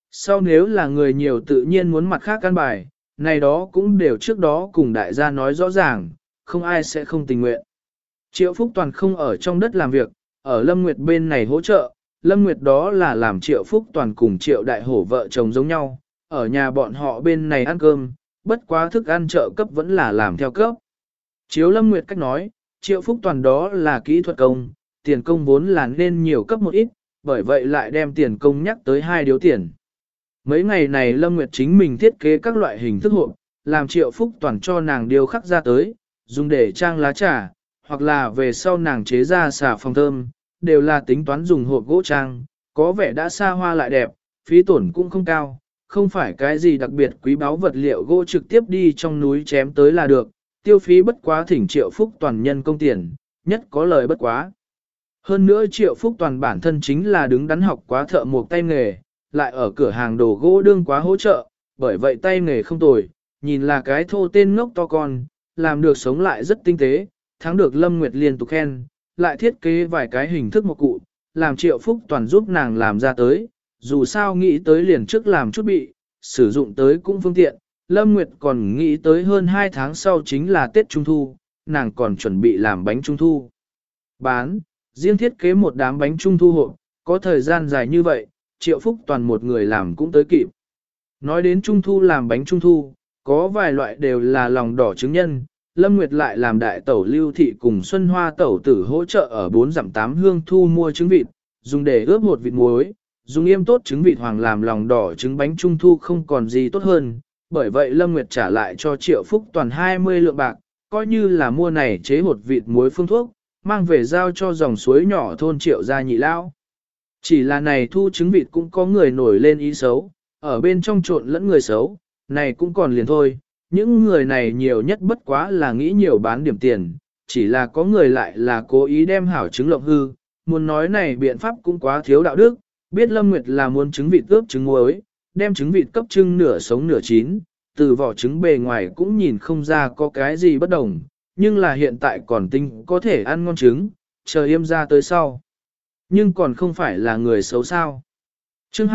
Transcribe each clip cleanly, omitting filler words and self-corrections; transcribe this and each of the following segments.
Sau nếu là người nhiều tự nhiên muốn mặt khác căn bài, này đó cũng đều trước đó cùng đại gia nói rõ ràng, không ai sẽ không tình nguyện. Triệu Phúc Toàn không ở trong đất làm việc, ở Lâm Nguyệt bên này hỗ trợ, Lâm Nguyệt đó là làm Triệu Phúc Toàn cùng Triệu Đại Hổ vợ chồng giống nhau, ở nhà bọn họ bên này ăn cơm, bất quá thức ăn trợ cấp vẫn là làm theo cấp. Chiếu Lâm Nguyệt cách nói, Triệu Phúc Toàn đó là kỹ thuật công, tiền công vốn là nên nhiều cấp một ít, bởi vậy lại đem tiền công nhắc tới 2 điếu tiền. Mấy ngày này Lâm Nguyệt chính mình thiết kế các loại hình thức hộp, làm Triệu Phúc Toàn cho nàng điều khắc ra tới, dùng để trang lá trà, hoặc là về sau nàng chế ra xà phòng thơm, đều là tính toán dùng hộp gỗ trang, có vẻ đã xa hoa lại đẹp, phí tổn cũng không cao, không phải cái gì đặc biệt quý báu vật liệu gỗ trực tiếp đi trong núi chém tới là được, tiêu phí bất quá thỉnh Triệu Phúc Toàn nhân công tiền, nhất có lời bất quá. Hơn nữa Triệu Phúc Toàn bản thân chính là đứng đắn học quá thợ mộc tay nghề, lại ở cửa hàng đồ gỗ đương quá hỗ trợ, bởi vậy tay nghề không tồi, nhìn là cái thô tên ngốc to con, làm được sống lại rất tinh tế, thắng được Lâm Nguyệt liên tục khen, lại thiết kế vài cái hình thức một cụ, làm Triệu Phúc Toàn giúp nàng làm ra tới, dù sao nghĩ tới liền trước làm chút bị, sử dụng tới cũng phương tiện, Lâm Nguyệt còn nghĩ tới hơn 2 tháng sau chính là Tết Trung Thu, nàng còn chuẩn bị làm bánh Trung Thu. Bán, riêng thiết kế một đám bánh Trung Thu hộp, có thời gian dài như vậy, Triệu Phúc Toàn một người làm cũng tới kịp. Nói đến Trung Thu làm bánh Trung Thu, có vài loại đều là lòng đỏ trứng nhân, Lâm Nguyệt lại làm đại tẩu Lưu Thị cùng Xuân Hoa tẩu tử hỗ trợ ở 4 dặm 8 hương thu mua trứng vịt, dùng để ướp hột vịt muối, dùng yêm tốt trứng vịt hoàng làm lòng đỏ trứng bánh Trung Thu không còn gì tốt hơn, bởi vậy Lâm Nguyệt trả lại cho Triệu Phúc Toàn 20 lượng bạc, coi như là mua này chế hột vịt muối phương thuốc, mang về giao cho dòng suối nhỏ thôn Triệu gia nhị lão. Chỉ là này thu trứng vịt cũng có người nổi lên ý xấu, ở bên trong trộn lẫn người xấu, này cũng còn liền thôi, những người này nhiều nhất bất quá là nghĩ nhiều bán điểm tiền, chỉ là có người lại là cố ý đem hảo trứng lộng hư, muốn nói này biện pháp cũng quá thiếu đạo đức, biết Lâm Nguyệt là muốn trứng vịt ướp trứng muối, đem trứng vịt cấp trưng nửa sống nửa chín, từ vỏ trứng bề ngoài cũng nhìn không ra có cái gì bất đồng, nhưng là hiện tại còn tinh có thể ăn ngon trứng, chờ yêm ra tới sau. Nhưng còn không phải là người xấu sao. Chương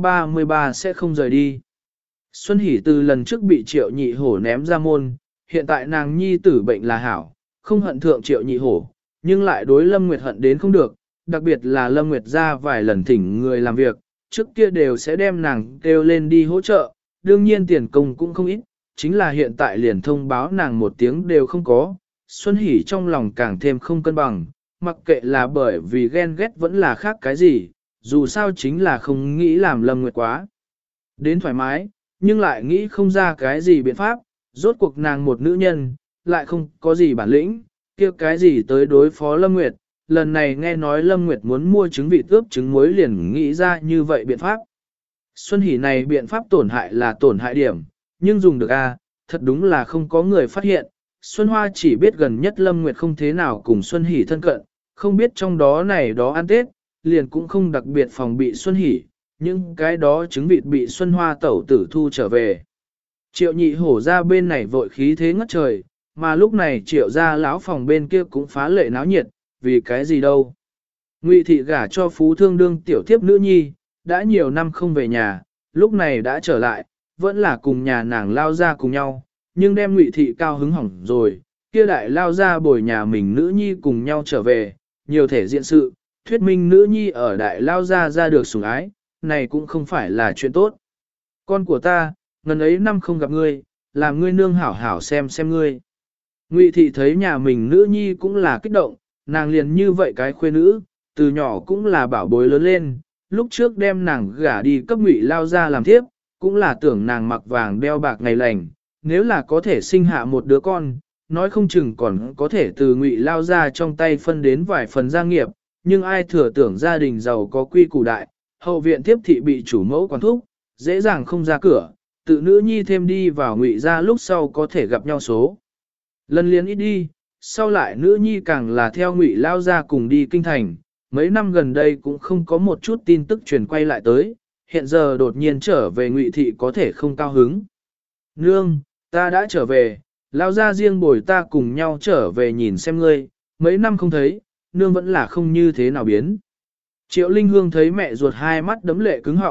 233 sẽ không rời đi. Xuân Hỷ từ lần trước bị Triệu Nhị Hổ ném ra môn, hiện tại nàng nhi tử bệnh là hảo, không hận thượng Triệu Nhị Hổ, nhưng lại đối Lâm Nguyệt hận đến không được, đặc biệt là Lâm Nguyệt ra vài lần thỉnh người làm việc, trước kia đều sẽ đem nàng kêu lên đi hỗ trợ, đương nhiên tiền công cũng không ít, chính là hiện tại liền thông báo nàng một tiếng đều không có, Xuân Hỷ trong lòng càng thêm không cân bằng, mặc kệ là bởi vì ghen ghét vẫn là khác cái gì, dù sao chính là không nghĩ làm Lâm Nguyệt quá. Đến thoải mái, nhưng lại nghĩ không ra cái gì biện pháp, rốt cuộc nàng một nữ nhân, lại không có gì bản lĩnh, kia cái gì tới đối phó Lâm Nguyệt, lần này nghe nói Lâm Nguyệt muốn mua trứng vịt ướp trứng muối liền nghĩ ra như vậy biện pháp. Xuân Hỷ này biện pháp tổn hại là tổn hại điểm, nhưng dùng được thật đúng là không có người phát hiện. Xuân Hoa chỉ biết gần nhất Lâm Nguyệt không thế nào cùng Xuân Hỷ thân cận, không biết trong đó này đó ăn Tết, liền cũng không đặc biệt phòng bị Xuân Hỷ, nhưng cái đó trứng vịt bị Xuân Hoa tẩu tử thu trở về. Triệu Nhị Hổ ra bên này vội khí thế ngất trời, mà lúc này Triệu ra lão phòng bên kia cũng phá lệ náo nhiệt, vì cái gì đâu. Ngụy thị gả cho phú thương đương tiểu thiếp nữ nhi, đã nhiều năm không về nhà, lúc này đã trở lại, vẫn là cùng nhà nàng lao ra cùng nhau, nhưng đem Ngụy thị cao hứng hỏng rồi, kia đại lao ra bồi nhà mình nữ nhi cùng nhau trở về, nhiều thể diện sự, thuyết minh nữ nhi ở đại lao ra được sủng ái, này cũng không phải là chuyện tốt. Con của ta, ngần ấy năm không gặp ngươi, làm ngươi nương hảo hảo xem ngươi. Ngụy thị thấy nhà mình nữ nhi cũng là kích động, nàng liền như vậy cái khuê nữ, từ nhỏ cũng là bảo bối lớn lên, lúc trước đem nàng gả đi cấp Ngụy lao ra làm thiếp, cũng là tưởng nàng mặc vàng đeo bạc ngày lành, nếu là có thể sinh hạ một đứa con, nói không chừng còn có thể từ Ngụy lao ra trong tay phân đến vài phần gia nghiệp, nhưng ai thừa tưởng gia đình giàu có quy củ đại, hậu viện thiếp thị bị chủ mẫu quản thúc, dễ dàng không ra cửa, tự nữ nhi thêm đi vào Ngụy ra lúc sau có thể gặp nhau số. Lần liền ít đi, sau lại nữ nhi càng là theo Ngụy lao ra cùng đi kinh thành, mấy năm gần đây cũng không có một chút tin tức truyền quay lại tới, hiện giờ đột nhiên trở về Ngụy thị có thể không cao hứng. Nương, ta đã trở về, lao ra riêng bồi ta cùng nhau trở về nhìn xem ngươi, mấy năm không thấy, nương vẫn là không như thế nào biến. Triệu Linh Hương thấy mẹ ruột hai mắt đấm lệ cứng họng,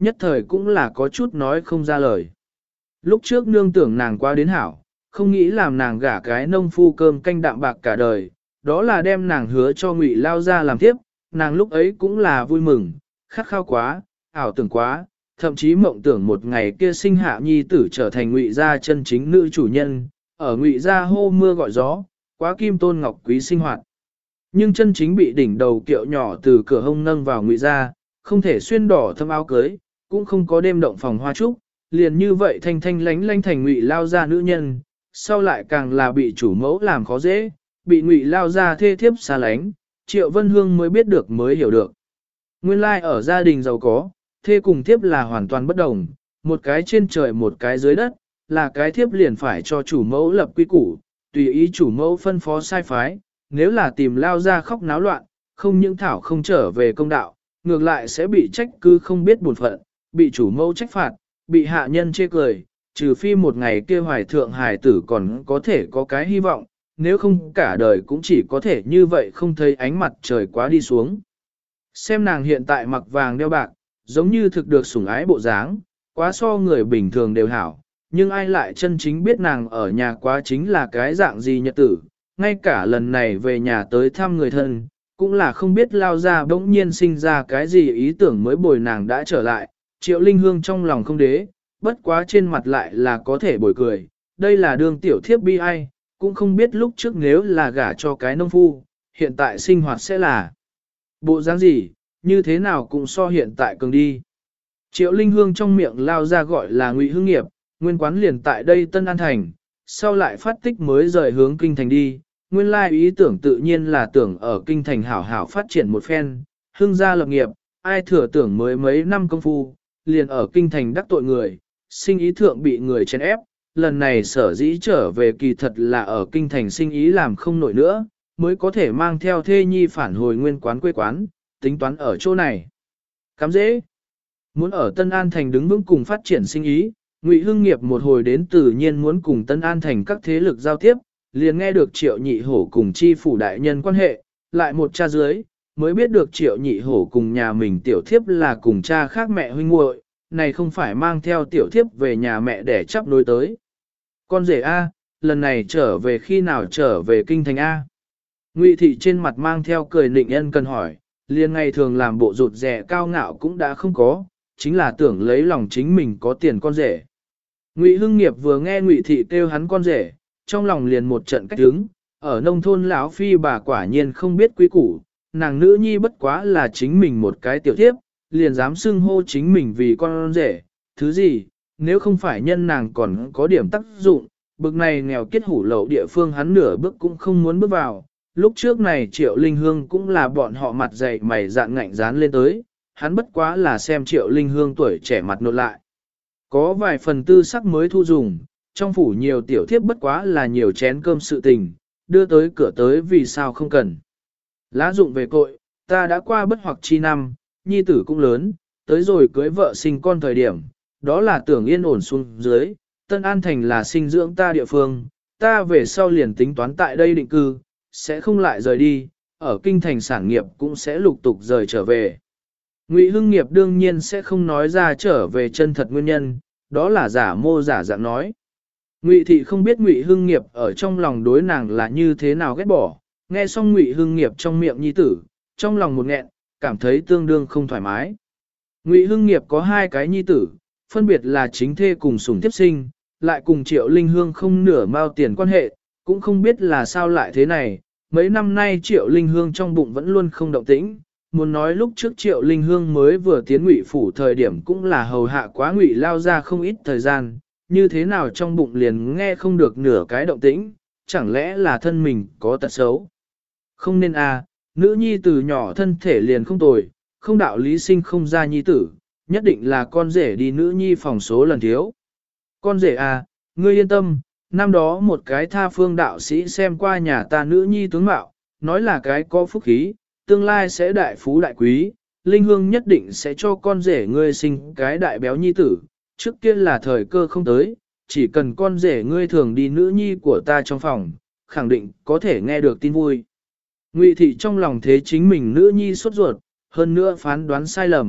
nhất thời cũng là có chút nói không ra lời. Lúc trước nương tưởng nàng qua đến hảo, không nghĩ làm nàng gả cái nông phu cơm canh đạm bạc cả đời, đó là đem nàng hứa cho Ngụy Lao ra làm tiếp, nàng lúc ấy cũng là vui mừng, khát khao quá, ảo tưởng quá, thậm chí mộng tưởng một ngày kia sinh hạ nhi tử trở thành Ngụy gia chân chính nữ chủ nhân, ở Ngụy gia hô mưa gọi gió, quá kim tôn ngọc quý sinh hoạt. Nhưng chân chính bị đỉnh đầu kiệu nhỏ từ cửa hông nâng vào Ngụy gia, không thể xuyên đỏ thâm áo cưới, cũng không có đêm động phòng hoa trúc, liền như vậy thanh thanh lánh lánh thành Ngụy Lao gia nữ nhân, sau lại càng là bị chủ mẫu làm khó dễ, bị Ngụy Lao gia thê thiếp xa lánh, Triệu Vân Hương mới biết được mới hiểu được. Nguyên lai ở gia đình giàu có, thê cùng thiếp là hoàn toàn bất đồng, một cái trên trời một cái dưới đất, là cái thiếp liền phải cho chủ mẫu lập quy củ, tùy ý chủ mẫu phân phó sai phái, nếu là tìm Lao gia khóc náo loạn, không những thảo không trở về công đạo, ngược lại sẽ bị trách cứ không biết bổn phận, bị chủ mẫu trách phạt, bị hạ nhân chê cười, trừ phi một ngày kia hoài thượng hài tử còn có thể có cái hy vọng, nếu không cả đời cũng chỉ có thể như vậy không thấy ánh mặt trời quá đi xuống. Xem nàng hiện tại mặc vàng đeo bạc, giống như thực được sủng ái bộ dáng, quá so người bình thường đều hảo, nhưng ai lại chân chính biết nàng ở nhà quá chính là cái dạng gì nhật tử, ngay cả lần này về nhà tới thăm người thân, cũng là không biết Lao ra bỗng nhiên sinh ra cái gì ý tưởng mới bồi nàng đã trở lại, Triệu Linh Hương trong lòng không đế, bất quá trên mặt lại là có thể bồi cười, đây là đương tiểu thiếp bi ai, cũng không biết lúc trước nếu là gả cho cái nông phu, hiện tại sinh hoạt sẽ là bộ dáng gì, như thế nào cũng so hiện tại cường đi. Triệu Linh Hương trong miệng Lao ra gọi là Ngụy Hưng Nghiệp, nguyên quán liền tại đây Tân An Thành, sau lại phát tích mới rời hướng kinh thành đi, nguyên lai ý tưởng tự nhiên là tưởng ở kinh thành hảo hảo phát triển một phen, hưng gia lập nghiệp, ai thừa tưởng mới mấy năm công phu, liền ở kinh thành đắc tội người, sinh ý thượng bị người chèn ép, lần này sở dĩ trở về kỳ thật là ở kinh thành sinh ý làm không nổi nữa, mới có thể mang theo thê nhi phản hồi nguyên quán quê quán, tính toán ở chỗ này. Cắm dễ, muốn ở Tân An Thành đứng vững cùng phát triển sinh ý, Ngụy Hưng Nghiệp một hồi đến tự nhiên muốn cùng Tân An Thành các thế lực giao tiếp, liền nghe được Triệu Nhị Hổ cùng chi phủ đại nhân quan hệ, lại một cha dưới, mới biết được Triệu Nhị Hổ cùng nhà mình tiểu thiếp là cùng cha khác mẹ huynh muội, này không phải mang theo tiểu thiếp về nhà mẹ để chấp nối tới. Con rể A, lần này trở về khi nào trở về kinh thành A? Ngụy Thị trên mặt mang theo cười nịnh ân cần hỏi, liền ngày thường làm bộ rụt rẻ cao ngạo cũng đã không có, chính là tưởng lấy lòng chính mình có tiền con rể. Ngụy Hưng Nghiệp vừa nghe Ngụy Thị kêu hắn con rể, trong lòng liền một trận cách đứng, ở nông thôn lão phi bà quả nhiên không biết quý củ, nàng nữ nhi bất quá là chính mình một cái tiểu thiếp, liền dám xưng hô chính mình vì con rể, thứ gì, nếu không phải nhân nàng còn có điểm tác dụng, bực này nghèo kiết hủ lậu địa phương hắn nửa bước cũng không muốn bước vào, lúc trước này Triệu Linh Hương cũng là bọn họ mặt dày mày dạn ngạnh dán lên tới, hắn bất quá là xem Triệu Linh Hương tuổi trẻ mặt nộn lại. Có vài phần tư sắc mới thu dùng, trong phủ nhiều tiểu thiếp bất quá là nhiều chén cơm sự tình, đưa tới cửa tới vì sao không cần. Lá dụng về cội, ta đã qua bất hoặc chi năm, nhi tử cũng lớn, tới rồi cưới vợ sinh con thời điểm, đó là tưởng yên ổn xuống dưới, Tân An Thành là sinh dưỡng ta địa phương, ta về sau liền tính toán tại đây định cư, sẽ không lại rời đi, ở kinh thành sản nghiệp cũng sẽ lục tục rời trở về. Ngụy Hưng Nghiệp đương nhiên sẽ không nói ra trở về chân thật nguyên nhân, đó là giả mô giả dạng nói. Ngụy Thị không biết Ngụy Hưng Nghiệp ở trong lòng đối nàng là như thế nào ghét bỏ, nghe xong Ngụy Hưng Nghiệp trong miệng nhi tử, trong lòng một nghẹn, cảm thấy tương đương không thoải mái. Ngụy Hưng Nghiệp có hai cái nhi tử, phân biệt là chính thê cùng sủng tiếp sinh, lại cùng Triệu Linh Hương không nửa mao tiền quan hệ, cũng không biết là sao lại thế này, mấy năm nay Triệu Linh Hương trong bụng vẫn luôn không động tĩnh, muốn nói lúc trước Triệu Linh Hương mới vừa tiến Ngụy phủ thời điểm cũng là hầu hạ quá Ngụy Lao ra không ít thời gian, như thế nào trong bụng liền nghe không được nửa cái động tĩnh, chẳng lẽ là thân mình có tật xấu. Không nên à, nữ nhi từ nhỏ thân thể liền không tồi, không đạo lý sinh không ra nhi tử, nhất định là con rể đi nữ nhi phòng số lần thiếu. Con rể à, ngươi yên tâm, năm đó một cái tha phương đạo sĩ xem qua nhà ta nữ nhi tướng mạo, nói là cái có phúc khí, tương lai sẽ đại phú đại quý, Linh Hương nhất định sẽ cho con rể ngươi sinh cái đại béo nhi tử, trước kia là thời cơ không tới, chỉ cần con rể ngươi thường đi nữ nhi của ta trong phòng, khẳng định có thể nghe được tin vui. Ngụy Thị trong lòng thế chính mình nữ nhi sốt ruột, hơn nữa phán đoán sai lầm,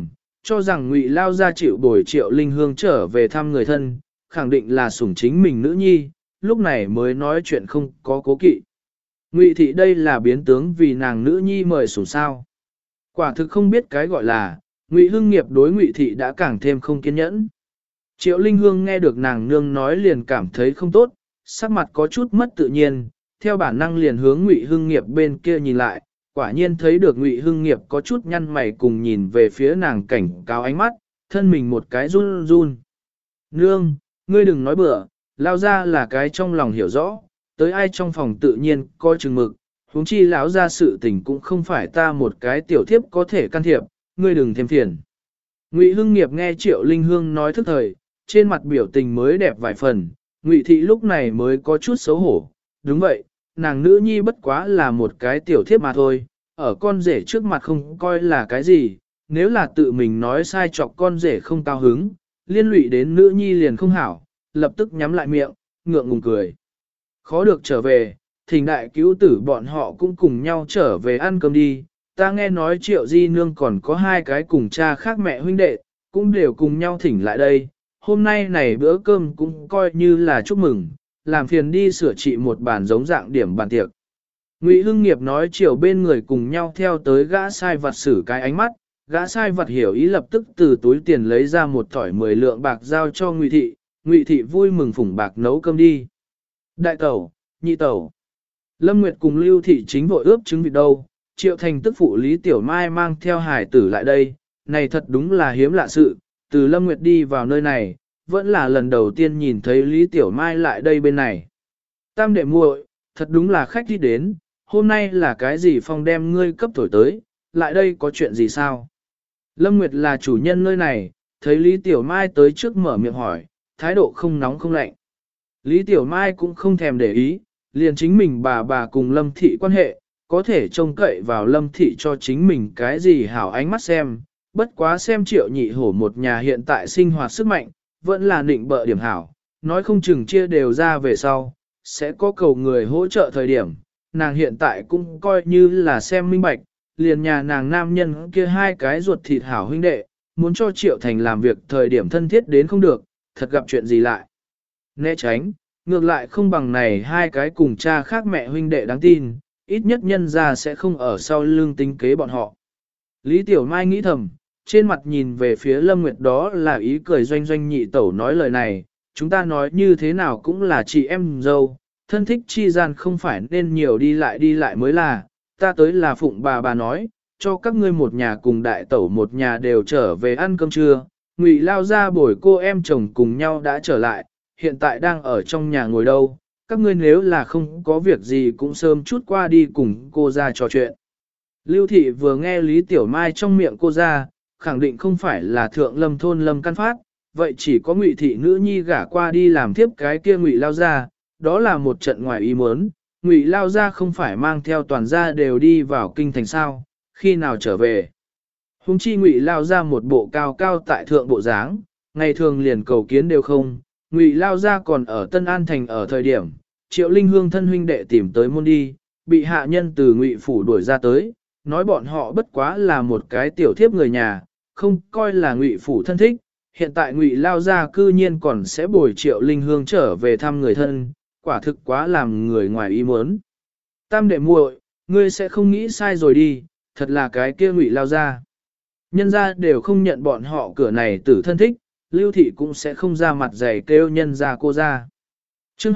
cho rằng Ngụy Lao gia chịu bồi Triệu Linh Hương trở về thăm người thân, khẳng định là sủng chính mình nữ nhi, lúc này mới nói chuyện không có cố kỵ. Ngụy thị đây là biến tướng vì nàng nữ nhi mời sủng sao. Quả thực không biết cái gọi là, Ngụy Hưng Nghiệp đối Ngụy thị đã càng thêm không kiên nhẫn. Triệu Linh Hương nghe được nàng nương nói liền cảm thấy không tốt, sắc mặt có chút mất tự nhiên, theo bản năng liền hướng Ngụy Hưng Nghiệp bên kia nhìn lại, quả nhiên thấy được Ngụy Hưng Nghiệp có chút nhăn mày cùng nhìn về phía nàng cảnh cáo ánh mắt, thân mình một cái run run. Nương, ngươi đừng nói bừa, Lao ra là cái trong lòng hiểu rõ, tới ai trong phòng tự nhiên coi chừng mực, huống chi lão ra sự tình cũng không phải ta một cái tiểu thiếp có thể can thiệp, ngươi đừng thêm phiền. Ngụy Hưng Nghiệp nghe Triệu Linh Hương nói thức thời, trên mặt biểu tình mới đẹp vài phần, Ngụy thị lúc này mới có chút xấu hổ, đúng vậy, nàng nữ nhi bất quá là một cái tiểu thiếp mà thôi, ở con rể trước mặt không coi là cái gì, nếu là tự mình nói sai chọc con rể không cao hứng, liên lụy đến nữ nhi liền không hảo, lập tức nhắm lại miệng, ngượng ngùng cười. Khó được trở về, thỉnh đại cứu tử bọn họ cũng cùng nhau trở về ăn cơm đi, ta nghe nói Triệu Di Nương còn có hai cái cùng cha khác mẹ huynh đệ, cũng đều cùng nhau thỉnh lại đây, hôm nay này bữa cơm cũng coi như là chúc mừng, làm phiền đi sửa trị một bàn giống dạng điểm bàn tiệc. Ngụy Hưng Nghiệp nói chiều bên người cùng nhau theo tới gã sai vặt xử cái ánh mắt, gã sai vặt hiểu ý lập tức từ túi tiền lấy ra một thỏi 10 lượng bạc giao cho Ngụy thị, Ngụy thị vui mừng phủng bạc nấu cơm đi. Đại tẩu, nhị tẩu. Lâm Nguyệt cùng Lưu thị chính vội ướp trứng vịt đâu, Triệu Thành tức phụ Lý Tiểu Mai mang theo hải tử lại đây, này thật đúng là hiếm lạ sự, từ Lâm Nguyệt đi vào nơi này, vẫn là lần đầu tiên nhìn thấy Lý Tiểu Mai lại đây bên này. Tam đệ muội, thật đúng là khách đi đến, hôm nay là cái gì phong đem ngươi cấp thổi tới, lại đây có chuyện gì sao? Lâm Nguyệt là chủ nhân nơi này, thấy Lý Tiểu Mai tới trước mở miệng hỏi, thái độ không nóng không lạnh. Lý Tiểu Mai cũng không thèm để ý, liền chính mình bà cùng Lâm Thị quan hệ, có thể trông cậy vào Lâm Thị cho chính mình cái gì hảo ánh mắt xem, bất quá xem Triệu Nhị Hổ một nhà hiện tại sinh hoạt sức mạnh, vẫn là định bợ điểm hảo, nói không chừng chia đều ra về sau, sẽ có cầu người hỗ trợ thời điểm, nàng hiện tại cũng coi như là xem minh bạch, liền nhà nàng nam nhân kia hai cái ruột thịt hảo huynh đệ, muốn cho Triệu Thành làm việc thời điểm thân thiết đến không được, thật gặp chuyện gì lại. Né tránh, ngược lại không bằng này hai cái cùng cha khác mẹ huynh đệ đáng tin, ít nhất nhân ra sẽ không ở sau lưng tính kế bọn họ. Lý Tiểu Mai nghĩ thầm, trên mặt nhìn về phía Lâm Nguyệt đó là ý cười doanh doanh nhị tẩu nói lời này, chúng ta nói như thế nào cũng là chị em dâu, thân thích chi gian không phải nên nhiều đi lại mới là, ta tới là phụng bà nói, cho các ngươi một nhà cùng đại tẩu một nhà đều trở về ăn cơm trưa, Ngụy Lao ra bồi cô em chồng cùng nhau đã trở lại, hiện tại đang ở trong nhà ngồi đâu, các ngươi nếu là không có việc gì cũng sớm chút qua đi cùng cô ra trò chuyện. Lưu thị vừa nghe Lý Tiểu Mai trong miệng cô ra, khẳng định không phải là thượng lâm thôn lâm căn phát, vậy chỉ có Ngụy thị nữ nhi gả qua đi làm tiếp cái kia Ngụy Lao ra, đó là một trận ngoài ý muốn, Ngụy Lao ra không phải mang theo toàn gia đều đi vào kinh thành sao, khi nào trở về. Hùng chi Ngụy Lao ra một bộ cao cao tại thượng bộ dáng, ngày thường liền cầu kiến đều không, Ngụy Lao ra còn ở Tân An Thành ở thời điểm, Triệu Linh Hương thân huynh đệ tìm tới môn đi, bị hạ nhân từ Ngụy phủ đuổi ra tới, nói bọn họ bất quá là một cái tiểu thiếp người nhà, không coi là Ngụy phủ thân thích, hiện tại Ngụy Lao ra cư nhiên còn sẽ bồi Triệu Linh Hương trở về thăm người thân, quả thực quá làm người ngoài ý muốn. Tam đệ muội, ngươi sẽ không nghĩ sai rồi đi, thật là cái kia Ngụy Lao ra. Nhân ra đều không nhận bọn họ cửa này tử thân thích, Lưu thị cũng sẽ không ra mặt dày kêu nhân ra cô ra. Chương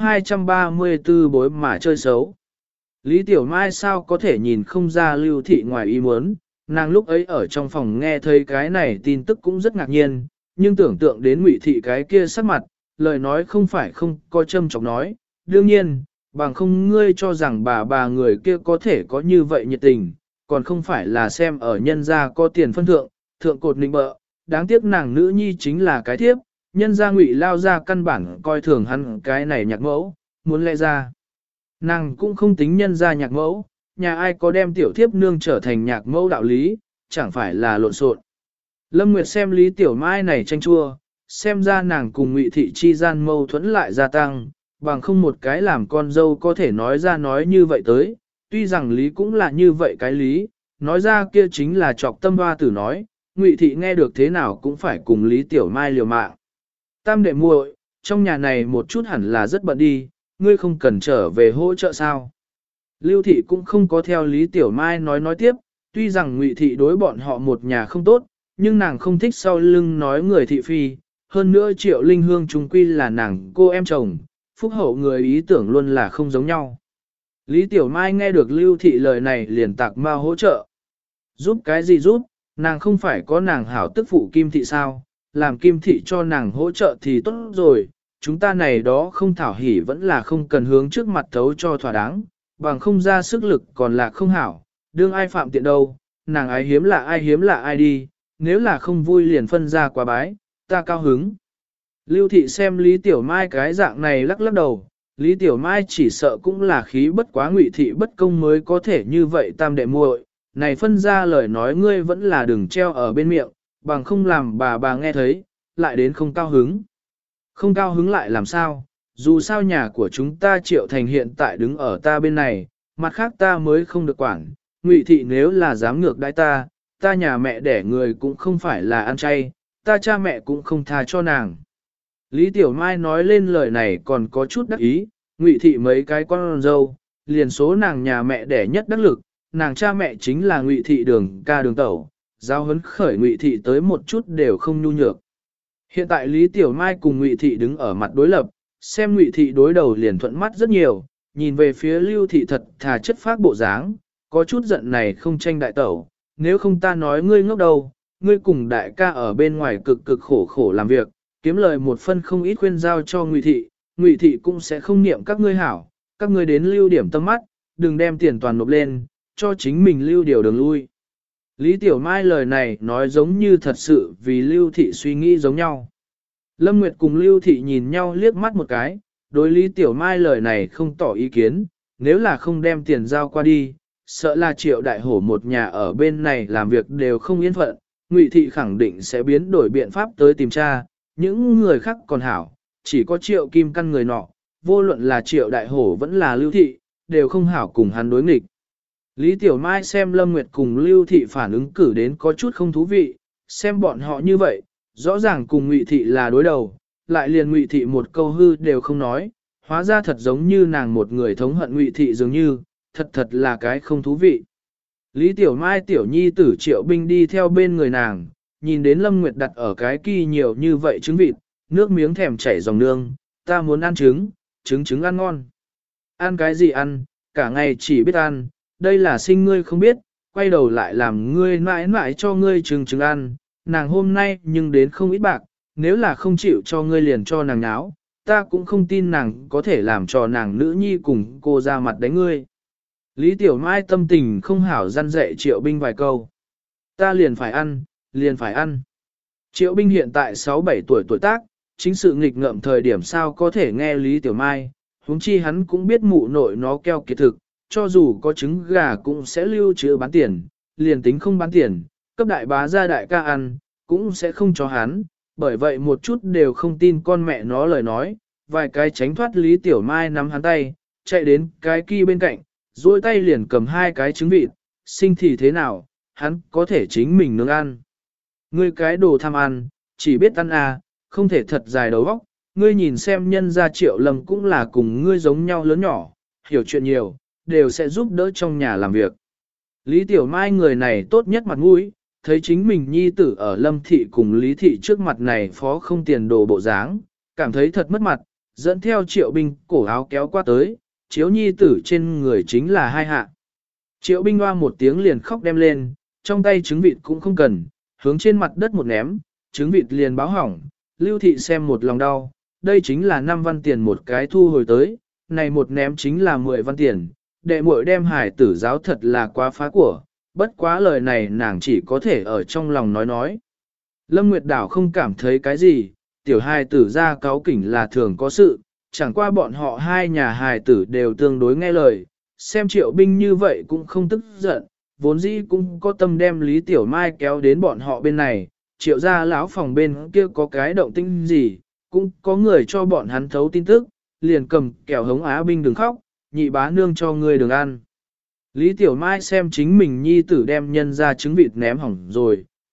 234 bối mà chơi xấu. Lý Tiểu Mai sao có thể nhìn không ra Lưu thị ngoài ý muốn, nàng lúc ấy ở trong phòng nghe thấy cái này tin tức cũng rất ngạc nhiên, nhưng tưởng tượng đến Ngụy thị cái kia sắc mặt, lời nói không phải không có châm chọc nói, đương nhiên, bằng không ngươi cho rằng bà người kia có thể có như vậy nhiệt tình, còn không phải là xem ở nhân gia có tiền phân thượng, thượng cột nịnh bợ, đáng tiếc nàng nữ nhi chính là cái thiếp, nhân gia Ngụy Lao ra căn bản coi thường hắn cái này nhạc mẫu, muốn lẽ ra. Nàng cũng không tính nhân gia nhạc mẫu, nhà ai có đem tiểu thiếp nương trở thành nhạc mẫu đạo lý, chẳng phải là lộn xộn. Lâm Nguyệt xem Lý Tiểu Mai này tranh chua, xem ra nàng cùng Ngụy thị chi gian mâu thuẫn lại gia tăng, bằng không một cái làm con dâu có thể nói ra nói như vậy tới, tuy rằng Lý cũng là như vậy cái Lý, nói ra kia chính là trọc tâm hoa tử nói, Ngụy Thị nghe được thế nào cũng phải cùng Lý Tiểu Mai liều mạng. Tam đệ muội, trong nhà này một chút hẳn là rất bận đi, ngươi không cần trở về hỗ trợ sao? Lưu Thị cũng không có theo Lý Tiểu Mai nói tiếp, tuy rằng Ngụy Thị đối bọn họ một nhà không tốt, nhưng nàng không thích sau lưng nói người thị phi, hơn nữa Triệu Linh Hương trung quy là nàng cô em chồng, phúc hậu người ý tưởng luôn là không giống nhau. Lý Tiểu Mai nghe được Lưu Thị lời này liền tạc mau hỗ trợ. Giúp cái gì giúp, nàng không phải có nàng hảo tức phụ Kim Thị sao, làm Kim Thị cho nàng hỗ trợ thì tốt rồi, chúng ta này đó không thảo hỉ vẫn là không cần hướng trước mặt thấu cho thỏa đáng, bằng không ra sức lực còn là không hảo, đương ai phạm tiện đâu, nàng ai hiếm là ai đi, nếu là không vui liền phân ra quá bái, ta cao hứng. Lưu Thị xem Lý Tiểu Mai cái dạng này lắc lắc đầu, Lý Tiểu Mai chỉ sợ cũng là khí bất quá Ngụy Thị bất công mới có thể như vậy tam đệ muội, này phân ra lời nói ngươi vẫn là đừng treo ở bên miệng, bằng không làm bà nghe thấy, lại đến không cao hứng. Không cao hứng lại làm sao, dù sao nhà của chúng ta Triệu Thành hiện tại đứng ở ta bên này, mặt khác ta mới không được quản, Ngụy Thị nếu là dám ngược đãi ta nhà mẹ đẻ người cũng không phải là ăn chay, ta cha mẹ cũng không tha cho nàng. Lý Tiểu Mai nói lên lời này còn có chút đắc ý, Ngụy Thị mấy cái con dâu, liền số nàng nhà mẹ đẻ nhất đắc lực, nàng cha mẹ chính là Ngụy Thị đường ca đường tẩu, giao hấn khởi Ngụy Thị tới một chút đều không nhu nhược. Hiện tại Lý Tiểu Mai cùng Ngụy Thị đứng ở mặt đối lập, xem Ngụy Thị đối đầu liền thuận mắt rất nhiều, nhìn về phía Lưu Thị thật thà chất phác bộ dáng, có chút giận này không tranh đại tẩu, nếu không ta nói ngươi ngốc đâu, ngươi cùng đại ca ở bên ngoài cực cực khổ làm việc, kiếm lời một phân không ít khuyên giao cho Ngụy Thị cũng sẽ không niệm các ngươi hảo, các ngươi đến lưu điểm tâm mắt, đừng đem tiền toàn nộp lên, cho chính mình lưu điều đường lui. Lý Tiểu Mai lời này nói giống như thật sự vì Lưu Thị suy nghĩ giống nhau. Lâm Nguyệt cùng Lưu Thị nhìn nhau liếc mắt một cái, đối Lý Tiểu Mai lời này không tỏ ý kiến, nếu là không đem tiền giao qua đi, sợ là Triệu Đại Hổ một nhà ở bên này làm việc đều không yên phận, Ngụy Thị khẳng định sẽ biến đổi biện pháp tới tìm tra, những người khác còn hảo, chỉ có Triệu Kim Căn người nọ, vô luận là Triệu Đại Hổ vẫn là Lưu Thị, đều không hảo cùng hắn đối nghịch. Lý Tiểu Mai xem Lâm Nguyệt cùng Lưu Thị phản ứng cử đến có chút không thú vị, xem bọn họ như vậy, rõ ràng cùng Ngụy Thị là đối đầu, lại liền Ngụy Thị một câu hư đều không nói, hóa ra thật giống như nàng một người thống hận Ngụy Thị dường như, thật là cái không thú vị. Lý Tiểu Mai tiểu nhi tử Triệu Binh đi theo bên người nàng, nhìn đến Lâm Nguyệt đặt ở cái kỳ nhiều như vậy trứng vịt, nước miếng thèm chảy dòng nương, ta muốn ăn trứng ăn ngon. Ăn cái gì ăn, cả ngày chỉ biết ăn, đây là sinh ngươi không biết, quay đầu lại làm ngươi mãi mãi cho ngươi trứng ăn, nàng hôm nay nhưng đến không ít bạc, nếu là không chịu cho ngươi liền cho nàng náo, ta cũng không tin nàng có thể làm cho nàng nữ nhi cùng cô ra mặt đánh ngươi. Lý Tiểu Mai tâm tình không hảo răn dạy Triệu Binh vài câu. Ta liền phải ăn. Triệu Binh hiện tại 6-7 tuổi tác, chính sự nghịch ngợm thời điểm sao có thể nghe Lý Tiểu Mai, huống chi hắn cũng biết mụ nội nó keo kiệt thực, cho dù có trứng gà cũng sẽ lưu trữ bán tiền, liền tính không bán tiền, cấp đại bá gia đại ca ăn, cũng sẽ không cho hắn, bởi vậy một chút đều không tin con mẹ nó lời nói, vài cái tránh thoát Lý Tiểu Mai nắm hắn tay, chạy đến cái kia bên cạnh, duỗi tay liền cầm 2 cái trứng vịt, sinh thì thế nào, hắn có thể chính mình nướng ăn. Ngươi cái đồ tham ăn, chỉ biết ăn à, không thể thật dài đầu óc, ngươi nhìn xem nhân gia Triệu Lâm cũng là cùng ngươi giống nhau lớn nhỏ, hiểu chuyện nhiều, đều sẽ giúp đỡ trong nhà làm việc. Lý Tiểu Mai người này tốt nhất mặt mũi, thấy chính mình nhi tử ở Lâm Thị cùng Lý Thị trước mặt này phó không tiền đồ bộ dáng, cảm thấy thật mất mặt, dẫn theo Triệu Binh cổ áo kéo qua tới, chiếu nhi tử trên người chính là 2 hạ. Triệu Binh hoa một tiếng liền khóc đem lên, trong tay trứng vịt cũng không cần, hướng trên mặt đất một ném, trứng vịt liền báo hỏng, Lưu Thị xem một lòng đau, đây chính là 5 văn tiền một cái thu hồi tới, này một ném chính là 10 văn tiền, đệ muội đem hải tử giáo thật là quá phá của, bất quá lời này nàng chỉ có thể ở trong lòng nói. Lâm Nguyệt Đảo không cảm thấy cái gì, tiểu hài tử ra cáu kỉnh là thường có sự, chẳng qua bọn họ hai nhà hài tử đều tương đối nghe lời, xem Triệu Binh như vậy cũng không tức giận, vốn dĩ cũng có tâm đem Lý Tiểu Mai kéo đến bọn họ bên này, Triệu gia lão phòng bên kia có cái động tĩnh gì, cũng có người cho bọn hắn thấu tin tức, liền cầm kẹo hống Á Binh đừng khóc, nhị bá nương cho ngươi đừng ăn. Lý Tiểu Mai xem chính mình nhi tử đem nhân ra trứng vịt ném hỏng rồi,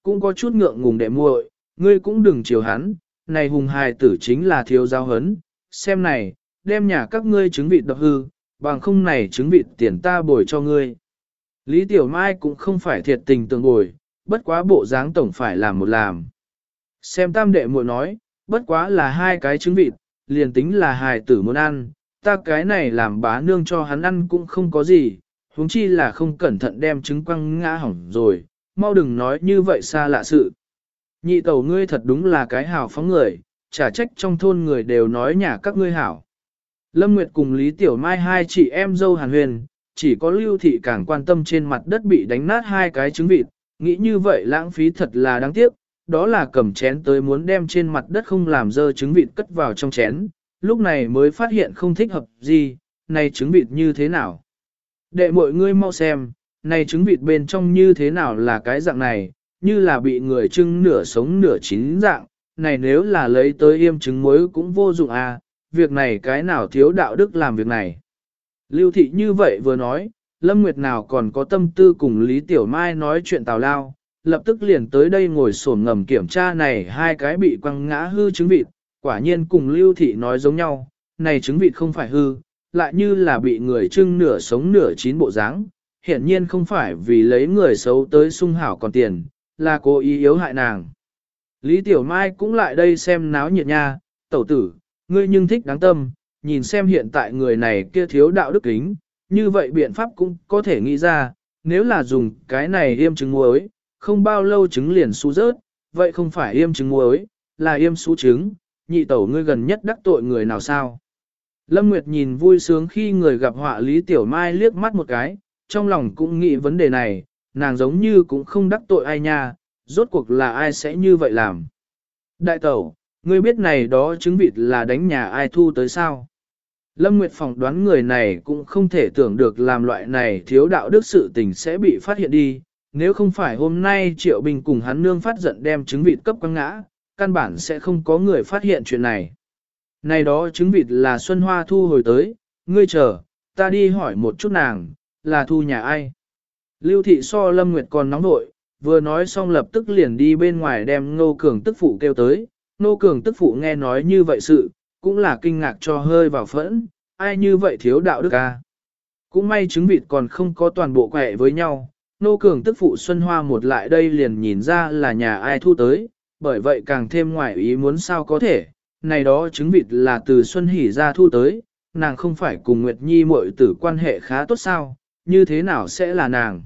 cũng có chút ngượng ngùng đệ muội, ngươi cũng đừng chiều hắn, này hùng hài tử chính là thiếu giáo hấn, xem này, đem nhà các ngươi trứng vịt đập hư, bằng không này trứng vịt tiền ta bồi cho ngươi. Lý Tiểu Mai cũng không phải thiệt tình tương bồi, bất quá bộ dáng tổng phải làm một làm. Xem tam đệ muội nói, bất quá là 2 cái trứng vịt, liền tính là hài tử muốn ăn, ta cái này làm bá nương cho hắn ăn cũng không có gì, huống chi là không cẩn thận đem trứng quăng ngã hỏng rồi, mau đừng nói như vậy xa lạ sự. Nhị tẩu ngươi thật đúng là cái hào phóng người, chả trách trong thôn người đều nói nhà các ngươi hảo. Lâm Nguyệt cùng Lý Tiểu Mai 2 chị em dâu Hàn Huyền, chỉ có Lưu Thị càng quan tâm trên mặt đất bị đánh nát 2 cái trứng vịt, nghĩ như vậy lãng phí thật là đáng tiếc, đó là cầm chén tới muốn đem trên mặt đất không làm dơ trứng vịt cất vào trong chén, lúc này mới phát hiện không thích hợp gì, này trứng vịt như thế nào. Đệ mọi ngươi mau xem, này trứng vịt bên trong như thế nào là cái dạng này, như là bị người trưng nửa sống nửa chín dạng, này nếu là lấy tới yêm trứng muối cũng vô dụng à, việc này cái nào thiếu đạo đức làm việc này. Lưu Thị như vậy vừa nói, Lâm Nguyệt nào còn có tâm tư cùng Lý Tiểu Mai nói chuyện tào lao, lập tức liền tới đây ngồi xổm ngầm kiểm tra này 2 cái bị quăng ngã hư trứng vịt, quả nhiên cùng Lưu Thị nói giống nhau, này trứng vịt không phải hư, lại như là bị người trưng nửa sống nửa chín bộ dáng, hiển nhiên không phải vì lấy người xấu tới sung hảo còn tiền, là cố ý yếu hại nàng. Lý Tiểu Mai cũng lại đây xem náo nhiệt nha, tẩu tử, ngươi nhưng thích đáng tâm, nhìn xem hiện tại người này kia thiếu đạo đức kính, như vậy biện pháp cũng có thể nghĩ ra, nếu là dùng cái này yêm trứng muối, không bao lâu trứng liền xú rớt, vậy không phải yêm trứng muối, là yêm xú trứng, nhị tẩu ngươi gần nhất đắc tội người nào sao. Lâm Nguyệt nhìn vui sướng khi người gặp họa Lý Tiểu Mai liếc mắt một cái, trong lòng cũng nghĩ vấn đề này, nàng giống như cũng không đắc tội ai nha, rốt cuộc là ai sẽ như vậy làm. Đại tẩu, ngươi biết này đó trứng vịt là đánh nhà ai thu tới sao? Lâm Nguyệt phỏng đoán người này cũng không thể tưởng được làm loại này thiếu đạo đức sự tình sẽ bị phát hiện đi, nếu không phải hôm nay Triệu Bình cùng hắn nương phát giận đem trứng vịt cấp quăng ngã, căn bản sẽ không có người phát hiện chuyện này. Này đó trứng vịt là Xuân Hoa thu hồi tới, ngươi chờ, ta đi hỏi một chút nàng, là thu nhà ai? Lưu Thị so Lâm Nguyệt còn nóng nội, vừa nói xong lập tức liền đi bên ngoài đem Ngô Cường tức phụ kêu tới. Ngô Cường tức phụ nghe nói như vậy sự, cũng là kinh ngạc cho hơi vào phẫn, ai như vậy thiếu đạo đức à? Cũng may trứng vịt còn không có toàn bộ quẹ với nhau, Ngô Cường tức phụ Xuân Hoa một lại đây liền nhìn ra là nhà ai thu tới, bởi vậy càng thêm ngoài ý muốn sao có thể, này đó trứng vịt là từ Xuân Hỷ ra thu tới, nàng không phải cùng Nguyệt Nhi muội tử quan hệ khá tốt sao, như thế nào sẽ là nàng?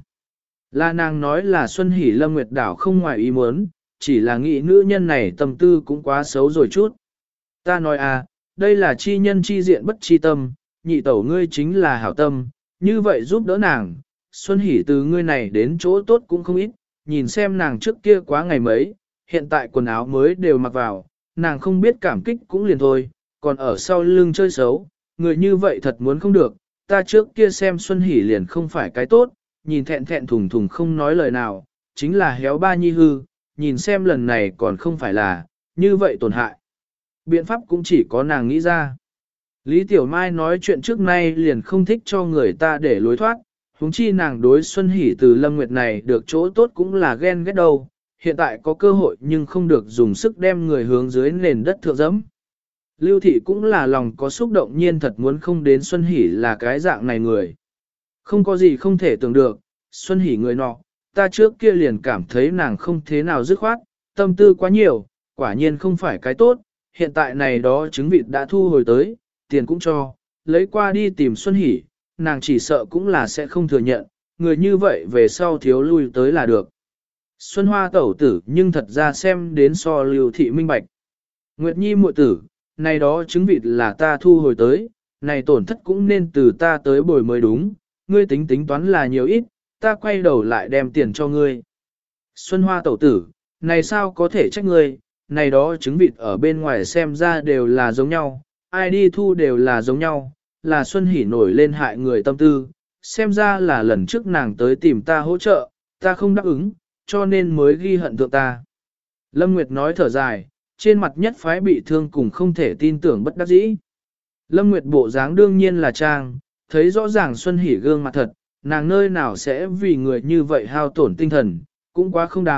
Là nàng nói là Xuân Hỷ Lâm Nguyệt đảo không ngoài ý muốn, chỉ là nghĩ nữ nhân này tâm tư cũng quá xấu rồi chút. Ta nói à, đây là chi nhân chi diện bất chi tâm, nhị tẩu ngươi chính là hảo tâm, như vậy giúp đỡ nàng. Xuân Hỷ từ ngươi này đến chỗ tốt cũng không ít, nhìn xem nàng trước kia quá ngày mấy, hiện tại quần áo mới đều mặc vào, nàng không biết cảm kích cũng liền thôi, còn ở sau lưng chơi xấu, người như vậy thật muốn không được, ta trước kia xem Xuân Hỷ liền không phải cái tốt, nhìn thẹn thẹn thùng thùng không nói lời nào, chính là héo ba nhi hư, nhìn xem lần này còn không phải là, như vậy tổn hại. Biện pháp cũng chỉ có nàng nghĩ ra. Lý Tiểu Mai nói chuyện trước nay liền không thích cho người ta để lối thoát, huống chi nàng đối Xuân Hỷ từ Lâm Nguyệt này được chỗ tốt cũng là ghen ghét đâu, hiện tại có cơ hội nhưng không được dùng sức đem người hướng dưới nền đất thượng dẫm. Lưu Thị cũng là lòng có xúc động nhiên thật muốn không đến Xuân Hỷ là cái dạng này người. Không có gì không thể tưởng được, Xuân Hỷ người nọ, ta trước kia liền cảm thấy nàng không thế nào dứt khoát, tâm tư quá nhiều, quả nhiên không phải cái tốt, hiện tại này đó trứng vịt đã thu hồi tới, tiền cũng cho, lấy qua đi tìm Xuân Hỷ, nàng chỉ sợ cũng là sẽ không thừa nhận, người như vậy về sau thiếu lui tới là được. Xuân Hoa tẩu tử nhưng thật ra xem đến so Lưu Thị minh bạch. Nguyệt Nhi muội tử, này đó trứng vịt là ta thu hồi tới, này tổn thất cũng nên từ ta tới bồi mới đúng, ngươi tính tính toán là nhiều ít, ta quay đầu lại đem tiền cho ngươi. Xuân Hoa tẩu tử, này sao có thể trách ngươi, này đó trứng vịt ở bên ngoài xem ra đều là giống nhau, ai đi thu đều là giống nhau, là Xuân Hỷ nổi lên hại người tâm tư, xem ra là lần trước nàng tới tìm ta hỗ trợ, ta không đáp ứng, cho nên mới ghi hận thượng ta. Lâm Nguyệt nói thở dài, trên mặt nhất phái bị thương cùng không thể tin tưởng bất đắc dĩ. Lâm Nguyệt bộ dáng đương nhiên là trang, thấy rõ ràng Xuân Hỷ gương mặt thật, nàng nơi nào sẽ vì người như vậy hao tổn tinh thần, cũng quá không đáng,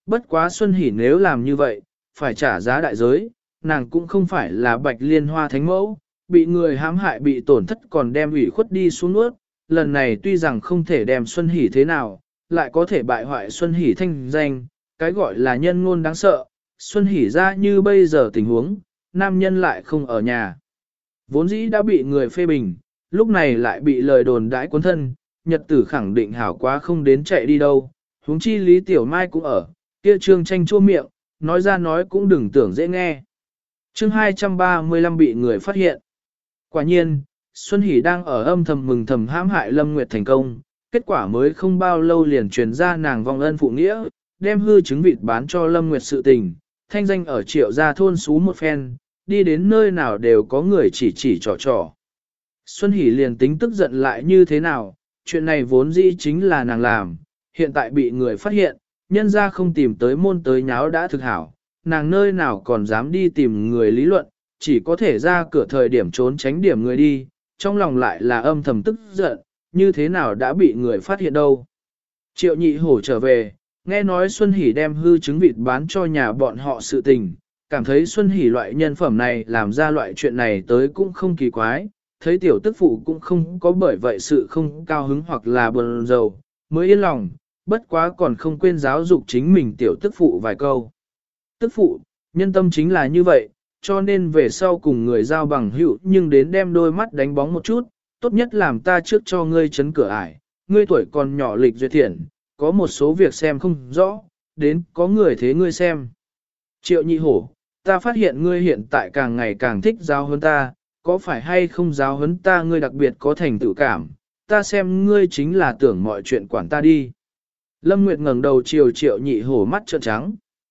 Bất quá Xuân Hỷ nếu làm như vậy, phải trả giá đại giới, nàng cũng không phải là Bạch Liên Hoa thánh mẫu, bị người hãm hại bị tổn thất còn đem ủy khuất đi xuống nuốt. Lần này tuy rằng không thể đem Xuân Hỷ thế nào, lại có thể bại hoại Xuân Hỷ thanh danh, cái gọi là nhân ngôn đáng sợ. Xuân Hỷ ra như bây giờ tình huống, nam nhân lại không ở nhà. Vốn dĩ đã bị người phê bình, lúc này lại bị lời đồn đãi cuốn thân, nhật tử khẳng định hảo quá không đến chạy đi đâu. Huống chi Lý Tiểu Mai cũng ở, kia Trương Tranh chua miệng, nói ra nói cũng đừng tưởng dễ nghe. Chương 235 bị người phát hiện. Quả nhiên, Xuân Hỷ đang ở âm thầm mừng thầm hãm hại Lâm Nguyệt thành công, kết quả mới không bao lâu liền truyền ra nàng vong ân phụ nghĩa, đem hư trứng vịt bán cho Lâm Nguyệt sự tình, thanh danh ở Triệu gia thôn xú một phen, đi đến nơi nào đều có người chỉ trò trò. Xuân Hỷ liền tính tức giận lại như thế nào, chuyện này vốn dĩ chính là nàng làm, hiện tại bị người phát hiện, nhân ra không tìm tới môn tới nháo đã thực hảo, nàng nơi nào còn dám đi tìm người lý luận, chỉ có thể ra cửa thời điểm trốn tránh điểm người đi, trong lòng lại là âm thầm tức giận, như thế nào đã bị người phát hiện đâu. Triệu Nhị Hổ trở về, nghe nói Xuân Hỷ đem hư trứng vịt bán cho nhà bọn họ sự tình, cảm thấy Xuân Hỷ loại nhân phẩm này làm ra loại chuyện này tới cũng không kỳ quái, thấy tiểu tức phụ cũng không có bởi vậy sự không cao hứng hoặc là buồn rầu, mới yên lòng, bất quá còn không quên giáo dục chính mình tiểu tức phụ vài câu. Tức phụ, nhân tâm chính là như vậy, cho nên về sau cùng người giao bằng hữu nhưng đến đem đôi mắt đánh bóng một chút, tốt nhất làm ta trước cho ngươi chấn cửa ải, ngươi tuổi còn nhỏ lịch duyệt thiện, có một số việc xem không rõ, đến có người thế ngươi xem. Triệu Nhị Hổ, ta phát hiện ngươi hiện tại càng ngày càng thích giáo huấn ta, có phải hay không giáo huấn ta ngươi đặc biệt có thành tựu cảm, ta xem ngươi chính là tưởng mọi chuyện quản ta đi. Lâm Nguyệt ngẩng đầu chiều Triệu Nhị Hổ mắt trợn trắng.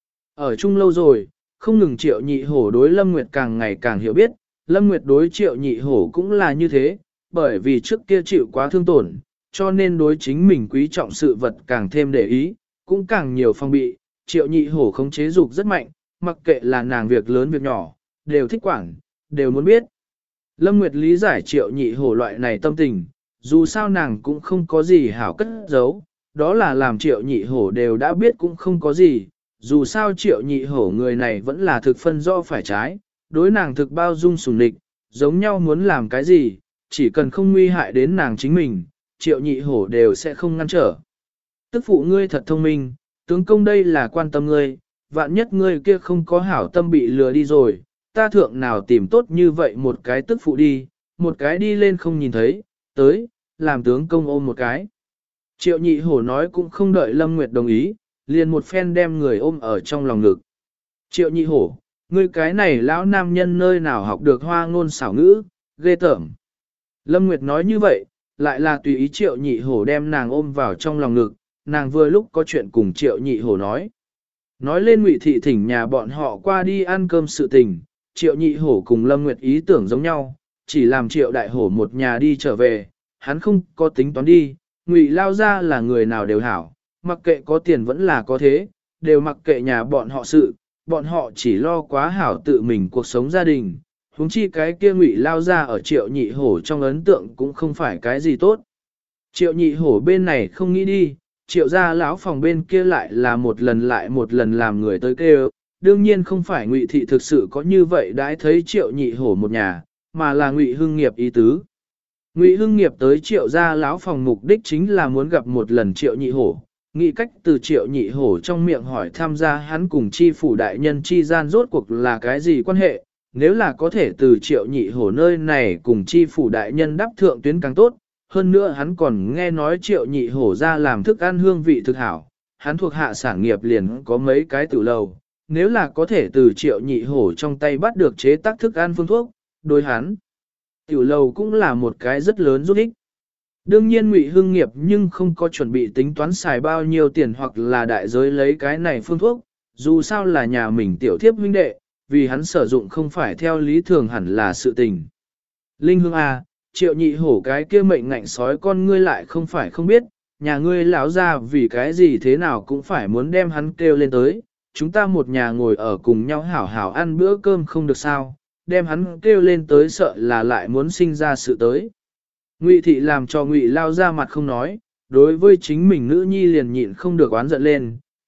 Ở chung lâu rồi, không ngừng Triệu Nhị Hổ đối Lâm Nguyệt càng ngày càng hiểu biết, Lâm Nguyệt đối Triệu Nhị Hổ cũng là như thế, bởi vì trước kia chịu quá thương tổn, cho nên đối chính mình quý trọng sự vật càng thêm để ý, cũng càng nhiều phong bị. Triệu Nhị Hổ khống chế dục rất mạnh, mặc kệ là nàng việc lớn việc nhỏ, đều thích quản, đều muốn biết. Lâm Nguyệt lý giải Triệu Nhị Hổ loại này tâm tình, dù sao nàng cũng không có gì hảo cất giấu, đó là làm Triệu Nhị Hổ đều đã biết cũng không có gì, dù sao Triệu Nhị Hổ người này vẫn là thực phân do phải trái, đối nàng thực bao dung sủng nịch, giống nhau muốn làm cái gì, chỉ cần không nguy hại đến nàng chính mình, Triệu Nhị Hổ đều sẽ không ngăn trở. Tức phụ ngươi thật thông minh, tướng công đây là quan tâm ngươi, vạn nhất ngươi kia không có hảo tâm bị lừa đi rồi, ta thượng nào tìm tốt như vậy một cái tức phụ đi, một cái đi lên không nhìn thấy, tới, làm tướng công ôm một cái. Triệu Nhị Hổ nói cũng không đợi Lâm Nguyệt đồng ý, liền một phen đem người ôm ở trong lòng ngực. Triệu Nhị Hổ, ngươi cái này lão nam nhân nơi nào học được hoa ngôn xảo ngữ, ghê tởm. Lâm Nguyệt nói như vậy, lại là tùy ý Triệu Nhị Hổ đem nàng ôm vào trong lòng ngực, nàng vừa lúc có chuyện cùng Triệu Nhị Hổ nói. Nói lên Ngụy Thị thỉnh nhà bọn họ qua đi ăn cơm sự tình, Triệu Nhị Hổ cùng Lâm Nguyệt ý tưởng giống nhau, chỉ làm Triệu Đại Hổ một nhà đi trở về, hắn không có tính toán đi, Ngụy lao ra là người nào đều hảo, mặc kệ có tiền vẫn là có thế, đều mặc kệ nhà bọn họ sự, bọn họ chỉ lo quá hảo tự mình cuộc sống gia đình, huống chi cái kia Ngụy lao ra ở Triệu Nhị Hổ trong ấn tượng cũng không phải cái gì tốt. Triệu Nhị Hổ bên này không nghĩ đi, Triệu gia lão phòng bên kia lại là một lần lại một lần làm người tới kêu, đương nhiên không phải Ngụy Thị thực sự có như vậy đã thấy Triệu Nhị Hổ một nhà, mà là Ngụy Hưng Nghiệp ý tứ. Ngụy Hưng Nghiệp tới Triệu gia lão phòng mục đích chính là muốn gặp một lần Triệu Nhị Hổ, nghĩ cách từ Triệu Nhị Hổ trong miệng hỏi tham gia hắn cùng chi phủ đại nhân chi gian rốt cuộc là cái gì quan hệ, nếu là có thể từ Triệu Nhị Hổ nơi này cùng chi phủ đại nhân đáp thượng tuyến càng tốt, hơn nữa hắn còn nghe nói Triệu Nhị Hổ ra làm thức ăn hương vị thực hảo, hắn thuộc hạ sản nghiệp liền có mấy cái tử lầu, nếu là có thể từ Triệu Nhị Hổ trong tay bắt được chế tác thức ăn phương thuốc, đối hắn, tiểu lầu cũng là một cái rất lớn giúp ích. Đương nhiên Ngụy Hưng Nghiệp nhưng không có chuẩn bị tính toán xài bao nhiêu tiền hoặc là đại giới lấy cái này phương thuốc, dù sao là nhà mình tiểu thiếp huynh đệ, vì hắn sử dụng không phải theo lý thường hẳn là sự tình. Linh Hương A, Triệu Nhị Hổ cái kia mệnh ngạnh sói con ngươi lại không phải không biết, nhà ngươi lão ra vì cái gì thế nào cũng phải muốn đem hắn kêu lên tới, chúng ta một nhà ngồi ở cùng nhau hảo hảo ăn bữa cơm không được sao, đem hắn kêu lên tới sợ là lại muốn sinh ra sự tới. Ngụy Thị làm cho Ngụy lao ra mặt không nói, đối với chính mình nữ nhi liền nhịn không được oán giận lên,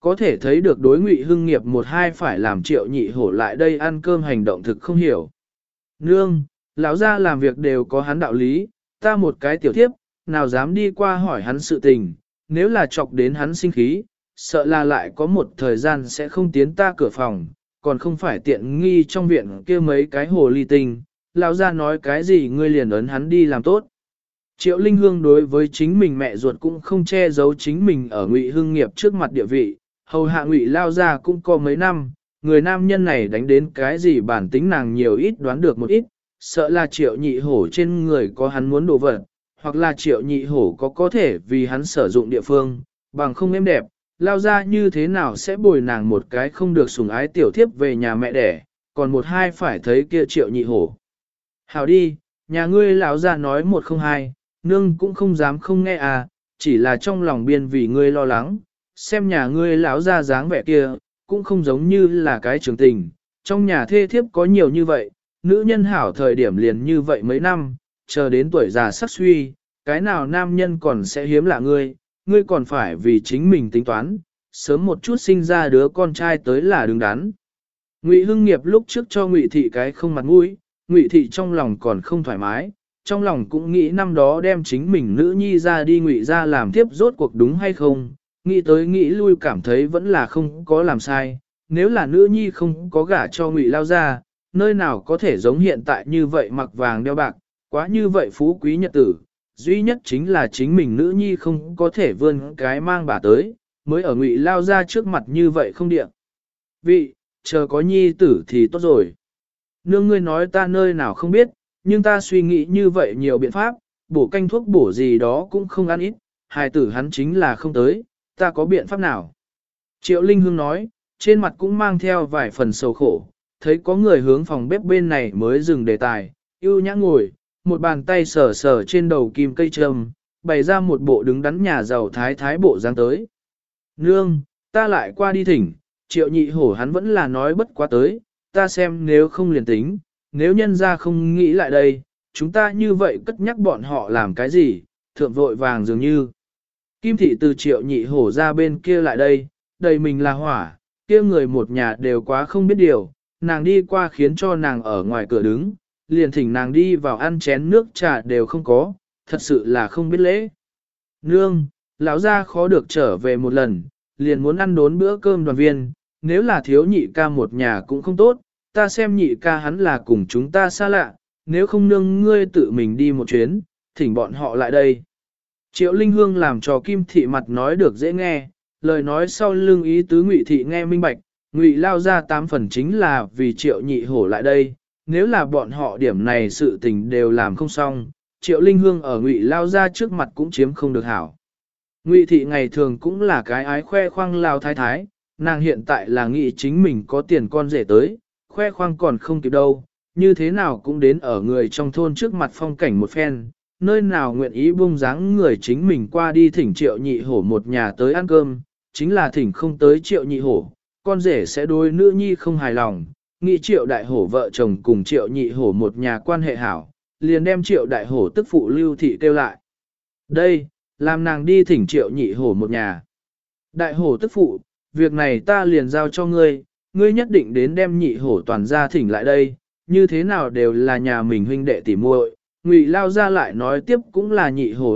có thể thấy được đối Ngụy Hưng Nghiệp một hai phải làm Triệu Nhị Hổ lại đây ăn cơm hành động thực không hiểu. Nương, lão gia làm việc đều có hắn đạo lý, ta một cái tiểu thiếp, nào dám đi qua hỏi hắn sự tình, nếu là chọc đến hắn sinh khí, sợ là lại có một thời gian sẽ không tiến ta cửa phòng, còn không phải tiện nghi trong viện kia mấy cái hồ ly tinh, lão gia nói cái gì ngươi liền ấn hắn đi làm tốt. Triệu Linh Hương đối với chính mình mẹ ruột cũng không che giấu chính mình ở Ngụy Hưng Nghiệp trước mặt địa vị, hầu hạ Ngụy lao gia cũng có mấy năm, người nam nhân này đánh đến cái gì bản tính nàng nhiều ít đoán được một ít, sợ là Triệu Nhị Hổ trên người có hắn muốn đồ vật, hoặc là Triệu Nhị Hổ có thể vì hắn sử dụng địa phương, bằng không êm đẹp, lao ra như thế nào sẽ bồi nàng một cái không được sủng ái tiểu thiếp về nhà mẹ đẻ, còn một hai phải thấy kia Triệu Nhị Hổ. Hảo đi, nhà ngươi lão ra nói một không hai, nương cũng không dám không nghe à, chỉ là trong lòng biên vì ngươi lo lắng, xem nhà ngươi lão ra dáng vẻ kia, cũng không giống như là cái trường tình, trong nhà thê thiếp có nhiều như vậy, nữ nhân hảo thời điểm liền như vậy mấy năm, chờ đến tuổi già sắc suy, cái nào nam nhân còn sẽ hiếm lạ ngươi còn phải vì chính mình tính toán, sớm một chút sinh ra đứa con trai tới là đứng đắn. Ngụy Hưng Nghiệp lúc trước cho Ngụy Thị cái không mặt mũi, Ngụy Thị trong lòng còn không thoải mái, trong lòng cũng nghĩ năm đó đem chính mình nữ nhi ra đi Ngụy ra làm tiếp rốt cuộc đúng hay không, nghĩ tới nghĩ lui cảm thấy vẫn là không có làm sai, nếu là nữ nhi không có gả cho Ngụy lao ra, nơi nào có thể giống hiện tại như vậy mặc vàng đeo bạc, quá như vậy phú quý nhật tử, duy nhất chính là chính mình nữ nhi không có thể vươn cái mang bà tới, mới ở Ngụy lao ra trước mặt như vậy không điện. Vị, chờ có nhi tử thì tốt rồi. Nương ngươi nói ta nơi nào không biết, nhưng ta suy nghĩ như vậy nhiều biện pháp, bổ canh thuốc bổ gì đó cũng không ăn ít, hài tử hắn chính là không tới, ta có biện pháp nào? Triệu Linh Hương nói, trên mặt cũng mang theo vài phần sầu khổ, thấy có người hướng phòng bếp bên này mới dừng đề tài, yêu nhã ngồi, một bàn tay sờ sờ trên đầu kim cây trâm, bày ra một bộ đứng đắn nhà giàu thái thái bộ dáng tới. Nương, ta lại qua đi thỉnh, Triệu Nhị Hổ hắn vẫn là nói bất quá tới, ta xem nếu không liền tính, nếu nhân ra không nghĩ lại đây, chúng ta như vậy cất nhắc bọn họ làm cái gì, thượng vội vàng dường như. Kim thị từ Triệu Nhị Hổ ra bên kia lại đây, đầy mình là hỏa, kia người một nhà đều quá không biết điều, nàng đi qua khiến cho nàng ở ngoài cửa đứng, liền thỉnh nàng đi vào ăn chén nước trà đều không có, thật sự là không biết lễ. Nương, lão gia khó được trở về một lần, liền muốn ăn đốn bữa cơm đoàn viên, nếu là thiếu nhị ca một nhà cũng không tốt, ta xem nhị ca hắn là cùng chúng ta xa lạ, nếu không nương ngươi tự mình đi một chuyến, thỉnh bọn họ lại đây. Triệu Linh Hương làm cho Kim thị mặt nói được dễ nghe, lời nói sau lưng ý tứ Ngụy thị nghe minh bạch, Ngụy lao ra 8 phần chính là vì Triệu Nhị Hổ lại đây, nếu là bọn họ điểm này sự tình đều làm không xong, Triệu Linh Hương ở Ngụy lao ra trước mặt cũng chiếm không được hảo. Ngụy thị ngày thường cũng là cái ái khoe khoang lao thái thái, nàng hiện tại là nghĩ chính mình có tiền con rể tới, khoe khoang còn không kịp đâu, như thế nào cũng đến ở người trong thôn trước mặt phong cảnh một phen, nơi nào nguyện ý bung dáng người chính mình qua đi thỉnh Triệu Nhị Hổ một nhà tới ăn cơm, chính là thỉnh không tới Triệu Nhị Hổ, con rể sẽ đối nữ nhi không hài lòng, nghĩ Triệu Đại Hổ vợ chồng cùng Triệu Nhị Hổ một nhà quan hệ hảo, liền đem Triệu Đại Hổ tức phụ Lưu Thị kêu lại. Đây, làm nàng đi thỉnh Triệu Nhị Hổ một nhà. Đại Hổ tức phụ, việc này ta liền giao cho ngươi, ngươi nhất định đến đem Nhị Hổ toàn gia thỉnh lại đây, như thế nào đều là nhà mình huynh đệ tỉ muội. Ngụy lao ra lại nói tiếp cũng là Nhị Hổ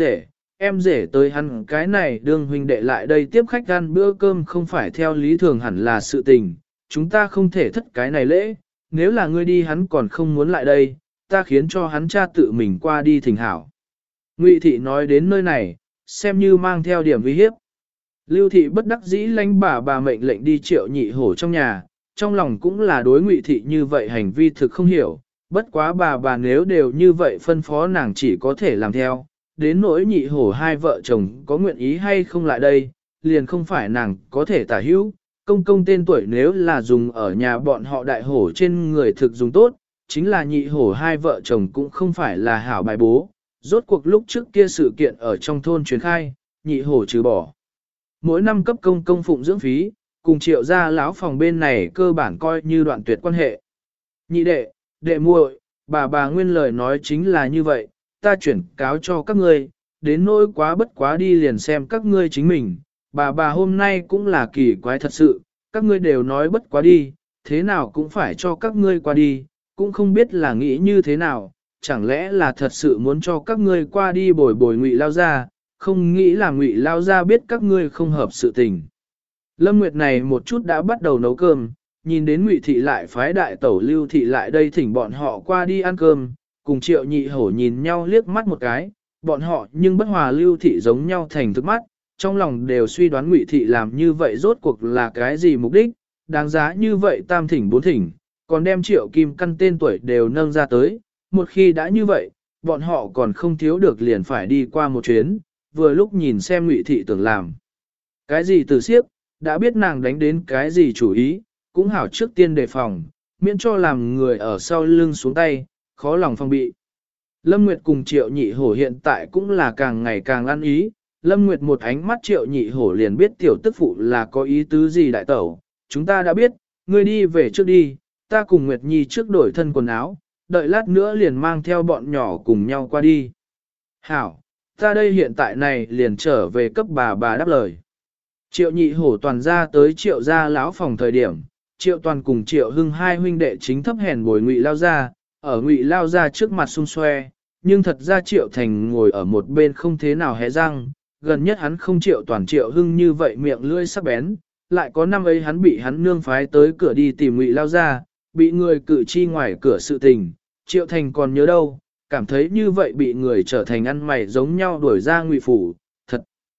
em rể tới hắn cái này đương huynh đệ lại đây tiếp khách ăn bữa cơm không phải theo lý thường hẳn là sự tình, chúng ta không thể thất cái này lễ, nếu là ngươi đi hắn còn không muốn lại đây, ta khiến cho hắn cha tự mình qua đi thỉnh hảo. Ngụy thị nói đến nơi này, xem như mang theo điểm uy hiếp. Lưu thị bất đắc dĩ lãnh bà mệnh lệnh đi Triệu Nhị Hổ trong nhà, trong lòng cũng là đối Ngụy thị như vậy hành vi thực không hiểu, bất quá bà nếu đều như vậy phân phó nàng chỉ có thể làm theo, đến nỗi Nhị Hổ hai vợ chồng có nguyện ý hay không lại đây, liền không phải nàng có thể tả hữu, công tên tuổi nếu là dùng ở nhà bọn họ Đại Hổ trên người thực dùng tốt, chính là Nhị Hổ hai vợ chồng cũng không phải là hảo bài bố, rốt cuộc lúc trước kia sự kiện ở trong thôn truyền khai, Nhị Hổ trừ bỏ. Mỗi năm cấp công phụng dưỡng phí, cùng Triệu gia lão phòng bên này cơ bản coi như đoạn tuyệt quan hệ. Nhị đệ muội, bà nguyên lời nói chính là như vậy, ta chuyển cáo cho các ngươi, đến nỗi quá bất quá đi liền xem các ngươi chính mình, Bà hôm nay cũng là kỳ quái thật sự, các ngươi đều nói bất quá đi, thế nào cũng phải cho các ngươi qua đi, cũng không biết là nghĩ như thế nào, chẳng lẽ là thật sự muốn cho các ngươi qua đi bồi bồi Ngụy lao ra, không nghĩ là Ngụy lao ra biết các ngươi không hợp sự tình. Lâm Nguyệt này một chút đã bắt đầu nấu cơm, nhìn đến Ngụy thị lại phái đại tẩu Lưu thị lại đây thỉnh bọn họ qua đi ăn cơm, cùng Triệu Nhị Hổ nhìn nhau liếc mắt một cái, bọn họ nhưng bất hòa Lưu thị giống nhau thành thức mắt, trong lòng đều suy đoán Ngụy thị làm như vậy rốt cuộc là cái gì mục đích, đáng giá như vậy tam thỉnh bốn thỉnh, còn đem Triệu Kim Căn tên tuổi đều nâng ra tới, một khi đã như vậy, bọn họ còn không thiếu được liền phải đi qua một chuyến, vừa lúc nhìn xem Ngụy thị tưởng làm. Cái gì từ siếp, đã biết nàng đánh đến cái gì chủ ý, cũng hảo trước tiên đề phòng, miễn cho làm người ở sau lưng xuống tay, khó lòng phòng bị. Lâm Nguyệt cùng Triệu Nhị Hổ hiện tại cũng là càng ngày càng ăn ý, Lâm Nguyệt một ánh mắt Triệu Nhị Hổ liền biết tiểu tức phụ là có ý tứ gì đại tẩu, chúng ta đã biết, ngươi đi về trước đi, ta cùng Nguyệt Nhi trước đổi thân quần áo, đợi lát nữa liền mang theo bọn nhỏ cùng nhau qua đi. Hảo, ta đây hiện tại này liền trở về cấp bà đáp lời. Triệu Nhị Hổ toàn ra tới Triệu gia lão phòng thời điểm, Triệu toàn cùng Triệu Hưng hai huynh đệ chính thấp hèn bồi Ngụy lao ra, ở Ngụy lao ra trước mặt xung xoe, nhưng thật ra Triệu Thành ngồi ở một bên không thế nào hé răng, gần nhất hắn không Triệu toàn Triệu Hưng như vậy miệng lưỡi sắc bén, lại có năm ấy hắn bị hắn nương phái tới cửa đi tìm Ngụy lao ra, bị người cử chi ngoài cửa sự tình, Triệu Thành còn nhớ đâu, cảm thấy như vậy bị người trở thành ăn mày giống nhau đuổi ra Ngụy phủ, thật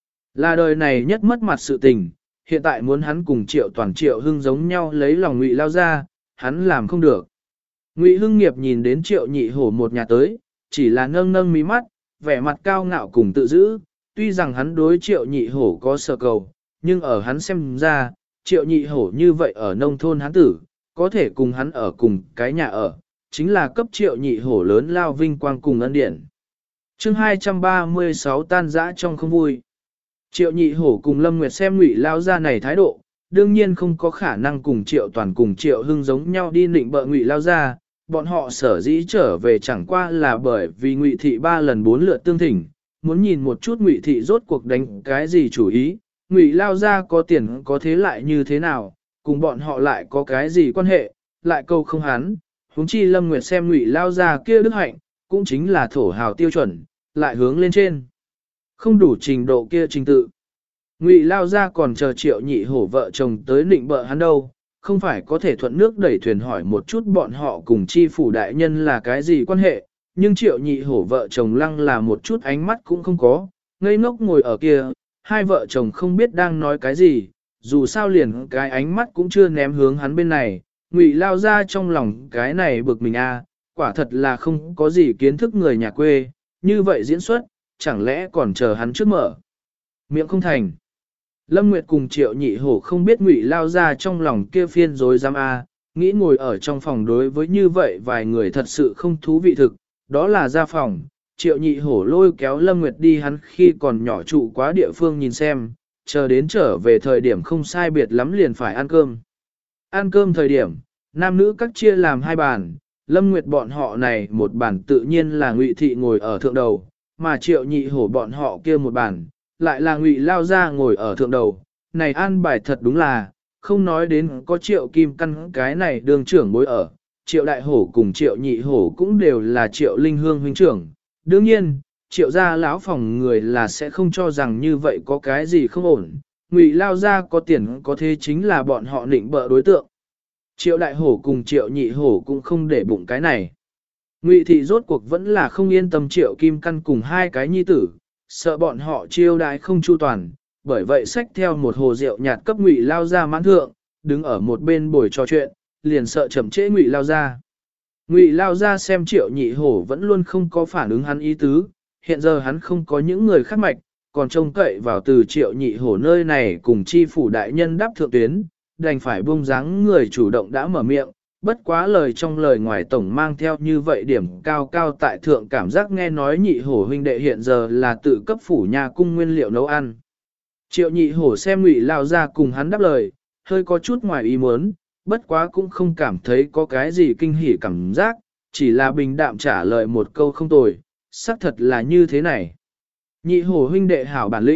là đời này nhất mất mặt sự tình, hiện tại muốn hắn cùng Triệu toàn Triệu Hưng giống nhau lấy lòng Ngụy lao ra, hắn làm không được. Ngụy Hưng nghiệp nhìn đến Triệu Nhị Hổ một nhà tới, chỉ là nâng nâng mí mắt, vẻ mặt cao ngạo cùng tự giữ, tuy rằng hắn đối Triệu Nhị Hổ có sở cầu, nhưng ở hắn xem ra, Triệu Nhị Hổ như vậy ở nông thôn hắn tử, có thể cùng hắn ở cùng cái nhà ở, chính là cấp Triệu Nhị Hổ lớn lao vinh quang cùng ân điển. Chương 236 tan dã trong không vui. Triệu Nhị Hổ cùng Lâm Nguyệt xem Ngụy lao ra này thái độ, đương nhiên không có khả năng cùng Triệu toàn cùng Triệu Hưng giống nhau đi nịnh bợ Ngụy lao ra, bọn họ sở dĩ trở về chẳng qua là bởi vì Ngụy thị 3 lần 4 lượt tương thỉnh, muốn nhìn một chút Ngụy thị rốt cuộc đánh cái gì chủ ý, Ngụy lao ra có tiền có thế lại như thế nào, cùng bọn họ lại có cái gì quan hệ, lại câu không hắn, huống chi Lâm Nguyệt xem Ngụy lao ra kia đức hạnh, cũng chính là thổ hào tiêu chuẩn, lại hướng lên trên. Không đủ trình độ kia trình tự. Ngụy lao ra còn chờ Triệu Nhị Hổ vợ chồng tới nịnh bợ hắn đâu, không phải có thể thuận nước đẩy thuyền hỏi một chút bọn họ cùng chi phủ đại nhân là cái gì quan hệ, nhưng Triệu Nhị Hổ vợ chồng lăng là một chút ánh mắt cũng không có, ngây ngốc ngồi ở kia, hai vợ chồng không biết đang nói cái gì, dù sao liền cái ánh mắt cũng chưa ném hướng hắn bên này, Ngụy lao ra trong lòng cái này bực mình quả thật là không có gì kiến thức người nhà quê, như vậy diễn xuất, chẳng lẽ còn chờ hắn trước mở. Miệng không thành. Lâm Nguyệt cùng Triệu Nhị Hổ không biết Ngụy lao ra trong lòng kia phiên rối dám nghĩ ngồi ở trong phòng đối với như vậy vài người thật sự không thú vị thực, đó là ra phòng, Triệu Nhị Hổ lôi kéo Lâm Nguyệt đi hắn khi còn nhỏ trụ quá địa phương nhìn xem, chờ đến trở về thời điểm không sai biệt lắm liền phải ăn cơm. Ăn cơm thời điểm, nam nữ các chia làm hai bàn, Lâm Nguyệt bọn họ này một bàn tự nhiên là Ngụy thị ngồi ở thượng đầu, mà Triệu Nhị Hổ bọn họ kia một bàn, lại là Ngụy lao ra ngồi ở thượng đầu. Này an bài thật đúng là, không nói đến có Triệu Kim Căn cái này đường trưởng bối ở, Triệu Đại Hổ cùng Triệu Nhị Hổ cũng đều là Triệu Linh Hương huynh trưởng. Đương nhiên, Triệu gia lão phòng người là sẽ không cho rằng như vậy có cái gì không ổn, Ngụy lao ra có tiền có thế chính là bọn họ nịnh bợ đối tượng. Triệu Đại Hổ cùng Triệu Nhị Hổ cũng không để bụng cái này. Ngụy thị rốt cuộc vẫn là không yên tâm Triệu Kim Căn cùng hai cái nhi tử, sợ bọn họ chiêu đãi không chu toàn, bởi vậy xách theo một hồ rượu nhạt cấp Ngụy lao ra mãn thượng, đứng ở một bên bồi trò chuyện, liền sợ chậm trễ Ngụy lao ra. Ngụy lao ra xem Triệu Nhị Hổ vẫn luôn không có phản ứng hắn ý tứ, hiện giờ hắn không có những người khác mạch, còn trông cậy vào từ Triệu Nhị Hổ nơi này cùng chi phủ đại nhân đáp thượng tuyến, đành phải buông dáng người chủ động đã mở miệng, bất quá lời trong lời ngoài tổng mang theo như vậy điểm cao cao tại thượng cảm giác nghe nói Nhị Hổ huynh đệ hiện giờ là tự cấp phủ nhà cung nguyên liệu nấu ăn. Triệu Nhị Hổ xem Ngụy lao ra cùng hắn đáp lời, hơi có chút ngoài ý muốn, bất quá cũng không cảm thấy có cái gì kinh hỉ cảm giác, chỉ là bình đạm trả lời một câu không tồi, xác thật là như thế này. Nhị Hổ huynh đệ hảo bản lĩnh,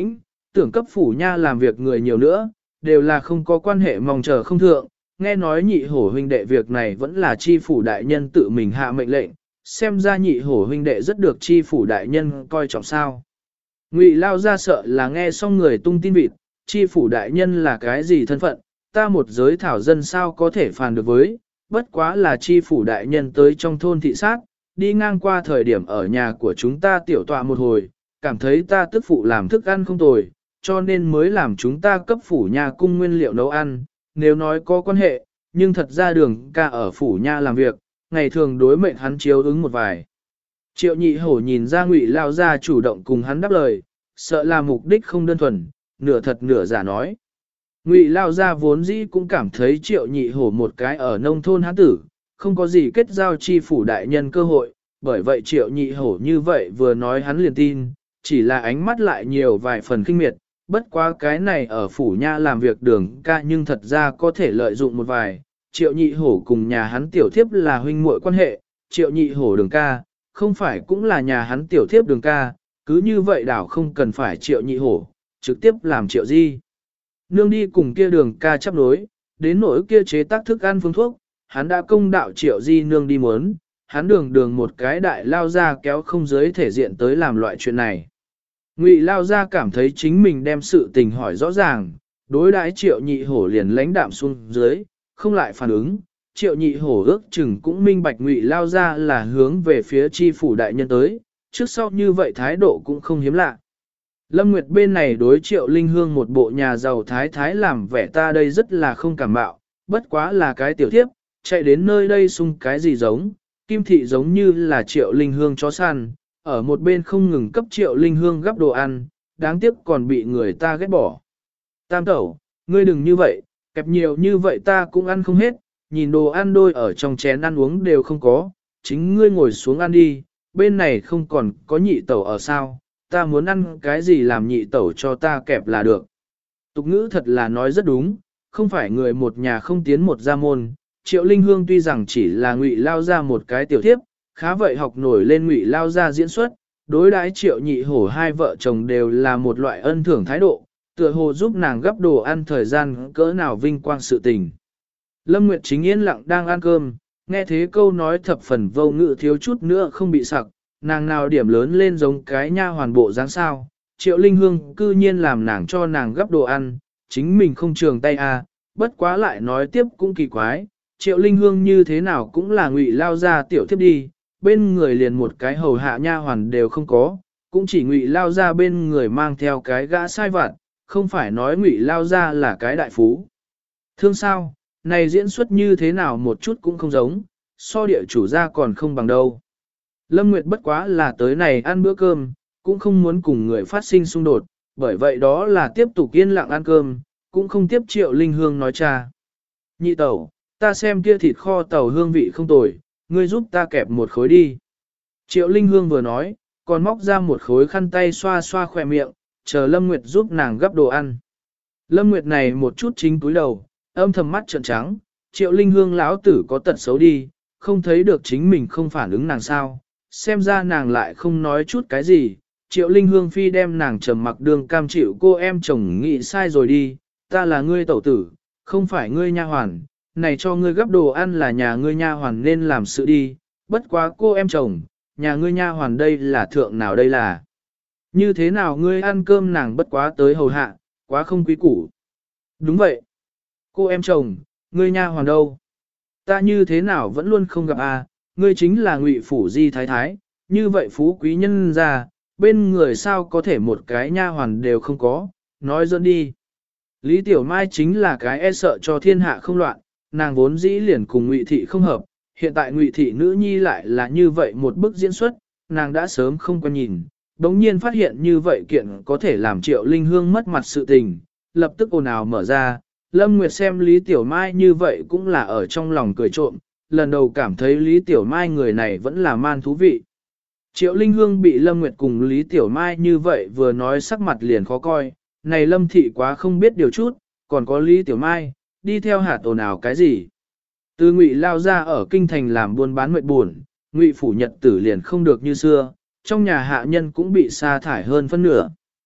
tưởng cấp phủ nha làm việc người nhiều nữa, đều là không có quan hệ mong chờ không thượng, nghe nói nhị hổ huynh đệ việc này vẫn là chi phủ đại nhân tự mình hạ mệnh lệnh, xem ra nhị hổ huynh đệ rất được chi phủ đại nhân coi trọng sao. Ngụy lao ra sợ là nghe xong người tung tin vịt, chi phủ đại nhân là cái gì thân phận, ta một giới thảo dân sao có thể phàn được với, bất quá là chi phủ đại nhân tới trong thôn thị sát, đi ngang qua thời điểm ở nhà của chúng ta tiểu tọa một hồi, cảm thấy ta tức phụ làm thức ăn không tồi, cho nên mới làm chúng ta cấp phủ nhà cung nguyên liệu nấu ăn, nếu nói có quan hệ, nhưng thật ra đường ca ở phủ nha làm việc, ngày thường đối mệnh hắn chiếu ứng một vài. Triệu nhị hổ nhìn ra Ngụy lao ra chủ động cùng hắn đáp lời, sợ là mục đích không đơn thuần, nửa thật nửa giả nói. Ngụy lao ra vốn dĩ cũng cảm thấy triệu nhị hổ một cái ở nông thôn hán tử, không có gì kết giao chi phủ đại nhân cơ hội, bởi vậy triệu nhị hổ như vậy vừa nói hắn liền tin, chỉ là ánh mắt lại nhiều vài phần kinh miệt, bất quá cái này ở phủ nha làm việc đường ca nhưng thật ra có thể lợi dụng một vài, triệu nhị hổ cùng nhà hắn tiểu thiếp là huynh muội quan hệ, triệu nhị hổ đường ca, không phải cũng là nhà hắn tiểu thiếp đường ca, cứ như vậy đảo không cần phải triệu nhị hổ, trực tiếp làm triệu di. Nương đi cùng kia đường ca chấp đối, đến nỗi kia chế tác thức ăn phương thuốc, hắn đã công đạo triệu di nương đi muốn, hắn đường một cái đại lao ra kéo không giới thể diện tới làm loại chuyện này. Ngụy lao ra cảm thấy chính mình đem sự tình hỏi rõ ràng, đối đãi triệu nhị hổ liền lãnh đạm xuống dưới, không lại phản ứng. Triệu nhị hổ ước chừng cũng minh bạch Ngụy lao ra là hướng về phía chi phủ đại nhân tới, trước sau như vậy thái độ cũng không hiếm lạ. Lâm Nguyệt bên này đối Triệu Linh Hương một bộ nhà giàu thái thái làm vẻ ta đây rất là không cảm mạo, bất quá là cái tiểu thiếp, chạy đến nơi đây sung cái gì giống, Kim thị giống như là Triệu Linh Hương chó săn, ở một bên không ngừng cấp Triệu Linh Hương gắp đồ ăn, đáng tiếc còn bị người ta ghét bỏ. Tam tẩu, ngươi đừng như vậy, kẹp nhiều như vậy ta cũng ăn không hết, nhìn đồ ăn đôi ở trong chén ăn uống đều không có, chính ngươi ngồi xuống ăn đi, bên này không còn có nhị tẩu ở sao, ta muốn ăn cái gì làm nhị tẩu cho ta kẹp là được. Tục ngữ thật là nói rất đúng, không phải người một nhà không tiến một gia môn, Triệu Linh Hương tuy rằng chỉ là Ngụy lao ra một cái tiểu thiếp, khá vậy học nổi lên Ngụy lao ra diễn xuất, đối đãi Triệu nhị hổ hai vợ chồng đều là một loại ân thưởng thái độ, tựa hồ giúp nàng gấp đồ ăn thời gian cỡ nào vinh quang sự tình. Lâm Nguyệt chính yên lặng đang ăn cơm, nghe thế câu nói thập phần vô ngữ thiếu chút nữa không bị sặc, nàng nào điểm lớn lên giống cái nha hoàn bộ dáng sao. Triệu Linh Hương cư nhiên làm nàng cho nàng gấp đồ ăn, chính mình không trường tay à, bất quá lại nói tiếp cũng kỳ quái, Triệu Linh Hương như thế nào cũng là Ngụy lao ra tiểu thiếp đi, bên người liền một cái hầu hạ nha hoàn đều không có, cũng chỉ Ngụy lao ra bên người mang theo cái gã sai vặt, không phải nói Ngụy lao ra là cái đại phú. Thương sao, này diễn xuất như thế nào một chút cũng không giống, so địa chủ gia còn không bằng đâu. Lâm Nguyệt bất quá là tới này ăn bữa cơm, cũng không muốn cùng người phát sinh xung đột, bởi vậy đó là tiếp tục yên lặng ăn cơm, cũng không tiếp Triệu Linh Hương nói cha. Nhị tẩu, ta xem kia thịt kho tàu hương vị không tồi, ngươi giúp ta kẹp một khối đi. Triệu Linh Hương vừa nói, còn móc ra một khối khăn tay xoa xoa khỏe miệng, chờ Lâm Nguyệt giúp nàng gắp đồ ăn. Lâm Nguyệt này một chút chính túi đầu, âm thầm mắt trợn trắng, Triệu Linh Hương lão tử có tật xấu đi, không thấy được chính mình không phản ứng nàng sao, xem ra nàng lại không nói chút cái gì. Triệu Linh Hương phi đem nàng trầm mặc đường cam chịu cô em chồng nghĩ sai rồi đi, ta là ngươi tẩu tử, không phải ngươi nha hoàn, này cho ngươi gấp đồ ăn là nhà ngươi nha hoàn nên làm sự đi, bất quá cô em chồng, nhà ngươi nha hoàn đây là thượng nào đây là. Như thế nào ngươi ăn cơm nàng bất quá tới hầu hạ, quá không quý củ. Đúng vậy. Cô em chồng, ngươi nha hoàn đâu? Ta như thế nào vẫn luôn không gặp à, ngươi chính là Ngụy phủ di thái thái, như vậy phú quý nhân ra, bên người sao có thể một cái nha hoàn đều không có, nói dẫn đi. Lý Tiểu Mai chính là cái e sợ cho thiên hạ không loạn, nàng vốn dĩ liền cùng Ngụy thị không hợp, hiện tại Ngụy thị nữ nhi lại là như vậy một bức diễn xuất, nàng đã sớm không quan nhìn, đống nhiên phát hiện như vậy kiện có thể làm Triệu Linh Hương mất mặt sự tình, lập tức ồn ào mở ra. Lâm Nguyệt xem Lý Tiểu Mai như vậy cũng là ở trong lòng cười trộm, lần đầu cảm thấy Lý Tiểu Mai người này vẫn là man thú vị. Triệu Linh Hương bị Lâm Nguyệt cùng Lý Tiểu Mai như vậy vừa nói sắc mặt liền khó coi, này Lâm Thị quá không biết điều chút, còn có Lý Tiểu Mai, đi theo hạt ồn ào cái gì. Từ Ngụy lao ra ở kinh thành làm buôn bán mệt buồn, Ngụy phủ nhật tử liền không được như xưa, trong nhà hạ nhân cũng bị sa thải hơn phân nửa.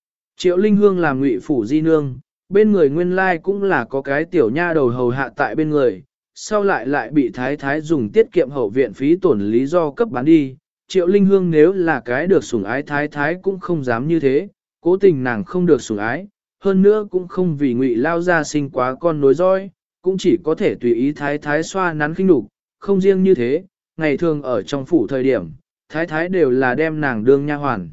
Triệu Linh Hương làm Ngụy phủ di nương, bên người nguyên lai cũng là có cái tiểu nha đầu hầu hạ tại bên người, sau lại bị thái thái dùng tiết kiệm hậu viện phí tổn lý do cấp bán đi. Triệu Linh Hương nếu là cái được sủng ái thái thái cũng không dám như thế, cố tình nàng không được sủng ái, hơn nữa cũng không vì Ngụy lao ra sinh quá con nối dõi, cũng chỉ có thể tùy ý thái thái xoa nắn khinh đục, không riêng như thế, ngày thường ở trong phủ thời điểm, thái thái đều là đem nàng đương nha hoàn.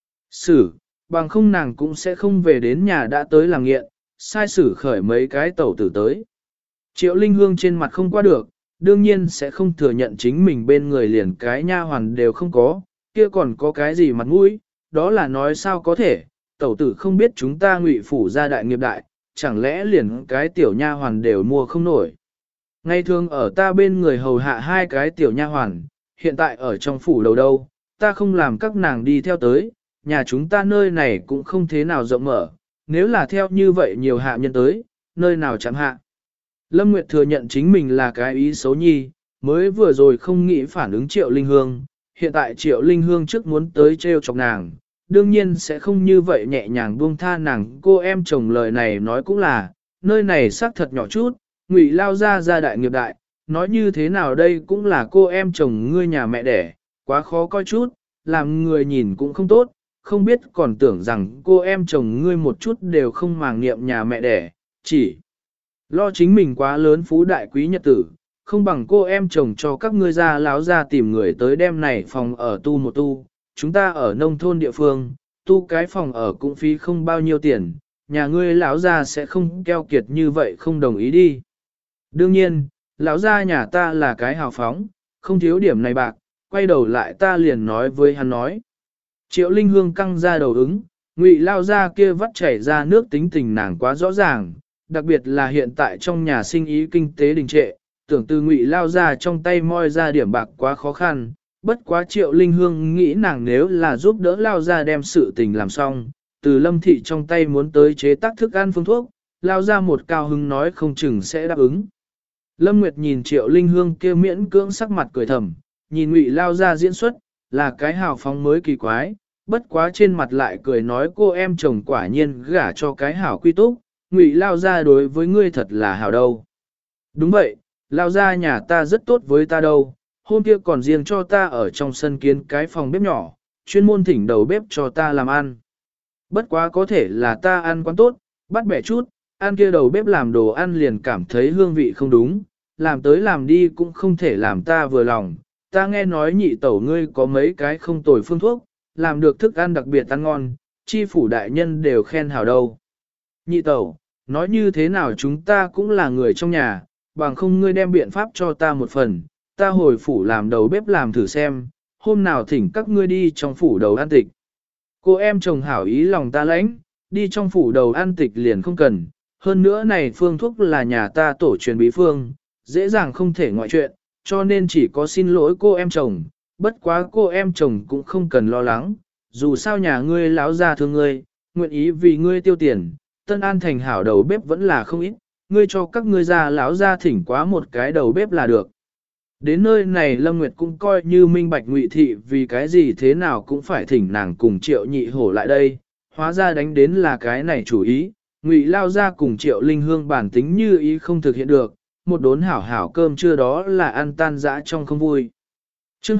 Bằng không nàng cũng sẽ không về đến nhà đã tới làm nghiện, sai xử khởi mấy cái tẩu tử tới. Triệu Linh Hương trên mặt không qua được, đương nhiên sẽ không thừa nhận chính mình bên người liền cái nha hoàn đều không có, kia còn có cái gì mặt mũi, đó là nói sao có thể, tẩu tử không biết chúng ta Ngụy phủ gia đại nghiệp đại, chẳng lẽ liền cái tiểu nha hoàn đều mua không nổi. Ngày thường ở ta bên người hầu hạ hai cái tiểu nha hoàn, hiện tại ở trong phủ đầu đâu, ta không làm các nàng đi theo tới, nhà chúng ta nơi này cũng không thế nào rộng mở, nếu là theo như vậy nhiều hạ nhân tới, nơi nào chẳng hạ. Lâm Nguyệt thừa nhận chính mình là cái ý xấu nhi, mới vừa rồi không nghĩ phản ứng Triệu Linh Hương, hiện tại Triệu Linh Hương trước muốn tới trêu chọc nàng, đương nhiên sẽ không như vậy nhẹ nhàng buông tha nàng. Cô em chồng lời này nói cũng là, nơi này xác thật nhỏ chút, Ngụy lao ra gia đại nghiệp đại, nói như thế nào đây cũng là cô em chồng ngươi nhà mẹ đẻ, quá khó coi chút, làm người nhìn cũng không tốt, không biết còn tưởng rằng cô em chồng ngươi một chút đều không màng niệm nhà mẹ đẻ, chỉ lo chính mình quá lớn phú đại quý nhật tử, không bằng cô em chồng cho các ngươi ra láo ra tìm người tới đem này phòng ở tu một tu, chúng ta ở nông thôn địa phương, tu cái phòng ở cũng phí không bao nhiêu tiền, nhà ngươi lão gia sẽ không keo kiệt như vậy không đồng ý đi. Đương nhiên, lão gia nhà ta là cái hào phóng, không thiếu điểm này bạc, quay đầu lại ta liền nói với hắn nói. Triệu Linh Hương căng ra đầu ứng, Ngụy lao ra kia vắt chảy ra nước tính tình nàng quá rõ ràng, đặc biệt là hiện tại trong nhà sinh ý kinh tế đình trệ, tưởng từ Ngụy lao ra trong tay moi ra điểm bạc quá khó khăn, bất quá Triệu Linh Hương nghĩ nàng nếu là giúp đỡ lao ra đem sự tình làm xong, từ Lâm thị trong tay muốn tới chế tác thức ăn phương thuốc, lao ra một cao hứng nói không chừng sẽ đáp ứng. Lâm Nguyệt nhìn Triệu Linh Hương kia miễn cưỡng sắc mặt cười thầm, nhìn Ngụy lao ra diễn xuất, là cái hào phóng mới kỳ quái, bất quá trên mặt lại cười nói cô em chồng quả nhiên gả cho cái hảo quy túc, Ngụy lao ra đối với ngươi thật là hảo đâu. Đúng vậy, lao ra nhà ta rất tốt với ta đâu, hôm kia còn riêng cho ta ở trong sân kiến cái phòng bếp nhỏ, chuyên môn thỉnh đầu bếp cho ta làm ăn. Bất quá có thể là ta ăn quán tốt, bắt bẻ chút, ăn kia đầu bếp làm đồ ăn liền cảm thấy hương vị không đúng, làm tới làm đi cũng không thể làm ta vừa lòng. Ta nghe nói nhị tẩu ngươi có mấy cái không tồi phương thuốc, làm được thức ăn đặc biệt ăn ngon, chi phủ đại nhân đều khen hảo đâu. Nhị tẩu, nói như thế nào chúng ta cũng là người trong nhà, bằng không ngươi đem biện pháp cho ta một phần, ta hồi phủ làm đầu bếp làm thử xem, hôm nào thỉnh các ngươi đi trong phủ đầu ăn tịch. Cô em chồng hảo ý lòng ta lãnh, đi trong phủ đầu ăn tịch liền không cần, hơn nữa này phương thuốc là nhà ta tổ truyền bí phương, dễ dàng không thể ngoại chuyện, cho nên chỉ có xin lỗi cô em chồng, bất quá cô em chồng cũng không cần lo lắng, dù sao nhà ngươi láo ra thương ngươi, nguyện ý vì ngươi tiêu tiền, Tân An thành hảo đầu bếp vẫn là không ít, ngươi cho các ngươi ra láo ra thỉnh quá một cái đầu bếp là được. Đến nơi này Lâm Nguyệt cũng coi như minh bạch Ngụy thị vì cái gì thế nào cũng phải thỉnh nàng cùng Triệu Nhị Hổ lại đây, hóa ra đánh đến là cái này chủ ý, Ngụy lao ra cùng Triệu Linh Hương bản tính như ý không thực hiện được, một đốn hảo hảo cơm trưa đó là ăn tan dã trong không vui. Chương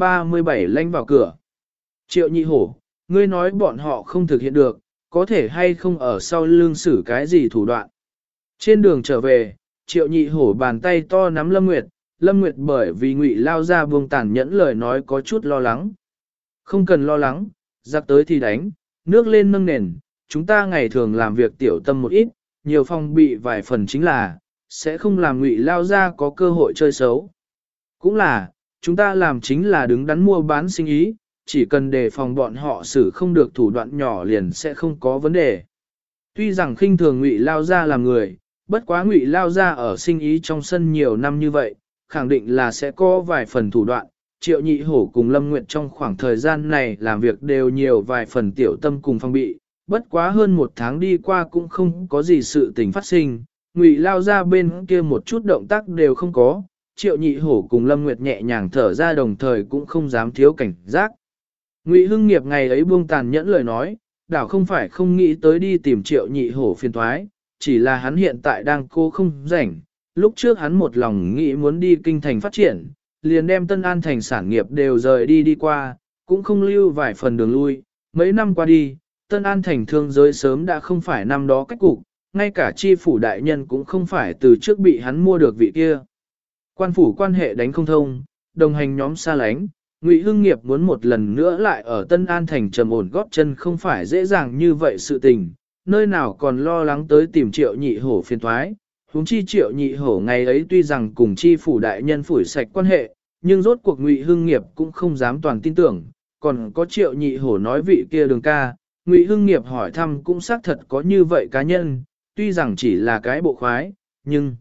237 lanh vào cửa. Triệu Nhị Hổ, ngươi nói bọn họ không thực hiện được, có thể hay không ở sau lưng xử cái gì thủ đoạn. Trên đường trở về, Triệu Nhị Hổ bàn tay to nắm Lâm Nguyệt, Lâm Nguyệt bởi vì Ngụy lao ra buông tàn nhẫn lời nói có chút lo lắng. Không cần lo lắng, giặc tới thì đánh, nước lên nâng nền, chúng ta ngày thường làm việc tiểu tâm một ít, nhiều phong bị vài phần chính là, sẽ không làm Ngụy lao ra có cơ hội chơi xấu. Cũng là, chúng ta làm chính là đứng đắn mua bán sinh ý, chỉ cần đề phòng bọn họ xử không được thủ đoạn nhỏ liền sẽ không có vấn đề. Tuy rằng khinh thường Ngụy lao ra làm người, bất quá Ngụy lao ra ở sinh ý trong sân nhiều năm như vậy, khẳng định là sẽ có vài phần thủ đoạn. Triệu Nhị Hổ cùng Lâm Nguyệt trong khoảng thời gian này làm việc đều nhiều vài phần tiểu tâm cùng phong bị, bất quá hơn một tháng đi qua cũng không có gì sự tình phát sinh, Ngụy lao ra bên kia một chút động tác đều không có, Triệu Nhị Hổ cùng Lâm Nguyệt nhẹ nhàng thở ra đồng thời cũng không dám thiếu cảnh giác. Ngụy Hưng Nghiệp ngày ấy buông tàn nhẫn lời nói, đảo không phải không nghĩ tới đi tìm Triệu Nhị Hổ phiền toái, chỉ là hắn hiện tại đang cố không rảnh. Lúc trước hắn một lòng nghĩ muốn đi kinh thành phát triển, liền đem Tân An thành sản nghiệp đều rời đi qua, cũng không lưu vài phần đường lui. Mấy năm qua đi, Tân An thành thương giới sớm đã không phải năm đó cách cục, ngay cả chi phủ đại nhân cũng không phải từ trước bị hắn mua được vị kia. Quan phủ quan hệ đánh không thông, đồng hành nhóm xa lánh, Ngụy Hưng Nghiệp muốn một lần nữa lại ở Tân An thành trầm ổn góp chân không phải dễ dàng như vậy sự tình, nơi nào còn lo lắng tới tìm Triệu Nhị Hổ phiền toái. Huống chi Triệu Nhị Hổ ngày ấy tuy rằng cùng chi phủ đại nhân phủi sạch quan hệ, nhưng rốt cuộc Ngụy Hưng Nghiệp cũng không dám toàn tin tưởng, còn có Triệu Nhị Hổ nói vị kia Đường ca, Ngụy Hưng Nghiệp hỏi thăm cũng xác thật có như vậy cá nhân, tuy rằng chỉ là cái bộ khoái, nhưng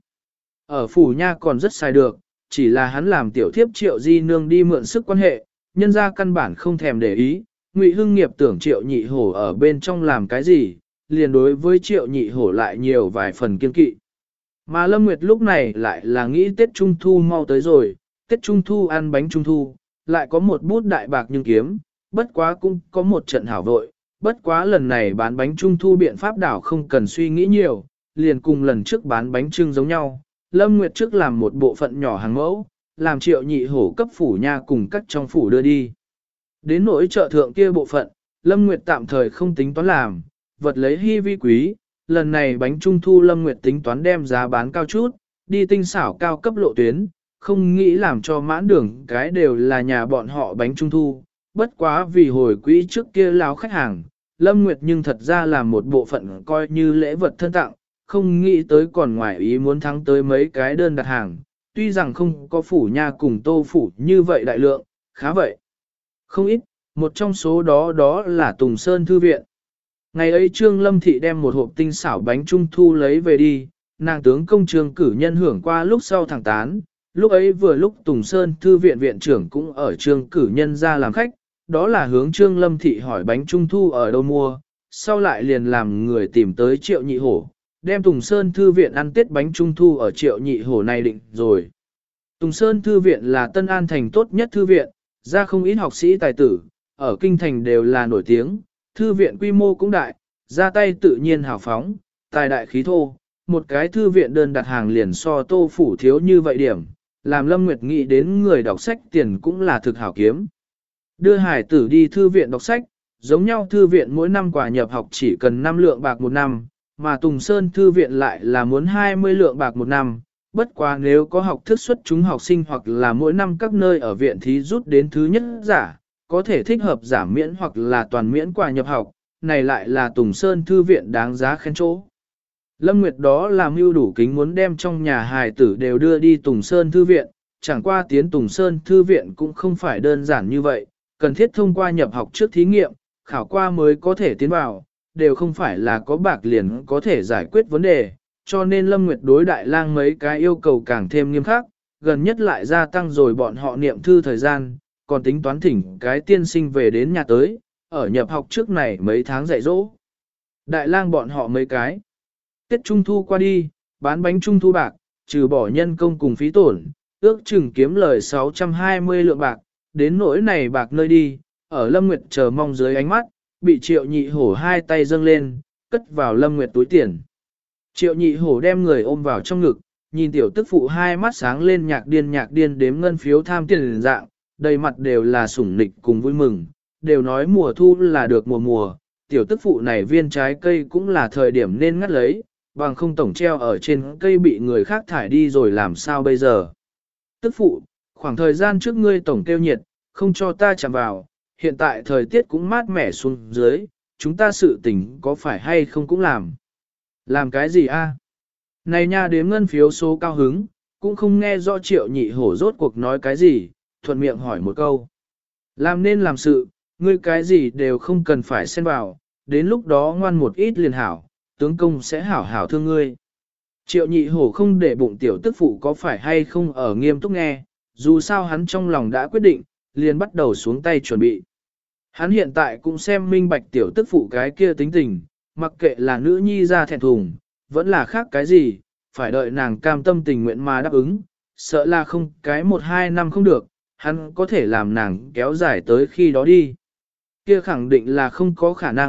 ở phủ nha còn rất sai được, chỉ là hắn làm tiểu thiếp Triệu Di Nương đi mượn sức quan hệ, nhân ra căn bản không thèm để ý, Ngụy Hưng Nghiệp tưởng Triệu Nhị Hổ ở bên trong làm cái gì, liền đối với Triệu Nhị Hổ lại nhiều vài phần kiên kỵ. Mà Lâm Nguyệt lúc này lại là nghĩ Tết Trung Thu mau tới rồi, Tết Trung Thu ăn bánh Trung Thu, lại có một bút đại bạc nhưng kiếm, bất quá cũng có một trận hảo vội, bất quá lần này bán bánh Trung Thu biện pháp đảo không cần suy nghĩ nhiều, liền cùng lần trước bán bánh trưng giống nhau. Lâm Nguyệt trước làm một bộ phận nhỏ hàng mẫu, làm Triệu Nhị Hổ cấp phủ nha cùng các trong phủ đưa đi. Đến nỗi chợ thượng kia bộ phận, Lâm Nguyệt tạm thời không tính toán làm, vật lấy hy vi quý, lần này bánh Trung Thu Lâm Nguyệt tính toán đem giá bán cao chút, đi tinh xảo cao cấp lộ tuyến, không nghĩ làm cho mãn đường cái đều là nhà bọn họ bánh Trung Thu, bất quá vì hồi quỹ trước kia láo khách hàng, Lâm Nguyệt nhưng thật ra là một bộ phận coi như lễ vật thân tặng, không nghĩ tới còn ngoài ý muốn thắng tới mấy cái đơn đặt hàng, tuy rằng không có phủ nha cùng tô phủ như vậy đại lượng, khá vậy. Không ít, một trong số đó là Tùng Sơn Thư Viện. Ngày ấy Trương Lâm Thị đem một hộp tinh xảo bánh Trung Thu lấy về đi, nàng tướng công Trương cử nhân hưởng qua lúc sau thẳng tán, lúc ấy vừa lúc Tùng Sơn Thư Viện viện trưởng cũng ở Trương cử nhân ra làm khách, đó là hướng Trương Lâm Thị hỏi bánh Trung Thu ở đâu mua, sau lại liền làm người tìm tới Triệu Nhị Hổ, đem Tùng Sơn Thư Viện ăn Tết bánh Trung Thu ở Triệu Nhị Hổ này định rồi. Tùng Sơn Thư Viện là Tân An thành tốt nhất thư viện, ra không ít học sĩ tài tử, ở kinh thành đều là nổi tiếng, thư viện quy mô cũng đại, ra tay tự nhiên hào phóng, tài đại khí thô, một cái thư viện đơn đặt hàng liền so tô phủ thiếu như vậy điểm, làm Lâm Nguyệt nghĩ đến người đọc sách tiền cũng là thực hảo kiếm. Đưa hải tử đi thư viện đọc sách, giống nhau thư viện mỗi năm quà nhập học chỉ cần 5 lượng bạc một năm, mà Tùng Sơn Thư Viện lại là muốn 20 lượng bạc một năm, bất quá nếu có học thức xuất chúng học sinh hoặc là mỗi năm các nơi ở viện thí rút đến thứ nhất giả, có thể thích hợp giảm miễn hoặc là toàn miễn quà nhập học, này lại là Tùng Sơn Thư Viện đáng giá khen chỗ. Lâm Nguyệt đó làm mưu đủ kính muốn đem trong nhà hài tử đều đưa đi Tùng Sơn Thư Viện, chẳng qua tiến Tùng Sơn Thư Viện cũng không phải đơn giản như vậy, cần thiết thông qua nhập học trước thí nghiệm, khảo qua mới có thể tiến vào, đều không phải là có bạc liền có thể giải quyết vấn đề, cho nên Lâm Nguyệt đối Đại Lang mấy cái yêu cầu càng thêm nghiêm khắc, gần nhất lại gia tăng rồi bọn họ niệm thư thời gian, còn tính toán thỉnh cái tiên sinh về đến nhà tới, ở nhập học trước này mấy tháng dạy dỗ. Đại Lang bọn họ mấy cái. Tết Trung Thu qua đi, bán bánh Trung Thu bạc, trừ bỏ nhân công cùng phí tổn, ước chừng kiếm lời 620 lượng bạc, đến nỗi này bạc nơi đi, ở Lâm Nguyệt chờ mong dưới ánh mắt, bị Triệu Nhị Hổ hai tay dâng lên, cất vào Lâm Nguyệt túi tiền. Triệu Nhị Hổ đem người ôm vào trong ngực, nhìn tiểu tức phụ hai mắt sáng lên nhạc điên đếm ngân phiếu tham tiền dạng, đầy mặt đều là sủng nịch cùng vui mừng, đều nói mùa thu là được mùa, tiểu tức phụ này viên trái cây cũng là thời điểm nên ngắt lấy, bằng không tổng treo ở trên cây bị người khác thải đi rồi làm sao bây giờ. Tức phụ, khoảng thời gian trước ngươi tổng kêu nhiệt, không cho ta chạm vào, hiện tại thời tiết cũng mát mẻ xuống dưới, chúng ta sự tình có phải hay không cũng làm. Làm cái gì a? Này nha đếm ngân phiếu số cao hứng, cũng không nghe rõ Triệu Nhị Hổ rốt cuộc nói cái gì, thuận miệng hỏi một câu. Làm nên làm sự, ngươi cái gì đều không cần phải xen vào, đến lúc đó ngoan một ít liền hảo, tướng công sẽ hảo hảo thương ngươi. Triệu Nhị Hổ không để bụng tiểu tức phụ có phải hay không ở nghiêm túc nghe, dù sao hắn trong lòng đã quyết định, liền bắt đầu xuống tay chuẩn bị. Hắn hiện tại cũng xem minh bạch tiểu tức phụ cái kia tính tình, mặc kệ là nữ nhi ra thẹn thùng, vẫn là khác cái gì, phải đợi nàng cam tâm tình nguyện mà đáp ứng, sợ là không cái 1-2 năm không được, hắn có thể làm nàng kéo dài tới khi đó đi. Kia khẳng định là không có khả năng,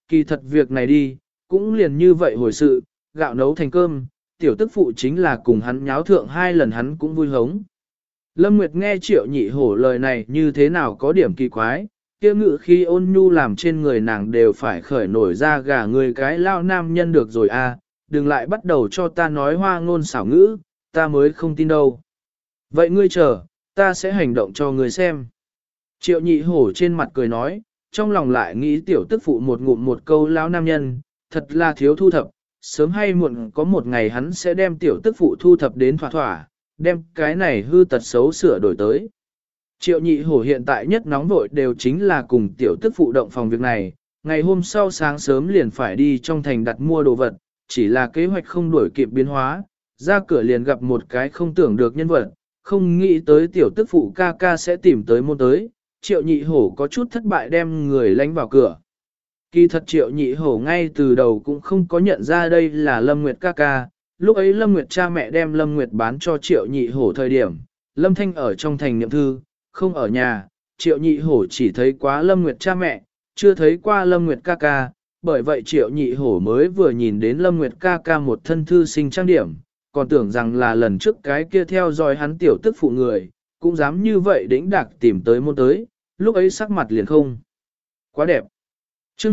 kỳ thật việc này đi, cũng liền như vậy hồi sự, gạo nấu thành cơm, tiểu tức phụ chính là cùng hắn nháo thượng 2 lần hắn cũng vui hống. Lâm Nguyệt nghe Triệu Nhị Hổ lời này như thế nào có điểm kỳ quái, kia ngự khi ôn nhu làm trên người nàng đều phải khởi nổi ra gà người cái lao nam nhân được rồi à, đừng lại bắt đầu cho ta nói hoa ngôn xảo ngữ, ta mới không tin đâu. Vậy ngươi chờ, ta sẽ hành động cho ngươi xem. Triệu Nhị Hổ trên mặt cười nói, trong lòng lại nghĩ tiểu tức phụ một ngụm một câu lao nam nhân, thật là thiếu thu thập, sớm hay muộn có một ngày hắn sẽ đem tiểu tức phụ thu thập đến thỏa thỏa, đem cái này hư tật xấu sửa đổi tới. Triệu Nhị Hổ hiện tại nhất nóng vội đều chính là cùng tiểu tức phụ động phòng việc này, ngày hôm sau sáng sớm liền phải đi trong thành đặt mua đồ vật, chỉ là kế hoạch không đuổi kịp biến hóa, ra cửa liền gặp một cái không tưởng được nhân vật, không nghĩ tới tiểu tức phụ ca ca sẽ tìm tới môn tới, Triệu Nhị Hổ có chút thất bại đem người lánh vào cửa. Kỳ thật Triệu Nhị Hổ ngay từ đầu cũng không có nhận ra đây là Lâm Nguyệt ca ca, lúc ấy Lâm Nguyệt cha mẹ đem Lâm Nguyệt bán cho Triệu Nhị Hổ thời điểm, Lâm Thanh ở trong thành niệm thư, không ở nhà, Triệu Nhị Hổ chỉ thấy quá Lâm Nguyệt cha mẹ, chưa thấy qua Lâm Nguyệt ca ca, bởi vậy Triệu Nhị Hổ mới vừa nhìn đến Lâm Nguyệt ca ca một thân thư sinh trang điểm, còn tưởng rằng là lần trước cái kia theo dõi hắn tiểu tức phụ người, cũng dám như vậy đĩnh đạc tìm tới môn tới, lúc ấy sắc mặt liền không. Quá đẹp. Chương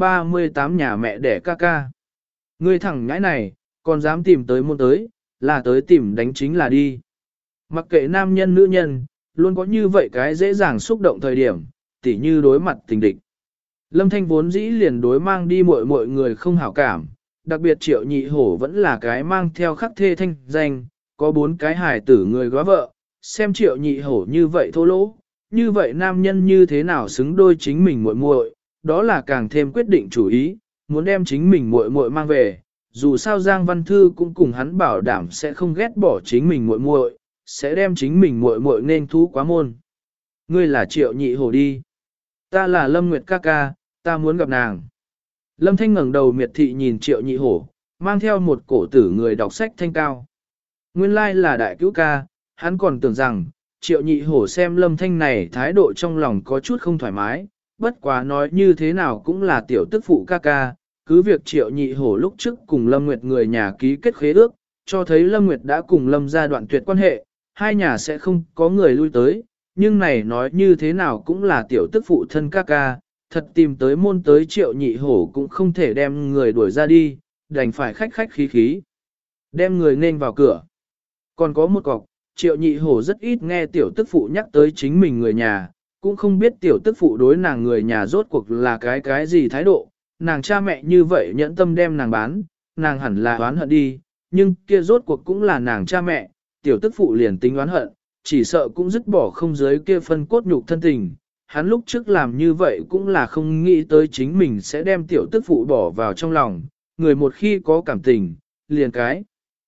238 nhà mẹ đẻ ca ca. Ngươi thẳng nhãi này, còn dám tìm tới môn tới, là tới tìm đánh chính là đi. Mặc kệ nam nhân nữ nhân, luôn có như vậy cái dễ dàng xúc động thời điểm, tỉ như đối mặt tình địch. Lâm Thanh vốn dĩ liền đối mang đi mọi người không hảo cảm, đặc biệt Triệu Nhị Hổ vẫn là cái mang theo khắc thê thanh danh, có 4 cái hài tử người góa vợ, xem Triệu Nhị Hổ như vậy thô lỗ, như vậy nam nhân như thế nào xứng đôi chính mình muội, đó là càng thêm quyết định chủ ý, muốn đem chính mình muội mang về, dù sao Giang Văn Thư cũng cùng hắn bảo đảm sẽ không ghét bỏ chính mình muội, sẽ đem chính mình muội nên thú quá môn. Ngươi là Triệu Nhị Hổ đi. Ta là Lâm Nguyệt ca ca, ta muốn gặp nàng. Lâm Thanh ngẩng đầu miệt thị nhìn Triệu Nhị Hổ, mang theo một cổ tử người đọc sách thanh cao. Nguyên lai là đại cứu ca, hắn còn tưởng rằng, Triệu Nhị Hổ xem Lâm Thanh này thái độ trong lòng có chút không thoải mái, bất quá nói như thế nào cũng là tiểu tức phụ ca ca, cứ việc Triệu Nhị Hổ lúc trước cùng Lâm Nguyệt người nhà ký kết khế ước, cho thấy Lâm Nguyệt đã cùng Lâm gia đoạn tuyệt quan hệ, hai nhà sẽ không có người lui tới, nhưng này nói như thế nào cũng là tiểu tức phụ thân ca ca, thật tìm tới môn tới Triệu Nhị Hổ cũng không thể đem người đuổi ra đi, đành phải khách khách khí khí, đem người nên vào cửa. Còn có một cọc, Triệu Nhị Hổ rất ít nghe tiểu tức phụ nhắc tới chính mình người nhà, cũng không biết tiểu tức phụ đối nàng người nhà rốt cuộc là cái gì thái độ, nàng cha mẹ như vậy nhẫn tâm đem nàng bán, nàng hẳn là oán hận đi, nhưng kia rốt cuộc cũng là nàng cha mẹ, tiểu tức phụ liền tính oán hận, chỉ sợ cũng dứt bỏ không giới kia phân cốt nhục thân tình. Hắn lúc trước làm như vậy cũng là không nghĩ tới chính mình sẽ đem tiểu tức phụ bỏ vào trong lòng, người một khi có cảm tình, liền cái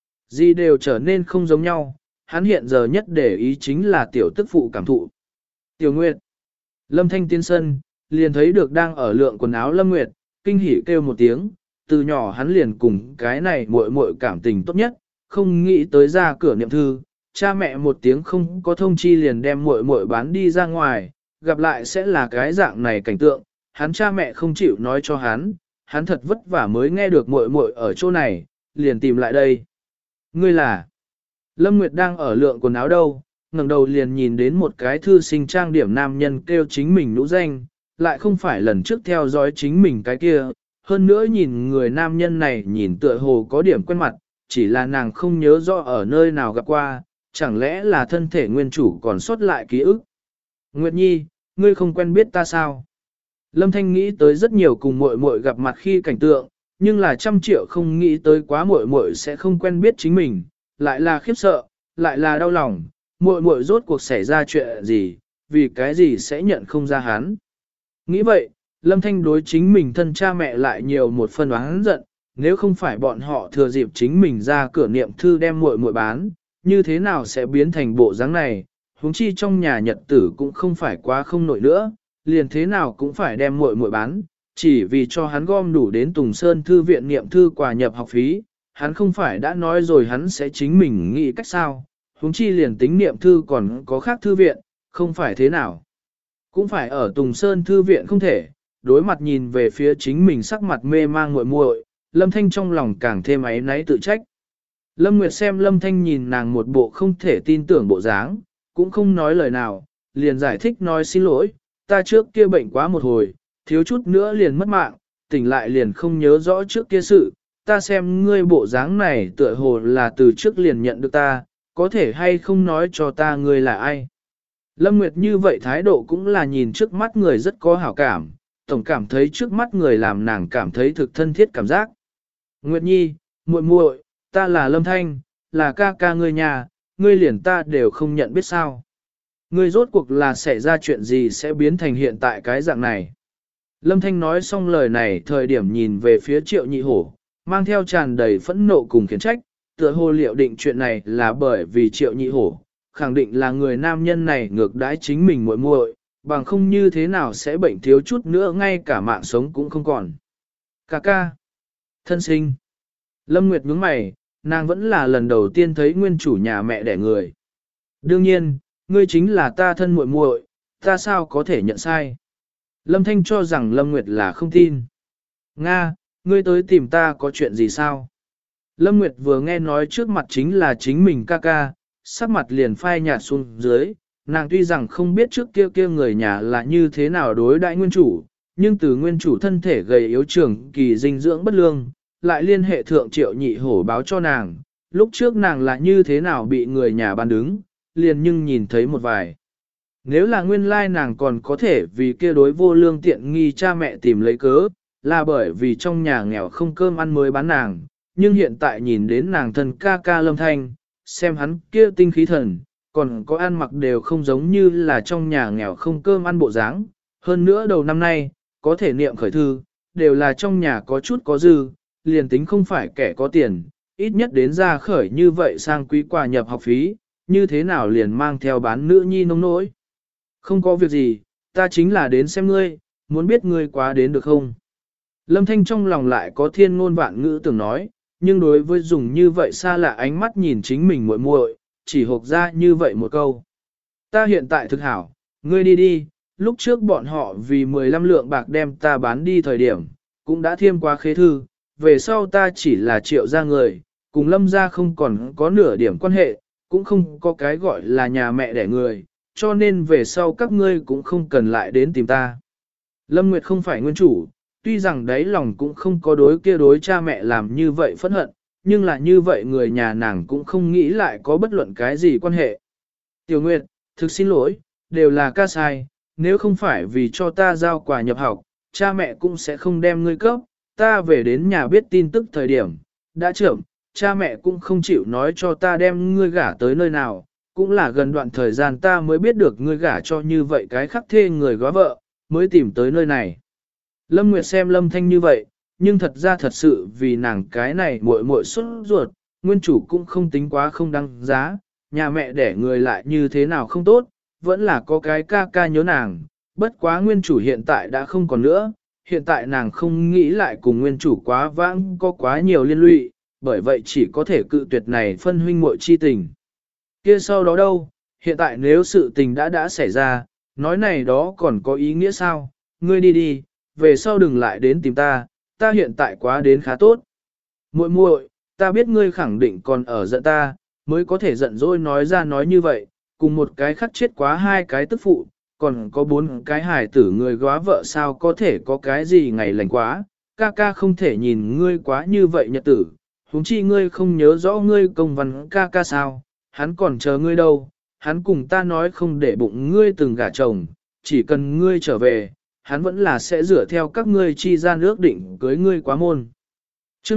gì đều trở nên không giống nhau, hắn hiện giờ nhất để ý chính là tiểu tức phụ cảm thụ. Tiểu Nguyệt, Lâm Thanh tiến sân, liền thấy được đang ở lượng quần áo Lâm Nguyệt, kinh hỉ kêu một tiếng, từ nhỏ hắn liền cùng cái này muội cảm tình tốt nhất, không nghĩ tới ra cửa niệm thư, cha mẹ một tiếng không có thông chi liền đem muội bán đi ra ngoài, gặp lại sẽ là cái dạng này cảnh tượng, hắn cha mẹ không chịu nói cho hắn thật vất vả mới nghe được muội ở chỗ này, liền tìm lại đây. Ngươi là? Lâm Nguyệt đang ở lượng quần áo đâu, ngẩng đầu liền nhìn đến một cái thư sinh trang điểm nam nhân kêu chính mình nhũ danh, lại không phải lần trước theo dõi chính mình cái kia, hơn nữa nhìn người nam nhân này nhìn tựa hồ có điểm quen mặt, chỉ là nàng không nhớ rõ ở nơi nào gặp qua, chẳng lẽ là thân thể nguyên chủ còn sót lại ký ức. Nguyệt Nhi, ngươi không quen biết ta sao? Lâm Thanh nghĩ tới rất nhiều cùng muội gặp mặt khi cảnh tượng, nhưng là 100 triệu không nghĩ tới quá muội sẽ không quen biết chính mình, lại là khiếp sợ, lại là đau lòng, muội rốt cuộc xảy ra chuyện gì, vì cái gì sẽ nhận không ra hắn. Nghĩ vậy, Lâm Thanh đối chính mình thân cha mẹ lại nhiều một phần oán giận, nếu không phải bọn họ thừa dịp chính mình ra cửa niệm thư đem muội bán, như thế nào sẽ biến thành bộ dáng này, huống chi trong nhà nhật tử cũng không phải quá không nổi nữa, liền thế nào cũng phải đem muội bán, chỉ vì cho hắn gom đủ đến Tùng Sơn thư viện niệm thư quà nhập học phí, hắn không phải đã nói rồi hắn sẽ chính mình nghĩ cách sao, huống chi liền tính niệm thư còn có khác thư viện, không phải thế nào. Cũng phải ở Tùng Sơn thư viện không thể, đối mặt nhìn về phía chính mình sắc mặt mê mang muội muội, Lâm Thanh trong lòng càng thêm áy náy tự trách. Lâm Nguyệt xem Lâm Thanh nhìn nàng một bộ không thể tin tưởng bộ dáng, cũng không nói lời nào, liền giải thích nói xin lỗi, ta trước kia bệnh quá một hồi, thiếu chút nữa liền mất mạng, tỉnh lại liền không nhớ rõ trước kia sự, ta xem ngươi bộ dáng này tựa hồ là từ trước liền nhận được ta, có thể hay không nói cho ta ngươi là ai. Lâm Nguyệt như vậy thái độ cũng là nhìn trước mắt người rất có hảo cảm, tổng cảm thấy trước mắt người làm nàng cảm thấy thực thân thiết cảm giác. Nguyệt Nhi, muội muội, ta là Lâm Thanh, là ca ca ngươi nhà, ngươi liền ta đều không nhận biết sao. Ngươi rốt cuộc là xảy ra chuyện gì sẽ biến thành hiện tại cái dạng này. Lâm Thanh nói xong lời này thời điểm nhìn về phía Triệu Nhị Hổ, mang theo tràn đầy phẫn nộ cùng khiển trách, tựa hồ liệu định chuyện này là bởi vì Triệu Nhị Hổ, khẳng định là người nam nhân này ngược đãi chính mình muội muội, bằng không như thế nào sẽ bệnh thiếu chút nữa ngay cả mạng sống cũng không còn. Ca ca, thân sinh. Lâm Nguyệt nhướng mày, nàng vẫn là lần đầu tiên thấy nguyên chủ nhà mẹ đẻ người. Đương nhiên, ngươi chính là ta thân muội muội, ta sao có thể nhận sai. Lâm Thanh cho rằng Lâm Nguyệt là không tin. Nga, ngươi tới tìm ta có chuyện gì sao? Lâm Nguyệt vừa nghe nói trước mặt chính là chính mình ca ca, sắc mặt liền phai nhạt xuống dưới, nàng tuy rằng không biết trước kia người nhà là như thế nào đối đãi nguyên chủ, nhưng từ nguyên chủ thân thể gầy yếu trường kỳ dinh dưỡng bất lương, lại liên hệ thượng Triệu Nhị Hổ báo cho nàng, lúc trước nàng là như thế nào bị người nhà ban đứng, liền nhưng nhìn thấy một vài. Nếu là nguyên lai nàng còn có thể vì kia đối vô lương tiện nghi cha mẹ tìm lấy cớ, là bởi vì trong nhà nghèo không cơm ăn mới bán nàng, nhưng hiện tại nhìn đến nàng thân ca ca Lâm Thanh, xem hắn kia tinh khí thần, còn có ăn mặc đều không giống như là trong nhà nghèo không cơm ăn bộ dáng. Hơn nữa đầu năm nay, có thể niệm khởi thư, đều là trong nhà có chút có dư, liền tính không phải kẻ có tiền, ít nhất đến ra khởi như vậy sang quý quà nhập học phí, như thế nào liền mang theo bán nữ nhi nông nỗi. Không có việc gì, ta chính là đến xem ngươi, muốn biết ngươi quá đến được không? Lâm Thanh trong lòng lại có thiên ngôn vạn ngữ tưởng nói, nhưng đối với dùng như vậy xa lạ ánh mắt nhìn chính mình muội muội, chỉ hộp ra như vậy một câu. Ta hiện tại thực hảo, ngươi đi đi, lúc trước bọn họ vì 15 lượng bạc đem ta bán đi thời điểm, cũng đã thiêm qua khế thư, về sau ta chỉ là Triệu gia người, cùng Lâm gia không còn có nửa điểm quan hệ, cũng không có cái gọi là nhà mẹ đẻ người, cho nên về sau các ngươi cũng không cần lại đến tìm ta. Lâm Nguyệt không phải nguyên chủ, tuy rằng đáy lòng cũng không có đối kia đối cha mẹ làm như vậy phẫn hận, nhưng là như vậy người nhà nàng cũng không nghĩ lại có bất luận cái gì quan hệ. Tiểu Nguyệt, thực xin lỗi, đều là ca sai, nếu không phải vì cho ta giao quà nhập học, cha mẹ cũng sẽ không đem ngươi cấp, ta về đến nhà biết tin tức thời điểm, đã trưởng, cha mẹ cũng không chịu nói cho ta đem ngươi gả tới nơi nào, cũng là gần đoạn thời gian ta mới biết được ngươi gả cho như vậy cái khắc thê người góa vợ, mới tìm tới nơi này. Lâm Nguyệt xem Lâm Thanh như vậy, nhưng thật ra thật sự vì nàng cái này muội muội xuất ruột, nguyên chủ cũng không tính quá không đăng giá, nhà mẹ đẻ người lại như thế nào không tốt, vẫn là có cái ca ca nhớ nàng, bất quá nguyên chủ hiện tại đã không còn nữa, hiện tại nàng không nghĩ lại cùng nguyên chủ quá vãng có quá nhiều liên lụy, bởi vậy chỉ có thể cự tuyệt này phân huynh muội chi tình. Kia sau đó đâu, hiện tại nếu sự tình đã xảy ra, nói này đó còn có ý nghĩa sao, ngươi đi đi, về sau đừng lại đến tìm ta, ta hiện tại quá đến khá tốt. Muội muội, ta biết ngươi khẳng định còn ở giận ta, mới có thể giận dỗi nói ra nói như vậy, cùng một cái khắc chết quá hai cái tức phụ, còn có 4 cái hài tử người góa vợ sao có thể có cái gì ngày lành quá, ca ca không thể nhìn ngươi quá như vậy nhật tử, huống chi ngươi không nhớ rõ ngươi công văn ca ca sao, hắn còn chờ ngươi đâu, hắn cùng ta nói không để bụng ngươi từng gả chồng, chỉ cần ngươi trở về, hắn vẫn là sẽ dựa theo các ngươi chi gian ước định cưới ngươi quá môn. Chương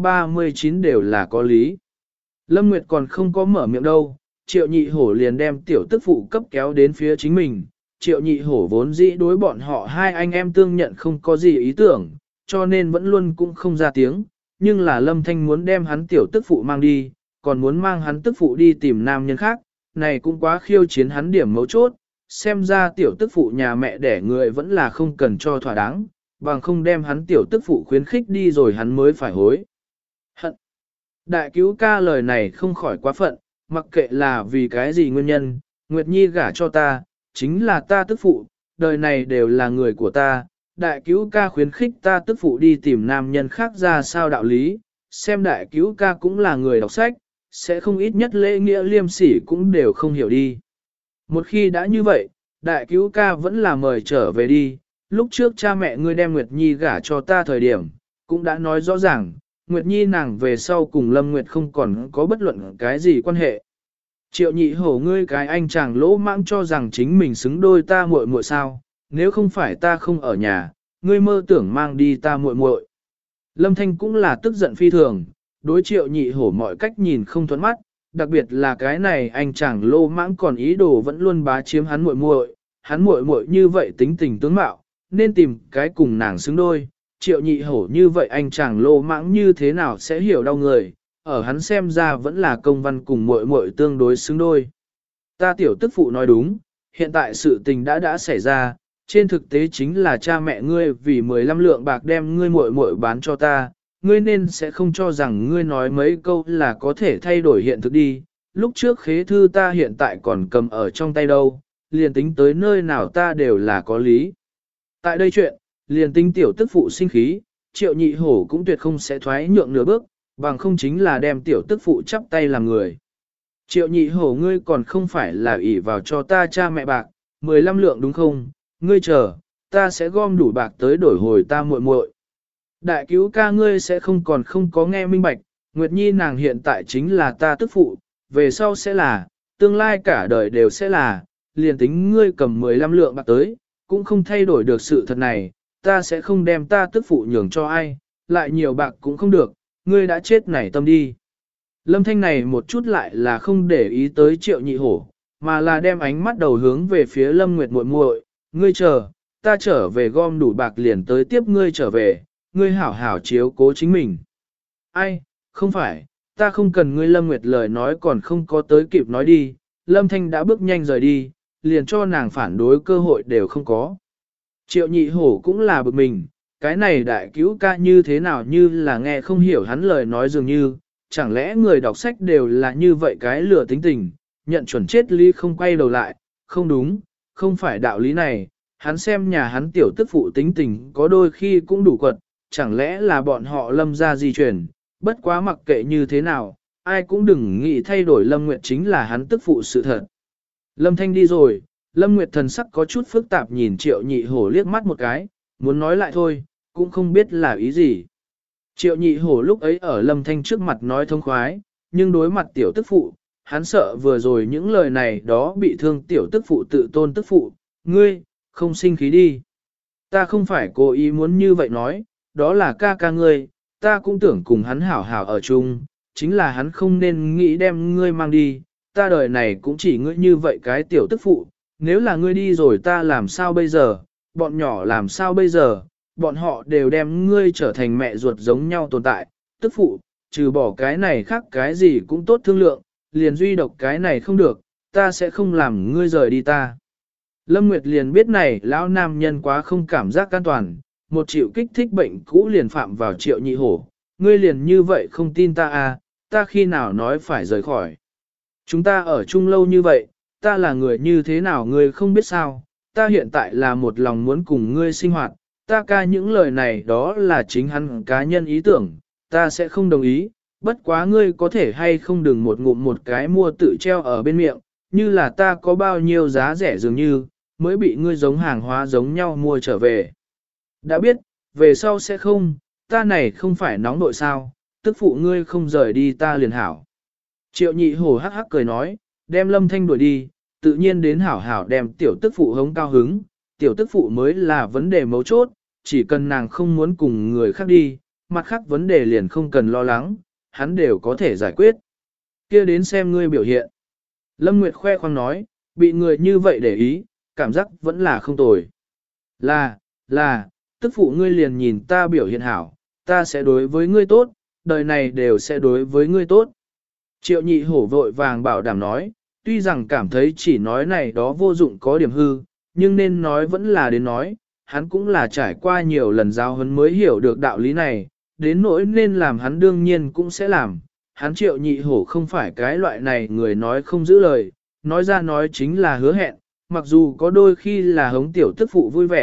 239 đều là có lý. Lâm Nguyệt còn không có mở miệng đâu, Triệu Nhị Hổ liền đem tiểu tức phụ cấp kéo đến phía chính mình. Triệu Nhị Hổ vốn dĩ đối bọn họ hai anh em tương nhận không có gì ý tưởng, cho nên vẫn luôn cũng không ra tiếng, nhưng là Lâm Thanh muốn đem hắn tiểu tức phụ mang đi, còn muốn mang hắn tức phụ đi tìm nam nhân khác, này cũng quá khiêu chiến hắn điểm mấu chốt, xem ra tiểu tức phụ nhà mẹ đẻ người vẫn là không cần cho thỏa đáng, bằng không đem hắn tiểu tức phụ khuyến khích đi rồi hắn mới phải hối. Hận. Đại cứu ca lời này không khỏi quá phận, mặc kệ là vì cái gì nguyên nhân, Nguyệt Nhi gả cho ta, chính là ta tức phụ, đời này đều là người của ta, đại cứu ca khuyến khích ta tức phụ đi tìm nam nhân khác ra sao đạo lý, xem đại cứu ca cũng là người đọc sách, sẽ không ít nhất lễ nghĩa liêm sỉ cũng đều không hiểu đi. Một khi đã như vậy, đại cứu ca vẫn là mời trở về đi, lúc trước cha mẹ ngươi đem Nguyệt Nhi gả cho ta thời điểm, cũng đã nói rõ ràng, Nguyệt Nhi nàng về sau cùng Lâm Nguyệt không còn có bất luận cái gì quan hệ. Triệu nhị hổ ngươi cái anh chàng lỗ mãng cho rằng chính mình xứng đôi ta muội muội sao, nếu không phải ta không ở nhà, ngươi mơ tưởng mang đi ta muội muội. Lâm Thanh cũng là tức giận phi thường, đối triệu nhị hổ mọi cách nhìn không thuẫn mắt, đặc biệt là cái này anh chàng lô mãng còn ý đồ vẫn luôn bá chiếm hắn muội muội như vậy tính tình tướng mạo, nên tìm cái cùng nàng xứng đôi, triệu nhị hổ như vậy anh chàng lô mãng như thế nào sẽ hiểu đau người, ở hắn xem ra vẫn là công văn cùng muội muội tương đối xứng đôi. Ta tiểu tức phụ nói đúng, hiện tại sự tình đã xảy ra, trên thực tế chính là cha mẹ ngươi vì 15 lượng bạc đem ngươi muội muội bán cho ta, ngươi nên sẽ không cho rằng ngươi nói mấy câu là có thể thay đổi hiện thực đi, lúc trước khế thư ta hiện tại còn cầm ở trong tay đâu, liền tính tới nơi nào ta đều là có lý. Tại đây chuyện, liền tính tiểu tức phụ sinh khí, triệu nhị hổ cũng tuyệt không sẽ thoái nhượng nửa bước, bằng không chính là đem tiểu tức phụ chắp tay làm người. Triệu nhị hổ ngươi còn không phải là ỷ vào cho ta cha mẹ bạc, 15 lượng đúng không, ngươi chờ, ta sẽ gom đủ bạc tới đổi hồi ta muội muội. Đại cứu ca ngươi sẽ không có nghe minh bạch, Nguyệt Nhi nàng hiện tại chính là ta tức phụ, về sau sẽ là, tương lai cả đời đều sẽ là, liền tính ngươi cầm 15 lượng bạc tới, cũng không thay đổi được sự thật này, ta sẽ không đem ta tức phụ nhường cho ai, lại nhiều bạc cũng không được, ngươi đã chết nảy tâm đi. Lâm Thanh này một chút lại là không để ý tới triệu nhị hổ, mà là đem ánh mắt đầu hướng về phía Lâm Nguyệt muội muội, ngươi chờ, ta trở về gom đủ bạc liền tới tiếp ngươi trở về, ngươi hảo hảo chiếu cố chính mình. Ai, không phải, ta không cần ngươi Lâm Nguyệt lời nói còn không có tới kịp nói đi, Lâm Thanh đã bước nhanh rời đi, liền cho nàng phản đối cơ hội đều không có. Triệu nhị hổ cũng là bực mình, cái này đại cứu ca như thế nào như là nghe không hiểu hắn lời nói dường như, chẳng lẽ người đọc sách đều là như vậy cái lừa tính tình, nhận chuẩn chết lý không quay đầu lại, không đúng, không phải đạo lý này, hắn xem nhà hắn tiểu tức phụ tính tình có đôi khi cũng đủ quật, chẳng lẽ là bọn họ Lâm ra di chuyển, bất quá mặc kệ như thế nào, ai cũng đừng nghĩ thay đổi Lâm Nguyệt chính là hắn tức phụ sự thật. Lâm Thanh đi rồi, Lâm Nguyệt thần sắc có chút phức tạp nhìn Triệu Nhị Hổ liếc mắt một cái, muốn nói lại thôi, cũng không biết là ý gì. Triệu Nhị Hổ lúc ấy ở Lâm Thanh trước mặt nói thông khoái, nhưng đối mặt tiểu tức phụ, hắn sợ vừa rồi những lời này đó bị thương tiểu tức phụ tự tôn tức phụ, ngươi, không sinh khí đi. Ta không phải cố ý muốn như vậy nói, đó là ca ca ngươi, ta cũng tưởng cùng hắn hảo hảo ở chung, chính là hắn không nên nghĩ đem ngươi mang đi, ta đời này cũng chỉ ngươi như vậy cái tiểu tức phụ, nếu là ngươi đi rồi ta làm sao bây giờ, bọn nhỏ làm sao bây giờ, bọn họ đều đem ngươi trở thành mẹ ruột giống nhau tồn tại, tức phụ, trừ bỏ cái này khác cái gì cũng tốt thương lượng, liền duy độc cái này không được, ta sẽ không làm ngươi rời đi ta. Lâm Nguyệt liền biết này lão nam nhân quá không cảm giác an toàn, một triệu kích thích bệnh cũ liền phạm vào Triệu Nhị Hổ, ngươi liền như vậy không tin ta à, ta khi nào nói phải rời khỏi. Chúng ta ở chung lâu như vậy, ta là người như thế nào ngươi không biết sao, ta hiện tại là một lòng muốn cùng ngươi sinh hoạt, ta ca những lời này đó là chính hắn cá nhân ý tưởng, ta sẽ không đồng ý, bất quá ngươi có thể hay không đừng một ngụm một cái mua tự treo ở bên miệng, như là ta có bao nhiêu giá rẻ dường như, mới bị ngươi giống hàng hóa giống nhau mua trở về. Đã biết, về sau sẽ không, ta này không phải nóng nội sao, tức phụ ngươi không rời đi ta liền hảo. Triệu Nhị Hổ hắc hắc cười nói, đem Lâm Thanh đuổi đi, tự nhiên đến hảo hảo đem tiểu tức phụ hống cao hứng, tiểu tức phụ mới là vấn đề mấu chốt, chỉ cần nàng không muốn cùng người khác đi, mặt khác vấn đề liền không cần lo lắng, hắn đều có thể giải quyết. Kia đến xem ngươi biểu hiện. Lâm Nguyệt khoe khoang nói, bị người như vậy để ý, cảm giác vẫn là không tồi. Là, tức phụ ngươi liền nhìn ta biểu hiện hảo, ta sẽ đối với ngươi tốt, đời này đều sẽ đối với ngươi tốt. Triệu Nhị Hổ vội vàng bảo đảm nói, tuy rằng cảm thấy chỉ nói này đó vô dụng có điểm hư, nhưng nên nói vẫn là đến nói, hắn cũng là trải qua nhiều lần giao huấn mới hiểu được đạo lý này, đến nỗi nên làm hắn đương nhiên cũng sẽ làm. Hắn Triệu Nhị Hổ không phải cái loại này người nói không giữ lời, nói ra nói chính là hứa hẹn, mặc dù có đôi khi là hống tiểu tức phụ vui vẻ,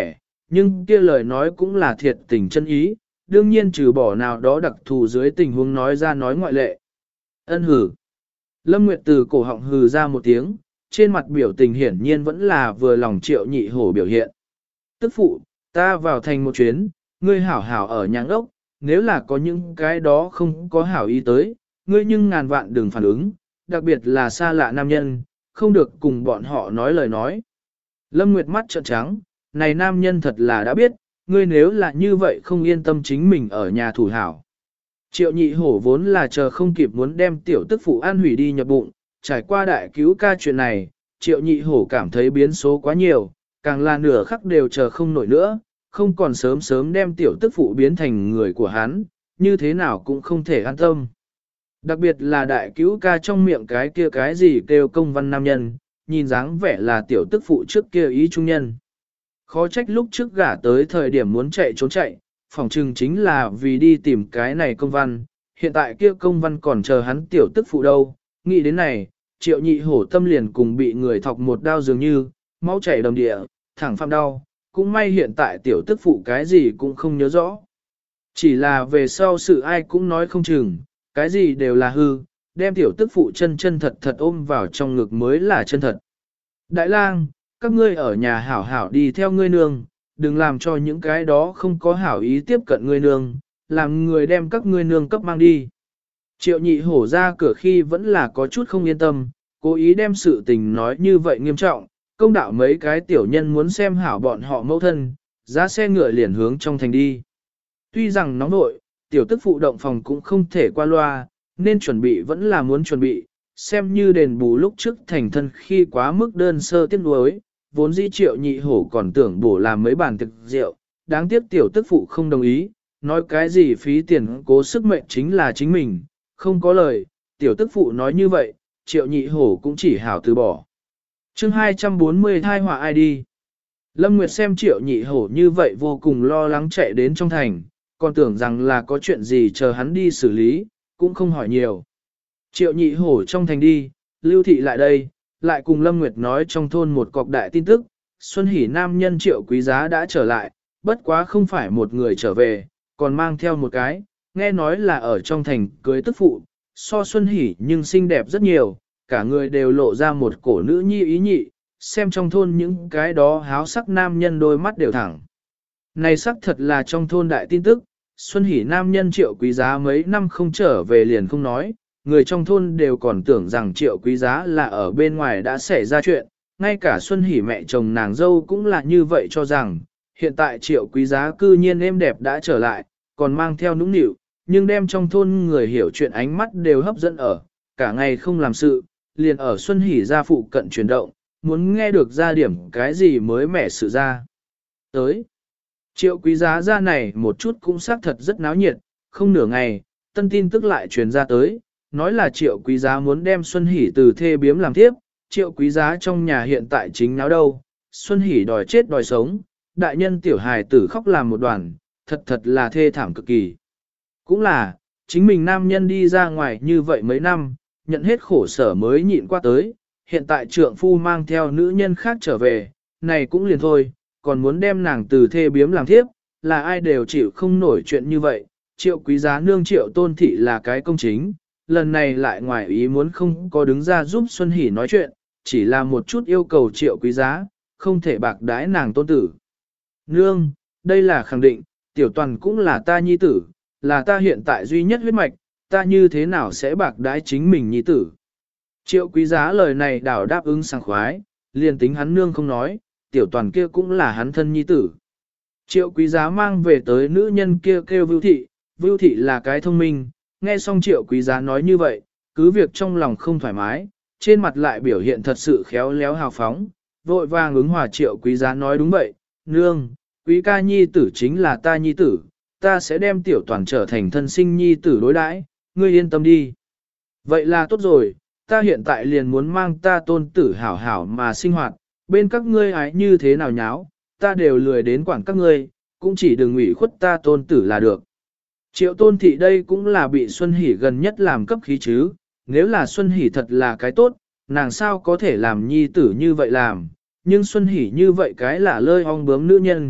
nhưng kia lời nói cũng là thiệt tình chân ý, đương nhiên trừ bỏ nào đó đặc thù dưới tình huống nói ra nói ngoại lệ. Ân hử. Lâm Nguyệt từ cổ họng hừ ra một tiếng, trên mặt biểu tình hiển nhiên vẫn là vừa lòng Triệu Nhị Hổ biểu hiện. Tức phụ, ta vào thành một chuyến, ngươi hảo hảo ở nhà ốc, nếu là có những cái đó không có hảo ý tới, ngươi nhưng ngàn vạn đừng phản ứng, đặc biệt là xa lạ nam nhân, không được cùng bọn họ nói lời nói. Lâm Nguyệt mắt trợn trắng, này nam nhân thật là đã biết, ngươi nếu là như vậy không yên tâm chính mình ở nhà thủ hảo. Triệu Nhị Hổ vốn là chờ không kịp muốn đem tiểu tức phụ an hủy đi nhập bụng, trải qua đại cứu ca chuyện này, Triệu Nhị Hổ cảm thấy biến số quá nhiều, càng là nửa khắc đều chờ không nổi nữa, không còn sớm sớm đem tiểu tức phụ biến thành người của hắn, như thế nào cũng không thể an tâm. Đặc biệt là đại cứu ca trong miệng cái kia cái gì kêu công văn nam nhân, nhìn dáng vẻ là tiểu tức phụ trước kia ý trung nhân. Khó trách lúc trước gả tới thời điểm muốn chạy trốn chạy, phỏng chừng chính là vì đi tìm cái này công văn, hiện tại kia công văn còn chờ hắn tiểu tức phụ đâu, nghĩ đến này, Triệu Nhị Hổ tâm liền cùng bị người thọc một đao dường như, máu chảy đầm địa, thẳng phạm đau, cũng may hiện tại tiểu tức phụ cái gì cũng không nhớ rõ. Chỉ là về sau sự ai cũng nói không chừng, cái gì đều là hư, đem tiểu tức phụ chân chân thật thật ôm vào trong ngực mới là chân thật. Đại lang, các ngươi ở nhà hảo hảo đi theo ngươi nương, đừng làm cho những cái đó không có hảo ý tiếp cận ngươi nương, làm người đem các ngươi nương cấp mang đi. Triệu Nhị Hổ ra cửa khi vẫn là có chút không yên tâm, cố ý đem sự tình nói như vậy nghiêm trọng, công đạo mấy cái tiểu nhân muốn xem hảo bọn họ mẫu thân, ra xe ngựa liền hướng trong thành đi. Tuy rằng nóng nội, tiểu tức phụ động phòng cũng không thể qua loa, nên chuẩn bị vẫn là muốn chuẩn bị, xem như đền bù lúc trước thành thân khi quá mức đơn sơ tiếc nuối, vốn dĩ Triệu Nhị Hổ còn tưởng bổ làm mấy bàn thực rượu, đáng tiếc tiểu tức phụ không đồng ý, nói cái gì phí tiền cố sức mệnh chính là chính mình, không có lời, tiểu tức phụ nói như vậy, Triệu Nhị Hổ cũng chỉ hảo từ bỏ. Chương 240 thai họa ai đi? Lâm Nguyệt xem Triệu Nhị Hổ như vậy vô cùng lo lắng chạy đến trong thành, còn tưởng rằng là có chuyện gì chờ hắn đi xử lý, cũng không hỏi nhiều. Triệu Nhị Hổ trong thành đi, Lưu Thị lại đây, lại cùng Lâm Nguyệt nói trong thôn một cọc đại tin tức, Xuân Hỷ nam nhân Triệu Quý Giá đã trở lại, bất quá không phải một người trở về, còn mang theo một cái, nghe nói là ở trong thành cưới tức phụ, so Xuân Hỷ nhưng xinh đẹp rất nhiều, cả người đều lộ ra một cổ nữ nhi ý nhị, xem trong thôn những cái đó háo sắc nam nhân đôi mắt đều thẳng. Này sắc thật là trong thôn đại tin tức, Xuân Hỷ nam nhân Triệu Quý Giá mấy năm không trở về liền không nói, người trong thôn đều còn tưởng rằng Triệu Quý Giá là ở bên ngoài đã xảy ra chuyện, ngay cả Xuân Hỷ mẹ chồng nàng dâu cũng là như vậy cho rằng, hiện tại Triệu Quý Giá cư nhiên êm đẹp đã trở lại, còn mang theo nũng nịu, nhưng đem trong thôn người hiểu chuyện ánh mắt đều hấp dẫn ở, cả ngày không làm sự, liền ở Xuân Hỷ gia phụ cận chuyển động, muốn nghe được ra điểm cái gì mới mẻ sự ra. Tới, Triệu Quý Giá ra này một chút cũng xác thật rất náo nhiệt, không nửa ngày, tân tin tức lại truyền ra tới, nói là Triệu Quý Giá muốn đem Xuân Hỷ từ thê biếm làm tiếp, Triệu Quý Giá trong nhà hiện tại chính náo đâu, Xuân Hỷ đòi chết đòi sống, đại nhân tiểu hài tử khóc làm một đoàn, thật thật là thê thảm cực kỳ. Cũng là, chính mình nam nhân đi ra ngoài như vậy mấy năm, nhận hết khổ sở mới nhịn qua tới, hiện tại trượng phu mang theo nữ nhân khác trở về, này cũng liền thôi, còn muốn đem nàng từ thê biếm làm thiếp, là ai đều chịu không nổi chuyện như vậy, Triệu Quý Giá nương Triệu Tôn Thị là cái công chính, lần này lại ngoài ý muốn không có đứng ra giúp Xuân Hỷ nói chuyện, chỉ là một chút yêu cầu Triệu Quý Giá, không thể bạc đái nàng tôn tử. Nương, đây là khẳng định, tiểu toàn cũng là ta nhi tử, là ta hiện tại duy nhất huyết mạch, ta như thế nào sẽ bạc đái chính mình nhi tử. Triệu Quý Giá lời này đảo đáp ứng sảng khoái, liền tính hắn nương không nói, tiểu toàn kia cũng là hắn thân nhi tử. Triệu Quý Giá mang về tới nữ nhân kia kêu Vưu Thị là cái thông minh, nghe xong Triệu Quý Giá nói như vậy, cứ việc trong lòng không thoải mái, trên mặt lại biểu hiện thật sự khéo léo hào phóng, vội vàng ứng hòa Triệu Quý Giá nói đúng vậy, nương, Quý ca nhi tử chính là ta nhi tử, ta sẽ đem tiểu toàn trở thành thân sinh nhi tử đối đãi, ngươi yên tâm đi. Vậy là tốt rồi, ta hiện tại liền muốn mang ta tôn tử hảo hảo mà sinh hoạt, bên các ngươi ái như thế nào nháo, ta đều lười đến quản các ngươi, cũng chỉ đừng ủy khuất ta tôn tử là được. Triệu Tôn Thị đây cũng là bị Xuân Hỷ gần nhất làm cấp khí chứ, nếu là Xuân Hỷ thật là cái tốt, nàng sao có thể làm nhi tử như vậy làm, nhưng Xuân Hỷ như vậy cái là lơi ong bướm nữ nhân,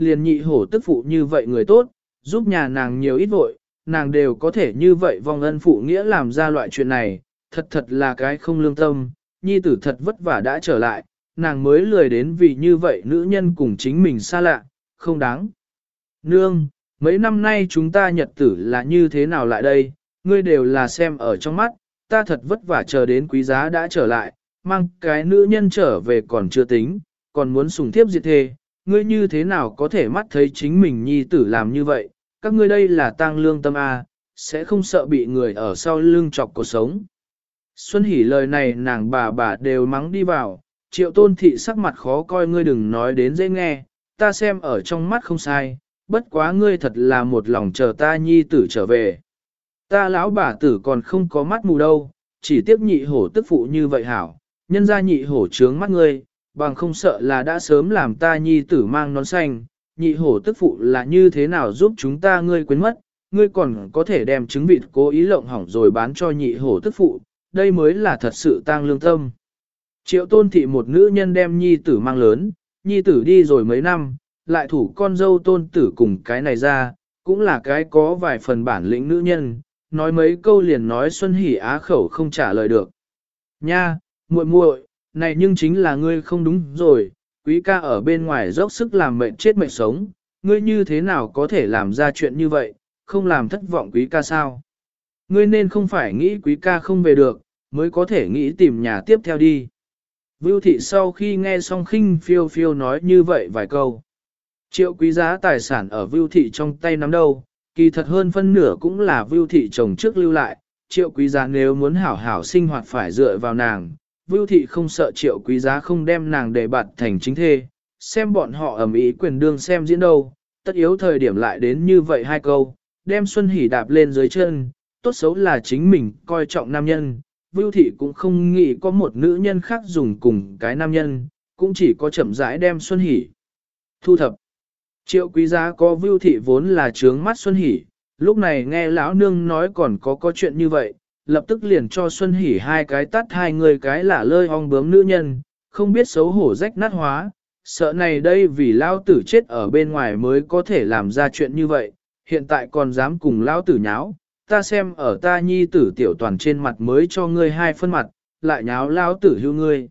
liền nhị hổ tức phụ như vậy người tốt, giúp nhà nàng nhiều ít vội, nàng đều có thể như vậy vong ân phụ nghĩa làm ra loại chuyện này, thật thật là cái không lương tâm, nhi tử thật vất vả đã trở lại, nàng mới lười đến vì như vậy nữ nhân cùng chính mình xa lạ, không đáng. Nương, mấy năm nay chúng ta nhật tử là như thế nào lại đây, ngươi đều là xem ở trong mắt, ta thật vất vả chờ đến quý giá đã trở lại, mang cái nữ nhân trở về còn chưa tính, còn muốn sủng thiếp diệt thề, ngươi như thế nào có thể mắt thấy chính mình nhi tử làm như vậy, các ngươi đây là tang lương tâm A, sẽ không sợ bị người ở sau lưng chọc cuộc sống. Xuân Hỷ lời này nàng bà đều mắng đi vào, Triệu Tôn Thị sắc mặt khó coi, ngươi đừng nói đến dễ nghe, ta xem ở trong mắt không sai, bất quá ngươi thật là một lòng chờ ta nhi tử trở về. Ta lão bà tử còn không có mắt mù đâu, chỉ tiếc nhị hổ tức phụ như vậy hảo, nhân ra nhị hổ trướng mắt ngươi, bằng không sợ là đã sớm làm ta nhi tử mang nón xanh, nhị hổ tức phụ là như thế nào giúp chúng ta ngươi quên mất, ngươi còn có thể đem trứng vịt cố ý lộng hỏng rồi bán cho nhị hổ tức phụ, đây mới là thật sự tang lương tâm. Triệu Tôn Thị một nữ nhân đem nhi tử mang lớn, nhi tử đi rồi mấy năm, lại thủ con dâu tôn tử cùng cái này ra, cũng là cái có vài phần bản lĩnh nữ nhân, nói mấy câu liền nói Xuân Hỷ á khẩu không trả lời được. Nha, muội muội, này nhưng chính là ngươi không đúng rồi, quý ca ở bên ngoài dốc sức làm mệnh chết mệnh sống, ngươi như thế nào có thể làm ra chuyện như vậy, không làm thất vọng quý ca sao? Ngươi nên không phải nghĩ quý ca không về được, mới có thể nghĩ tìm nhà tiếp theo đi. Vưu thị sau khi nghe xong khinh phiêu phiêu nói như vậy vài câu. Triệu quý giá tài sản ở Vưu thị trong tay nắm đâu, kỳ thật hơn phân nửa cũng là Vưu thị chồng trước lưu lại, Triệu quý giá nếu muốn hảo hảo sinh hoạt phải dựa vào nàng, Vưu thị không sợ Triệu quý giá không đem nàng để bạt thành chính thê, xem bọn họ ầm ĩ quyền đương xem diễn đâu, tất yếu thời điểm lại đến như vậy hai câu, đem Xuân Hỷ đạp lên dưới chân, tốt xấu là chính mình coi trọng nam nhân, Vưu thị cũng không nghĩ có một nữ nhân khác dùng cùng cái nam nhân, cũng chỉ có chậm rãi đem Xuân Hỷ thu thập. Triệu quý giá có Vưu thị vốn là trướng mắt Xuân Hỷ, lúc này nghe lão nương nói còn có chuyện như vậy, lập tức liền cho Xuân Hỷ hai cái tát, hai người cái là lơi ong bướm nữ nhân, không biết xấu hổ rách nát hóa, sợ này đây vì lão tử chết ở bên ngoài mới có thể làm ra chuyện như vậy, hiện tại còn dám cùng lão tử nháo, ta xem ở ta nhi tử tiểu toàn trên mặt mới cho ngươi hai phân mặt, lại nháo lão tử hưu ngươi.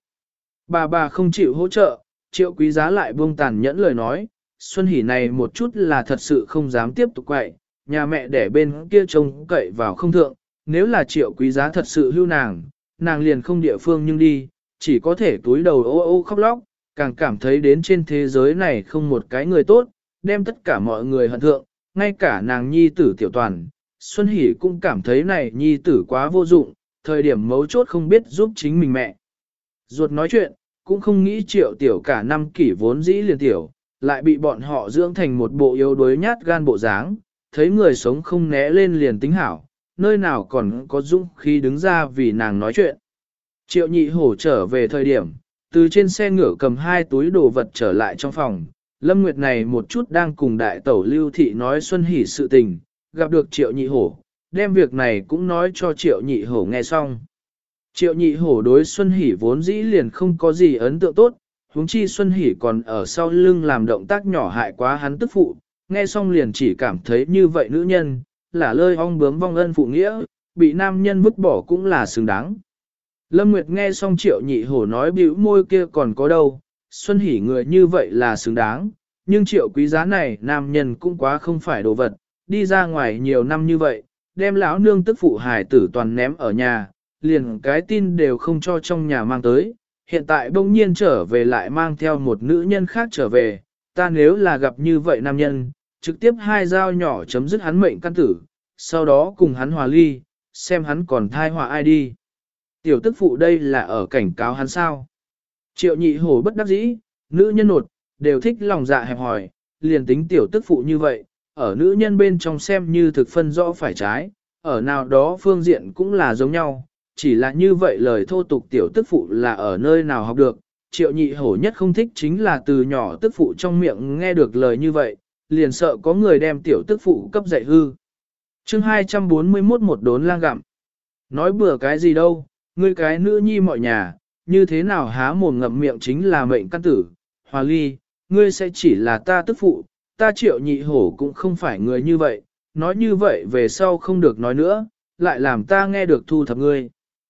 Bà không chịu hỗ trợ, Triệu quý giá lại buông tàn nhẫn lời nói, Xuân Hỷ này một chút là thật sự không dám tiếp tục quậy, nhà mẹ để bên kia trông cậy vào không thượng, nếu là Triệu quý giá thật sự hưu nàng liền không địa phương nhưng đi, chỉ có thể túi đầu ô ô khóc lóc, càng cảm thấy đến trên thế giới này không một cái người tốt, đem tất cả mọi người hận thượng, ngay cả nàng nhi tử tiểu toàn. Xuân Hỷ cũng cảm thấy này nhi tử quá vô dụng, thời điểm mấu chốt không biết giúp chính mình mẹ. Ruột nói chuyện, cũng không nghĩ Triệu tiểu cả năm kỷ vốn dĩ liền tiểu, lại bị bọn họ dưỡng thành một bộ yếu đuối nhát gan bộ dáng, thấy người sống không né lên liền tính hảo, nơi nào còn có dũng khí đứng ra vì nàng nói chuyện. Triệu nhị hổ trở về thời điểm, từ trên xe ngựa cầm hai túi đồ vật trở lại trong phòng, Lâm Nguyệt này một chút đang cùng đại tẩu Lưu Thị nói Xuân Hỷ sự tình, gặp được Triệu nhị hổ, đem việc này cũng nói cho Triệu nhị hổ nghe xong. Triệu nhị hổ đối Xuân Hỷ vốn dĩ liền không có gì ấn tượng tốt, huống chi Xuân Hỷ còn ở sau lưng làm động tác nhỏ hại quá hắn tức phụ, nghe xong liền chỉ cảm thấy như vậy nữ nhân, là lơi ong bướm vong ân phụ nghĩa, bị nam nhân vứt bỏ cũng là xứng đáng. Lâm Nguyệt nghe xong Triệu nhị hổ nói bĩu môi kia còn có đâu, Xuân Hỷ người như vậy là xứng đáng, nhưng Triệu quý giá này nam nhân cũng quá không phải đồ vật, đi ra ngoài nhiều năm như vậy, đem lão nương tức phụ hài tử toàn ném ở nhà, liền cái tin đều không cho trong nhà mang tới, hiện tại bỗng nhiên trở về lại mang theo một nữ nhân khác trở về, ta nếu là gặp như vậy nam nhân, trực tiếp hai dao nhỏ chấm dứt hắn mệnh căn tử, sau đó cùng hắn hòa ly, xem hắn còn thai họa ai đi. Tiểu tức phụ đây là ở cảnh cáo hắn sao. Triệu nhị hổ bất đắc dĩ, nữ nhân nột, đều thích lòng dạ hẹp hòi, liền tính tiểu tức phụ như vậy, ở nữ nhân bên trong xem như thực phân rõ phải trái, ở nào đó phương diện cũng là giống nhau, chỉ là như vậy lời thô tục tiểu tức phụ là ở nơi nào học được, Triệu nhị hổ nhất không thích chính là từ nhỏ tức phụ trong miệng nghe được lời như vậy, liền sợ có người đem tiểu tức phụ cấp dạy hư. Chương 241 một đốn lang gặm. Nói bừa cái gì đâu, ngươi cái nữ nhi mọi nhà, như thế nào há mồm ngậm miệng chính là mệnh căn tử, hòa ly, ngươi sẽ chỉ là ta tức phụ, ta Triệu Nhị Hổ cũng không phải người như vậy, nói như vậy về sau không được nói nữa, lại làm ta nghe được thu thập ngươi.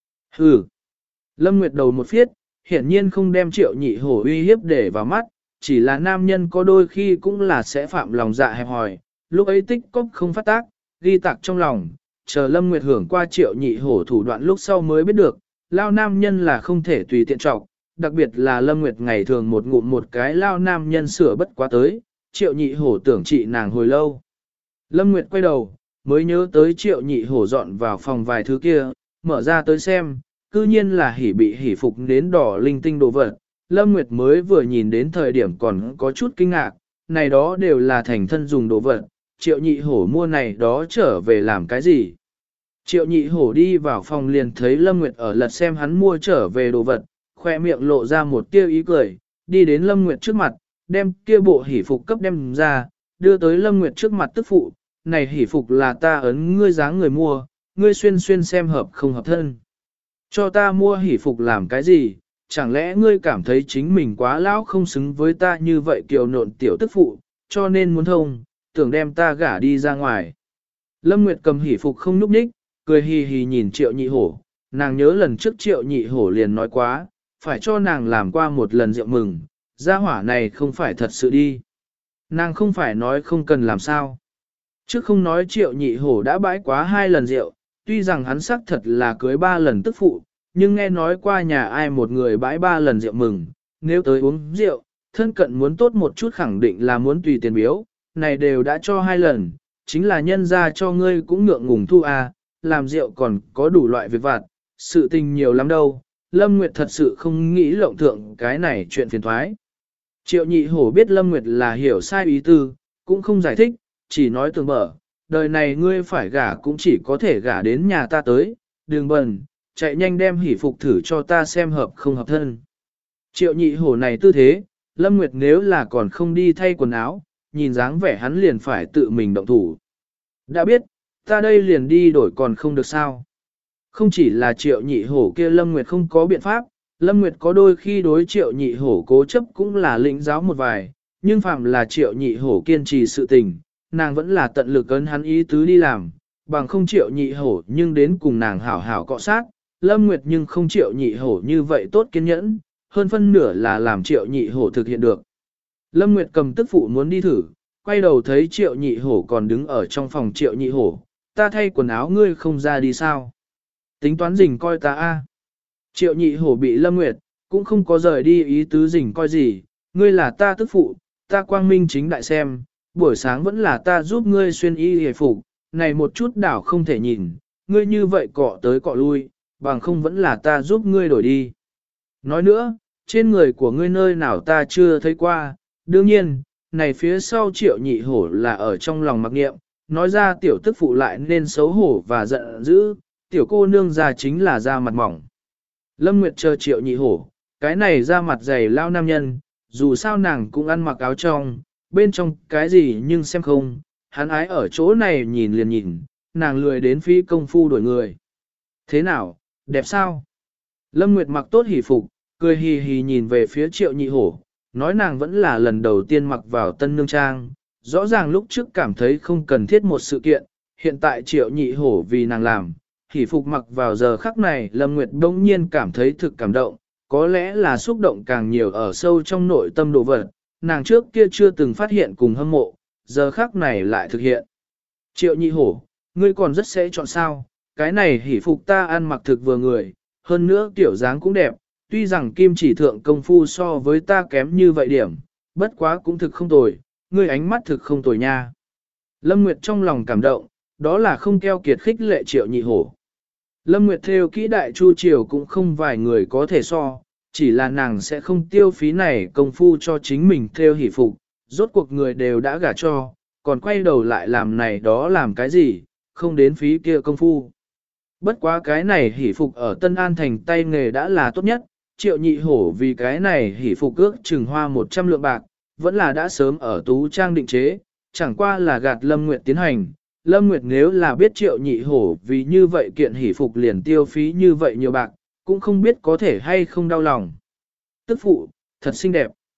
Hừ. Lâm Nguyệt đầu một phiết, hiển nhiên không đem Triệu Nhị Hổ uy hiếp để vào mắt, chỉ là nam nhân có đôi khi cũng là sẽ phạm lòng dạ hẹp hòi, lúc ấy tích cóp không phát tác, ghi tạc trong lòng, chờ Lâm Nguyệt hưởng qua Triệu Nhị Hổ thủ đoạn lúc sau mới biết được, lao nam nhân là không thể tùy tiện trọc, đặc biệt là Lâm Nguyệt ngày thường một ngụm một cái lao nam nhân sửa bất quá tới, Triệu Nhị Hổ tưởng trị nàng hồi lâu. Lâm Nguyệt quay đầu, mới nhớ tới Triệu Nhị Hổ dọn vào phòng vài thứ kia, mở ra tới xem, cư nhiên là hỉ phục nến đỏ linh tinh đồ vật. Lâm Nguyệt mới vừa nhìn đến thời điểm còn có chút kinh ngạc, này đó đều là thành thân dùng đồ vật, Triệu Nhị Hổ mua này đó trở về làm cái gì? Triệu Nhị Hổ đi vào phòng liền thấy Lâm Nguyệt ở lật xem hắn mua trở về đồ vật, khoe miệng lộ ra một tia ý cười, đi đến Lâm Nguyệt trước mặt, đem kia bộ hỉ phục cấp đem ra, đưa tới Lâm Nguyệt trước mặt tức phụ, này hỉ phục là ta ấn ngươi dáng người mua, ngươi xuyên xem hợp không hợp thân. Cho ta mua hỉ phục làm cái gì, chẳng lẽ ngươi cảm thấy chính mình quá lão không xứng với ta như vậy kiều nộn tiểu tức phụ, cho nên muốn thông, tưởng đem ta gả đi ra ngoài. Lâm Nguyệt cầm hỉ phục không núp ních, cười hì hì nhìn Triệu Nhị Hổ, nàng nhớ lần trước Triệu Nhị Hổ liền nói quá, phải cho nàng làm qua một lần rượu mừng, gia hỏa này không phải thật sự đi. Nàng không phải nói không cần làm sao. Trước không nói Triệu Nhị Hổ đã bãi quá 2 lần rượu, tuy rằng hắn xác thật là cưới 3 lần tức phụ, nhưng nghe nói qua nhà ai một người bãi 3 lần rượu mừng, nếu tới uống rượu, thân cận muốn tốt một chút khẳng định là muốn tùy tiền biếu, này đều đã cho 2 lần, chính là nhân ra cho ngươi cũng ngượng ngùng thu à, làm rượu còn có đủ loại việc vặt, sự tình nhiều lắm đâu, Lâm Nguyệt thật sự không nghĩ lộng thượng cái này chuyện phiền thoái. Triệu Nhị Hổ biết Lâm Nguyệt là hiểu sai ý tư, cũng không giải thích, chỉ nói tường mở, đời này ngươi phải gả cũng chỉ có thể gả đến nhà ta tới, đừng bần, chạy nhanh đem hỉ phục thử cho ta xem hợp không hợp thân. Triệu Nhị Hổ này tư thế, Lâm Nguyệt nếu là còn không đi thay quần áo, nhìn dáng vẻ hắn liền phải tự mình động thủ. Đã biết, ta đây liền đi đổi còn không được sao. Không chỉ là Triệu Nhị Hổ kia Lâm Nguyệt không có biện pháp, Lâm Nguyệt có đôi khi đối Triệu Nhị Hổ cố chấp cũng là lĩnh giáo một vài, nhưng phạm là Triệu Nhị Hổ kiên trì sự tình, nàng vẫn là tận lực ấn hắn ý tứ đi làm, bằng không Triệu Nhị Hổ nhưng đến cùng nàng hảo hảo cọ sát, Lâm Nguyệt nhưng không Triệu Nhị Hổ như vậy tốt kiên nhẫn, hơn phân nửa là làm Triệu Nhị Hổ thực hiện được. Lâm Nguyệt cầm tức phụ muốn đi thử, quay đầu thấy Triệu Nhị Hổ còn đứng ở trong phòng Triệu Nhị Hổ, ta thay quần áo ngươi không ra đi sao? Tính toán rình coi ta a. Triệu Nhị Hổ bị Lâm Nguyệt, cũng không có rời đi ý tứ rình coi gì, ngươi là ta tức phụ, ta quang minh chính đại xem, buổi sáng vẫn là ta giúp ngươi xuyên y hề phục, này một chút đảo không thể nhìn, ngươi như vậy cọ tới cọ lui, bằng không vẫn là ta giúp ngươi đổi đi. Nói nữa, trên người của ngươi nơi nào ta chưa thấy qua, đương nhiên, này phía sau Triệu Nhị Hổ là ở trong lòng mặc niệm, nói ra tiểu tức phụ lại nên xấu hổ và giận dữ, tiểu cô nương ra chính là da mặt mỏng. Lâm Nguyệt chờ Triệu Nhị Hổ, cái này da mặt dày lao nam nhân, dù sao nàng cũng ăn mặc áo trong, bên trong cái gì nhưng xem không, hắn ái ở chỗ này nhìn liền nhìn, nàng lười đến phí công phu đổi người. Thế nào, đẹp sao? Lâm Nguyệt mặc tốt hỉ phục, cười hì hì nhìn về phía Triệu Nhị Hổ, nói nàng vẫn là lần đầu tiên mặc vào tân nương trang, rõ ràng lúc trước cảm thấy không cần thiết một sự kiện, hiện tại Triệu Nhị Hổ vì nàng làm, hỉ phục mặc vào giờ khắc này Lâm Nguyệt đông nhiên cảm thấy thực cảm động, có lẽ là xúc động càng nhiều ở sâu trong nội tâm đồ vật, nàng trước kia chưa từng phát hiện cùng hâm mộ, giờ khắc này lại thực hiện. Triệu Nhị Hổ, ngươi còn rất sẽ chọn sao, cái này hỉ phục ta ăn mặc thực vừa người, hơn nữa tiểu dáng cũng đẹp, tuy rằng kim chỉ thượng công phu so với ta kém như vậy điểm, bất quá cũng thực không tồi, ngươi ánh mắt thực không tồi nha. Lâm Nguyệt trong lòng cảm động, đó là không keo kiệt khích lệ Triệu Nhị Hổ. Lâm Nguyệt theo kỹ đại chu triều cũng không vài người có thể so, chỉ là nàng sẽ không tiêu phí này công phu cho chính mình theo hỷ phục, rốt cuộc người đều đã gả cho, còn quay đầu lại làm này đó làm cái gì, không đến phí kia công phu. Bất quá cái này hỷ phục ở Tân An thành tay nghề đã là tốt nhất, Triệu Nhị Hổ vì cái này hỷ phục ước chừng hoa 100 lượng bạc, vẫn là đã sớm ở tú trang định chế, chẳng qua là gạt Lâm Nguyệt tiến hành. Lâm Nguyệt nếu là biết Triệu Nhị Hổ vì như vậy kiện hỷ phục liền tiêu phí như vậy nhiều bạc, cũng không biết có thể hay không đau lòng. Tức phụ, thật xinh đẹp.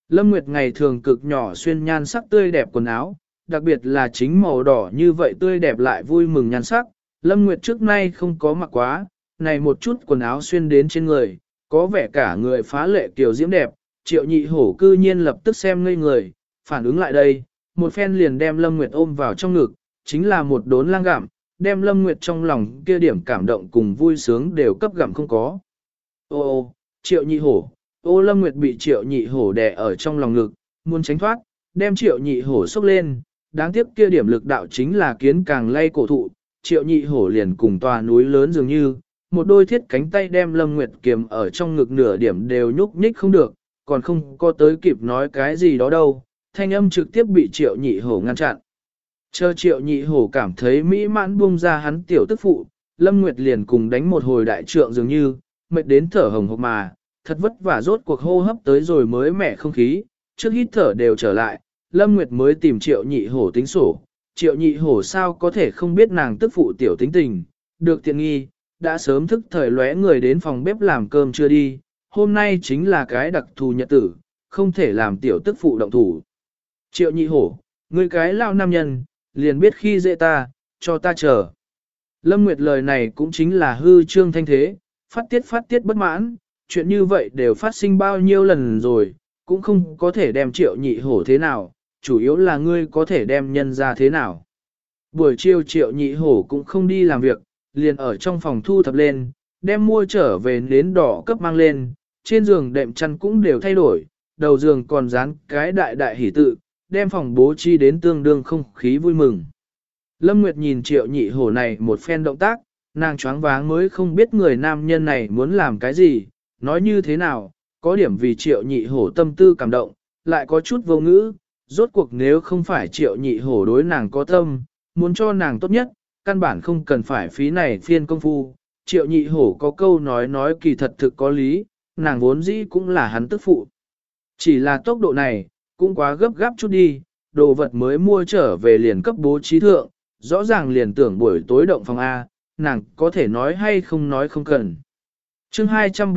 Lâm Nguyệt ngày thường cực nhỏ xuyên nhan sắc tươi đẹp quần áo, đặc biệt là chính màu đỏ như vậy tươi đẹp lại vui mừng nhan sắc. Lâm Nguyệt trước nay không có mặc quá, này một chút quần áo xuyên đến trên người, có vẻ cả người phá lệ kiều diễm đẹp. Triệu Nhị Hổ cư nhiên lập tức xem ngây người, phản ứng lại đây, một phen liền đem Lâm Nguyệt ôm vào trong ngực, chính là một đốn lang gặm, đem Lâm Nguyệt trong lòng kia điểm cảm động cùng vui sướng đều cấp gặm không có. Ô, Triệu Nhị Hổ, Lâm Nguyệt bị Triệu Nhị Hổ đè ở trong lòng ngực, muốn tránh thoát, đem Triệu Nhị Hổ xốc lên, đáng tiếc kia điểm lực đạo chính là kiến càng lay cổ thụ, Triệu Nhị Hổ liền cùng tòa núi lớn dường như, một đôi thiết cánh tay đem Lâm Nguyệt kiềm ở trong ngực nửa điểm đều nhúc nhích không được, còn không có tới kịp nói cái gì đó đâu, thanh âm trực tiếp bị Triệu Nhị Hổ ngăn chặn. Chờ Triệu Nhị Hổ cảm thấy mỹ mãn buông ra hắn tiểu tức phụ, Lâm Nguyệt liền cùng đánh một hồi đại trượng dường như, mệt đến thở hồng hộc mà, thật vất vả rốt cuộc hô hấp tới rồi mới mẻ không khí, trước hít thở đều trở lại, Lâm Nguyệt mới tìm Triệu Nhị Hổ tính sổ. Triệu Nhị Hổ sao có thể không biết nàng tức phụ tiểu tính tình, được tiện nghi, đã sớm thức thời lóe người đến phòng bếp làm cơm chưa đi, hôm nay chính là cái đặc thù nhật tử, không thể làm tiểu tức phụ động thủ. Triệu Nhị Hổ, ngươi cái lao nam nhân, liền biết khi dễ ta, cho ta chờ. Lâm Nguyệt lời này cũng chính là hư trương thanh thế, phát tiết bất mãn, chuyện như vậy đều phát sinh bao nhiêu lần rồi, cũng không có thể đem Triệu Nhị Hổ thế nào, chủ yếu là ngươi có thể đem nhân ra thế nào. Buổi chiều Triệu Nhị Hổ cũng không đi làm việc, liền ở trong phòng thu thập lên, đem mua trở về nến đỏ cấp mang lên, trên giường đệm chăn cũng đều thay đổi, đầu giường còn dán cái đại đại hỷ tự, đem phòng bố trí đến tương đương không khí vui mừng. Lâm Nguyệt nhìn Triệu Nhị Hổ này một phen động tác, nàng choáng váng mới không biết người nam nhân này muốn làm cái gì, nói như thế nào, có điểm vì Triệu Nhị Hổ tâm tư cảm động, lại có chút vô ngữ, rốt cuộc nếu không phải Triệu Nhị Hổ đối nàng có tâm, muốn cho nàng tốt nhất, căn bản không cần phải phí này phiên công phu. Triệu Nhị Hổ có câu nói kỳ thật thực có lý, nàng vốn dĩ cũng là hắn tức phụ. Chỉ là tốc độ này, cũng quá gấp gáp chút đi, đồ vật mới mua trở về liền cấp bố trí thượng, rõ ràng liền tưởng buổi tối động phòng A, nàng có thể nói hay không nói không cần. Chương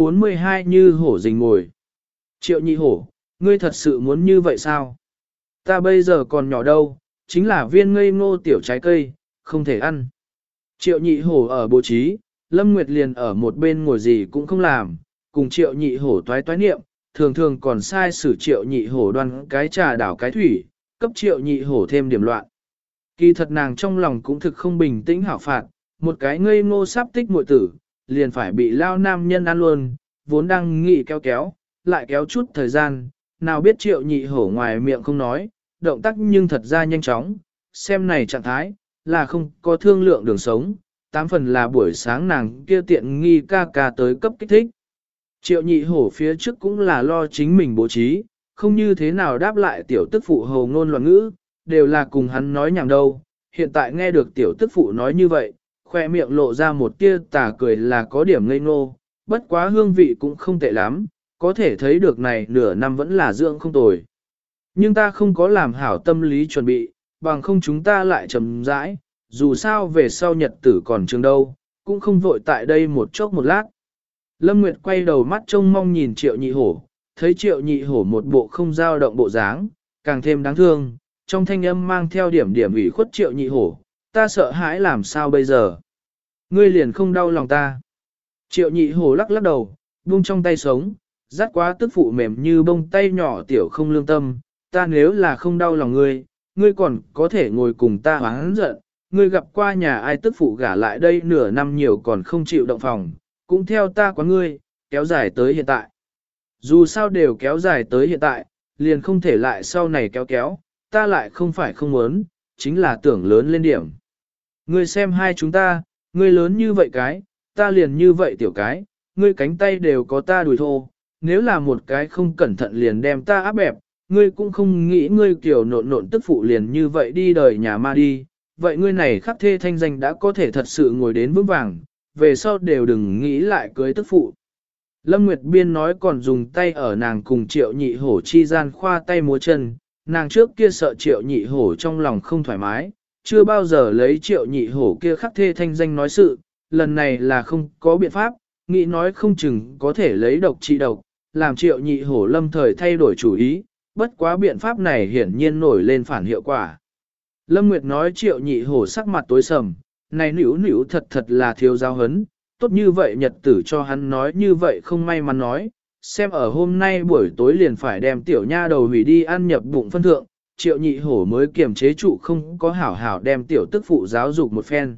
242 như hổ rình ngồi. Triệu Nhị Hổ, ngươi thật sự muốn như vậy sao? Ta bây giờ còn nhỏ đâu, chính là viên ngây ngô tiểu trái cây, không thể ăn. Triệu Nhị Hổ ở bố trí, Lâm Nguyệt liền ở một bên ngồi gì cũng không làm, cùng Triệu Nhị Hổ toái niệm, thường thường còn sai sử Triệu Nhị Hổ đoan cái trà đảo cái thủy, cấp Triệu Nhị Hổ thêm điểm loạn. Kỳ thật nàng trong lòng cũng thực không bình tĩnh hảo phạt, một cái ngây ngô sắp tích muội tử, liền phải bị lao nam nhân ăn luôn, vốn đang nghĩ kéo, lại kéo chút thời gian, nào biết Triệu Nhị Hổ ngoài miệng không nói, động tác nhưng thật ra nhanh chóng, xem này trạng thái, là không có thương lượng đường sống, tám phần là buổi sáng nàng kia tiện nghi ca tới cấp kích thích. Triệu Nhị Hổ phía trước cũng là lo chính mình bố trí, không như thế nào đáp lại tiểu tức phụ hầu ngôn loạn ngữ, đều là cùng hắn nói nhảm đâu, hiện tại nghe được tiểu tức phụ nói như vậy, khoe miệng lộ ra một tia tà cười là có điểm ngây ngô, bất quá hương vị cũng không tệ lắm, có thể thấy được này nửa năm vẫn là dưỡng không tồi. Nhưng ta không có làm hảo tâm lý chuẩn bị, bằng không chúng ta lại chậm rãi, dù sao về sau nhật tử còn trường đâu, cũng không vội tại đây một chốc một lát. Lâm Nguyệt quay đầu mắt trông mong nhìn Triệu Nhị Hổ, thấy Triệu Nhị Hổ một bộ không dao động bộ dáng, càng thêm đáng thương, trong thanh âm mang theo điểm ủy khuất Triệu Nhị Hổ, ta sợ hãi làm sao bây giờ. Ngươi liền không đau lòng ta. Triệu Nhị Hổ lắc lắc đầu, buông trong tay sống, dắt quá tức phụ mềm như bông tay nhỏ tiểu không lương tâm, ta nếu là không đau lòng ngươi, ngươi còn có thể ngồi cùng ta hoáng giận, ngươi gặp qua nhà ai tức phụ gả lại đây nửa năm nhiều còn không chịu động phòng, cũng theo ta quá ngươi, kéo dài tới hiện tại. Dù sao đều kéo dài tới hiện tại, liền không thể lại sau này kéo, ta lại không phải không muốn, chính là tưởng lớn lên điểm. Ngươi xem hai chúng ta, ngươi lớn như vậy cái, ta liền như vậy tiểu cái, ngươi cánh tay đều có ta đùi thô, nếu là một cái không cẩn thận liền đem ta áp bẹp, ngươi cũng không nghĩ ngươi kiểu nộn tức phụ liền như vậy đi đời nhà ma đi, vậy ngươi này khắc thê thanh danh đã có thể thật sự ngồi đến vững vàng, về sau đều đừng nghĩ lại cưới tức phụ. Lâm Nguyệt Biên nói còn dùng tay ở nàng cùng Triệu Nhị Hổ chi gian khoa tay múa chân, nàng trước kia sợ Triệu Nhị Hổ trong lòng không thoải mái, chưa bao giờ lấy Triệu Nhị Hổ kia khắc thê thanh danh nói sự, lần này là không có biện pháp, nghĩ nói không chừng có thể lấy độc trị độc, làm Triệu Nhị Hổ lâm thời thay đổi chủ ý, bất quá biện pháp này hiển nhiên nổi lên phản hiệu quả. Lâm Nguyệt nói Triệu Nhị Hổ sắc mặt tối sầm, này nữu nữu thật thật là thiếu giáo hấn, tốt như vậy nhật tử cho hắn nói như vậy không may mắn nói, xem ở hôm nay buổi tối liền phải đem tiểu nha đầu hủy đi ăn nhập bụng phân thượng, Triệu Nhị Hổ mới kiềm chế trụ không có hảo hảo đem tiểu tức phụ giáo dục một phen.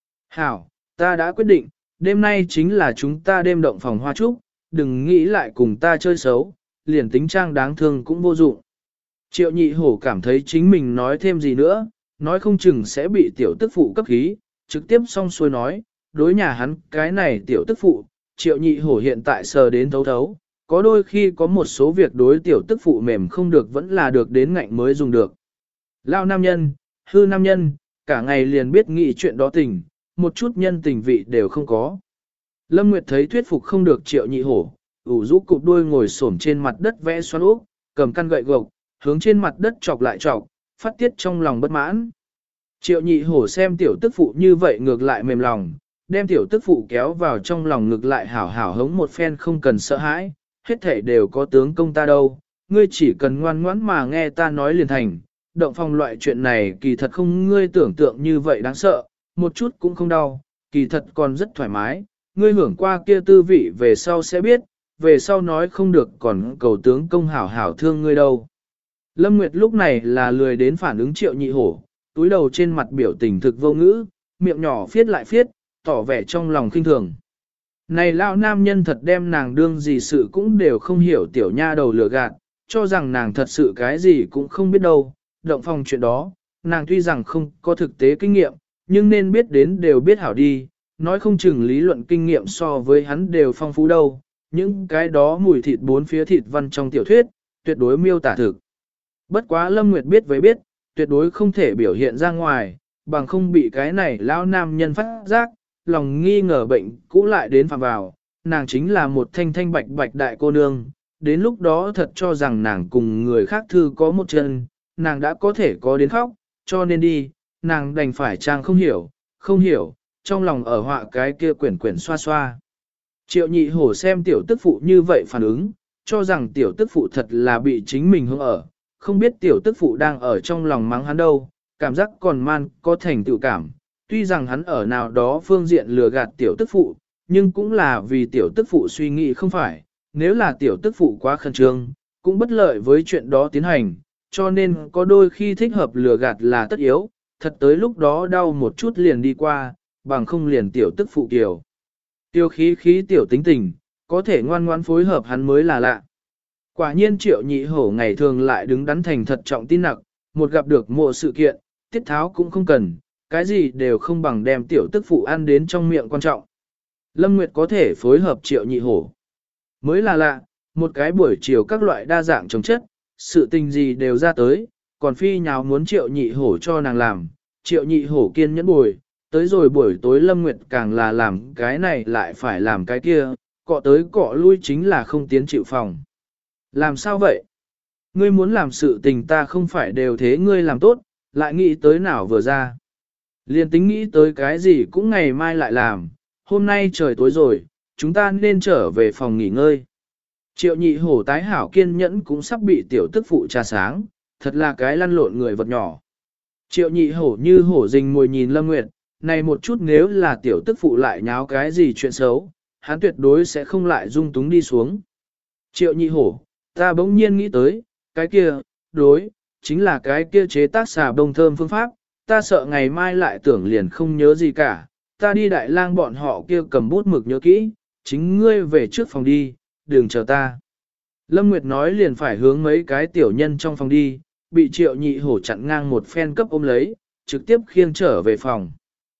Hảo, ta đã quyết định, đêm nay chính là chúng ta đêm động phòng hoa trúc, đừng nghĩ lại cùng ta chơi xấu, liền tính trang đáng thương cũng vô dụng. Triệu Nhị Hổ cảm thấy chính mình nói thêm gì nữa, nói không chừng sẽ bị tiểu tức phụ cấp khí, trực tiếp xong xuôi nói, đối nhà hắn cái này tiểu tức phụ, Triệu Nhị Hổ hiện tại sờ đến thấu thấu, có đôi khi có một số việc đối tiểu tức phụ mềm không được vẫn là được đến ngạnh mới dùng được. Lao nam nhân, hư nam nhân, cả ngày liền biết nghĩ chuyện đó tình, một chút nhân tình vị đều không có. Lâm Nguyệt thấy thuyết phục không được Triệu Nhị Hổ, ủ rũ cụp đuôi ngồi xổm trên mặt đất vẽ xoắn úp, cầm căn gậy gộc, hướng trên mặt đất chọc lại chọc, phát tiết trong lòng bất mãn. Triệu Nhị Hổ xem tiểu tức phụ như vậy ngược lại mềm lòng, đem tiểu tức phụ kéo vào trong lòng ngược lại hảo hảo hống một phen không cần sợ hãi, hết thể đều có tướng công ta đâu, ngươi chỉ cần ngoan ngoãn mà nghe ta nói liền thành, động phòng loại chuyện này kỳ thật không ngươi tưởng tượng như vậy đáng sợ, một chút cũng không đau, kỳ thật còn rất thoải mái, ngươi hưởng qua kia tư vị về sau sẽ biết, về sau nói không được còn cầu tướng công hảo hảo thương ngươi đâu. Lâm Nguyệt lúc này là lười đến phản ứng Triệu Nhị Hổ, túi đầu trên mặt biểu tình thực vô ngữ, miệng nhỏ phiết lại phiết, tỏ vẻ trong lòng khinh thường. Này lão nam nhân thật đem nàng đương gì sự cũng đều không hiểu tiểu nha đầu lừa gạt, cho rằng nàng thật sự cái gì cũng không biết đâu, động phòng chuyện đó, nàng tuy rằng không có thực tế kinh nghiệm, nhưng nên biết đến đều biết hảo đi, nói không chừng lý luận kinh nghiệm so với hắn đều phong phú đâu, những cái đó mùi thịt bốn phía thịt văn trong tiểu thuyết, tuyệt đối miêu tả thực. Bất quá Lâm Nguyệt biết với biết, tuyệt đối không thể biểu hiện ra ngoài, bằng không bị cái này lão nam nhân phát giác, lòng nghi ngờ bệnh cũ lại đến phạm vào, nàng chính là một thanh thanh bạch bạch đại cô nương, đến lúc đó thật cho rằng nàng cùng người khác thư có một chân, nàng đã có thể có đến khóc, cho nên đi, nàng đành phải trang không hiểu, trong lòng ở họa cái kia quyển quyển xoa xoa. Triệu Nhị Hổ xem tiểu tức phụ như vậy phản ứng, cho rằng tiểu tức phụ thật là bị chính mình hướng ở, không biết tiểu tức phụ đang ở trong lòng mắng hắn đâu, cảm giác còn man có thành tựu cảm. Tuy rằng hắn ở nào đó phương diện lừa gạt tiểu tức phụ, nhưng cũng là vì tiểu tức phụ suy nghĩ không phải, nếu là tiểu tức phụ quá khẩn trương, cũng bất lợi với chuyện đó tiến hành, cho nên có đôi khi thích hợp lừa gạt là tất yếu, thật tới lúc đó đau một chút liền đi qua, bằng không liền tiểu tức phụ kiều. Tiêu khí tiểu tính tình, có thể ngoan ngoan phối hợp hắn mới là lạ. Quả nhiên Triệu Nhị Hổ ngày thường lại đứng đắn thành thật trọng tin nặc, một gặp được mộ sự kiện, tiết tháo cũng không cần, cái gì đều không bằng đem tiểu tức phụ ăn đến trong miệng quan trọng. Lâm Nguyệt có thể phối hợp Triệu Nhị Hổ. Mới là lạ, một cái buổi chiều các loại đa dạng chống chất, sự tình gì đều ra tới, còn phi nhào muốn Triệu Nhị Hổ cho nàng làm, Triệu Nhị Hổ kiên nhẫn bồi, tới rồi buổi tối Lâm Nguyệt càng là làm cái này lại phải làm cái kia, cọ tới cọ lui chính là không tiến chịu phòng. Làm sao vậy? Ngươi muốn làm sự tình ta không phải đều thế ngươi làm tốt, lại nghĩ tới nào vừa ra. Liên tính nghĩ tới cái gì cũng ngày mai lại làm, hôm nay trời tối rồi, chúng ta nên trở về phòng nghỉ ngơi. Triệu Nhị Hổ tái hảo kiên nhẫn cũng sắp bị tiểu tức phụ trà sáng, thật là cái lăn lộn người vật nhỏ. Triệu Nhị Hổ như hổ rình mồi nhìn Lâm Nguyệt, này một chút nếu là tiểu tức phụ lại nháo cái gì chuyện xấu, hắn tuyệt đối sẽ không lại dung túng đi xuống. Triệu Nhị Hổ, ta bỗng nhiên nghĩ tới, cái kia, đối, chính là cái kia chế tác xà bông thơm phương pháp, ta sợ ngày mai lại tưởng liền không nhớ gì cả, ta đi Đại Lang bọn họ kia cầm bút mực nhớ kỹ, chính ngươi về trước phòng đi, đừng chờ ta. Lâm Nguyệt nói liền phải hướng mấy cái tiểu nhân trong phòng đi, bị Triệu Nhị Hổ chặn ngang một phen cấp ôm lấy, trực tiếp khiêng trở về phòng.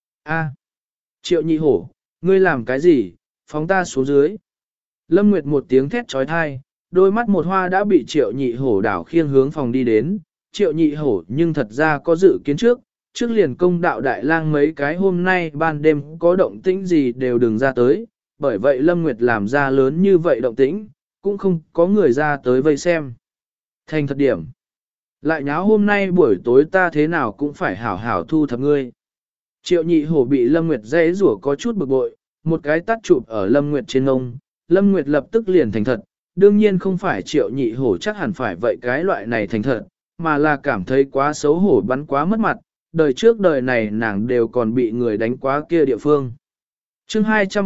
A, Triệu Nhị Hổ, ngươi làm cái gì, phóng ta xuống dưới. Lâm Nguyệt một tiếng thét trói thai, đôi mắt một hoa đã bị Triệu Nhị Hổ đảo khiêng hướng phòng đi đến. Triệu Nhị Hổ nhưng thật ra có dự kiến trước liền công đạo Đại Lang mấy cái hôm nay ban đêm có động tĩnh gì đều đừng ra tới, bởi vậy Lâm Nguyệt làm ra lớn như vậy động tĩnh, cũng không có người ra tới vây xem. Thành thật điểm. Lại nháo hôm nay buổi tối ta thế nào cũng phải hảo hảo thu thập ngươi. Triệu Nhị Hổ bị Lâm Nguyệt dễ rủa có chút bực bội, một cái tát chụp ở Lâm Nguyệt trên ngông, Lâm Nguyệt lập tức liền thành thật, đương nhiên không phải Triệu Nhị Hổ chắc hẳn phải vậy cái loại này thành thật, mà là cảm thấy quá xấu hổ bắn quá mất mặt, đời trước đời này nàng đều còn bị người đánh quá kia địa phương. chương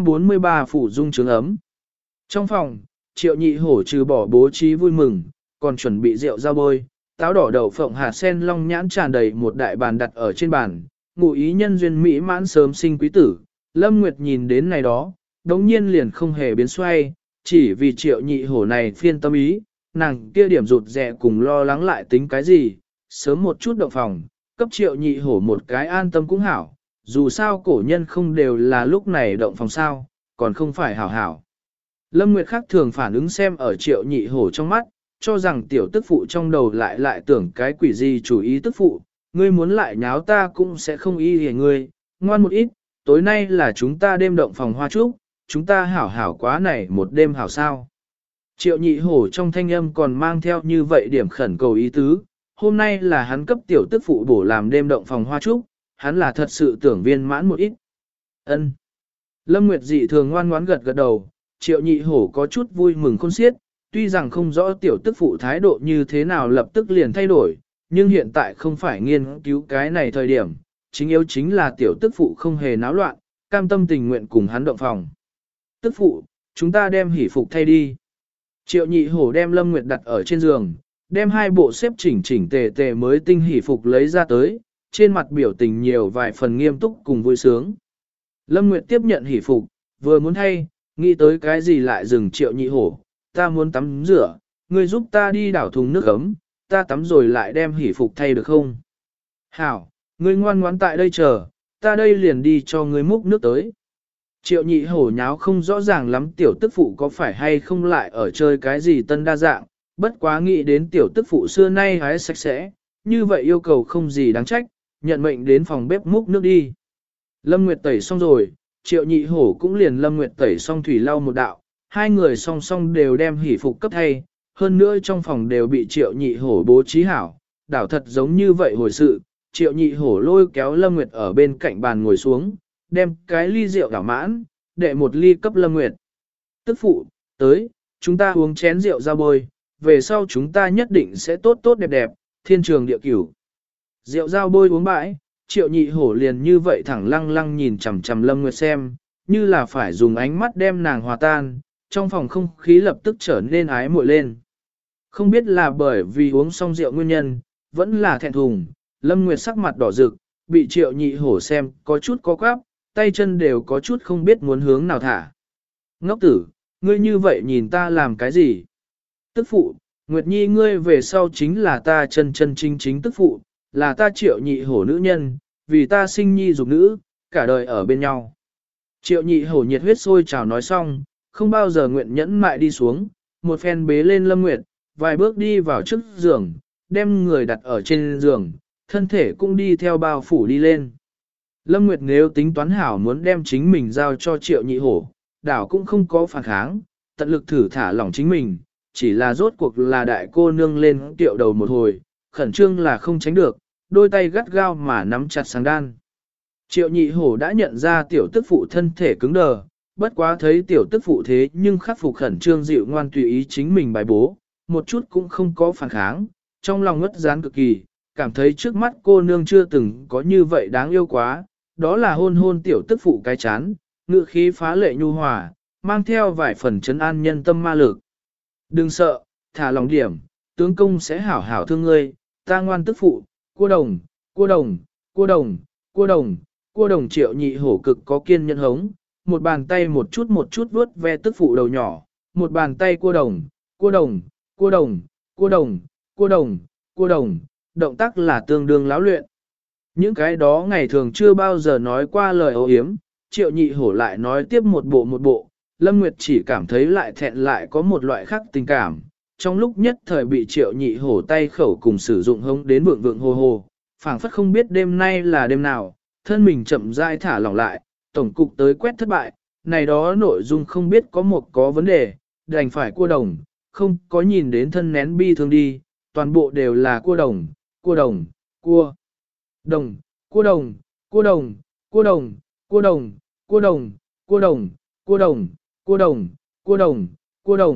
243 Phủ Dung Trướng Ấm. Trong phòng, Triệu Nhị Hổ trừ bỏ bố trí vui mừng, còn chuẩn bị rượu rau bôi, táo đỏ đậu phộng hạt sen long nhãn tràn đầy một đại bàn đặt ở trên bàn, ngụ ý nhân duyên mỹ mãn sớm sinh quý tử. Lâm Nguyệt nhìn đến này đó, đống nhiên liền không hề biến xoay, chỉ vì Triệu Nhị Hổ này phiên tâm ý, nàng kia điểm rụt rè cùng lo lắng lại tính cái gì, sớm một chút động phòng, cấp Triệu Nhị Hổ một cái an tâm cũng hảo, dù sao cổ nhân không đều là lúc này động phòng sao, còn không phải hảo hảo. Lâm Nguyệt khác thường phản ứng xem ở Triệu Nhị Hổ trong mắt, cho rằng tiểu tức phụ trong đầu lại tưởng cái quỷ gì chủ ý tức phụ, ngươi muốn lại nháo ta cũng sẽ không y hề ngươi, ngoan một ít, tối nay là chúng ta đêm động phòng hoa trúc, chúng ta hảo hảo quá này một đêm hảo sao. Triệu Nhị Hổ trong thanh âm còn mang theo như vậy điểm khẩn cầu ý tứ, hôm nay là hắn cấp tiểu tức phụ bổ làm đêm động phòng hoa trúc, hắn là thật sự tưởng viên mãn một ít. Ân. Lâm Nguyệt dị thường ngoan ngoãn gật gật đầu, Triệu Nhị Hổ có chút vui mừng khôn xiết, tuy rằng không rõ tiểu tức phụ thái độ như thế nào lập tức liền thay đổi, nhưng hiện tại không phải nghiên cứu cái này thời điểm, chính yếu chính là tiểu tức phụ không hề náo loạn, cam tâm tình nguyện cùng hắn động phòng. Tức phụ, chúng ta đem hỷ phục thay đi. Triệu Nhị Hổ đem Lâm Nguyệt đặt ở trên giường, đem hai bộ xếp chỉnh chỉnh tề tề mới tinh hỷ phục lấy ra tới, trên mặt biểu tình nhiều vài phần nghiêm túc cùng vui sướng. Lâm Nguyệt tiếp nhận hỷ phục, vừa muốn thay, nghĩ tới cái gì lại dừng Triệu Nhị Hổ, ta muốn tắm rửa, ngươi giúp ta đi đảo thùng nước ấm, ta tắm rồi lại đem hỷ phục thay được không? Hảo, ngươi ngoan ngoãn tại đây chờ, ta đây liền đi cho ngươi múc nước tới. Triệu Nhị Hổ nháo không rõ ràng lắm tiểu tức phụ có phải hay không lại ở chơi cái gì tân đa dạng, bất quá nghĩ đến tiểu tức phụ xưa nay hái sạch sẽ, như vậy yêu cầu không gì đáng trách, nhận mệnh đến phòng bếp múc nước đi. Lâm Nguyệt tẩy xong rồi, Triệu Nhị Hổ cũng liền Lâm Nguyệt tẩy xong thủy lau một đạo, hai người song song đều đem hỷ phục cấp thay, hơn nữa trong phòng đều bị Triệu Nhị Hổ bố trí hảo, đảo thật giống như vậy hồi sự, Triệu Nhị Hổ lôi kéo Lâm Nguyệt ở bên cạnh bàn ngồi xuống, đem cái ly rượu đảo mãn, đệ một ly cấp Lâm Nguyệt. Tức phụ, tới, chúng ta uống chén rượu ra bôi, về sau chúng ta nhất định sẽ tốt tốt đẹp đẹp, thiên trường địa cửu. Rượu dao bôi uống bãi, Triệu Nhị Hổ liền như vậy thẳng lăng lăng nhìn chằm chằm Lâm Nguyệt xem, như là phải dùng ánh mắt đem nàng hòa tan, trong phòng không khí lập tức trở nên ái muội lên. Không biết là bởi vì uống xong rượu nguyên nhân, vẫn là thẹn thùng, Lâm Nguyệt sắc mặt đỏ rực, bị Triệu Nhị Hổ xem có chút có quáp, tay chân đều có chút không biết muốn hướng nào thả. Ngốc tử, ngươi như vậy nhìn ta làm cái gì? Tức phụ, Nguyệt Nhi ngươi về sau chính là ta chân chân chính chính tức phụ, là ta Triệu Nhị Hổ nữ nhân, vì ta sinh nhi dục nữ, cả đời ở bên nhau. Triệu Nhị Hổ nhiệt huyết sôi trào nói xong, không bao giờ nguyện nhẫn mại đi xuống, một phen bế lên Lâm Nguyệt, vài bước đi vào trước giường, đem người đặt ở trên giường, thân thể cũng đi theo bao phủ đi lên. Lâm Nguyệt nếu tính toán hảo muốn đem chính mình giao cho Triệu Nhị Hổ, đảo cũng không có phản kháng, tận lực thử thả lỏng chính mình, chỉ là rốt cuộc là đại cô nương lên tiệu đầu một hồi, khẩn trương là không tránh được, đôi tay gắt gao mà nắm chặt sáng đan. Triệu Nhị Hổ đã nhận ra tiểu tức phụ thân thể cứng đờ, bất quá thấy tiểu tức phụ thế nhưng khắc phục khẩn trương dịu ngoan tùy ý chính mình bài bố, một chút cũng không có phản kháng, trong lòng ngất gián cực kỳ, cảm thấy trước mắt cô nương chưa từng có như vậy đáng yêu quá, đó là hôn hôn tiểu tức phụ cái chán, ngự khí phá lệ nhu hòa, mang theo vài phần trấn an nhân tâm ma lực. Đừng sợ, thả lòng điểm, tướng công sẽ hảo hảo thương ngươi, ta ngoan tức phụ, cua đồng, cua đồng, cua đồng, cua đồng, cua đồng. Triệu Nhị Hổ cực có kiên nhẫn hống, một bàn tay một chút vuốt ve tức phụ đầu nhỏ, một bàn tay cua đồng, cua đồng, cua đồng, cua đồng, cua đồng, cua đồng, động tác là tương đương láo luyện. Những cái đó ngày thường chưa bao giờ nói qua lời ấu yếm, Triệu Nhị Hổ lại nói tiếp một bộ, Lâm Nguyệt chỉ cảm thấy lại thẹn lại có một loại khác tình cảm. Trong lúc nhất thời bị Triệu Nhị Hổ tay khẩu cùng sử dụng hống đến vượng vượng hồ hồ, phảng phất không biết đêm nay là đêm nào, thân mình chậm rãi thả lỏng lại, tổng cục tới quét thất bại, này đó nội dung không biết có vấn đề, đành phải cua đồng, không có nhìn đến thân nén bi thương đi, toàn bộ đều là cua đồng, cua đồng, cua đồng, cua đồng, cua đồng, cua đồng, cua đồng, cua đồng, cua đồng, cua đồng, cua đồng, cua đồng, cua đồng,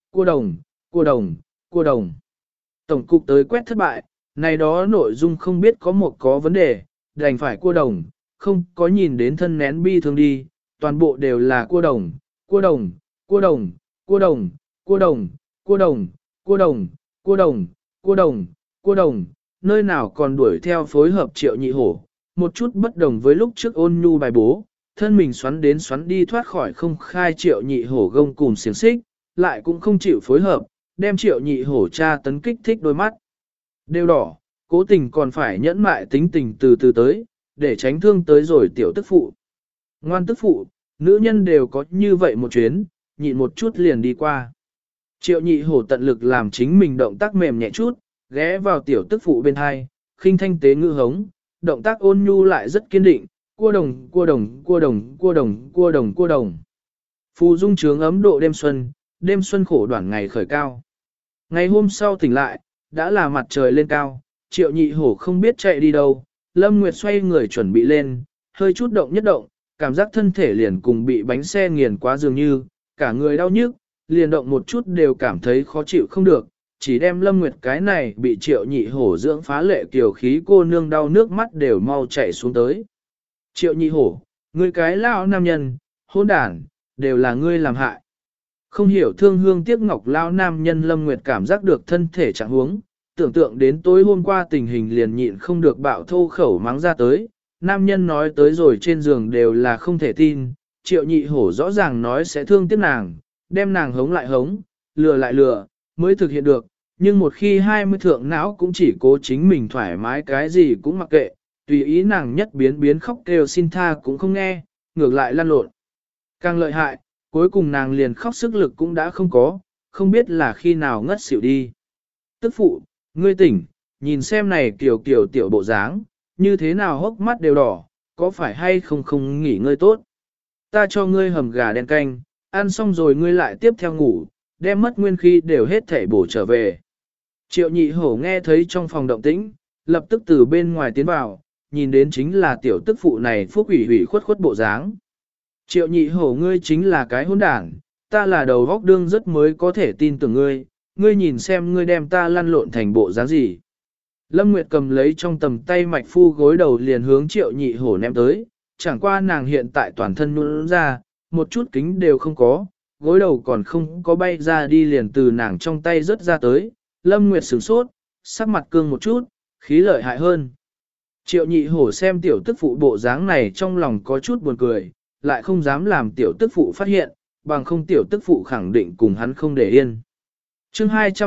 Cua đồng, cua đồng, cua đồng. Tổng cục tới quét thất bại, này đó nội dung không biết có vấn đề, đành phải cua đồng, không có nhìn đến thân nén bi thương đi, toàn bộ đều là cua đồng, cua đồng, cua đồng, cua đồng, cua đồng, cua đồng, cua đồng, cua đồng, cua đồng, cua đồng, nơi nào còn đuổi theo phối hợp Triệu Nhị Hổ, một chút bất đồng với lúc trước ôn nhu bài bố, thân mình xoắn đến xoắn đi thoát khỏi không khai Triệu Nhị Hổ gông cùm xiềng xích, lại cũng không chịu phối hợp, đem Triệu Nhị Hổ tra tấn kích thích đôi mắt. Đều đỏ, cố tình còn phải nhẫn mại tính tình từ từ tới, để tránh thương tới rồi tiểu tức phụ. Ngoan tức phụ, nữ nhân đều có như vậy một chuyến, nhịn một chút liền đi qua. Triệu Nhị Hổ tận lực làm chính mình động tác mềm nhẹ chút, ghé vào tiểu tức phụ bên hai, khinh thanh tế ngữ hống, động tác ôn nhu lại rất kiên định, cua đồng, cua đồng, cua đồng, cua đồng, cua đồng, cua đồng. Phù dung trướng ấm độ đêm xuân khổ đoản ngày khởi cao. Ngày hôm sau tỉnh lại, đã là mặt trời lên cao, Triệu Nhị Hổ không biết chạy đi đâu, Lâm Nguyệt xoay người chuẩn bị lên, hơi chút động nhất động, cảm giác thân thể liền cùng bị bánh xe nghiền quá dường như, cả người đau nhức, liền động một chút đều cảm thấy khó chịu không được, chỉ đem Lâm Nguyệt cái này bị Triệu Nhị Hổ dưỡng phá lệ kiều khí cô nương đau nước mắt đều mau chảy xuống tới. Triệu Nhị Hổ, ngươi cái lão nam nhân, hôn đản, đều là ngươi làm hại. Không hiểu thương hương tiếc ngọc lão nam nhân Lâm Nguyệt cảm giác được thân thể trạng huống, tưởng tượng đến tối hôm qua tình hình liền nhịn không được bạo thô khẩu mắng ra tới. Nam nhân nói tới rồi trên giường đều là không thể tin, Triệu Nhị Hổ rõ ràng nói sẽ thương tiếc nàng, đem nàng hống lại hống, lừa lại lừa, mới thực hiện được, nhưng một khi 20 thượng não cũng chỉ cố chính mình thoải mái cái gì cũng mặc kệ, tùy ý nàng nhất biến khóc kêu xin tha cũng không nghe, ngược lại lăn lộn. Càng lợi hại, cuối cùng nàng liền khóc sức lực cũng đã không có, không biết là khi nào ngất xỉu đi. Tức phụ, ngươi tỉnh, nhìn xem này kiểu tiểu bộ dáng, như thế nào hốc mắt đều đỏ, có phải hay không nghỉ ngơi tốt. Ta cho ngươi hầm gà đen canh, ăn xong rồi ngươi lại tiếp theo ngủ, đem mất nguyên khí đều hết thể bổ trở về. Triệu Nhị Hổ nghe thấy trong phòng động tĩnh, lập tức từ bên ngoài tiến vào, nhìn đến chính là tiểu tức phụ này phúc ủy khuất bộ dáng. Triệu Nhị Hổ ngươi chính là cái hỗn đảng, ta là đầu góc đương rất mới có thể tin tưởng ngươi, ngươi nhìn xem ngươi đem ta lăn lộn thành bộ dáng gì. Lâm Nguyệt cầm lấy trong tầm tay mạch phu gối đầu liền hướng Triệu Nhị Hổ ném tới, chẳng qua nàng hiện tại toàn thân nhũn ra, một chút kính đều không có, gối đầu còn không có bay ra đi liền từ nàng trong tay rớt ra tới. Lâm Nguyệt sửng sốt, sắc mặt cương một chút, khí lợi hại hơn. Triệu Nhị Hổ xem tiểu tức phụ bộ dáng này trong lòng có chút buồn cười, lại không dám làm tiểu tức phụ phát hiện, bằng không tiểu tức phụ khẳng định cùng hắn không để yên. Chương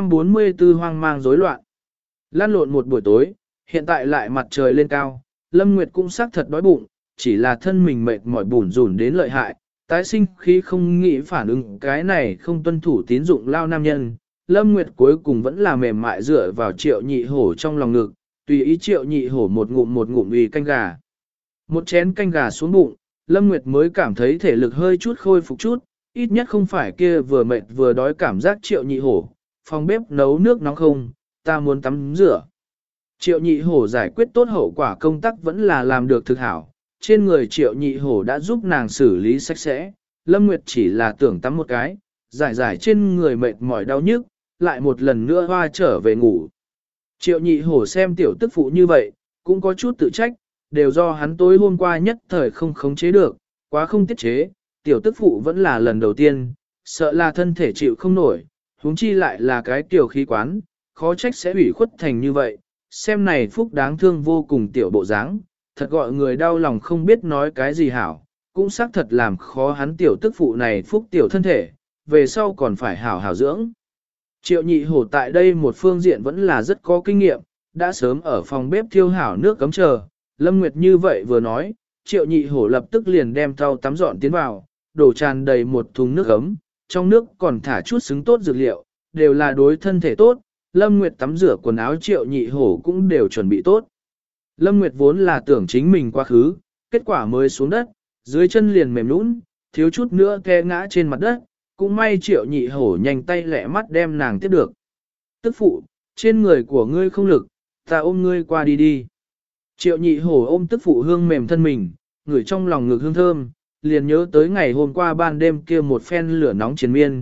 244 hoang mang rối loạn. Lăn lộn một buổi tối, hiện tại lại mặt trời lên cao, Lâm Nguyệt cũng xác thật đói bụng, chỉ là thân mình mệt mỏi bủn rủn đến lợi hại, tái sinh khi không nghĩ phản ứng cái này không tuân thủ tín dụng lao nam nhân. Lâm Nguyệt cuối cùng vẫn là mềm mại dựa vào Triệu Nhị Hổ trong lòng ngực, tùy ý Triệu Nhị Hổ một ngụm uy canh gà. Một chén canh gà xuống bụng, Lâm Nguyệt mới cảm thấy thể lực hơi chút khôi phục chút, ít nhất không phải kia vừa mệt vừa đói cảm giác Triệu Nhị Hổ. Phòng bếp nấu nước nóng không, ta muốn tắm rửa. Triệu Nhị Hổ giải quyết tốt hậu quả công tác vẫn là làm được thực hảo, trên người Triệu Nhị Hổ đã giúp nàng xử lý sạch sẽ, Lâm Nguyệt chỉ là tưởng tắm một cái, giải trên người mệt mỏi đau nhức, lại một lần nữa hoa trở về ngủ. Triệu Nhị Hổ xem tiểu tức phụ như vậy, cũng có chút tự trách, đều do hắn tối hôm qua nhất thời không khống chế được, quá không tiết chế, tiểu tức phụ vẫn là lần đầu tiên, sợ là thân thể chịu không nổi, huống chi lại là cái tiểu khí quán, khó trách sẽ ủy khuất thành như vậy, xem này phúc đáng thương vô cùng tiểu bộ dáng, thật gọi người đau lòng không biết nói cái gì hảo, cũng xác thật làm khó hắn tiểu tức phụ này phúc tiểu thân thể, về sau còn phải hảo dưỡng. Triệu Nhị Hổ tại đây một phương diện vẫn là rất có kinh nghiệm, đã sớm ở phòng bếp thiêu hảo nước cấm chờ, Lâm Nguyệt như vậy vừa nói, Triệu Nhị Hổ lập tức liền đem thau tắm dọn tiến vào, đổ tràn đầy một thùng nước ấm, trong nước còn thả chút xứng tốt dược liệu, đều là đối thân thể tốt, Lâm Nguyệt tắm rửa quần áo Triệu Nhị Hổ cũng đều chuẩn bị tốt. Lâm Nguyệt vốn là tưởng chính mình quá khứ, kết quả mới xuống đất, dưới chân liền mềm nũng, thiếu chút nữa té ngã trên mặt đất, cũng may Triệu Nhị Hổ nhanh tay lẹ mắt đem nàng tiếp được. Tức phụ, trên người của ngươi không lực, ta ôm ngươi qua đi đi. Triệu Nhị Hổ ôm tức phụ hương mềm thân mình, ngửi trong lòng ngực hương thơm, liền nhớ tới ngày hôm qua ban đêm kia một phen lửa nóng triền miên,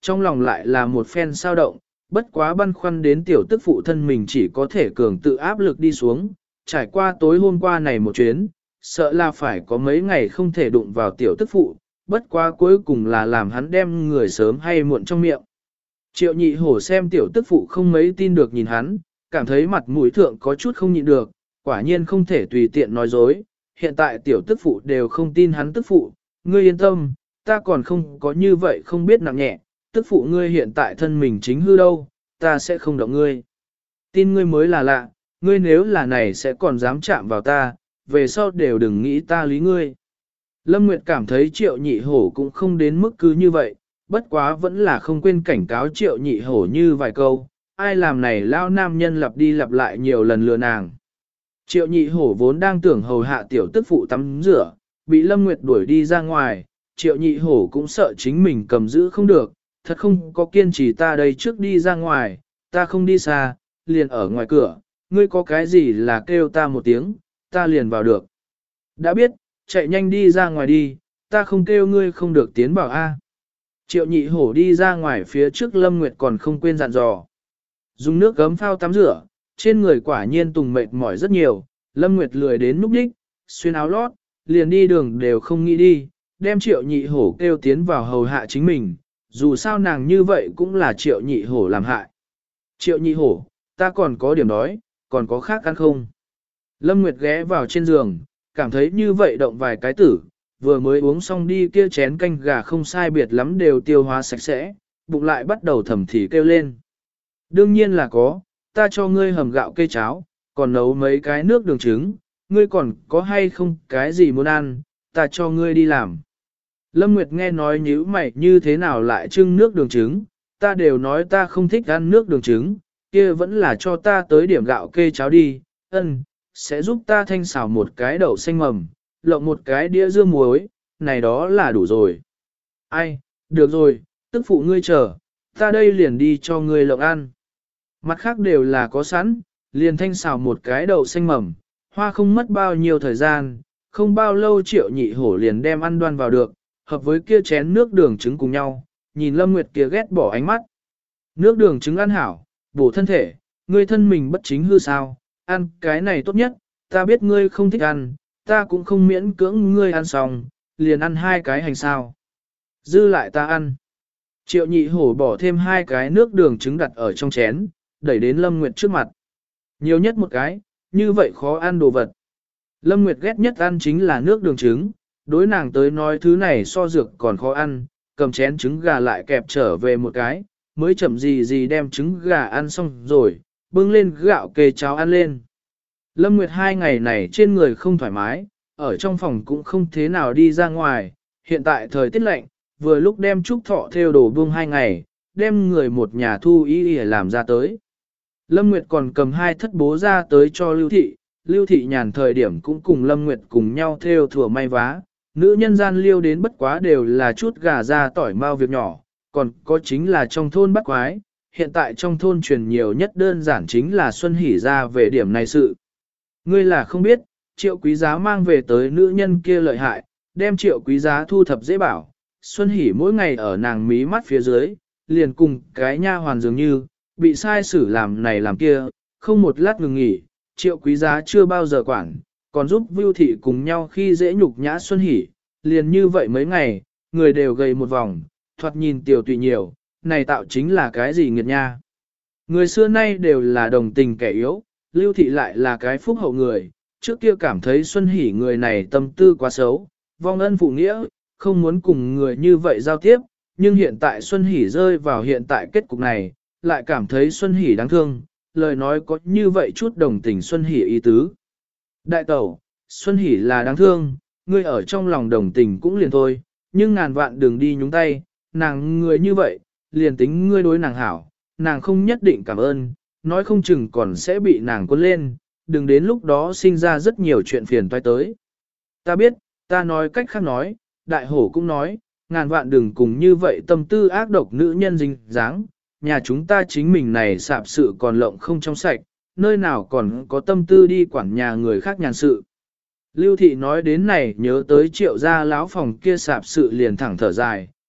trong lòng lại là một phen sao động, bất quá băn khoăn đến tiểu tức phụ thân mình chỉ có thể cường tự áp lực đi xuống, trải qua tối hôm qua này một chuyến, sợ là phải có mấy ngày không thể đụng vào tiểu tức phụ, bất quá cuối cùng là làm hắn đem người sớm hay muộn trong miệng. Triệu nhị hổ xem tiểu tức phụ không mấy tin được nhìn hắn, cảm thấy mặt mũi thượng có chút không nhịn được, quả nhiên không thể tùy tiện nói dối, hiện tại tiểu tức phụ đều không tin hắn tức phụ, ngươi yên tâm, ta còn không có như vậy không biết nặng nhẹ, tức phụ ngươi hiện tại thân mình chính hư đâu, ta sẽ không động ngươi. Tin ngươi mới là lạ, ngươi nếu là này sẽ còn dám chạm vào ta, về sau đều đừng nghĩ ta lý ngươi. Lâm Nguyệt cảm thấy triệu nhị hổ cũng không đến mức cứ như vậy, bất quá vẫn là không quên cảnh cáo triệu nhị hổ như vài câu, ai làm này lao nam nhân lặp đi lặp lại nhiều lần lừa nàng. Triệu nhị hổ vốn đang tưởng hầu hạ tiểu tức phụ tắm rửa, bị Lâm Nguyệt đuổi đi ra ngoài, triệu nhị hổ cũng sợ chính mình cầm giữ không được, thật không có kiên trì ta đây trước đi ra ngoài, ta không đi xa, liền ở ngoài cửa, ngươi có cái gì là kêu ta một tiếng, ta liền vào được. Đã biết, chạy nhanh đi ra ngoài đi, ta không kêu ngươi không được tiến vào A. Triệu nhị hổ đi ra ngoài phía trước Lâm Nguyệt còn không quên dặn dò. Dùng nước gấm phao tắm rửa, trên người quả nhiên tùng mệt mỏi rất nhiều, Lâm Nguyệt lười đến núp đích, xuyên áo lót, liền đi đường đều không nghĩ đi, đem triệu nhị hổ kêu tiến vào hầu hạ chính mình, dù sao nàng như vậy cũng là triệu nhị hổ làm hại. Triệu nhị hổ, ta còn có điểm đói, còn có khác ăn không? Lâm Nguyệt ghé vào trên giường, cảm thấy như vậy động vài cái tử, vừa mới uống xong đi kia chén canh gà không sai biệt lắm đều tiêu hóa sạch sẽ, bụng lại bắt đầu thầm thì kêu lên. Đương nhiên là có, ta cho ngươi hầm gạo cây cháo, còn nấu mấy cái nước đường trứng, ngươi còn có hay không cái gì muốn ăn, ta cho ngươi đi làm. Lâm Nguyệt nghe nói nhíu mày như thế nào lại trưng nước đường trứng, ta đều nói ta không thích ăn nước đường trứng, kia vẫn là cho ta tới điểm gạo kê cháo đi, sẽ giúp ta thanh xào một cái đậu xanh mầm, lộng một cái đĩa dưa muối, này đó là đủ rồi. Ai, được rồi, tức phụ ngươi chờ, ta đây liền đi cho ngươi lộng ăn. Mặt khác đều là có sẵn, liền thanh xào một cái đậu xanh mầm, hoa không mất bao nhiêu thời gian, không bao lâu triệu nhị hổ liền đem ăn đoan vào được, hợp với kia chén nước đường trứng cùng nhau, nhìn Lâm Nguyệt kia ghét bỏ ánh mắt. Nước đường trứng ăn hảo, bổ thân thể, ngươi thân mình bất chính hư sao, ăn cái này tốt nhất, ta biết ngươi không thích ăn, ta cũng không miễn cưỡng ngươi ăn xong, liền ăn hai cái hành sao. Dư lại ta ăn. Triệu nhị hổ bỏ thêm hai cái nước đường trứng đặt ở trong chén, đẩy đến Lâm Nguyệt trước mặt. Nhiều nhất một cái, như vậy khó ăn đồ vật. Lâm Nguyệt ghét nhất ăn chính là nước đường trứng, đối nàng tới nói thứ này so dược còn khó ăn, cầm chén trứng gà lại kẹp trở về một cái, mới chậm gì đem trứng gà ăn xong rồi, bưng lên gạo kê cháo ăn lên. Lâm Nguyệt 2 ngày này trên người không thoải mái, ở trong phòng cũng không thế nào đi ra ngoài, hiện tại thời tiết lạnh, vừa lúc đem trúc thọ theo đồ buông 2 ngày, đem người một nhà thu ý để làm ra tới. Lâm Nguyệt còn cầm 2 thất bố ra tới cho Lưu Thị nhàn thời điểm cũng cùng Lâm Nguyệt cùng nhau theo thừa may vá, nữ nhân gian liêu đến bất quá đều là chút gà ra tỏi mau việc nhỏ, còn có chính là trong thôn bắt quái, hiện tại trong thôn truyền nhiều nhất đơn giản chính là Xuân Hỷ ra về điểm này sự. Ngươi là không biết, Triệu Quý Giá mang về tới nữ nhân kia lợi hại, đem Triệu Quý Giá thu thập dễ bảo, Xuân Hỷ mỗi ngày ở nàng mí mắt phía dưới, liền cùng cái nha hoàn dường như, bị sai xử làm này làm kia, không một lát ngừng nghỉ, Triệu Quý Giá chưa bao giờ quản, còn giúp Vưu Thị cùng nhau khi dễ nhục nhã Xuân Hỷ, liền như vậy mấy ngày, người đều gầy một vòng, thoạt nhìn tiểu tùy nhiều, này tạo chính là cái gì nghiệt nha. Người xưa nay đều là đồng tình kẻ yếu, Lưu Thị lại là cái phúc hậu người, trước kia cảm thấy Xuân Hỷ người này tâm tư quá xấu, vong ân phụ nghĩa, không muốn cùng người như vậy giao tiếp, nhưng hiện tại Xuân Hỷ rơi vào hiện tại kết cục này, lại cảm thấy Xuân Hỷ đáng thương, lời nói có như vậy chút đồng tình Xuân Hỷ ý tứ. Đại tẩu, Xuân Hỷ là đáng thương, ngươi ở trong lòng đồng tình cũng liền thôi, nhưng ngàn vạn đừng đi nhúng tay, nàng người như vậy, liền tính ngươi đối nàng hảo, nàng không nhất định cảm ơn, nói không chừng còn sẽ bị nàng cuốn lên, đừng đến lúc đó sinh ra rất nhiều chuyện phiền toái tới. Ta biết, ta nói cách khác nói, đại hổ cũng nói, ngàn vạn đừng cùng như vậy tâm tư ác độc nữ nhân dính dáng, nhà chúng ta chính mình này sạp sự còn lộng không trong sạch, nơi nào còn có tâm tư đi quản nhà người khác nhàn sự. Lưu Thị nói đến này nhớ tới Triệu gia lão phòng kia sạp sự liền thẳng thở dài,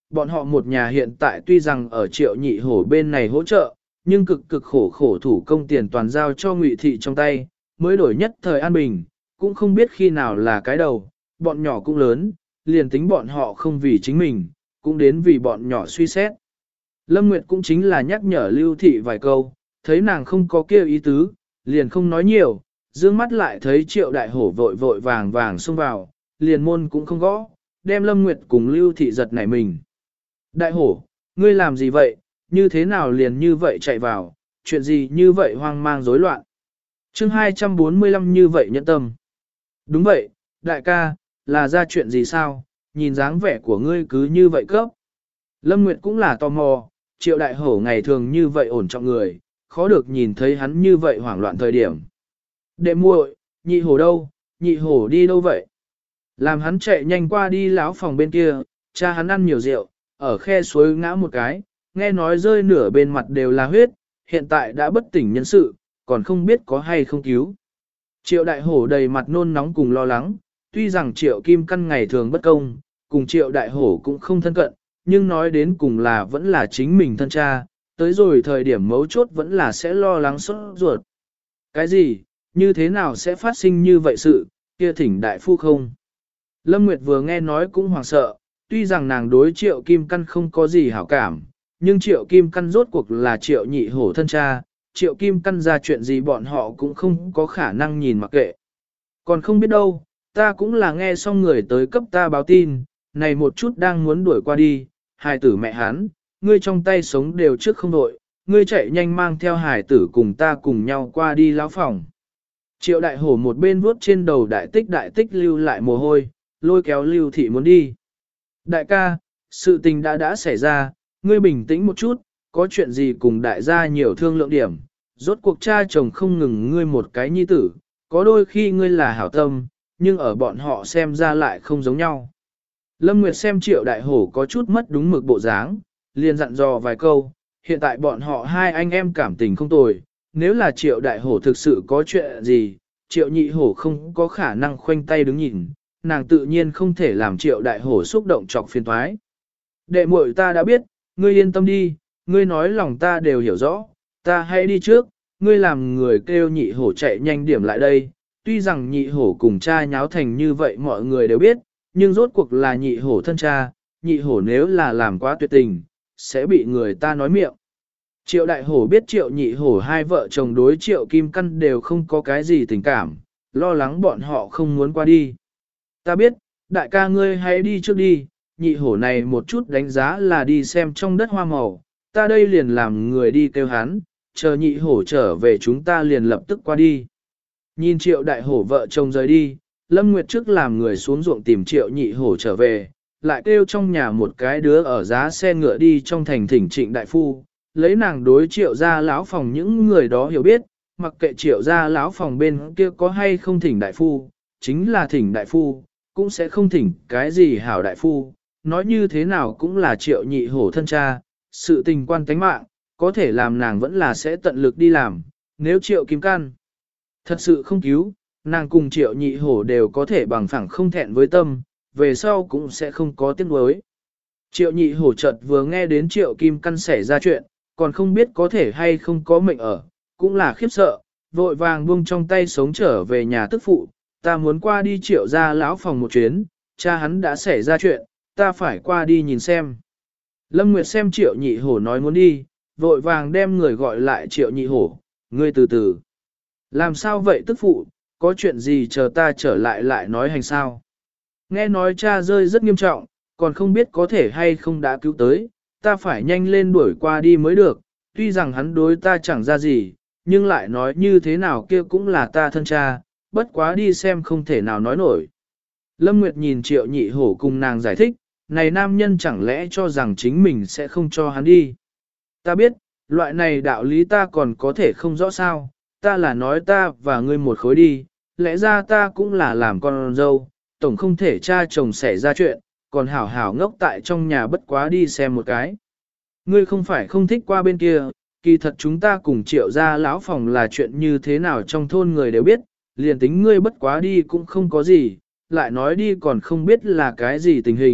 bọn họ một nhà hiện tại tuy rằng ở Triệu Nhị Hổ bên này hỗ trợ, nhưng cực cực khổ khổ thủ công tiền toàn giao cho Ngụy Thị trong tay, mới đổi nhất thời an bình, cũng không biết khi nào là cái đầu, bọn nhỏ cũng lớn, liền tính bọn họ không vì chính mình, cũng đến vì bọn nhỏ suy xét. Lâm Nguyệt cũng chính là nhắc nhở Lưu Thị vài câu, thấy nàng không có kêu ý tứ, liền không nói nhiều, dương mắt lại thấy Triệu Đại Hổ vội vội vàng vàng xông vào, liền môn cũng không gõ, đem Lâm Nguyệt cùng Lưu Thị giật nảy mình. Đại Hổ, ngươi làm gì vậy, như thế nào liền như vậy chạy vào, chuyện gì như vậy hoang mang rối loạn. Chương 245 như vậy nhẫn tâm. Đúng vậy, đại ca, là ra chuyện gì sao, nhìn dáng vẻ của ngươi cứ như vậy cấp. Lâm Nguyệt cũng là tò mò, Triệu Đại Hổ ngày thường như vậy ổn trọng người, khó được nhìn thấy hắn như vậy hoảng loạn thời điểm. Đệ muội, Nhị Hổ đâu, Nhị Hổ đi đâu vậy? Làm hắn chạy nhanh qua đi lão phòng bên kia, cha hắn ăn nhiều rượu, ở khe suối ngã một cái, nghe nói rơi nửa bên mặt đều là huyết, hiện tại đã bất tỉnh nhân sự, còn không biết có hay không cứu. Triệu Đại Hổ đầy mặt nôn nóng cùng lo lắng, tuy rằng Triệu Kim Căn ngày thường bất công, cùng Triệu Đại Hổ cũng không thân cận, nhưng nói đến cùng là vẫn là chính mình thân cha, tới rồi thời điểm mấu chốt vẫn là sẽ lo lắng sốt ruột. Cái gì, như thế nào sẽ phát sinh như vậy sự, kia thỉnh đại phu không? Lâm Nguyệt vừa nghe nói cũng hoảng sợ, tuy rằng nàng đối Triệu Kim Căn không có gì hảo cảm, nhưng Triệu Kim Căn rốt cuộc là Triệu Nhị Hổ thân cha, Triệu Kim Căn ra chuyện gì bọn họ cũng không có khả năng nhìn mặc kệ. Còn không biết đâu, ta cũng là nghe xong người tới cấp ta báo tin, này một chút đang muốn đuổi qua đi, hài tử mẹ hắn, ngươi trong tay sống đều trước không đội, ngươi chạy nhanh mang theo hài tử cùng ta cùng nhau qua đi lão phòng. Triệu Đại Hổ một bên vuốt trên đầu đại tích lưu lại mồ hôi, lôi kéo Lưu Thị muốn đi. Đại ca, sự tình đã xảy ra, ngươi bình tĩnh một chút, có chuyện gì cùng đại gia nhiều thương lượng điểm, rốt cuộc cha chồng không ngừng ngươi một cái nhi tử, có đôi khi ngươi là hảo tâm, nhưng ở bọn họ xem ra lại không giống nhau. Lâm Nguyệt xem Triệu Đại Hổ có chút mất đúng mực bộ dáng, liền dặn dò vài câu, hiện tại bọn họ hai anh em cảm tình không tồi, nếu là Triệu Đại Hổ thực sự có chuyện gì, Triệu Nhị Hổ không có khả năng khoanh tay đứng nhìn, nàng tự nhiên không thể làm Triệu Đại Hổ xúc động chọc phiền toái. Đệ muội ta đã biết, ngươi yên tâm đi, ngươi nói lòng ta đều hiểu rõ, ta hãy đi trước, ngươi làm người kêu Nhị Hổ chạy nhanh điểm lại đây, tuy rằng Nhị Hổ cùng cha nháo thành như vậy mọi người đều biết, nhưng rốt cuộc là Nhị Hổ thân cha, Nhị Hổ nếu là làm quá tuyệt tình, sẽ bị người ta nói miệng. Triệu Đại Hổ biết Triệu Nhị Hổ hai vợ chồng đối Triệu Kim Căn đều không có cái gì tình cảm, lo lắng bọn họ không muốn qua đi. Ta biết, đại ca ngươi hãy đi trước đi, Nhị Hổ này một chút đánh giá là đi xem trong đất hoa màu, ta đây liền làm người đi kêu hắn, chờ Nhị Hổ trở về chúng ta liền lập tức qua đi. Nhìn Triệu Đại Hổ vợ chồng rời đi, Lâm Nguyệt trước làm người xuống ruộng tìm Triệu Nhị Hổ trở về, lại kêu trong nhà một cái đứa ở giá xe ngựa đi trong thành thỉnh Trịnh đại phu, lấy nàng đối Triệu gia lão phòng những người đó hiểu biết, mặc kệ Triệu gia lão phòng bên kia có hay không thỉnh đại phu, chính là thỉnh đại phu, cũng sẽ không thỉnh cái gì hảo đại phu, nói như thế nào cũng là Triệu Nhị Hổ thân cha, sự tình quan tánh mạng, có thể làm nàng vẫn là sẽ tận lực đi làm, nếu Triệu Kim Căn thật sự không cứu, nàng cùng Triệu Nhị Hổ đều có thể bằng phẳng không thẹn với tâm, về sau cũng sẽ không có tiếc nuối. Triệu Nhị Hổ chợt vừa nghe đến Triệu Kim Căn xảy ra chuyện, còn không biết có thể hay không có mệnh ở, cũng là khiếp sợ, vội vàng buông trong tay sống trở về nhà tức phụ, ta muốn qua đi Triệu gia lão phòng một chuyến, cha hắn đã xảy ra chuyện, ta phải qua đi nhìn xem. Lâm Nguyệt xem Triệu Nhị Hổ nói muốn đi, vội vàng đem người gọi lại Triệu Nhị Hổ, ngươi từ từ. Làm sao vậy tức phụ, có chuyện gì chờ ta trở lại nói hành sao? Nghe nói cha rơi rất nghiêm trọng, còn không biết có thể hay không đã cứu tới, ta phải nhanh lên đuổi qua đi mới được, tuy rằng hắn đối ta chẳng ra gì, nhưng lại nói như thế nào kia cũng là ta thân cha, bất quá đi xem không thể nào nói nổi. Lâm Nguyệt nhìn Triệu Nhị Hổ cùng nàng giải thích, này nam nhân chẳng lẽ cho rằng chính mình sẽ không cho hắn đi. Ta biết, loại này đạo lý ta còn có thể không rõ sao, ta là nói ta và ngươi một khối đi, lẽ ra ta cũng là làm con dâu, tổng không thể cha chồng xảy ra chuyện, còn hảo hảo ngốc tại trong nhà bất quá đi xem một cái. Ngươi không phải không thích qua bên kia, kỳ thật chúng ta cùng Triệu gia lão phòng là chuyện như thế nào trong thôn người đều biết, liền tính ngươi bất quá đi cũng không có gì, lại nói đi còn không biết là cái gì tình hình,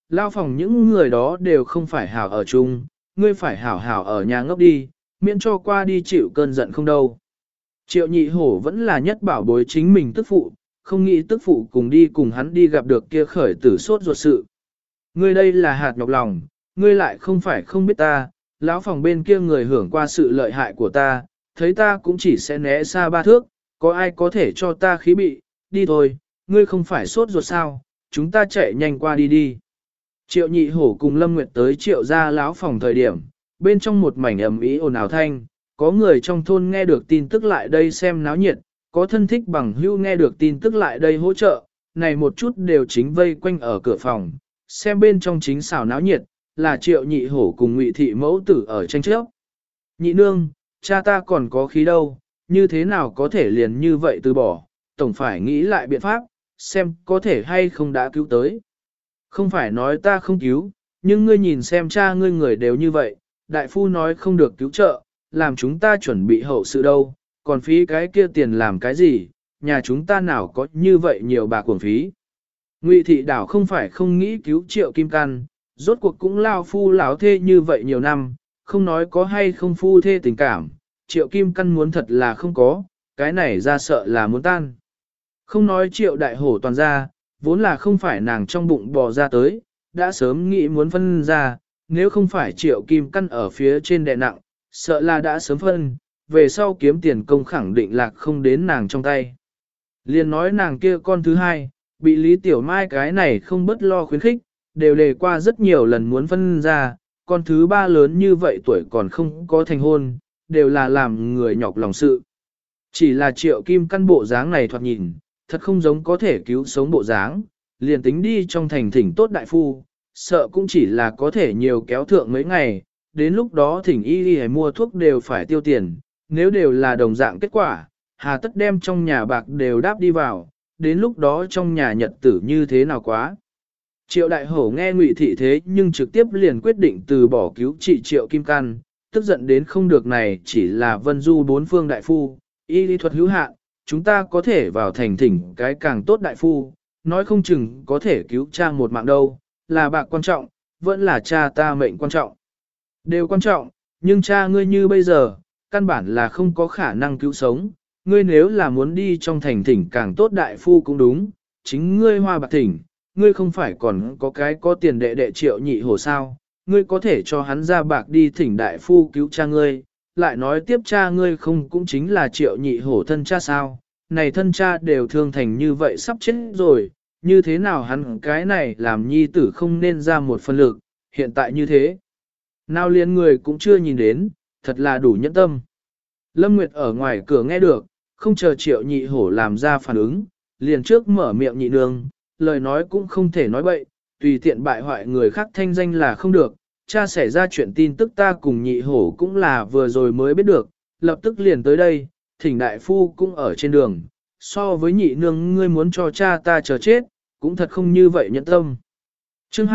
lao phòng những người đó đều không phải hảo ở chung, ngươi phải hảo hảo ở nhà ngốc đi, miễn cho qua đi chịu cơn giận không đâu. Triệu nhị hổ vẫn là nhất bảo bối chính mình tức phụ, không nghĩ tức phụ cùng đi cùng hắn đi gặp được kia khởi tử sốt ruột sự. Ngươi đây là hạt nhọc lòng, ngươi lại không phải không biết ta, lão phòng bên kia người hưởng qua sự lợi hại của ta, thấy ta cũng chỉ sẽ né xa 3 thước, có ai có thể cho ta khí bị, đi thôi, ngươi không phải sốt ruột sao, chúng ta chạy nhanh qua đi đi. Triệu nhị hổ cùng Lâm Nguyệt tới triệu gia lão phòng thời điểm, bên trong một mảnh ầm ĩ ồn ào thanh, có người trong thôn nghe được tin tức lại đây xem náo nhiệt, có thân thích bằng hữu nghe được tin tức lại đây hỗ trợ, này một chút đều chính vây quanh ở cửa phòng, xem bên trong chính xào náo nhiệt, là triệu nhị hổ cùng ngụy thị mẫu tử ở tranh chấp. Nhị nương, cha ta còn có khí đâu, như thế nào có thể liền như vậy từ bỏ, tổng phải nghĩ lại biện pháp, xem có thể hay không đã cứu tới. Không phải nói ta không cứu, nhưng ngươi nhìn xem cha ngươi người đều như vậy, đại phu nói không được cứu trợ, làm chúng ta chuẩn bị hậu sự đâu, còn phí cái kia tiền làm cái gì, nhà chúng ta nào có như vậy nhiều bạc uổng phí. Ngụy thị đảo không phải không nghĩ cứu triệu kim căn, rốt cuộc cũng lao phu lão thê như vậy nhiều năm, không nói có hay không phu thê tình cảm, triệu kim căn muốn thật là không có, cái này ra sợ là muốn tan. Không nói triệu đại hổ toàn ra, vốn là không phải nàng trong bụng bò ra tới, đã sớm nghĩ muốn phân ra, nếu không phải triệu kim căn ở phía trên đè nặng, sợ là đã sớm phân, về sau kiếm tiền công khẳng định lạc không đến nàng trong tay. Liền nói nàng kia con thứ hai, bị Lý Tiểu Mai cái này không bất lo khuyến khích, đều đề qua rất nhiều lần muốn phân ra, con thứ ba lớn như vậy tuổi còn không có thành hôn, đều là làm người nhọc lòng sự. Chỉ là triệu kim căn bộ dáng này thoạt nhìn, thật không giống có thể cứu sống bộ dáng, liền tính đi trong thành thỉnh tốt đại phu, sợ cũng chỉ là có thể nhiều kéo thượng mấy ngày, đến lúc đó thỉnh y đi mua thuốc đều phải tiêu tiền, nếu đều là đồng dạng kết quả, hà tất đem trong nhà bạc đều đáp đi vào, đến lúc đó trong nhà nhật tử như thế nào quá. Triệu đại hổ nghe ngụy thị thế nhưng trực tiếp liền quyết định từ bỏ cứu trị triệu kim căn, tức giận đến không được này chỉ là vân du bốn phương đại phu, y lý thuật hữu hạn, chúng ta có thể vào thành thỉnh cái càng tốt đại phu, nói không chừng có thể cứu cha một mạng đâu, là bạc quan trọng, vẫn là cha ta mệnh quan trọng. Đều quan trọng, nhưng cha ngươi như bây giờ, căn bản là không có khả năng cứu sống, ngươi nếu là muốn đi trong thành thỉnh càng tốt đại phu cũng đúng, chính ngươi hoa bạc thỉnh, ngươi không phải còn có cái có tiền đệ đệ triệu nhị hổ sao, ngươi có thể cho hắn ra bạc đi thỉnh đại phu cứu cha ngươi, lại nói tiếp cha ngươi không cũng chính là triệu nhị hổ thân cha sao, này thân cha đều thương thành như vậy sắp chết rồi, như thế nào hắn cái này làm nhi tử không nên ra một phân lực, hiện tại như thế. Nào liền người cũng chưa nhìn đến, thật là đủ nhẫn tâm. Lâm Nguyệt ở ngoài cửa nghe được, không chờ triệu nhị hổ làm ra phản ứng, liền trước mở miệng nhị nương, lời nói cũng không thể nói bậy, tùy tiện bại hoại người khác thanh danh là không được, cha xảy ra chuyện tin tức ta cùng nhị hổ cũng là vừa rồi mới biết được, lập tức liền tới đây, thỉnh đại phu cũng ở trên đường, so với nhị nương ngươi muốn cho cha ta chờ chết, cũng thật không như vậy nhẫn tâm. Chương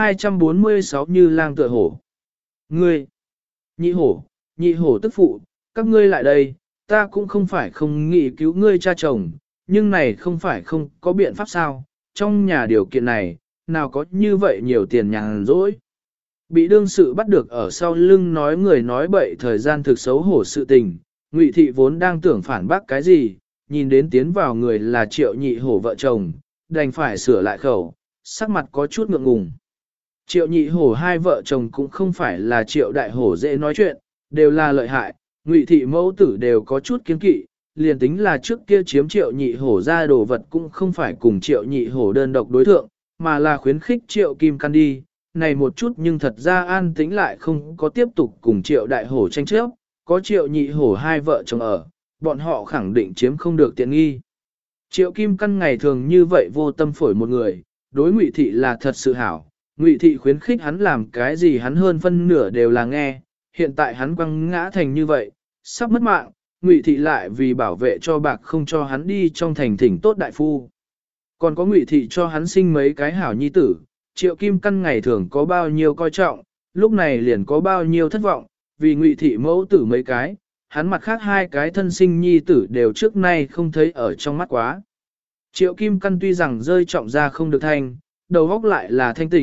246 như lang tựa hổ. Ngươi, nhị hổ tức phụ, các ngươi lại đây, ta cũng không phải không nghĩ cứu ngươi cha chồng, nhưng này không phải không có biện pháp sao, trong nhà điều kiện này, nào có như vậy nhiều tiền nhàn rỗi. Bị đương sự bắt được ở sau lưng nói người nói bậy thời gian thực xấu hổ sự tình, Ngụy thị vốn đang tưởng phản bác cái gì, nhìn đến tiến vào người là triệu nhị hổ vợ chồng, đành phải sửa lại khẩu, sắc mặt có chút ngượng ngùng. Triệu nhị hổ hai vợ chồng cũng không phải là triệu đại hổ dễ nói chuyện, đều là lợi hại, Ngụy thị mẫu tử đều có chút kiên kỵ, liền tính là trước kia chiếm triệu nhị hổ ra đồ vật cũng không phải cùng triệu nhị hổ đơn độc đối thượng, mà là khuyến khích triệu kim căn đi, này một chút nhưng thật ra an tĩnh lại không có tiếp tục cùng triệu đại hổ tranh chấp, có triệu nhị hổ hai vợ chồng ở, bọn họ khẳng định chiếm không được tiện nghi. Triệu kim căn ngày thường như vậy vô tâm phổi một người, đối Ngụy thị là thật sự hảo, Ngụy thị khuyến khích hắn làm cái gì hắn hơn phân nửa đều là nghe, hiện tại hắn quăng ngã thành như vậy, sắp mất mạng, Ngụy thị lại vì bảo vệ cho bạc không cho hắn đi trong thành thỉnh tốt đại phu. Còn có Ngụy thị cho hắn sinh mấy cái hảo nhi tử, Triệu kim căn ngày thường có bao nhiêu coi trọng, lúc này liền có bao nhiêu thất vọng, vì Ngụy thị mẫu tử mấy cái, hắn mặt khác hai cái thân sinh nhi tử đều trước nay không thấy ở trong mắt quá. Triệu kim căn tuy rằng rơi trọng ra không được thanh, đầu óc lại là thanh tỉnh,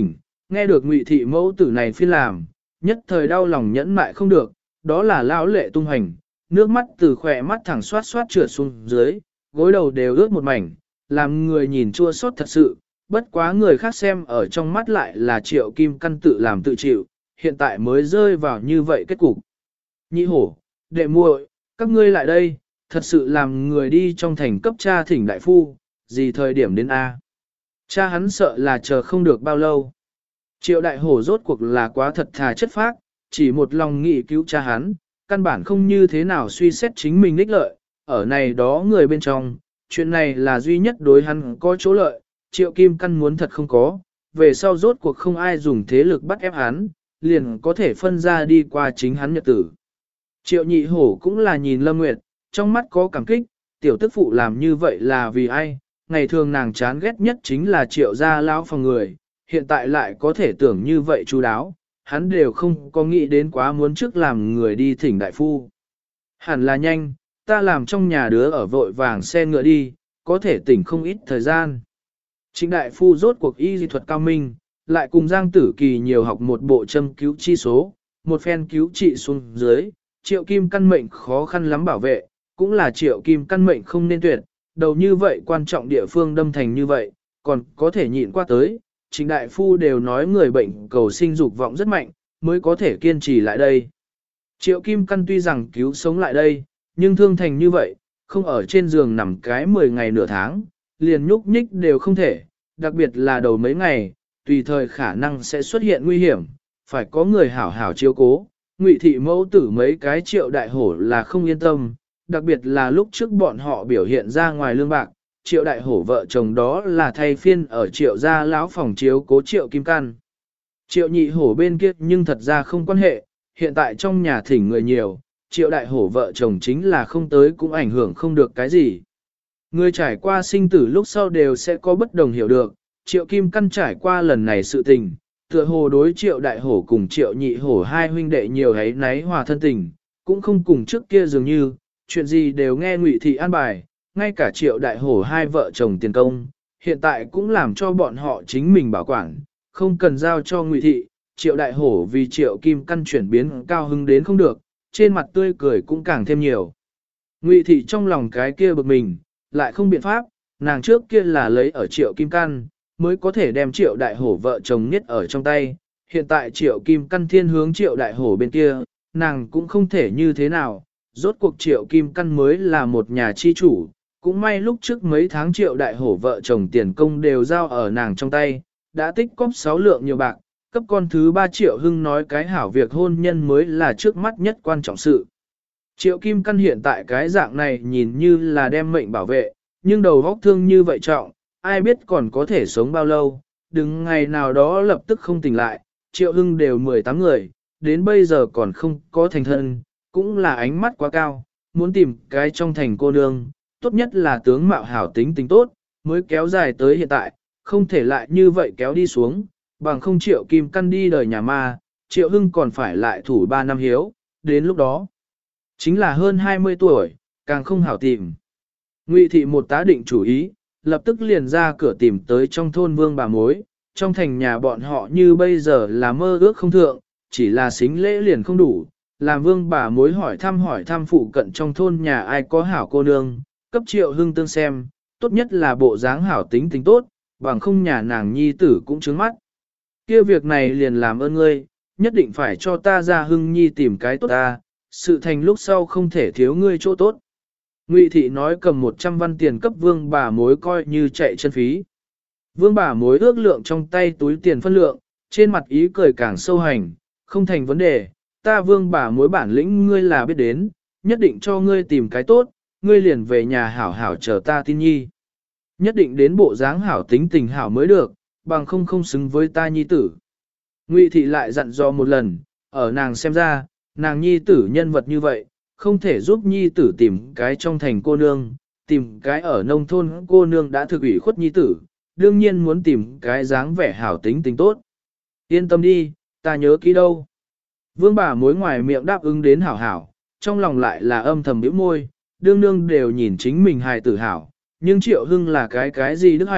nghe được Ngụy thị mẫu tử này phiên làm, nhất thời đau lòng nhẫn mại không được, đó là lão lệ tung hành, nước mắt từ khỏe mắt thẳng xoát xoát trượt xuống dưới, gối đầu đều ướt một mảnh, làm người nhìn chua xót thật sự, bất quá người khác xem ở trong mắt lại là Triệu Kim Căn tự làm tự chịu, hiện tại mới rơi vào như vậy kết cục. Nhị hổ, đệ muội, các ngươi lại đây, thật sự làm người đi trong thành cấp cha thỉnh đại phu, gì thời điểm đến A. Cha hắn sợ là chờ không được bao lâu. Triệu đại hổ rốt cuộc là quá thật thà chất phác, chỉ một lòng nghĩ cứu cha hắn, căn bản không như thế nào suy xét chính mình ích lợi, ở này đó người bên trong, chuyện này là duy nhất đối hắn có chỗ lợi, Triệu Kim Căn muốn thật không có, về sau rốt cuộc không ai dùng thế lực bắt ép hắn, liền có thể phân ra đi qua chính hắn nhật tử. Triệu nhị hổ cũng là nhìn Lâm Nguyệt, trong mắt có cảm kích, tiểu tức phụ làm như vậy là vì ai, ngày thường nàng chán ghét nhất chính là Triệu gia lão phòng người, hiện tại lại có thể tưởng như vậy chú đáo, hắn đều không có nghĩ đến quá muốn trước làm người đi thỉnh đại phu. Hẳn là nhanh, ta làm trong nhà đứa ở vội vàng xe ngựa đi, có thể tỉnh không ít thời gian. Trịnh đại phu rốt cuộc y dị thuật cao minh, lại cùng Giang Tử Kỳ nhiều học một bộ châm cứu chi số, một phen cứu trị xuống dưới, Triệu Kim Căn mệnh khó khăn lắm bảo vệ, cũng là Triệu Kim Căn mệnh không nên tuyệt, đầu như vậy quan trọng địa phương đâm thành như vậy, còn có thể nhịn qua tới. Trịnh đại phu đều nói người bệnh cầu sinh dục vọng rất mạnh, mới có thể kiên trì lại đây. Triệu Kim Căn tuy rằng cứu sống lại đây, nhưng thương thành như vậy, không ở trên giường nằm cái 10 ngày nửa tháng, liền nhúc nhích đều không thể, đặc biệt là đầu mấy ngày, tùy thời khả năng sẽ xuất hiện nguy hiểm, phải có người hảo hảo chiếu cố. Ngụy thị mẫu tử mấy cái Triệu đại hổ là không yên tâm, đặc biệt là lúc trước bọn họ biểu hiện ra ngoài lương bạc, Triệu đại hổ vợ chồng đó là thay phiên ở Triệu gia lão phòng chiếu cố Triệu Kim Căn. Triệu nhị hổ bên kia nhưng thật ra không quan hệ, hiện tại trong nhà thỉnh người nhiều, Triệu đại hổ vợ chồng chính là không tới cũng ảnh hưởng không được cái gì. Người trải qua sinh tử lúc sau đều sẽ có bất đồng hiểu được, Triệu Kim Căn trải qua lần này sự tình, tựa hồ đối Triệu đại hổ cùng Triệu nhị hổ hai huynh đệ nhiều ấy náy hòa thân tình, cũng không cùng trước kia dường như, chuyện gì đều nghe Ngụy thị an bài, ngay cả Triệu đại hổ hai vợ chồng tiền công, hiện tại cũng làm cho bọn họ chính mình bảo quản, không cần giao cho Ngụy thị. Triệu đại hổ vì Triệu Kim Căn chuyển biến cao hứng đến không được, trên mặt tươi cười cũng càng thêm nhiều. Ngụy thị trong lòng cái kia bực mình, lại không biện pháp, nàng trước kia là lấy ở Triệu Kim Căn, mới có thể đem Triệu đại hổ vợ chồng nhất ở trong tay, hiện tại Triệu Kim Căn thiên hướng Triệu đại hổ bên kia, nàng cũng không thể như thế nào, rốt cuộc Triệu Kim Căn mới là một nhà chi chủ, cũng may lúc trước mấy tháng Triệu đại hổ vợ chồng tiền công đều giao ở nàng trong tay, đã tích cóp 6 lượng nhiều bạc, cấp con thứ 3 Triệu Hưng nói cái hảo việc hôn nhân mới là trước mắt nhất quan trọng sự. Triệu Kim Căn hiện tại cái dạng này nhìn như là đem mệnh bảo vệ, nhưng đầu óc thương như vậy trọng, ai biết còn có thể sống bao lâu, đừng ngày nào đó lập tức không tỉnh lại, Triệu Hưng đều 18 người, đến bây giờ còn không có thành thân, cũng là ánh mắt quá cao, muốn tìm cái trong thành cô nương, tốt nhất là tướng mạo hảo tính tính tốt, mới kéo dài tới hiện tại, không thể lại như vậy kéo đi xuống, bằng không Triệu Kim Căn đi đời nhà ma, Triệu Hưng còn phải lại thủ 3 năm hiếu, đến lúc đó, chính là hơn 20 tuổi, càng không hảo tìm. Ngụy thị một tá định chủ ý, lập tức liền ra cửa tìm tới trong thôn Vương bà mối, trong thành nhà bọn họ như bây giờ là mơ ước không thượng, chỉ là xính lễ liền không đủ, làm Vương bà mối hỏi thăm phụ cận trong thôn nhà ai có hảo cô nương, cấp Triệu Hưng tương xem, tốt nhất là bộ dáng hảo tính tính tốt, bằng không nhà nàng nhi tử cũng trướng mắt. Kia việc này liền làm ơn ngươi, nhất định phải cho ta ra Hưng nhi tìm cái tốt ta, sự thành lúc sau không thể thiếu ngươi chỗ tốt. Ngụy thị nói cầm 100 văn tiền cấp Vương bà mối coi như chạy chân phí. Vương bà mối ước lượng trong tay túi tiền phân lượng, trên mặt ý cười càng sâu hành, không thành vấn đề, ta Vương bà mối bản lĩnh ngươi là biết đến, nhất định cho ngươi tìm cái tốt, ngươi liền về nhà hảo hảo chờ ta tin nhi. Nhất định đến bộ dáng hảo tính tình hảo mới được, bằng không xứng với ta nhi tử. Ngụy thị lại dặn dò một lần, ở nàng xem ra, nàng nhi tử nhân vật như vậy, không thể giúp nhi tử tìm cái trong thành cô nương, tìm cái ở nông thôn cô nương đã thực ủy khuất nhi tử, đương nhiên muốn tìm cái dáng vẻ hảo tính tính tốt. Yên tâm đi, ta nhớ kỹ đâu. Vương bà mối ngoài miệng đáp ứng đến hảo hảo, trong lòng lại là âm thầm bĩu môi, đương đương đều nhìn chính mình hài tử hảo, nhưng Triệu Hưng là cái gì đức hạnh,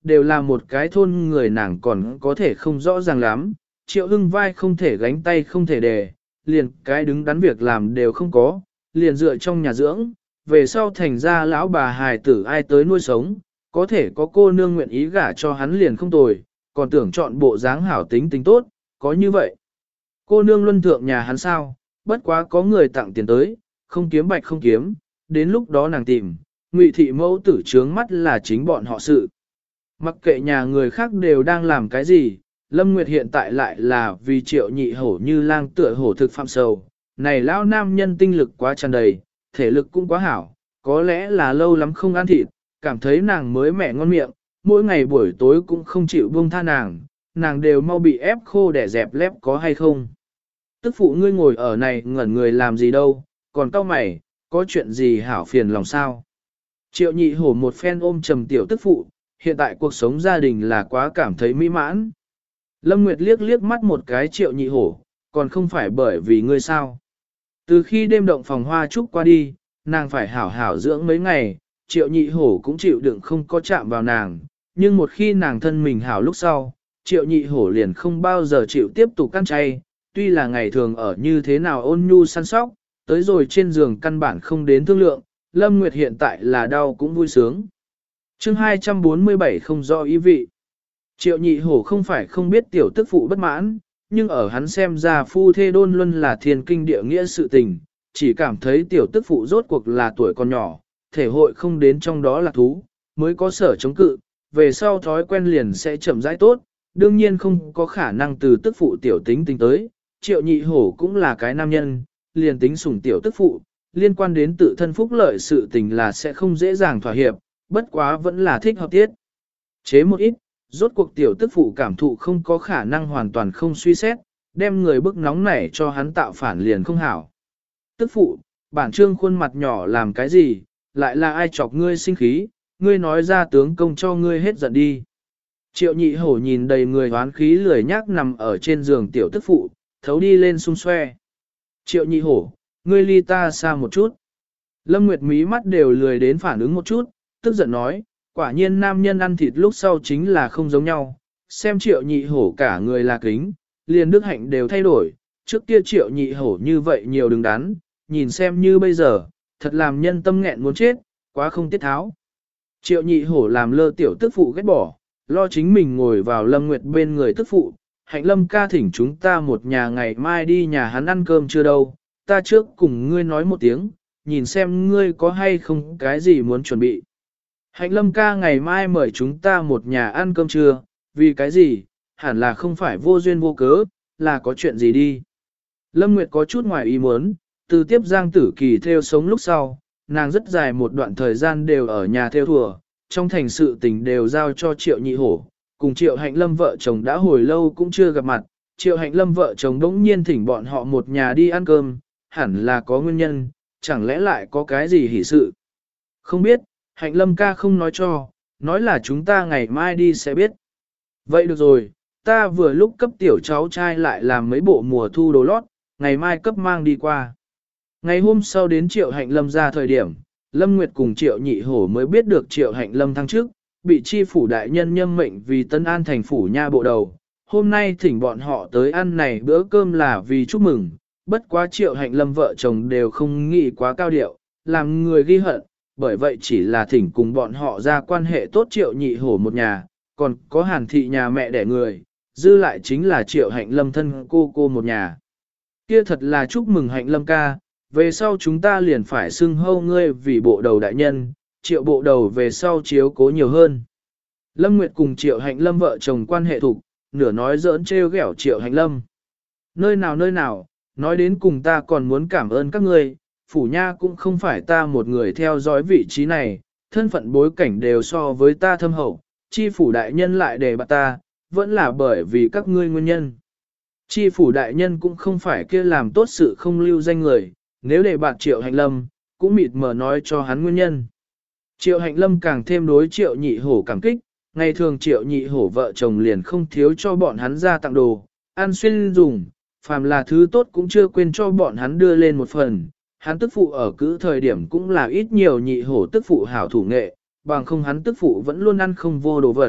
đều là một cái thôn người nàng còn có thể không rõ ràng lắm, Triệu Hưng vai không thể gánh tay không thể đề, liền cái đứng đắn việc làm đều không có, liền dựa trong nhà dưỡng, về sau thành ra lão bà hài tử ai tới nuôi sống, có thể có cô nương nguyện ý gả cho hắn liền không tồi, còn tưởng chọn bộ dáng hảo tính tính tốt, có như vậy. Cô nương luân thượng nhà hắn sao, bất quá có người tặng tiền tới, không kiếm bạch không kiếm, đến lúc đó nàng tìm, Ngụy thị mẫu tử trướng mắt là chính bọn họ sự. Mặc kệ nhà người khác đều đang làm cái gì, Lâm Nguyệt hiện tại lại là vì Triệu Nhị Hổ như lang tựa hổ thực phạm sầu, này lão nam nhân tinh lực quá tràn đầy, thể lực cũng quá hảo, có lẽ là lâu lắm không ăn thịt, cảm thấy nàng mới mẻ ngon miệng, mỗi ngày buổi tối cũng không chịu buông tha nàng đều mau bị ép khô để dẹp lép có hay không. Tức phụ ngươi ngồi ở này ngẩn người làm gì đâu, còn cau mày, có chuyện gì hảo phiền lòng sao? Triệu Nhị Hổ một phen ôm trầm tiểu tức phụ, hiện tại cuộc sống gia đình là quá cảm thấy mỹ mãn. Lâm Nguyệt liếc liếc mắt một cái Triệu Nhị Hổ, còn không phải bởi vì ngươi sao. Từ khi đêm động phòng hoa trúc qua đi, nàng phải hảo hảo dưỡng mấy ngày, Triệu Nhị Hổ cũng chịu đựng không có chạm vào nàng, nhưng một khi nàng thân mình hảo lúc sau, Triệu Nhị Hổ liền không bao giờ chịu tiếp tục ăn chay, tuy là ngày thường ở như thế nào ôn nhu săn sóc, tới rồi trên giường căn bản không đến thương lượng, Lâm Nguyệt hiện tại là đau cũng vui sướng. Chương 247 không rõ ý vị. Triệu Nhị Hổ không phải không biết tiểu tức phụ bất mãn, nhưng ở hắn xem ra phu thê đôn luân là thiên kinh địa nghĩa sự tình, chỉ cảm thấy tiểu tức phụ rốt cuộc là tuổi còn nhỏ, thể hội không đến trong đó là thú, mới có sở chống cự, về sau thói quen liền sẽ chậm rãi tốt, đương nhiên không có khả năng từ tức phụ tiểu tính tính tới, Triệu Nhị Hổ cũng là cái nam nhân, liền tính sủng tiểu tức phụ, liên quan đến tự thân phúc lợi sự tình là sẽ không dễ dàng thỏa hiệp, bất quá vẫn là thích hợp tiết. Chế một ít, rốt cuộc tiểu tức phụ cảm thụ không có khả năng hoàn toàn không suy xét, đem người bức nóng nảy cho hắn tạo phản liền không hảo. Tức phụ, bản trương khuôn mặt nhỏ làm cái gì, lại là ai chọc ngươi sinh khí, ngươi nói ra tướng công cho ngươi hết giận đi. Triệu Nhị Hổ nhìn đầy người hoán khí lười nhác nằm ở trên giường tiểu tức phụ, thấu đi lên xung xoe. Triệu Nhị Hổ, ngươi ly ta xa một chút. Lâm Nguyệt mí mắt đều lười đến phản ứng một chút, tức giận nói, quả nhiên nam nhân ăn thịt lúc sau chính là không giống nhau, xem Triệu Nhị Hổ cả người là kính, liền đức hạnh đều thay đổi, trước kia Triệu Nhị Hổ như vậy nhiều đứng đắn, nhìn xem như bây giờ, thật làm nhân tâm nghẹn muốn chết, quá không tiết tháo. Triệu Nhị Hổ làm lơ tiểu tức phụ ghét bỏ, lo chính mình ngồi vào Lâm Nguyệt bên người tức phụ, Hạnh Lâm ca thỉnh chúng ta một nhà ngày mai đi nhà hắn ăn cơm chưa đâu, ta trước cùng ngươi nói một tiếng, nhìn xem ngươi có hay không cái gì muốn chuẩn bị. Hạnh Lâm ca ngày mai mời chúng ta một nhà ăn cơm trưa, vì cái gì, hẳn là không phải vô duyên vô cớ, là có chuyện gì đi. Lâm Nguyệt có chút ngoài ý muốn, từ tiếp Giang Tử Kỳ theo sống lúc sau, nàng rất dài một đoạn thời gian đều ở nhà theo thùa, trong thành sự tình đều giao cho Triệu Nhị Hổ, cùng Triệu Hạnh Lâm vợ chồng đã hồi lâu cũng chưa gặp mặt, Triệu Hạnh Lâm vợ chồng đống nhiên thỉnh bọn họ một nhà đi ăn cơm, hẳn là có nguyên nhân, chẳng lẽ lại có cái gì hỉ sự. Không biết, Hạnh Lâm ca không nói cho, nói là chúng ta ngày mai đi sẽ biết. Vậy được rồi, ta vừa lúc cấp tiểu cháu trai lại làm mấy bộ mùa thu đồ lót, ngày mai cấp mang đi qua. Ngày hôm sau đến Triệu Hạnh Lâm ra thời điểm, Lâm Nguyệt cùng Triệu Nhị Hổ mới biết được Triệu Hạnh Lâm thăng trước, bị chi phủ đại nhân nhâm mệnh vì Tân An thành phủ nha bộ đầu. Hôm nay thỉnh bọn họ tới ăn này bữa cơm là vì chúc mừng, bất quá Triệu Hạnh Lâm vợ chồng đều không nghĩ quá cao điệu, làm người ghi hận, bởi vậy chỉ là thỉnh cùng bọn họ ra quan hệ tốt Triệu Nhị Hổ một nhà, còn có Hàn thị nhà mẹ đẻ người, dư lại chính là Triệu Hạnh Lâm thân cô một nhà. Kia thật là chúc mừng Hạnh Lâm ca, về sau chúng ta liền phải xưng hâu ngươi vì bộ đầu đại nhân, Triệu bộ đầu về sau chiếu cố nhiều hơn. Lâm Nguyệt cùng Triệu Hạnh Lâm vợ chồng quan hệ thục, nửa nói giỡn trêu ghẹo Triệu Hạnh Lâm. Nơi nào, nói đến cùng ta còn muốn cảm ơn các ngươi, phủ nha cũng không phải ta một người theo dõi vị trí này, thân phận bối cảnh đều so với ta thâm hậu, chi phủ đại nhân lại đề bạt ta, vẫn là bởi vì các ngươi nguyên nhân. Chi phủ đại nhân cũng không phải kia làm tốt sự không lưu danh người, nếu đề bạt Triệu Hạnh Lâm, cũng mịt mờ nói cho hắn nguyên nhân. Triệu Hạnh Lâm càng thêm đối Triệu Nhị Hổ cảm kích, ngày thường Triệu Nhị Hổ vợ chồng liền không thiếu cho bọn hắn ra tặng đồ, ăn xuyên dùng, phàm là thứ tốt cũng chưa quên cho bọn hắn đưa lên một phần. Hắn tức phụ ở cữ thời điểm cũng là ít nhiều Nhị Hổ tức phụ hảo thủ nghệ, bằng không hắn tức phụ vẫn luôn ăn không vô đồ vật,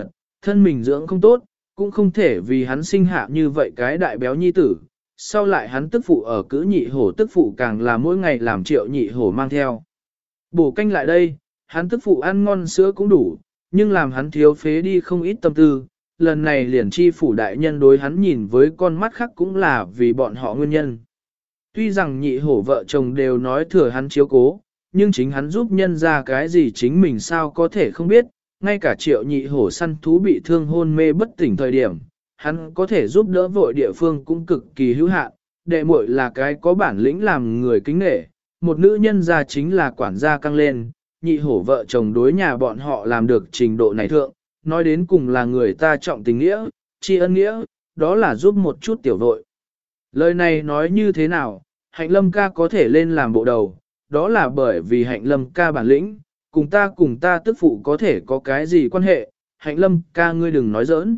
thân mình dưỡng không tốt, cũng không thể vì hắn sinh hạ như vậy cái đại béo nhi tử. Sau lại hắn tức phụ ở cữ nhị hổ tức phụ càng là mỗi ngày làm triệu nhị hổ mang theo. Bổ canh lại đây, hắn tức phụ ăn ngon sữa cũng đủ, nhưng làm hắn thiếu phế đi không ít tâm tư. Lần này liền chi phủ đại nhân đối hắn nhìn với con mắt khác cũng là vì bọn họ nguyên nhân. Tuy rằng nhị hổ vợ chồng đều nói thừa hắn chiếu cố, nhưng chính hắn giúp nhân ra cái gì chính mình sao có thể không biết, ngay cả triệu nhị hổ săn thú bị thương hôn mê bất tỉnh thời điểm, hắn có thể giúp đỡ vội địa phương cũng cực kỳ hữu hạn, đệ muội là cái có bản lĩnh làm người kính nể, một nữ nhân gia chính là quản gia căng lên, nhị hổ vợ chồng đối nhà bọn họ làm được trình độ này thượng, nói đến cùng là người ta trọng tình nghĩa, tri ân nghĩa, đó là giúp một chút tiểu vội. Lời này nói như thế nào, hạnh lâm ca có thể lên làm bộ đầu, đó là bởi vì hạnh lâm ca bản lĩnh, cùng ta tức phụ có thể có cái gì quan hệ, hạnh lâm ca ngươi đừng nói giỡn.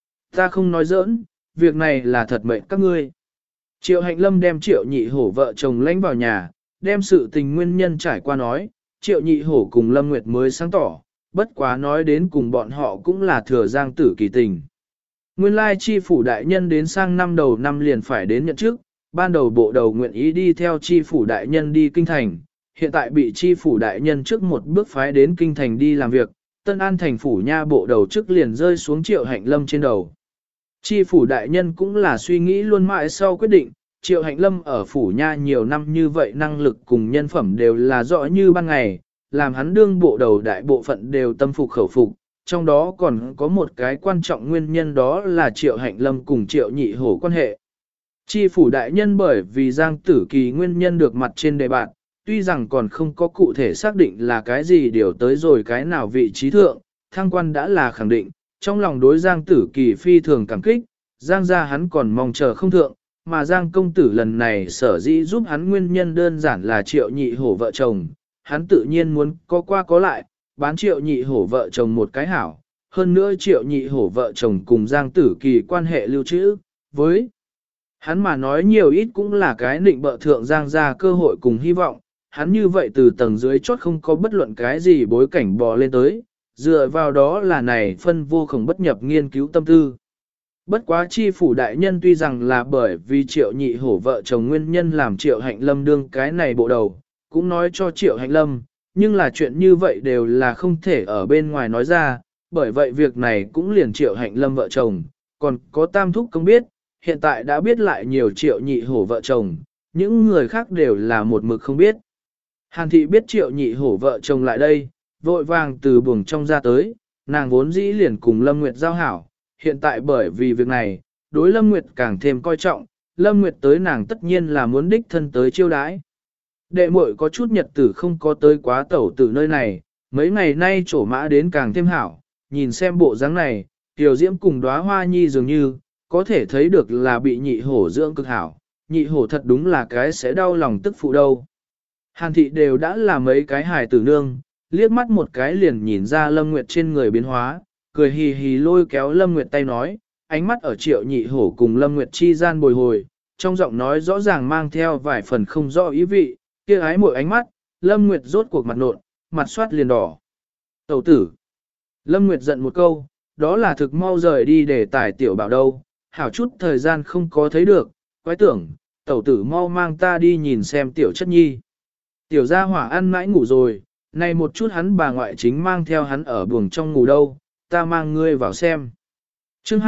Ta không nói giỡn, việc này là thật mệnh các ngươi. Triệu hạnh lâm đem triệu nhị hổ vợ chồng lãnh vào nhà, đem sự tình nguyên nhân trải qua nói, triệu nhị hổ cùng Lâm Nguyệt mới sáng tỏ, bất quá nói đến cùng bọn họ cũng là thừa giang tử kỳ tình. Nguyên lai chi phủ đại nhân đến sang năm đầu năm liền phải đến nhận chức, ban đầu bộ đầu nguyện ý đi theo chi phủ đại nhân đi kinh thành, hiện tại bị chi phủ đại nhân trước một bước phái đến kinh thành đi làm việc, Tân An thành phủ nha bộ đầu chức liền rơi xuống triệu hạnh lâm trên đầu. Chi phủ đại nhân cũng là suy nghĩ luôn mãi sau quyết định, triệu hạnh lâm ở phủ nha nhiều năm như vậy năng lực cùng nhân phẩm đều là rõ như ban ngày, làm hắn đương bộ đầu đại bộ phận đều tâm phục khẩu phục, trong đó còn có một cái quan trọng nguyên nhân đó là triệu hạnh lâm cùng triệu nhị hổ quan hệ. Chi phủ đại nhân bởi vì Giang Tử Kỳ nguyên nhân được mặt trên đề bạt, tuy rằng còn không có cụ thể xác định là cái gì điều tới rồi cái nào vị trí thượng, thăng quan đã là khẳng định, trong lòng đối Giang Tử Kỳ phi thường cảm kích, Giang gia hắn còn mong chờ không thượng, mà Giang công tử lần này sở dĩ giúp hắn nguyên nhân đơn giản là triệu nhị hổ vợ chồng, hắn tự nhiên muốn có qua có lại, bán triệu nhị hổ vợ chồng một cái hảo, hơn nữa triệu nhị hổ vợ chồng cùng Giang Tử Kỳ quan hệ lưu trữ, với hắn mà nói nhiều ít cũng là cái định bợ thượng Giang gia cơ hội cùng hy vọng, hắn như vậy từ tầng dưới chốt không có bất luận cái gì bối cảnh bò lên tới, dựa vào đó là này phân vô khổng bất nhập nghiên cứu tâm tư. Bất quá chi phủ đại nhân tuy rằng là bởi vì triệu nhị hổ vợ chồng nguyên nhân làm triệu hạnh lâm đương cái này bộ đầu, cũng nói cho triệu hạnh lâm, nhưng là chuyện như vậy đều là không thể ở bên ngoài nói ra, bởi vậy việc này cũng liền triệu hạnh lâm vợ chồng, còn có tam thúc công biết, hiện tại đã biết lại nhiều triệu nhị hổ vợ chồng, những người khác đều là một mực không biết. Hàn thị biết triệu nhị hổ vợ chồng lại đây, vội vàng từ buồng trong ra tới, nàng vốn dĩ liền cùng Lâm Nguyệt giao hảo, hiện tại bởi vì việc này, đối Lâm Nguyệt càng thêm coi trọng, Lâm Nguyệt tới nàng tất nhiên là muốn đích thân tới chiêu đãi. Đệ muội có chút nhật tử không có tới quá tẩu tử nơi này, mấy ngày nay trổ mã đến càng thêm hảo, nhìn xem bộ dáng này, tiểu diễm cùng đóa hoa nhi dường như, có thể thấy được là bị nhị hổ dưỡng cực hảo, nhị hổ thật đúng là cái sẽ đau lòng tức phụ đâu. Hàn thị đều đã là mấy cái hài tử nương, liếc mắt một cái liền nhìn ra Lâm Nguyệt trên người biến hóa, cười hì hì lôi kéo Lâm Nguyệt tay nói, ánh mắt ở triệu nhị hổ cùng Lâm Nguyệt chi gian bồi hồi, trong giọng nói rõ ràng mang theo vài phần không rõ ý vị, kia ái mỗi ánh mắt, Lâm Nguyệt rốt cuộc mặt nộn, mặt soát liền đỏ. Tẩu tử. Lâm Nguyệt giận một câu, đó là thực mau rời đi để tải tiểu bảo đâu, hảo chút thời gian không có thấy được, quái tưởng, tẩu tử mau mang ta đi nhìn xem tiểu chất nhi. Tiểu gia hỏa ăn mãi ngủ rồi, này một chút hắn bà ngoại chính mang theo hắn ở buồng trong ngủ đâu, ta mang ngươi vào xem. Chương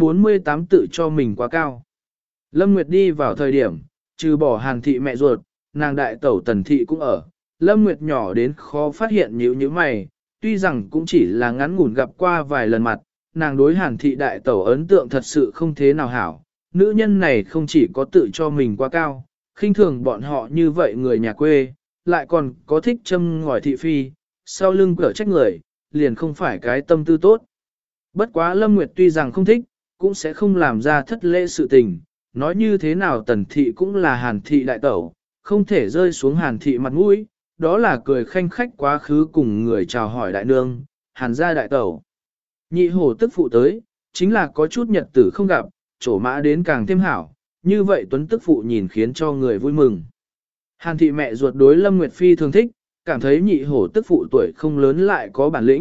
248 tự cho mình quá cao. Lâm Nguyệt đi vào thời điểm, trừ bỏ Hàn thị mẹ ruột, nàng đại tẩu Tần thị cũng ở. Lâm Nguyệt nhỏ đến khó phát hiện như mày, tuy rằng cũng chỉ là ngắn ngủn gặp qua vài lần mặt, nàng đối Hàn thị đại tẩu ấn tượng thật sự không thế nào hảo. Nữ nhân này không chỉ có tự cho mình quá cao, khinh thường bọn họ như vậy người nhà quê, lại còn có thích châm ngòi thị phi, sau lưng cở trách người, liền không phải cái tâm tư tốt. Bất quá Lâm Nguyệt tuy rằng không thích, cũng sẽ không làm ra thất lễ sự tình, nói như thế nào Tần thị cũng là Hàn thị đại tẩu, không thể rơi xuống Hàn thị mặt mũi, đó là cười khanh khách quá khứ cùng người chào hỏi đại nương, Hàn gia đại tẩu. Nhị hổ tức phụ tới, chính là có chút nhật tử không gặp, trổ mã đến càng thêm hảo, như vậy Tuấn tức phụ nhìn khiến cho người vui mừng. Hàn thị mẹ ruột đối Lâm Nguyệt Phi thường thích, cảm thấy nhị hổ tức phụ tuổi không lớn lại có bản lĩnh,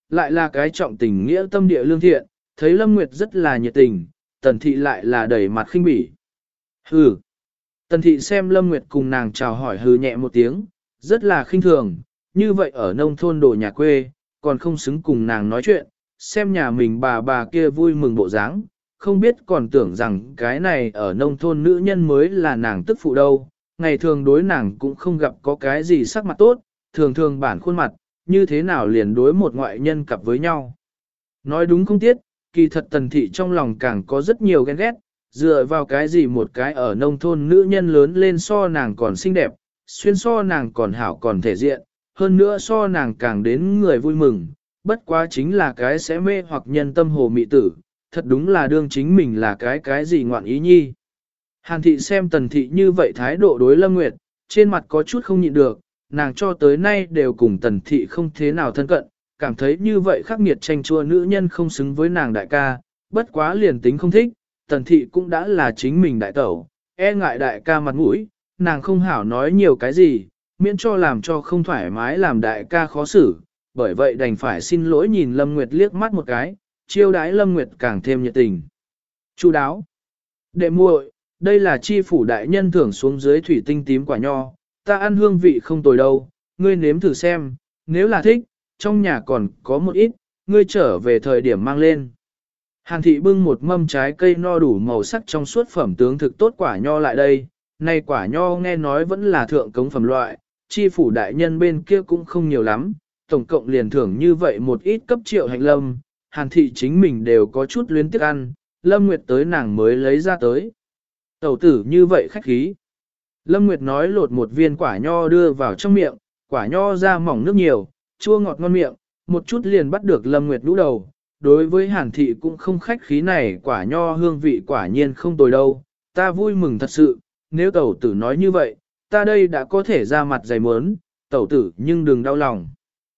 lại là cái trọng tình nghĩa tâm địa lương thiện, thấy Lâm Nguyệt rất là nhiệt tình, Tần Thị lại là đầy mặt khinh bỉ. Hừ. Tần Thị xem Lâm Nguyệt cùng nàng chào hỏi hừ nhẹ một tiếng, rất là khinh thường, như vậy ở nông thôn đồ nhà quê, còn không xứng cùng nàng nói chuyện, xem nhà mình bà kia vui mừng bộ dáng, không biết còn tưởng rằng cái này ở nông thôn nữ nhân mới là nàng tức phụ đâu, ngày thường đối nàng cũng không gặp có cái gì sắc mặt tốt, thường thường bản khuôn mặt, như thế nào liền đối một ngoại nhân cặp với nhau. Nói đúng không tiết, kỳ thật Tần Thị trong lòng càng có rất nhiều ghen ghét, dựa vào cái gì một cái ở nông thôn nữ nhân lớn lên so nàng còn xinh đẹp, xuyên so nàng còn hảo còn thể diện, hơn nữa so nàng càng đến người vui mừng, bất quá chính là cái sẽ mê hoặc nhân tâm hồ mị tử, thật đúng là đương chính mình là cái gì ngoạn ý nhi. Hàn Thị xem Tần Thị như vậy thái độ đối Lâm Nguyệt, trên mặt có chút không nhịn được, nàng cho tới nay đều cùng Tần Thị không thế nào thân cận, cảm thấy như vậy khắc nghiệt tranh chua nữ nhân không xứng với nàng đại ca, bất quá liền tính không thích, Tần Thị cũng đã là chính mình đại tẩu, e ngại đại ca mặt mũi, nàng không hảo nói nhiều cái gì, miễn cho làm cho không thoải mái làm đại ca khó xử, bởi vậy đành phải xin lỗi nhìn Lâm Nguyệt liếc mắt một cái, chiêu đãi Lâm Nguyệt càng thêm nhiệt tình. Chu đáo. Đệ muội, đây là chi phủ đại nhân thưởng xuống dưới thủy tinh tím quả nho, ta ăn hương vị không tồi đâu, ngươi nếm thử xem, nếu là thích, trong nhà còn có một ít, ngươi trở về thời điểm mang lên. Hàn Thị bưng một mâm trái cây no đủ màu sắc trong suốt phẩm tướng thực tốt quả nho lại đây, này quả nho nghe nói vẫn là thượng cống phẩm loại, chi phủ đại nhân bên kia cũng không nhiều lắm, tổng cộng liền thưởng như vậy một ít cấp Triệu Hạnh Lâm, Hàn Thị chính mình đều có chút luyến tiếc ăn, Lâm Nguyệt tới nàng mới lấy ra tới. Tẩu tử như vậy khách khí. Lâm Nguyệt nói lột một viên quả nho đưa vào trong miệng, quả nho ra mỏng nước nhiều, chua ngọt ngon miệng, một chút liền bắt được Lâm Nguyệt đũ đầu. Đối với Hàn Thị cũng không khách khí này, quả nho hương vị quả nhiên không tồi đâu, ta vui mừng thật sự, nếu tẩu tử nói như vậy, ta đây đã có thể ra mặt dày mớn, tẩu tử nhưng đừng đau lòng.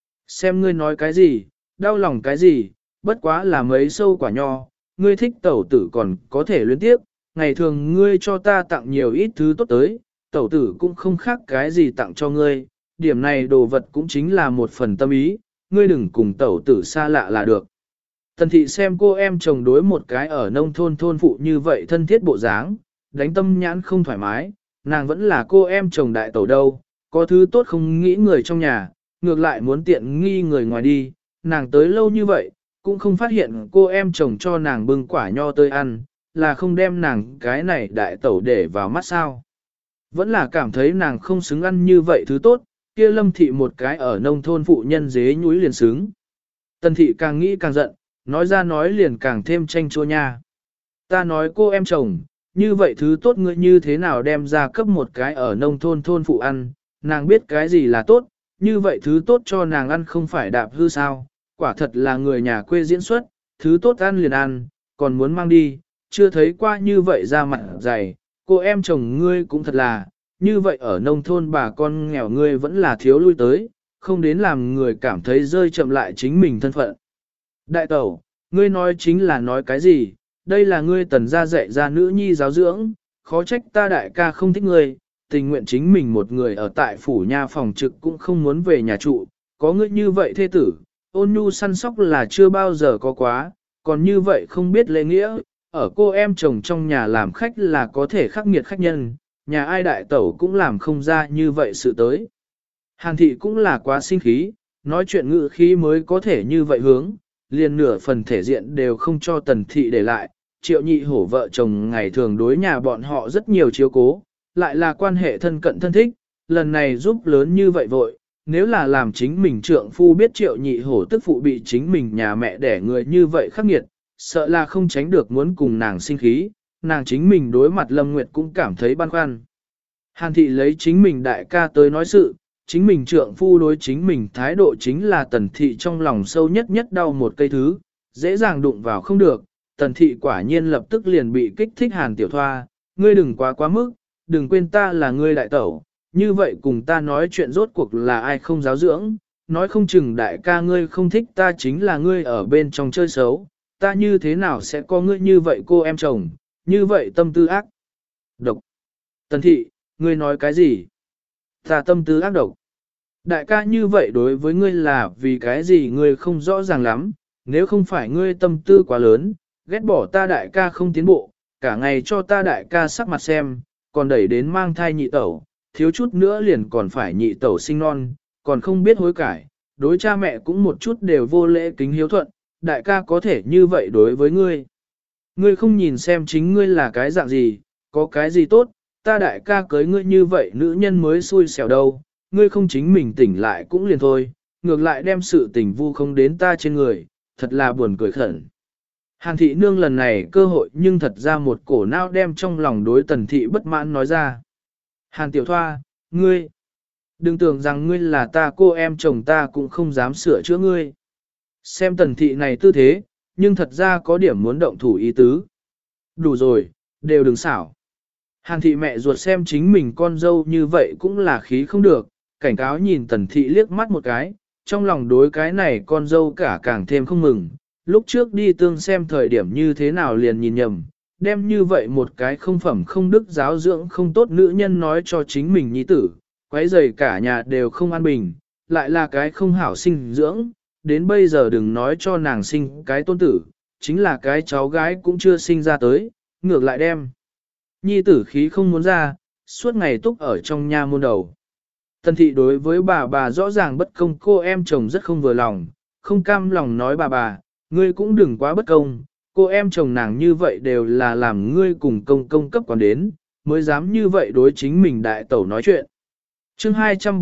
Xem ngươi nói cái gì, đau lòng cái gì, bất quá là mấy sâu quả nho, ngươi thích tẩu tử còn có thể luyến tiếp, ngày thường ngươi cho ta tặng nhiều ít thứ tốt tới, tẩu tử cũng không khác cái gì tặng cho ngươi, điểm này đồ vật cũng chính là một phần tâm ý, ngươi đừng cùng tẩu tử xa lạ là được. Tần Thị xem cô em chồng đối một cái ở nông thôn thôn phụ như vậy thân thiết bộ dáng, đánh tâm nhãn không thoải mái, nàng vẫn là cô em chồng đại tẩu đâu, có thứ tốt không nghĩ người trong nhà, ngược lại muốn tiện nghi người ngoài đi, nàng tới lâu như vậy, cũng không phát hiện cô em chồng cho nàng bưng quả nho tới ăn, là không đem nàng cái này đại tẩu để vào mắt sao. Vẫn là cảm thấy nàng không xứng ăn như vậy thứ tốt, kia Lâm Thị một cái ở nông thôn phụ nhân dế nhúi liền xứng. Tần Thị càng nghĩ càng giận, nói ra nói liền càng thêm tranh chua nha. Ta nói cô em chồng, như vậy thứ tốt ngươi như thế nào đem ra cấp một cái ở nông thôn thôn phụ ăn, nàng biết cái gì là tốt, như vậy thứ tốt cho nàng ăn không phải đạp hư sao, quả thật là người nhà quê diễn xuất, thứ tốt ăn liền ăn, còn muốn mang đi, chưa thấy qua như vậy ra mặt dày, cô em chồng ngươi cũng thật là, như vậy ở nông thôn bà con nghèo ngươi vẫn là thiếu lui tới, không đến làm người cảm thấy rơi chậm lại chính mình thân phận. Đại tẩu, ngươi nói chính là nói cái gì, đây là ngươi tần gia dạy ra nữ nhi giáo dưỡng, khó trách ta đại ca không thích ngươi, tình nguyện chính mình một người ở tại phủ nha phòng trực cũng không muốn về nhà trụ, có ngươi như vậy thê tử, ôn nhu săn sóc là chưa bao giờ có quá, còn như vậy không biết lễ nghĩa, ở cô em chồng trong nhà làm khách là có thể khắc nghiệt khách nhân, nhà ai đại tẩu cũng làm không ra như vậy sự tới. Hàn Thị cũng là quá sinh khí, nói chuyện ngữ khí mới có thể như vậy hướng, liền nửa phần thể diện đều không cho Tần Thị để lại, Triệu Nhị Hổ vợ chồng ngày thường đối nhà bọn họ rất nhiều chiếu cố, lại là quan hệ thân cận thân thích, lần này giúp lớn như vậy vội, nếu là làm chính mình trượng phu biết Triệu Nhị Hổ tức phụ bị chính mình nhà mẹ đẻ người như vậy khắc nghiệt, sợ là không tránh được muốn cùng nàng sinh khí, nàng chính mình đối mặt Lâm Nguyệt cũng cảm thấy băn khoăn. Hàn Thị lấy chính mình đại ca tới nói sự, chính mình trượng phu đối chính mình thái độ chính là Tần Thị trong lòng sâu nhất nhất đau một cây thứ, dễ dàng đụng vào không được, Tần Thị quả nhiên lập tức liền bị kích thích Hàn Tiểu Thoa, ngươi đừng quá mức, đừng quên ta là ngươi đại tẩu, như vậy cùng ta nói chuyện rốt cuộc là ai không giáo dưỡng, nói không chừng đại ca ngươi không thích ta chính là ngươi ở bên trong chơi xấu, ta như thế nào sẽ có ngươi như vậy cô em chồng, như vậy tâm tư ác độc. Tần Thị, ngươi nói cái gì? Ta tâm tư ác độc. Đại ca như vậy đối với ngươi là vì cái gì ngươi không rõ ràng lắm, nếu không phải ngươi tâm tư quá lớn, ghét bỏ ta đại ca không tiến bộ, cả ngày cho ta đại ca sắc mặt xem, còn đẩy đến mang thai nhị tẩu, thiếu chút nữa liền còn phải nhị tẩu sinh non, còn không biết hối cải, đối cha mẹ cũng một chút đều vô lễ kính hiếu thuận, đại ca có thể như vậy đối với ngươi. Ngươi không nhìn xem chính ngươi là cái dạng gì, có cái gì tốt, ta đại ca cưới ngươi như vậy nữ nhân mới xui xẻo đâu, ngươi không chính mình tỉnh lại cũng liền thôi, ngược lại đem sự tình vu không đến ta trên người, thật là buồn cười khẩn. Hàn thị nương lần này cơ hội nhưng thật ra một cổ não đem trong lòng đối tần thị bất mãn nói ra. Hàn tiểu thoa, ngươi, đừng tưởng rằng ngươi là ta cô em chồng ta cũng không dám sửa chữa ngươi. Xem tần thị này tư thế, nhưng thật ra có điểm muốn động thủ ý tứ. Đủ rồi, đều đừng xảo. Hàn thị mẹ ruột xem chính mình con dâu như vậy cũng là khí không được, cảnh cáo nhìn tần thị liếc mắt một cái, trong lòng đối cái này con dâu cả càng thêm không mừng. Lúc trước đi tương xem thời điểm như thế nào liền nhìn nhầm, đem như vậy một cái không phẩm không đức giáo dưỡng không tốt nữ nhân nói cho chính mình nhi tử, quấy rầy cả nhà đều không an bình, lại là cái không hảo sinh dưỡng, đến bây giờ đừng nói cho nàng sinh cái tôn tử, chính là cái cháu gái cũng chưa sinh ra tới, ngược lại đem. Nhi tử khí không muốn ra, suốt ngày túc ở trong nhà môn đầu. Tần thị đối với bà rõ ràng bất công cô em chồng rất không vừa lòng, không cam lòng nói bà, ngươi cũng đừng quá bất công, cô em chồng nàng như vậy đều là làm ngươi cùng công công cấp quản đến, mới dám như vậy đối chính mình đại tẩu nói chuyện. Chương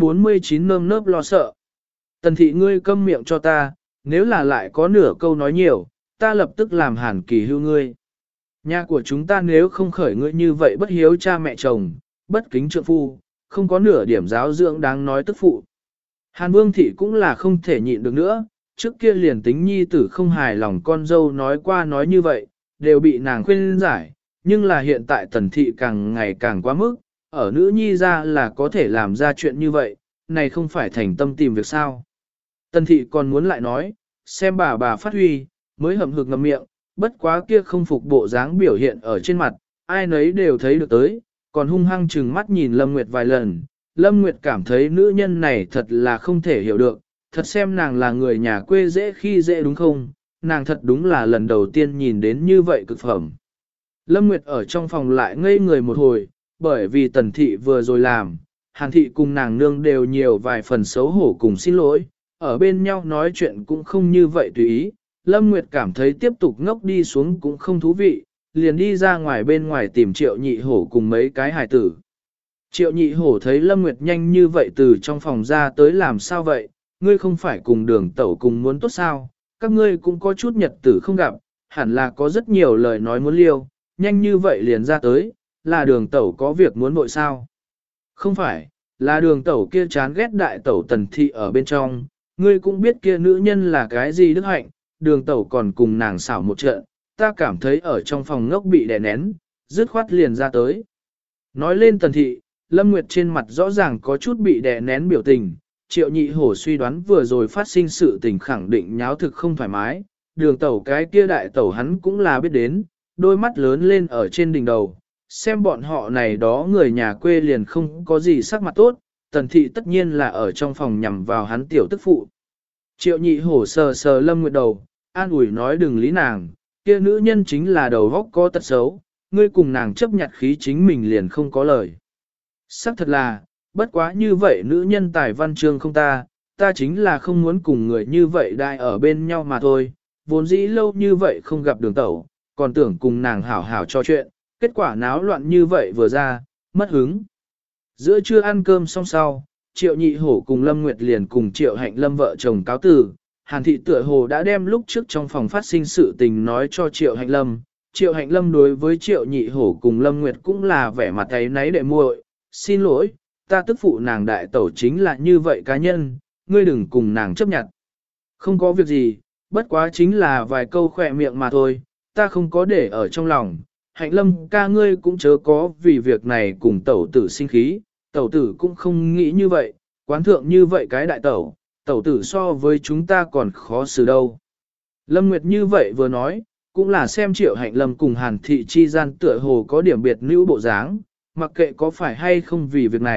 249 nơm nớp lo sợ. Tần thị ngươi câm miệng cho ta, nếu là lại có nửa câu nói nhiều, ta lập tức làm Hàn Kỳ hưu ngươi. Nhà của chúng ta nếu không khởi ngươi như vậy bất hiếu cha mẹ chồng, bất kính trượng phu, không có nửa điểm giáo dưỡng đáng nói tức phụ. Hàn Vương thị cũng là không thể nhịn được nữa, trước kia liền tính nhi tử không hài lòng con dâu nói qua nói như vậy, đều bị nàng khuyên giải, nhưng là hiện tại tần thị càng ngày càng quá mức, ở nữ nhi ra là có thể làm ra chuyện như vậy, này không phải thành tâm tìm việc sao. Tần thị còn muốn lại nói, xem bà phát huy, mới hậm hực ngậm miệng, bất quá kia không phục bộ dáng biểu hiện ở trên mặt, ai nấy đều thấy được tới, còn hung hăng chừng mắt nhìn Lâm Nguyệt vài lần. Lâm Nguyệt cảm thấy nữ nhân này thật là không thể hiểu được, thật xem nàng là người nhà quê dễ khi dễ đúng không, nàng thật đúng là lần đầu tiên nhìn đến như vậy cực phẩm. Lâm Nguyệt ở trong phòng lại ngây người một hồi, bởi vì tần thị vừa rồi làm, Hàn thị cùng nàng nương đều nhiều vài phần xấu hổ cùng xin lỗi, ở bên nhau nói chuyện cũng không như vậy tùy ý. Lâm Nguyệt cảm thấy tiếp tục ngốc đi xuống cũng không thú vị, liền đi ra ngoài bên ngoài tìm Triệu Nhị Hổ cùng mấy cái hài tử. Triệu Nhị Hổ thấy Lâm Nguyệt nhanh như vậy từ trong phòng ra tới làm sao vậy, ngươi không phải cùng Đường tẩu cùng muốn tốt sao, các ngươi cũng có chút nhật tử không gặp, hẳn là có rất nhiều lời nói muốn liêu, nhanh như vậy liền ra tới, là Đường tẩu có việc muốn vội sao? Không phải, là Đường tẩu kia chán ghét đại tẩu Tần thị ở bên trong, ngươi cũng biết kia nữ nhân là cái gì đức hạnh, Đường tẩu còn cùng nàng xảo một trận, ta cảm thấy ở trong phòng ngốc bị đè nén, dứt khoát liền ra tới. Nói lên Tần thị, Lâm Nguyệt trên mặt rõ ràng có chút bị đè nén biểu tình, Triệu Nhị Hổ suy đoán vừa rồi phát sinh sự tình khẳng định nháo thực không thoải mái, Đường tẩu cái kia đại tẩu hắn cũng là biết đến, đôi mắt lớn lên ở trên đỉnh đầu, xem bọn họ này đó người nhà quê liền không có gì sắc mặt tốt, Tần thị tất nhiên là ở trong phòng nhằm vào hắn tiểu tức phụ. Triệu Nhị Hổ sờ sờ Lâm Nguyệt đầu, an ủi nói đừng lý nàng, kia nữ nhân chính là đầu góc có tật xấu, ngươi cùng nàng chấp nhặt khí chính mình liền không có lời. Sắc thật là, bất quá như vậy nữ nhân tài văn chương không ta chính là không muốn cùng người như vậy đại ở bên nhau mà thôi, vốn dĩ lâu như vậy không gặp Đường tẩu, còn tưởng cùng nàng hảo hảo trò chuyện, kết quả náo loạn như vậy vừa ra, mất hứng. Giữa trưa ăn cơm xong sau, Triệu Nhị Hổ cùng Lâm Nguyệt liền cùng Triệu Hạnh Lâm vợ chồng cáo từ. Hàn thị tựa hồ đã đem lúc trước trong phòng phát sinh sự tình nói cho Triệu Hạnh Lâm. Triệu Hạnh Lâm đối với Triệu Nhị Hổ cùng Lâm Nguyệt cũng là vẻ mặt ấy náy để muội, xin lỗi, ta tức phụ nàng đại tẩu chính là như vậy cá nhân, ngươi đừng cùng nàng chấp nhận. Không có việc gì, bất quá chính là vài câu khỏe miệng mà thôi, ta không có để ở trong lòng. Hạnh Lâm ca ngươi cũng chớ có vì việc này cùng tẩu tử sinh khí, tẩu tử cũng không nghĩ như vậy, quán thượng như vậy cái đại tẩu, tẩu tử so với chúng ta còn khó xử đâu. Lâm Nguyệt như vậy vừa nói, cũng là xem Triệu Hạnh Lâm cùng Hàn thị chi gian tựa hồ có điểm biệt nữ bộ dáng, mặc kệ có phải hay không vì việc này,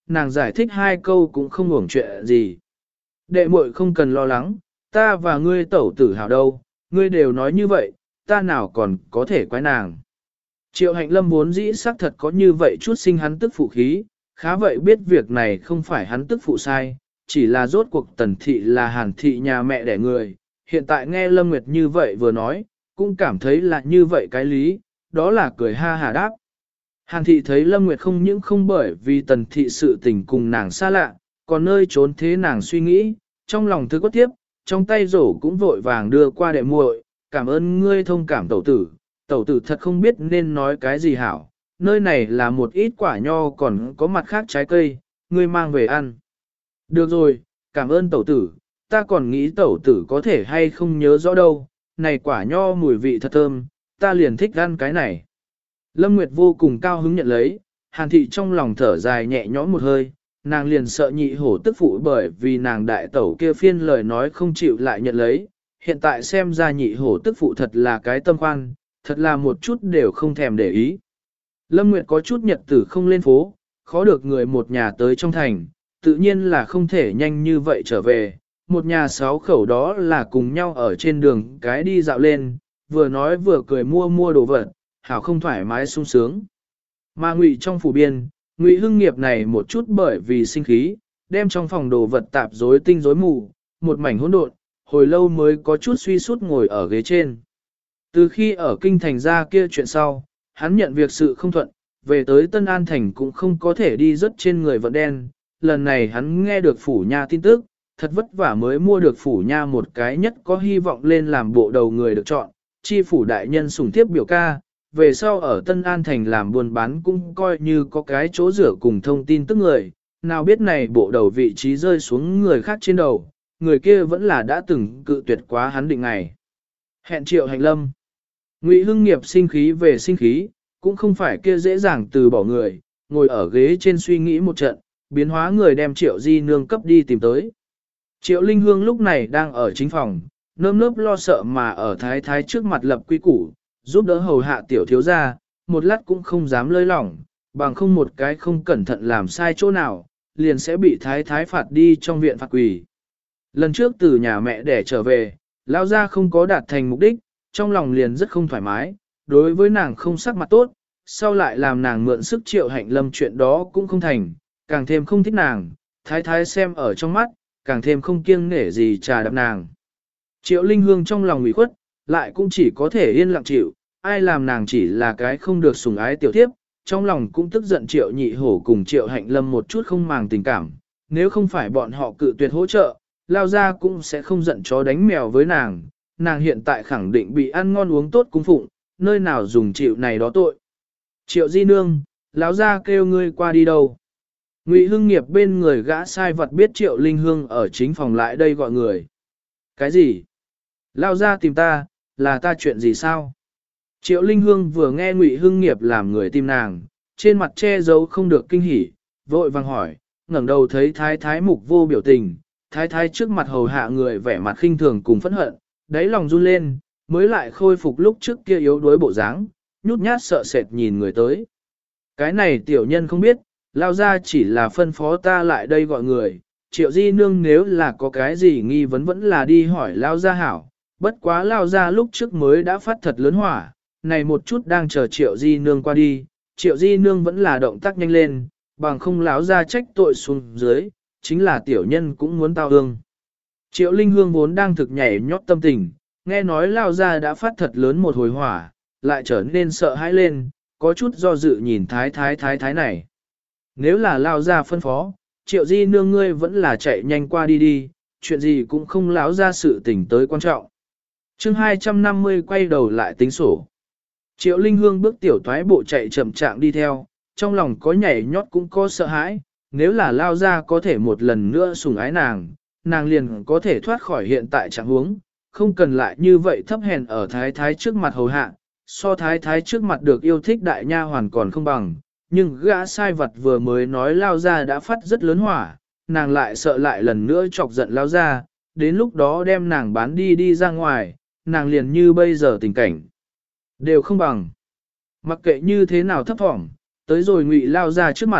nàng giải thích hai câu cũng không uổng chuyện gì. Đệ muội không cần lo lắng, ta và ngươi tẩu tử hảo đâu, ngươi đều nói như vậy, ta nào còn có thể quái nàng. Triệu Hạnh Lâm vốn dĩ xác thật có như vậy chút sinh hắn tức phụ khí, khá vậy biết việc này không phải hắn tức phụ sai, chỉ là rốt cuộc Tần thị là Hàn thị nhà mẹ đẻ người, hiện tại nghe Lâm Nguyệt như vậy vừa nói, cũng cảm thấy là như vậy cái lý, đó là cười ha hà đáp. Hàn thị thấy Lâm Nguyệt không những không bởi vì Tần thị sự tình cùng nàng xa lạ, còn nơi trốn thế nàng suy nghĩ, trong lòng thứ có tiếp, trong tay rổ cũng vội vàng đưa qua đệ muội, cảm ơn ngươi thông cảm tẩu tử thật không biết nên nói cái gì hảo, nơi này là một ít quả nho còn có mặt khác trái cây, ngươi mang về ăn. Được rồi, cảm ơn tẩu tử, ta còn nghĩ tẩu tử có thể hay không nhớ rõ đâu, này quả nho mùi vị thật thơm, ta liền thích ăn cái này. Lâm Nguyệt vô cùng cao hứng nhận lấy, Hàn thị trong lòng thở dài nhẹ nhõm một hơi, nàng liền sợ nhị hổ tức phụ bởi vì nàng đại tẩu kia phiên lời nói không chịu lại nhận lấy, hiện tại xem ra nhị hổ tức phụ thật là cái tâm khoan, thật là một chút đều không thèm để ý. Lâm Nguyệt có chút nhật tử không lên phố, khó được người một nhà tới trong thành, tự nhiên là không thể nhanh như vậy trở về, một nhà 6 khẩu đó là cùng nhau ở trên đường cái đi dạo lên, vừa nói vừa cười mua đồ vật, hảo không thoải mái sung sướng. Mà Ngụy trong phủ biên, Ngụy Hưng Nghiệp này một chút bởi vì sinh khí, đem trong phòng đồ vật tạp rối tinh rối mù, một mảnh hỗn độn, hồi lâu mới có chút suy sút ngồi ở ghế trên. Từ khi ở kinh thành ra kia chuyện sau, hắn nhận việc sự không thuận, về tới Tân An Thành cũng không có thể đi rất trên người vận đen, lần này hắn nghe được phủ nha tin tức, thật vất vả mới mua được phủ nha một cái nhất có hy vọng lên làm bộ đầu người được chọn, chi phủ đại nhân sủng thiếp biểu ca, về sau ở Tân An Thành làm buôn bán cũng coi như có cái chỗ rửa cùng thông tin tức người, nào biết này bộ đầu vị trí rơi xuống người khác trên đầu, người kia vẫn là đã từng cự tuyệt quá hắn định ngày. Hẹn Triệu Hạnh Lâm. Ngụy Hưng Nghiệp sinh khí về sinh khí, cũng không phải kia dễ dàng từ bỏ người, ngồi ở ghế trên suy nghĩ một trận, biến hóa người đem Triệu Di Nương cấp đi tìm tới. Triệu Linh Hương lúc này đang ở chính phòng, nơm nớp lo sợ mà ở thái thái trước mặt lập quy củ, giúp đỡ hầu hạ tiểu thiếu gia, một lát cũng không dám lơi lỏng, bằng không một cái không cẩn thận làm sai chỗ nào, liền sẽ bị thái thái phạt đi trong viện phạt quỳ. Lần trước từ nhà mẹ để trở về, lão gia không có đạt thành mục đích, trong lòng liền rất không thoải mái, đối với nàng không sắc mặt tốt, sau lại làm nàng mượn sức Triệu Hạnh Lâm chuyện đó cũng không thành, càng thêm không thích nàng, thái thái xem ở trong mắt, càng thêm không kiêng nể gì trà đập nàng. Triệu Linh Hương trong lòng ủy khuất, lại cũng chỉ có thể yên lặng chịu, ai làm nàng chỉ là cái không được sủng ái tiểu thiếp, trong lòng cũng tức giận Triệu Nhị Hổ cùng Triệu Hạnh Lâm một chút không màng tình cảm, nếu không phải bọn họ cự tuyệt hỗ trợ, lao ra cũng sẽ không giận chó đánh mèo với nàng, nàng hiện tại khẳng định bị ăn ngon uống tốt cung phụng, nơi nào dùng chịu này đó tội. Triệu Di Nương, lão ra kêu ngươi qua đi đâu. Ngụy Hưng Nghiệp bên người gã sai vật biết Triệu Linh Hương ở chính phòng lại đây gọi người. Cái gì? Lao ra tìm ta, là ta chuyện gì sao? Triệu Linh Hương vừa nghe Ngụy Hưng Nghiệp làm người tìm nàng, trên mặt che giấu không được kinh hỉ, vội vàng hỏi, ngẩng đầu thấy thái thái mục vô biểu tình, thái thái trước mặt hầu hạ người vẻ mặt khinh thường cùng phẫn hận, đáy lòng run lên, mới lại khôi phục lúc trước kia yếu đuối bộ dáng, nhút nhát sợ sệt nhìn người tới. Cái này tiểu nhân không biết, lao ra chỉ là phân phó ta lại đây gọi người, Triệu Di Nương nếu là có cái gì nghi vấn vẫn là đi hỏi lao ra hảo, bất quá lao ra lúc trước mới đã phát thật lớn hỏa, này một chút đang chờ Triệu Di Nương qua đi, Triệu Di Nương vẫn là động tác nhanh lên, bằng không láo ra trách tội xuống dưới, chính là tiểu nhân cũng muốn tao hương. Triệu Linh Hương vốn đang thực nhảy nhót tâm tình, nghe nói lao ra đã phát thật lớn một hồi hỏa, lại trở nên sợ hãi lên, có chút do dự nhìn thái thái này. Nếu là lao ra phân phó, Triệu Di Nương ngươi vẫn là chạy nhanh qua đi đi, chuyện gì cũng không láo ra sự tình tới quan trọng. chương 250 quay đầu lại tính sổ. Triệu Linh Hương bước tiểu thoái bộ chạy chậm chạng đi theo, trong lòng có nhảy nhót cũng có sợ hãi, nếu là lao ra có thể một lần nữa sủng ái nàng, nàng liền có thể thoát khỏi hiện tại trạng huống, không cần lại như vậy thấp hèn ở thái thái trước mặt hầu hạ, so thái thái trước mặt được yêu thích đại nha hoàn còn không bằng, nhưng gã sai vật vừa mới nói lao ra đã phát rất lớn hỏa, nàng lại sợ lại lần nữa chọc giận lao ra, đến lúc đó đem nàng bán đi ra ngoài, nàng liền như bây giờ tình cảnh. Đều không bằng. Mặc kệ như thế nào thấp thỏm, tới rồi Ngụy lao ra trước mặt,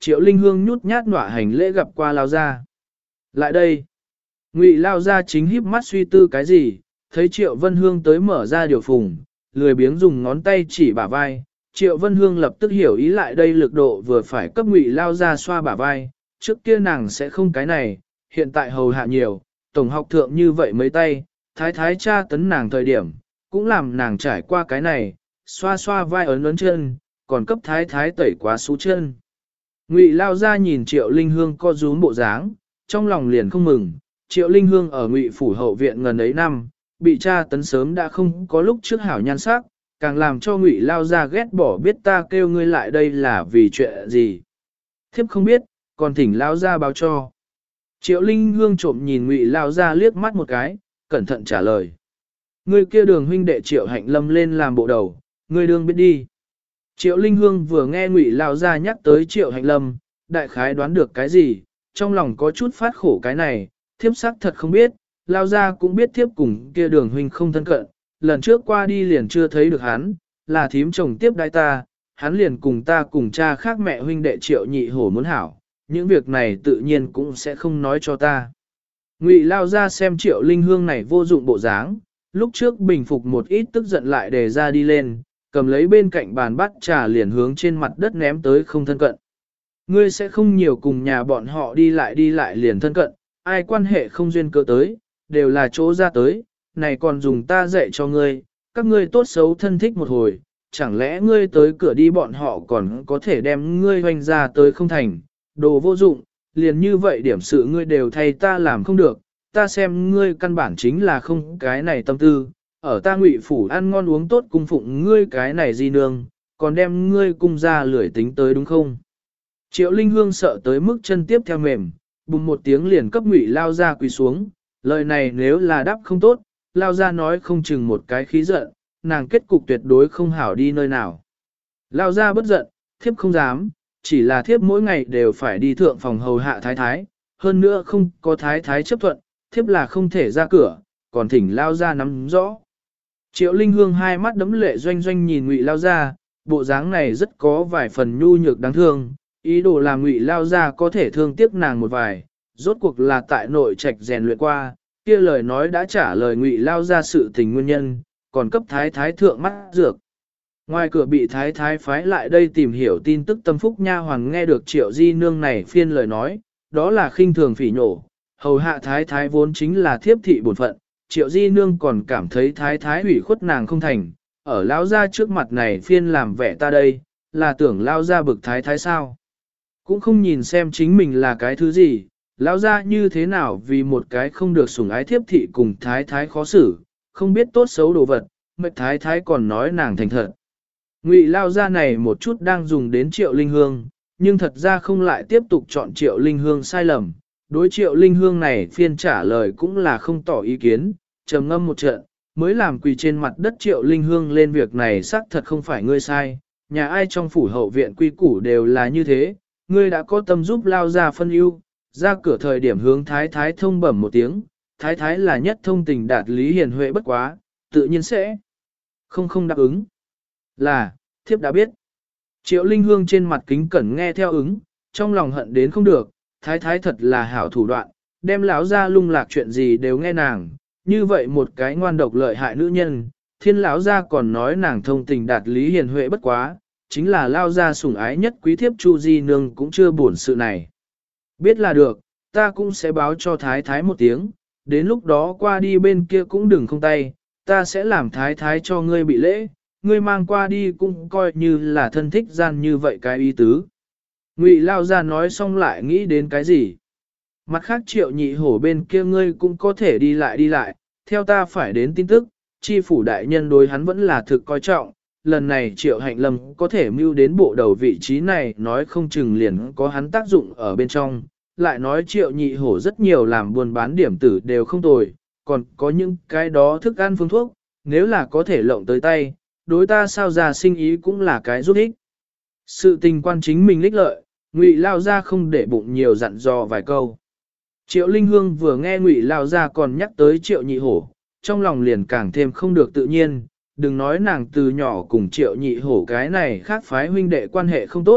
Triệu Linh Hương nhút nhát nọa hành lễ gặp qua Lao Gia. Lại đây, Ngụy Lao Gia chính híp mắt suy tư cái gì, thấy Triệu Vân Hương tới mở ra điều phùng, lười biếng dùng ngón tay chỉ bả vai. Triệu Vân Hương lập tức hiểu ý lại đây lực độ vừa phải cấp Ngụy Lao Gia xoa bả vai, trước kia nàng sẽ không cái này, hiện tại hầu hạ nhiều, tổng học thượng như vậy mấy tay, thái thái cha tấn nàng thời điểm, cũng làm nàng trải qua cái này, xoa xoa vai ấn ấn chân, còn cấp thái thái tẩy quá xú chân. Ngụy Lao Gia nhìn Triệu Linh Hương co rúm bộ dáng, trong lòng liền không mừng, Triệu Linh Hương ở Ngụy phủ hậu viện ngần ấy năm, bị cha tấn sớm đã không có lúc trước hảo nhan sắc, càng làm cho Ngụy Lao Gia ghét bỏ biết ta kêu ngươi lại đây là vì chuyện gì. Thiếp không biết, còn thỉnh Lao Gia báo cho. Triệu Linh Hương trộm nhìn Ngụy Lao Gia liếc mắt một cái, cẩn thận trả lời. Ngươi kia Đường huynh đệ Triệu Hạnh Lâm lên làm bộ đầu, ngươi đương biết đi. Triệu Linh Hương vừa nghe Ngụy Lao Gia nhắc tới Triệu Hạnh Lâm, đại khái đoán được cái gì, trong lòng có chút phát khổ cái này, thiếp xác thật không biết, Lao Gia cũng biết thiếp cùng kia Đường huynh không thân cận, lần trước qua đi liền chưa thấy được hắn, là thím chồng tiếp đái ta, hắn liền cùng ta cùng cha khác mẹ huynh đệ Triệu Nhị Hổ muốn hảo, những việc này tự nhiên cũng sẽ không nói cho ta. Ngụy Lao Gia xem Triệu Linh Hương này vô dụng bộ dáng, lúc trước bình phục một ít tức giận lại đề ra đi lên, cầm lấy bên cạnh bàn bát trà liền hướng trên mặt đất ném tới không thân cận. Ngươi sẽ không nhiều cùng nhà bọn họ đi lại liền thân cận, ai quan hệ không duyên cớ tới, đều là chỗ ra tới, này còn dùng ta dạy cho ngươi, các ngươi tốt xấu thân thích một hồi, chẳng lẽ ngươi tới cửa đi bọn họ còn có thể đem ngươi hoành ra tới không thành, đồ vô dụng, liền như vậy điểm sự ngươi đều thay ta làm không được, ta xem ngươi căn bản chính là không cái này tâm tư, ở ta Ngụy phủ ăn ngon uống tốt cung phụng ngươi cái này di nương, còn đem ngươi cung ra lười tính tới đúng không? Triệu Linh Hương sợ tới mức chân tiếp theo mềm, bùng một tiếng liền cấp Ngụy Lao Gia quỳ xuống, lời này nếu là đáp không tốt, Lao Gia nói không chừng một cái khí giận, nàng kết cục tuyệt đối không hảo đi nơi nào. Lao Gia bất giận, thiếp không dám, chỉ là thiếp mỗi ngày đều phải đi thượng phòng hầu hạ thái thái, hơn nữa không có thái thái chấp thuận, thiếp là không thể ra cửa, còn thỉnh Lao Gia nắm rõ. Triệu Linh Hương hai mắt đấm lệ doanh doanh nhìn Ngụy Lao Gia, bộ dáng này rất có vài phần nhu nhược đáng thương, ý đồ làm Ngụy Lao Gia có thể thương tiếc nàng một vài, rốt cuộc là tại nội trạch rèn luyện qua, kia lời nói đã trả lời Ngụy Lao Gia sự tình nguyên nhân, còn cấp thái thái thượng mắt dược. Ngoài cửa bị thái thái phái lại đây tìm hiểu tin tức tâm phúc nha hoàng nghe được Triệu Di Nương này phiên lời nói, đó là khinh thường phỉ nhổ, hầu hạ thái thái vốn chính là thiếp thị bổn phận, Triệu Di Nương còn cảm thấy thái thái ủy khuất nàng không thành, ở lão gia trước mặt này phiên làm vẻ ta đây, là tưởng lao ra bực thái thái sao. Cũng không nhìn xem chính mình là cái thứ gì, lão gia như thế nào vì một cái không được sủng ái thiếp thị cùng thái thái khó xử, không biết tốt xấu đồ vật, mệt thái thái còn nói nàng thành thật. Ngụy Lao Gia này một chút đang dùng đến Triệu Linh Hương, nhưng thật ra không lại tiếp tục chọn Triệu Linh Hương sai lầm. Đối Triệu Linh Hương này phiên trả lời cũng là không tỏ ý kiến, trầm ngâm một trận, mới làm quỳ trên mặt đất Triệu Linh Hương lên việc này xác thật không phải ngươi sai, nhà ai trong phủ hậu viện quy củ đều là như thế, ngươi đã có tâm giúp Lao Gia phân ưu, ra cửa thời điểm hướng Thái Thái thông bẩm một tiếng, Thái Thái là nhất thông tình đạt lý hiền huệ bất quá, tự nhiên sẽ không đáp ứng. Là, thiếp đã biết. Triệu Linh Hương trên mặt kính cẩn nghe theo ứng, trong lòng hận đến không được, thái thái thật là hảo thủ đoạn, đem lão ra lung lạc chuyện gì đều nghe nàng, như vậy một cái ngoan độc lợi hại nữ nhân, thiên lão ra còn nói nàng thông tình đạt lý hiền huệ bất quá, chính là lao ra sủng ái nhất quý thiếp Chu Di Nương cũng chưa buồn sự này. Biết là được, ta cũng sẽ báo cho thái thái một tiếng, đến lúc đó qua đi bên kia cũng đừng không tay, ta sẽ làm thái thái cho ngươi bị lễ. Ngươi mang qua đi cũng coi như là thân thích gian như vậy cái ý tứ. Ngụy Lao Gia nói xong lại nghĩ đến cái gì? Mặt khác Triệu Nhị Hổ bên kia ngươi cũng có thể đi lại, theo ta phải đến tin tức, chi phủ đại nhân đối hắn vẫn là thực coi trọng, lần này Triệu Hạnh Lâm có thể mưu đến bộ đầu vị trí này nói không chừng liền có hắn tác dụng ở bên trong, lại nói Triệu Nhị Hổ rất nhiều làm buôn bán điểm tử đều không tồi, còn có những cái đó thức ăn phương thuốc, nếu là có thể lộng tới tay, đối ta sao ra sinh ý cũng là cái giúp ích. Sự tình quan chính mình lích lợi, Ngụy Lao Gia không để bụng nhiều dặn dò vài câu. Triệu Linh Hương vừa nghe Ngụy Lao Gia còn nhắc tới Triệu Nhị Hổ, trong lòng liền càng thêm không được tự nhiên, đừng nói nàng từ nhỏ cùng Triệu Nhị Hổ cái này khác phái huynh đệ quan hệ không tốt,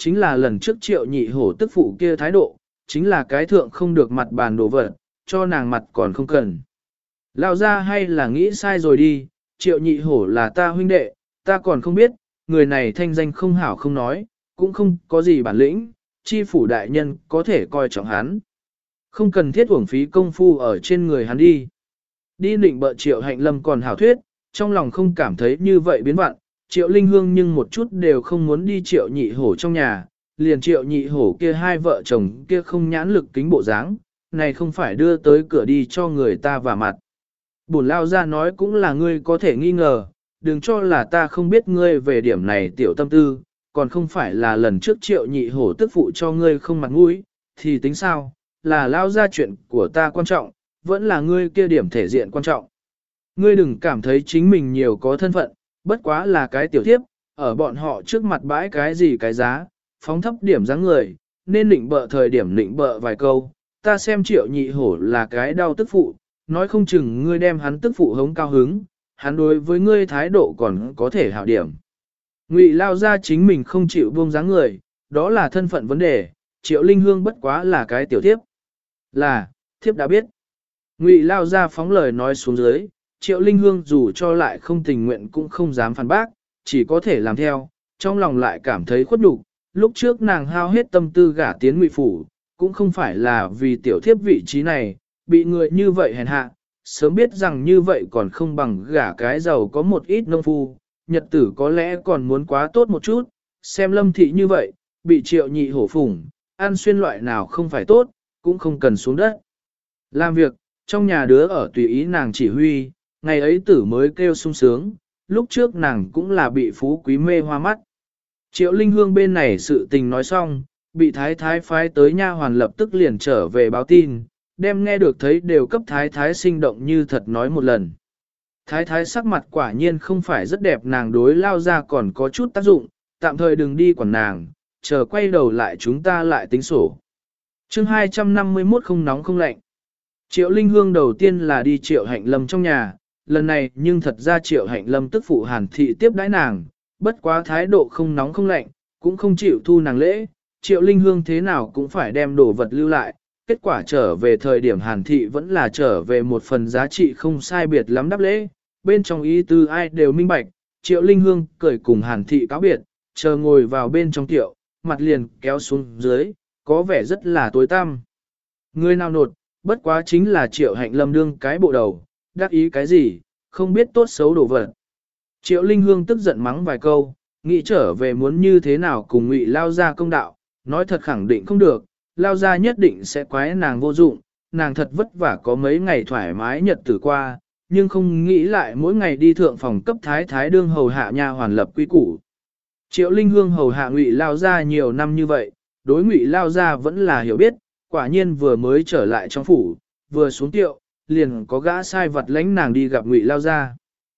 chính là lần trước triệu nhị hổ tức phụ kia thái độ, chính là cái thượng không được mặt bàn đổ vật, cho nàng mặt còn không cần. Lao ra hay là nghĩ sai rồi đi, triệu nhị hổ là ta huynh đệ, ta còn không biết, người này thanh danh không hảo không nói, cũng không có gì bản lĩnh, chi phủ đại nhân có thể coi trọng hắn. Không cần thiết uổng phí công phu ở trên người hắn đi. Đi định bợ triệu hạnh lâm còn hảo thuyết, trong lòng không cảm thấy như vậy biến vặn, triệu linh hương nhưng một chút đều không muốn đi triệu nhị hổ trong nhà, liền triệu nhị hổ kia hai vợ chồng kia không nhãn lực kính bộ dáng, này không phải đưa tới cửa đi cho người ta vả mặt. Bổn lao ra nói cũng là ngươi có thể nghi ngờ, đừng cho là ta không biết ngươi về điểm này tiểu tâm tư, còn không phải là lần trước triệu nhị hổ tức phụ cho ngươi không mặt mũi, thì tính sao, là lao ra chuyện của ta quan trọng, vẫn là ngươi kia điểm thể diện quan trọng. Ngươi đừng cảm thấy chính mình nhiều có thân phận, bất quá là cái tiểu thiếp, ở bọn họ trước mặt bãi cái gì cái giá, phóng thấp điểm dáng người, nên định bợ thời điểm định bợ vài câu, ta xem triệu nhị hổ là cái đau tức phụ, nói không chừng ngươi đem hắn tức phụ hống cao hứng, hắn đối với ngươi thái độ còn có thể hảo điểm. Ngụy lao ra chính mình không chịu buông dáng người, đó là thân phận vấn đề, triệu linh hương bất quá là cái tiểu thiếp. Là, thiếp đã biết. Ngụy lao ra phóng lời nói xuống dưới, triệu linh hương dù cho lại không tình nguyện cũng không dám phản bác, chỉ có thể làm theo, trong lòng lại cảm thấy khuất nhục. Lúc trước nàng hao hết tâm tư gả tiến Ngụy phủ, cũng không phải là vì tiểu thiếp vị trí này, bị người như vậy hèn hạ, sớm biết rằng như vậy còn không bằng gả cái giàu có một ít nông phu, nhật tử có lẽ còn muốn quá tốt một chút, xem lâm thị như vậy, bị triệu nhị hổ phủng, ăn xuyên loại nào không phải tốt, cũng không cần xuống đất. Làm việc, trong nhà đứa ở tùy ý nàng chỉ huy, ngày ấy tử mới kêu sung sướng, lúc trước nàng cũng là bị phú quý mê hoa mắt. Triệu Linh Hương bên này sự tình nói xong, bị thái thái phái tới nha hoàn lập tức liền trở về báo tin, đem nghe được thấy đều cấp thái thái sinh động như thật nói một lần. Thái thái sắc mặt quả nhiên không phải rất đẹp, nàng đối lao ra còn có chút tác dụng, tạm thời đừng đi quản nàng, chờ quay đầu lại chúng ta lại tính sổ. Chương 251 không nóng không lạnh. Triệu Linh Hương đầu tiên là đi Triệu Hạnh Lâm trong nhà, lần này nhưng thật ra Triệu Hạnh Lâm tức phụ Hàn Thị tiếp đãi nàng, bất quá thái độ không nóng không lạnh, cũng không chịu thu nàng lễ, Triệu Linh Hương thế nào cũng phải đem đồ vật lưu lại, kết quả trở về thời điểm Hàn Thị vẫn là trở về một phần giá trị không sai biệt lắm đáp lễ, bên trong ý tư ai đều minh bạch, Triệu Linh Hương cười cùng Hàn Thị cáo biệt, chờ ngồi vào bên trong tiệu, mặt liền kéo xuống dưới, có vẻ rất là tối tăm. Người nào nột, bất quá chính là Triệu Hạnh Lâm đương cái bộ đầu, đắc ý cái gì, không biết tốt xấu đổ vật. Triệu Linh Hương tức giận mắng vài câu, nghĩ trở về muốn như thế nào cùng Ngụy lao ra công đạo, nói thật khẳng định không được, lao ra nhất định sẽ quái nàng vô dụng, nàng thật vất vả có mấy ngày thoải mái nhật tử qua, nhưng không nghĩ lại mỗi ngày đi thượng phòng cấp thái thái đương hầu hạ nha hoàn lập quy củ. Triệu Linh Hương hầu hạ Ngụy lao ra nhiều năm như vậy, đối Ngụy lao ra vẫn là hiểu biết, quả nhiên vừa mới trở lại trong phủ, vừa xuống tiệu, liền có gã sai vật lãnh nàng đi gặp Ngụy lao ra.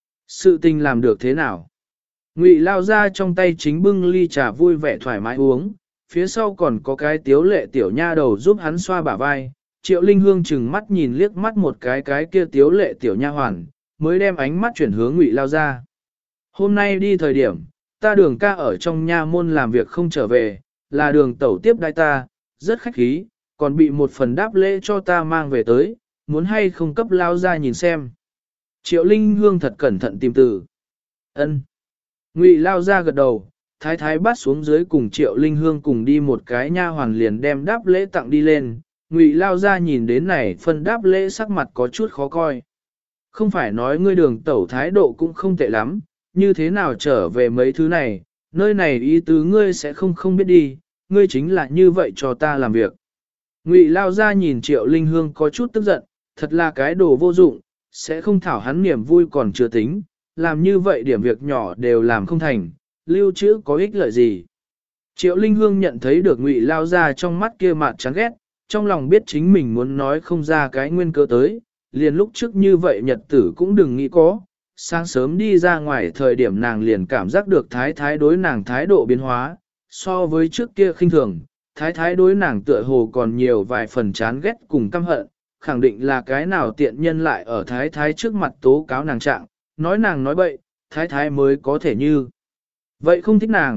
Sự tình làm được thế nào? Ngụy lao ra trong tay chính bưng ly trà vui vẻ thoải mái uống, phía sau còn có cái tiếu lệ tiểu nha đầu giúp hắn xoa bả vai. Triệu Linh Hương chừng mắt nhìn liếc mắt một cái kia tiếu lệ tiểu nha hoàn, mới đem ánh mắt chuyển hướng Ngụy lao ra. Hôm nay đi thời điểm, ta Đường ca ở trong nha môn làm việc không trở về, là Đường tẩu tiếp đãi ta, rất khách khí, còn bị một phần đáp lễ cho ta mang về tới, muốn hay không cấp lao ra nhìn xem. Triệu Linh Hương thật cẩn thận tìm từ. Ân. Ngụy lao ra gật đầu, thái thái bắt xuống dưới cùng Triệu Linh Hương cùng đi một cái nha hoàn liền đem đáp lễ tặng đi lên. Ngụy lao ra nhìn đến này phân đáp lễ sắc mặt có chút khó coi. Không phải nói ngươi Đường tẩu thái độ cũng không tệ lắm, như thế nào trở về mấy thứ này, nơi này ý tứ ngươi sẽ không biết đi, ngươi chính là như vậy cho ta làm việc. Ngụy lao ra nhìn Triệu Linh Hương có chút tức giận, thật là cái đồ vô dụng, sẽ không thảo hắn niềm vui còn chưa tính, làm như vậy điểm việc nhỏ đều làm không thành, lưu trữ có ích lợi gì. Triệu Linh Hương nhận thấy được Ngụy lao ra trong mắt kia mặt chán ghét, trong lòng biết chính mình muốn nói không ra cái nguyên cớ tới, liền lúc trước như vậy nhật tử cũng đừng nghĩ có. Sáng sớm đi ra ngoài thời điểm nàng liền cảm giác được thái thái đối nàng thái độ biến hóa, so với trước kia khinh thường, thái thái đối nàng tựa hồ còn nhiều vài phần chán ghét cùng căm hận, khẳng định là cái nào tiện nhân lại ở thái thái trước mặt tố cáo nàng trạng, nói nàng nói bậy, thái thái mới có thể như. Vậy không thích nàng,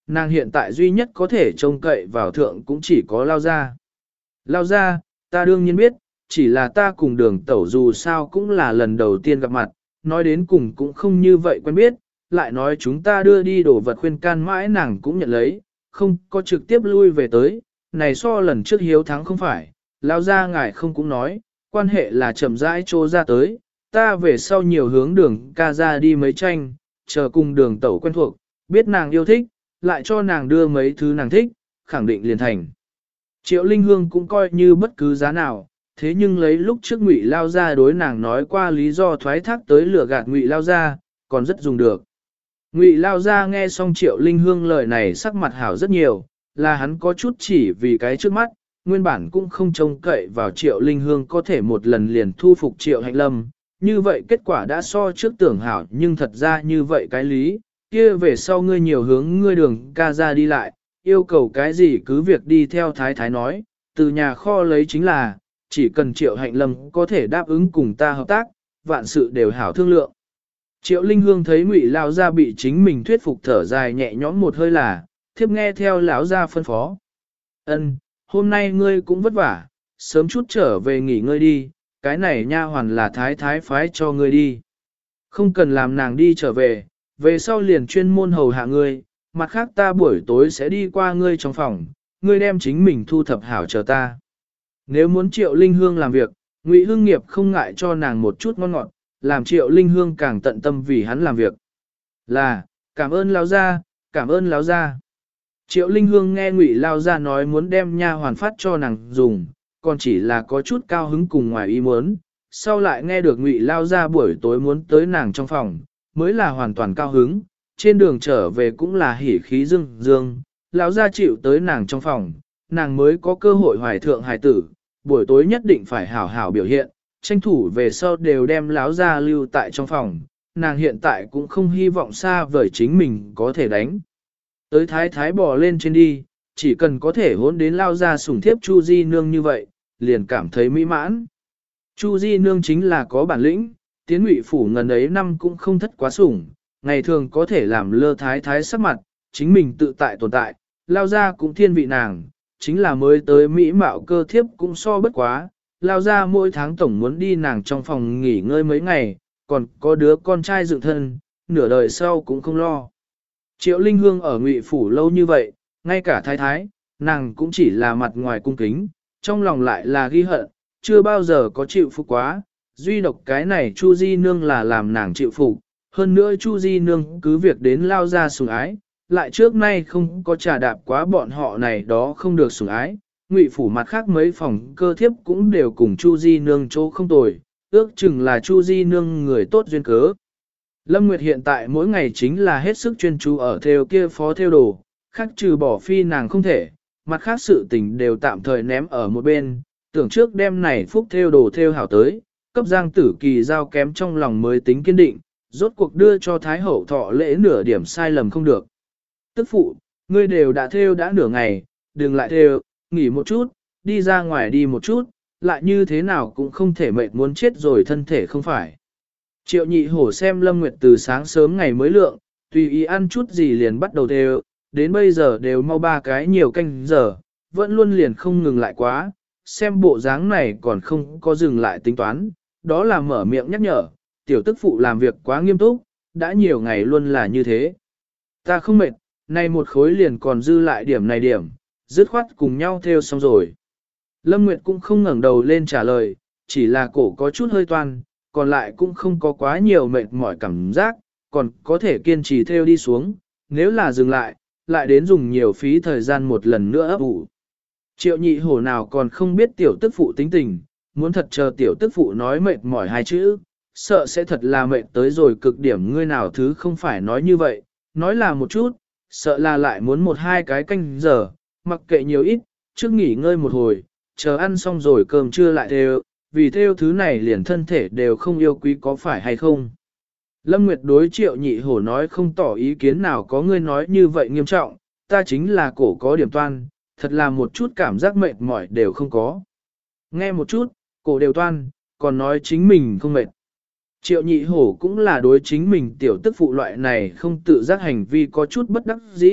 Nàng hiện tại duy nhất có thể trông cậy vào thượng cũng chỉ có Lao Gia. Lao Gia, ta đương nhiên biết, chỉ là ta cùng Đường Tẩu dù sao cũng là lần đầu tiên gặp mặt, nói đến cùng cũng không như vậy quen biết, lại nói chúng ta đưa đi đồ vật khuyên can mãi nàng cũng nhận lấy, không có trực tiếp lui về tới, này so lần trước hiếu thắng không phải, Lao Gia ngài không cũng nói, quan hệ là chậm rãi trô ra tới, ta về sau nhiều hướng Đường ca ra đi mấy tranh, chờ cùng Đường Tẩu quen thuộc, biết nàng yêu thích, lại cho nàng đưa mấy thứ nàng thích, khẳng định liền thành. Triệu Linh Hương cũng coi như bất cứ giá nào, thế nhưng lấy lúc trước Ngụy Lao Gia đối nàng nói qua lý do thoái thác tới lừa gạt Ngụy Lao Gia, còn rất dùng được. Ngụy Lao Gia nghe xong Triệu Linh Hương lời này sắc mặt hảo rất nhiều, là hắn có chút chỉ vì cái trước mắt, nguyên bản cũng không trông cậy vào Triệu Linh Hương có thể một lần liền thu phục Triệu Hạnh Lâm, như vậy kết quả đã so trước tưởng hảo nhưng thật ra như vậy cái lý, kia về sau ngươi nhiều hướng ngươi Đường ca ra đi lại, yêu cầu cái gì cứ việc đi theo thái thái nói, từ nhà kho lấy chính là, chỉ cần Triệu Hạnh Lâm có thể đáp ứng cùng ta hợp tác, vạn sự đều hảo thương lượng. Triệu Linh Hương thấy Ngụy Lão gia bị chính mình thuyết phục thở dài nhẹ nhõm một hơi là, thiếp nghe theo lão gia phân phó. Ân, hôm nay ngươi cũng vất vả, sớm chút trở về nghỉ ngơi đi, cái này nha hoàn là thái thái phái cho ngươi đi. Không cần làm nàng đi trở về, về sau liền chuyên môn hầu hạ ngươi, mặt khác ta buổi tối sẽ đi qua ngươi trong phòng, ngươi đem chính mình thu thập hảo chờ ta. Nếu muốn Triệu Linh Hương làm việc, Ngụy Hưng Nghiệp không ngại cho nàng một chút ngon ngọt, làm Triệu Linh Hương càng tận tâm vì hắn làm việc. Là, cảm ơn lão gia, cảm ơn lão gia. Triệu Linh Hương nghe Ngụy Lao gia nói muốn đem nha hoàn phát cho nàng dùng, còn chỉ là có chút cao hứng cùng ngoài ý muốn, sau lại nghe được Ngụy Lao gia buổi tối muốn tới nàng trong phòng, mới là hoàn toàn cao hứng, trên đường trở về cũng là hỉ khí dương dương, lão gia chịu tới nàng trong phòng, nàng mới có cơ hội hoài thượng hài tử, buổi tối nhất định phải hảo hảo biểu hiện, tranh thủ về sau đều đem lão gia lưu tại trong phòng, nàng hiện tại cũng không hy vọng xa vời chính mình có thể đánh. Tới thái thái bò lên trên đi, chỉ cần có thể hôn đến lao ra sủng thiếp Chu Di Nương như vậy, liền cảm thấy mỹ mãn. Chu Di Nương chính là có bản lĩnh, tiến Ngụy phủ ngần ấy năm cũng không thất quá sủng, ngày thường có thể làm lơ thái thái sắc mặt, chính mình tự tại tồn tại, lao ra cũng thiên vị nàng, chính là mới tới mỹ mạo cơ thiếp cũng so bất quá, lao ra mỗi tháng tổng muốn đi nàng trong phòng nghỉ ngơi mấy ngày, còn có đứa con trai dựng thân, nửa đời sau cũng không lo. Triệu Linh Hương ở Ngụy phủ lâu như vậy, ngay cả thái thái, nàng cũng chỉ là mặt ngoài cung kính, trong lòng lại là ghi hận, chưa bao giờ có chịu phục quá, duy độc cái này Chu Di Nương là làm nàng chịu phục, hơn nữa Chu Di Nương cứ việc đến lao ra sủng ái, lại trước nay không có trà đạp quá bọn họ này đó không được sủng ái. Ngụy phủ mặt khác mấy phòng cơ thiếp cũng đều cùng Chu Di Nương chỗ không tồi, ước chừng là Chu Di Nương người tốt duyên cớ. Lâm Nguyệt hiện tại mỗi ngày chính là hết sức chuyên chú ở theo kia phó theo đồ, khác trừ bỏ phi nàng không thể, mặt khác sự tình đều tạm thời ném ở một bên, tưởng trước đêm này phúc theo đồ theo hảo tới, cấp Giang Tử Kỳ giao kém trong lòng mới tính kiên định, rốt cuộc đưa cho Thái Hậu thọ lễ nửa điểm sai lầm không được. Tức phụ, ngươi đều đã theo đã nửa ngày, đừng lại theo, nghỉ một chút, đi ra ngoài đi một chút, lại như thế nào cũng không thể mệt muốn chết rồi thân thể không phải. Triệu Nhị Hổ xem Lâm Nguyệt từ sáng sớm ngày mới lượng, tùy ý ăn chút gì liền bắt đầu theo, đến bây giờ đều mau 3 cái nhiều canh giờ, vẫn luôn liền không ngừng lại quá, xem bộ dáng này còn không có dừng lại tính toán, đó là mở miệng nhắc nhở, tiểu tức phụ làm việc quá nghiêm túc, đã nhiều ngày luôn là như thế. Ta không mệt, nay một khối liền còn dư lại điểm này điểm, dứt khoát cùng nhau theo xong rồi. Lâm Nguyệt cũng không ngẩng đầu lên trả lời, chỉ là cổ có chút hơi toan, còn lại cũng không có quá nhiều mệt mỏi cảm giác, còn có thể kiên trì theo đi xuống, nếu là dừng lại, lại đến dùng nhiều phí thời gian một lần nữa ấp ủ. Triệu Nhị Hổ nào còn không biết tiểu tức phụ tính tình, muốn thật chờ tiểu tức phụ nói mệt mỏi 2 chữ, sợ sẽ thật là mệt tới rồi cực điểm ngươi nào thứ không phải nói như vậy, nói là một chút, sợ là lại muốn 1-2 cái canh giờ, mặc kệ nhiều ít, trước nghỉ ngơi một hồi, chờ ăn xong rồi cơm trưa lại theo, vì theo thứ này liền thân thể đều không yêu quý có phải hay không. Lâm Nguyệt đối Triệu Nhị Hổ nói không tỏ ý kiến nào có ngươi nói như vậy nghiêm trọng, ta chính là cổ có điểm toan, thật là một chút cảm giác mệt mỏi đều không có. Nghe một chút, cổ đều toan, còn nói chính mình không mệt. Triệu Nhị Hổ cũng là đối chính mình tiểu tức phụ loại này không tự giác hành vi có chút bất đắc dĩ,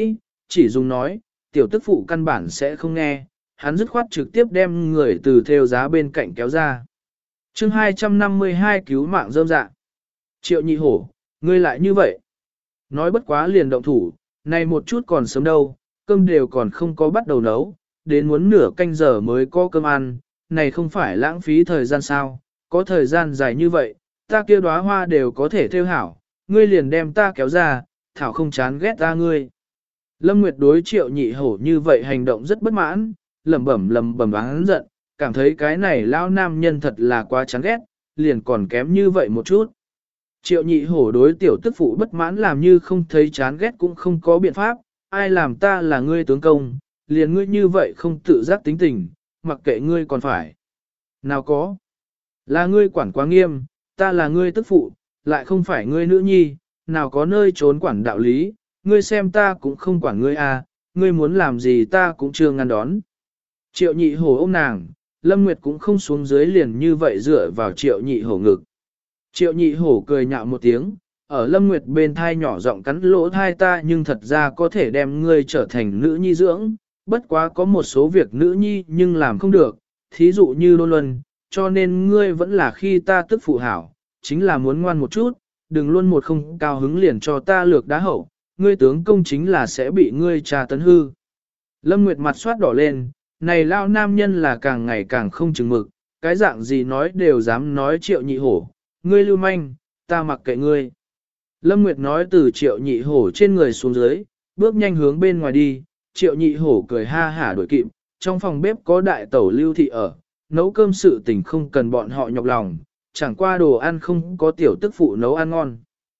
chỉ dùng nói, tiểu tức phụ căn bản sẽ không nghe, hắn dứt khoát trực tiếp đem người từ theo giá bên cạnh kéo ra. chương 252 cứu mạng rơm dạ. Triệu nhị hổ, ngươi lại như vậy. Nói bất quá liền động thủ, này một chút còn sớm đâu, cơm đều còn không có bắt đầu nấu, đến muốn nửa canh giờ mới có cơm ăn, này không phải lãng phí thời gian sao, có thời gian dài như vậy, ta kia đóa hoa đều có thể theo hảo, ngươi liền đem ta kéo ra, thảo không chán ghét ta ngươi. Lâm Nguyệt đối Triệu nhị hổ như vậy hành động rất bất mãn, lẩm bẩm oán giận, cảm thấy cái này lao nam nhân thật là quá chán ghét, liền còn kém như vậy một chút. Triệu nhị hổ đối tiểu tức phụ bất mãn làm như không thấy chán ghét cũng không có biện pháp, ai làm ta là ngươi tướng công, liền ngươi như vậy không tự giác tính tình, mặc kệ ngươi còn phải. Nào có, là ngươi quản quá nghiêm, ta là ngươi tức phụ, lại không phải ngươi nữ nhi, nào có nơi trốn quản đạo lý, ngươi xem ta cũng không quản ngươi à, ngươi muốn làm gì ta cũng chưa ngăn đón. Triệu nhị hổ ôm nàng, Lâm Nguyệt cũng không xuống dưới liền như vậy dựa vào triệu nhị hổ ngực. Triệu nhị hổ cười nhạo một tiếng, ở Lâm Nguyệt bên thai nhỏ giọng cắn lỗ thai ta nhưng thật ra có thể đem ngươi trở thành nữ nhi dưỡng, bất quá có một số việc nữ nhi nhưng làm không được, thí dụ như đôn luân, cho nên ngươi vẫn là khi ta tức phụ hảo, chính là muốn ngoan một chút, đừng luôn một không cao hứng liền cho ta lược đá hậu, ngươi tướng công chính là sẽ bị ngươi trà tấn hư. Lâm Nguyệt mặt soát đỏ lên, này lao nam nhân là càng ngày càng không chừng mực, cái dạng gì nói đều dám nói triệu nhị hổ, ngươi lưu manh, ta mặc kệ ngươi. Lâm Nguyệt nói từ triệu nhị hổ trên người xuống dưới, bước nhanh hướng bên ngoài đi, triệu nhị hổ cười ha hả đuổi kịp, trong phòng bếp có đại tẩu lưu thị ở, nấu cơm sự tình không cần bọn họ nhọc lòng, chẳng qua đồ ăn không có tiểu tức phụ nấu ăn ngon.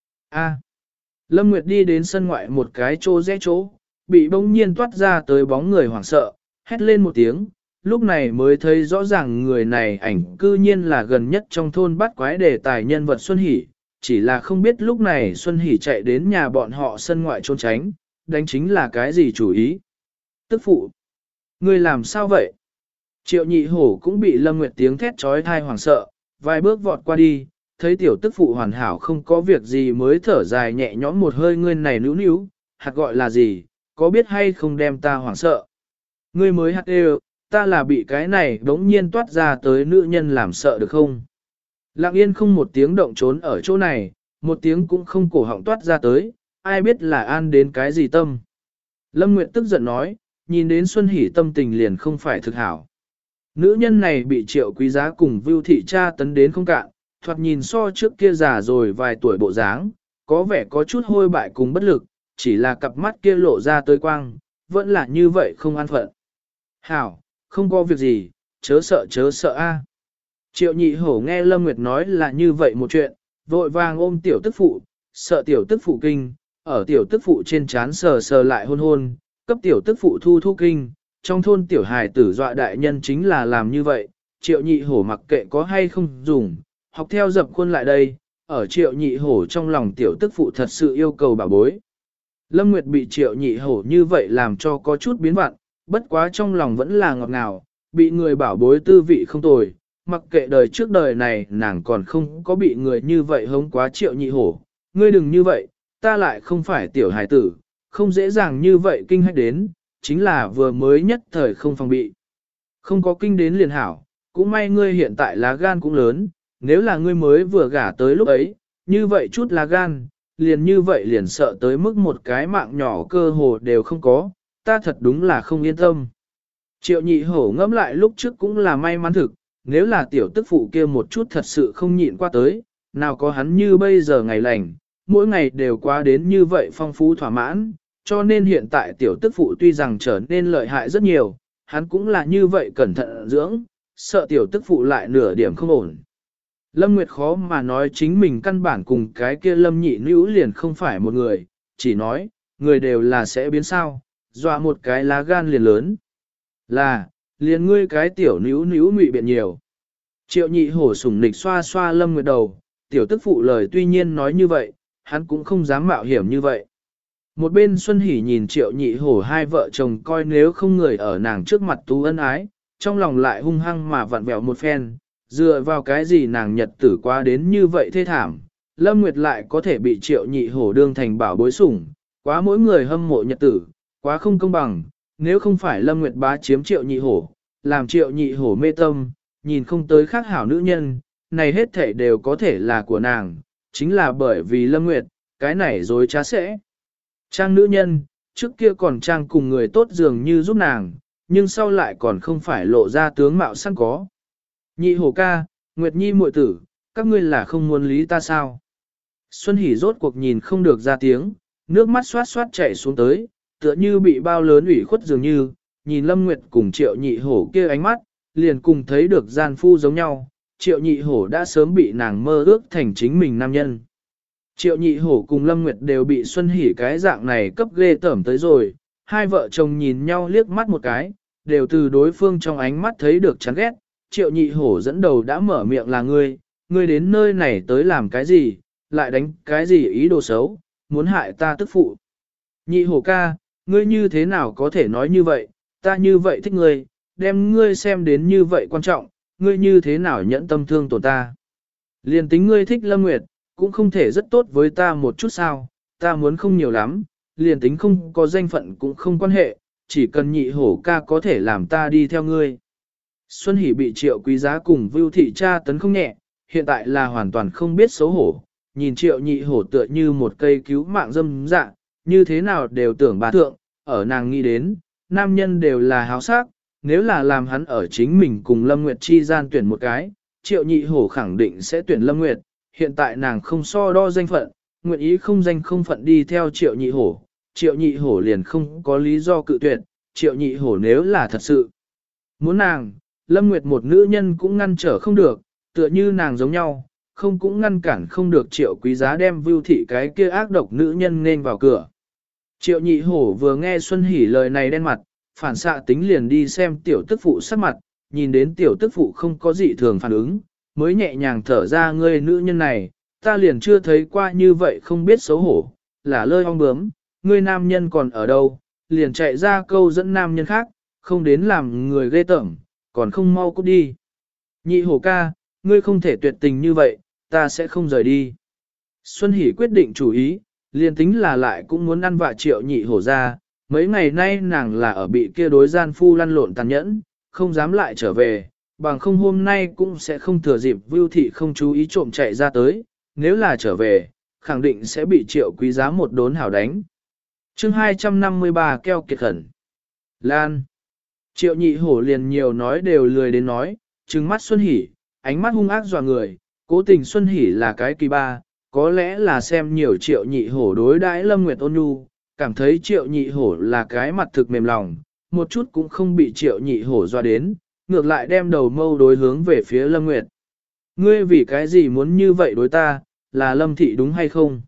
Lâm Nguyệt đi đến sân ngoại một cái chỗ rẽ chỗ, bị bỗng nhiên toát ra tới bóng người hoảng sợ, hét lên một tiếng, lúc này mới thấy rõ ràng người này ảnh cư nhiên là gần nhất trong thôn bắt quái đề tài nhân vật Xuân Hỷ, chỉ là không biết lúc này Xuân Hỷ chạy đến nhà bọn họ sân ngoại trốn tránh, đánh chính là cái gì chủ ý. Tức phụ, người làm sao vậy? Triệu nhị hổ cũng bị Lâm Nguyệt tiếng thét trói thai hoảng sợ, vài bước vọt qua đi, thấy tiểu tức phụ hoàn hảo không có việc gì mới thở dài nhẹ nhõm một hơi, ngươi này níu níu, hạt gọi là gì, có biết hay không đem ta hoảng sợ. Ngươi mới hạt đều, ta là bị cái này đống nhiên toát ra tới nữ nhân làm sợ được không? Lặng yên không một tiếng động trốn ở chỗ này, một tiếng cũng không cổ họng toát ra tới, ai biết là an đến cái gì tâm. Lâm Nguyệt tức giận nói, nhìn đến Xuân Hỷ tâm tình liền không phải thực hảo. Nữ nhân này bị Triệu Quý Giá cùng Vưu Thị tra tấn đến không cạn, thoạt nhìn so trước kia già rồi vài tuổi bộ dáng, có vẻ có chút hôi bại cùng bất lực, chỉ là cặp mắt kia lộ ra tới quang, vẫn là như vậy không an phận. Hảo, không có việc gì, chớ sợ a. Triệu nhị hổ nghe Lâm Nguyệt nói là như vậy một chuyện, vội vàng ôm tiểu tức phụ, sợ tiểu tức phụ kinh, ở tiểu tức phụ trên trán sờ sờ lại hôn hôn, cấp tiểu tức phụ thu thu kinh, trong thôn tiểu hài tử dọa đại nhân chính là làm như vậy, triệu nhị hổ mặc kệ có hay không dùng, học theo dập khuôn lại đây, ở triệu nhị hổ trong lòng tiểu tức phụ thật sự yêu cầu bảo bối. Lâm Nguyệt bị triệu nhị hổ như vậy làm cho có chút biến vặn, bất quá trong lòng vẫn là ngọt ngào, bị người bảo bối tư vị không tồi, mặc kệ đời trước đời này nàng còn không có bị người như vậy hống quá triệu nhị hổ, ngươi đừng như vậy, ta lại không phải tiểu hài tử, không dễ dàng như vậy kinh hách đến, chính là vừa mới nhất thời không phòng bị. Không có kinh đến liền hảo, cũng may ngươi hiện tại lá gan cũng lớn, nếu là ngươi mới vừa gả tới lúc ấy, như vậy chút lá gan, liền như vậy liền sợ tới mức một cái mạng nhỏ cơ hồ đều không có, ta thật đúng là không yên tâm. Triệu nhị hổ ngẫm lại lúc trước cũng là may mắn thực, nếu là tiểu tức phụ kia một chút thật sự không nhịn qua tới, nào có hắn như bây giờ ngày lành, mỗi ngày đều qua đến như vậy phong phú thỏa mãn, cho nên hiện tại tiểu tức phụ tuy rằng trở nên lợi hại rất nhiều, hắn cũng là như vậy cẩn thận dưỡng, sợ tiểu tức phụ lại nửa điểm không ổn. Lâm Nguyệt khó mà nói chính mình căn bản cùng cái kia Lâm nhị nữ liền không phải một người, chỉ nói, người đều là sẽ biến sao, dọa một cái lá gan liền lớn. Là, liền ngươi cái tiểu nữ ngụy biện nhiều. Triệu nhị hổ sủng nịch xoa xoa Lâm Nguyệt đầu, tiểu tức phụ lời tuy nhiên nói như vậy, hắn cũng không dám mạo hiểm như vậy. Một bên Xuân Hỷ nhìn triệu nhị hổ hai vợ chồng coi nếu không người ở nàng trước mặt tú ân ái, trong lòng lại hung hăng mà vặn vẹo một phen, dựa vào cái gì nàng nhật tử qua đến như vậy thê thảm, Lâm Nguyệt lại có thể bị triệu nhị hổ đương thành bảo bối sủng, quá mỗi người hâm mộ nhật tử, quá không công bằng, nếu không phải Lâm Nguyệt bá chiếm Triệu Nhị Hổ, làm Triệu Nhị Hổ mê tâm, nhìn không tới khác hảo nữ nhân, này hết thể đều có thể là của nàng, chính là bởi vì Lâm Nguyệt, cái này dối trá sẽ. Trang nữ nhân, trước kia còn trang cùng người tốt dường như giúp nàng, nhưng sau lại còn không phải lộ ra tướng mạo sẵn có. Nhị Hổ ca, Nguyệt Nhi muội tử, các ngươi là không muốn lý ta sao? Xuân Hỷ rốt cuộc nhìn không được ra tiếng, nước mắt xoát xoát chảy xuống tới, tựa như bị bao lớn ủy khuất dường như, nhìn Lâm Nguyệt cùng Triệu Nhị Hổ kia ánh mắt, liền cùng thấy được gian phu giống nhau, Triệu Nhị Hổ đã sớm bị nàng mơ ước thành chính mình nam nhân. Triệu Nhị Hổ cùng Lâm Nguyệt đều bị Xuân Hỷ cái dạng này cấp ghê tởm tới rồi, hai vợ chồng nhìn nhau liếc mắt một cái, đều từ đối phương trong ánh mắt thấy được chán ghét, Triệu Nhị Hổ dẫn đầu đã mở miệng là ngươi đến nơi này tới làm cái gì, lại đánh cái gì ý đồ xấu, muốn hại ta tức phụ. Nhị Hổ ca, ngươi như thế nào có thể nói như vậy, ta như vậy thích ngươi, đem ngươi xem đến như vậy quan trọng, ngươi như thế nào nhẫn tâm thương tổn ta. Liền tính ngươi thích Lâm Nguyệt, cũng không thể rất tốt với ta một chút sao, ta muốn không nhiều lắm, liền tính không có danh phận cũng không quan hệ, chỉ cần Nhị Hổ ca có thể làm ta đi theo ngươi. Xuân Hỷ bị Triệu Quý Giá cùng Vưu Thị tra tấn không nhẹ, hiện tại là hoàn toàn không biết xấu hổ, nhìn Triệu Nhị Hổ tựa như một cây cứu mạng dâm dạ, như thế nào đều tưởng bá thượng, ở nàng nghĩ đến, nam nhân đều là háo sắc, nếu là làm hắn ở chính mình cùng Lâm Nguyệt chi gian tuyển một cái, Triệu Nhị Hổ khẳng định sẽ tuyển Lâm Nguyệt, hiện tại nàng không so đo danh phận, nguyện ý không danh không phận đi theo Triệu Nhị Hổ, Triệu Nhị Hổ liền không có lý do cự tuyệt, Triệu Nhị Hổ nếu là thật sự muốn nàng, Lâm Nguyệt một nữ nhân cũng ngăn trở không được, tựa như nàng giống nhau, không cũng ngăn cản không được Triệu Quý Giá đem Vưu Thị cái kia ác độc nữ nhân nên vào cửa. Triệu Nhị Hổ vừa nghe Xuân Hỷ lời này đen mặt, phản xạ tính liền đi xem tiểu tức phụ sắc mặt, nhìn đến tiểu tức phụ không có gì thường phản ứng, mới nhẹ nhàng thở ra ngươi nữ nhân này, ta liền chưa thấy qua như vậy không biết xấu hổ, là lơi ong bướm, ngươi nam nhân còn ở đâu, liền chạy ra câu dẫn nam nhân khác, không đến làm người ghê tởm, còn không mau cút đi. Nhị Hổ ca, ngươi không thể tuyệt tình như vậy, ta sẽ không rời đi. Xuân Hỷ quyết định chủ ý, liền tính là lại cũng muốn ăn vạ Triệu Nhị Hổ ra, mấy ngày nay nàng là ở bị kia đối gian phu lăn lộn tàn nhẫn, không dám lại trở về, bằng không hôm nay cũng sẽ không thừa dịp Vưu Thị không chú ý trộm chạy ra tới, nếu là trở về, khẳng định sẽ bị Triệu Quý Giá một đốn hảo đánh. chương 253 keo kiệt khẩn. Lan. Triệu Nhị Hổ liền nhiều nói đều lười đến nói, trừng mắt Xuân Hỷ, ánh mắt hung ác dọa người, cố tình Xuân Hỷ là cái kỳ ba, có lẽ là xem nhiều Triệu Nhị Hổ đối đãi Lâm Nguyệt ôn nhu, cảm thấy Triệu Nhị Hổ là cái mặt thực mềm lòng, một chút cũng không bị Triệu Nhị Hổ dọa đến, ngược lại đem đầu mâu đối hướng về phía Lâm Nguyệt. Ngươi vì cái gì muốn như vậy đối ta, là Lâm Thị đúng hay không?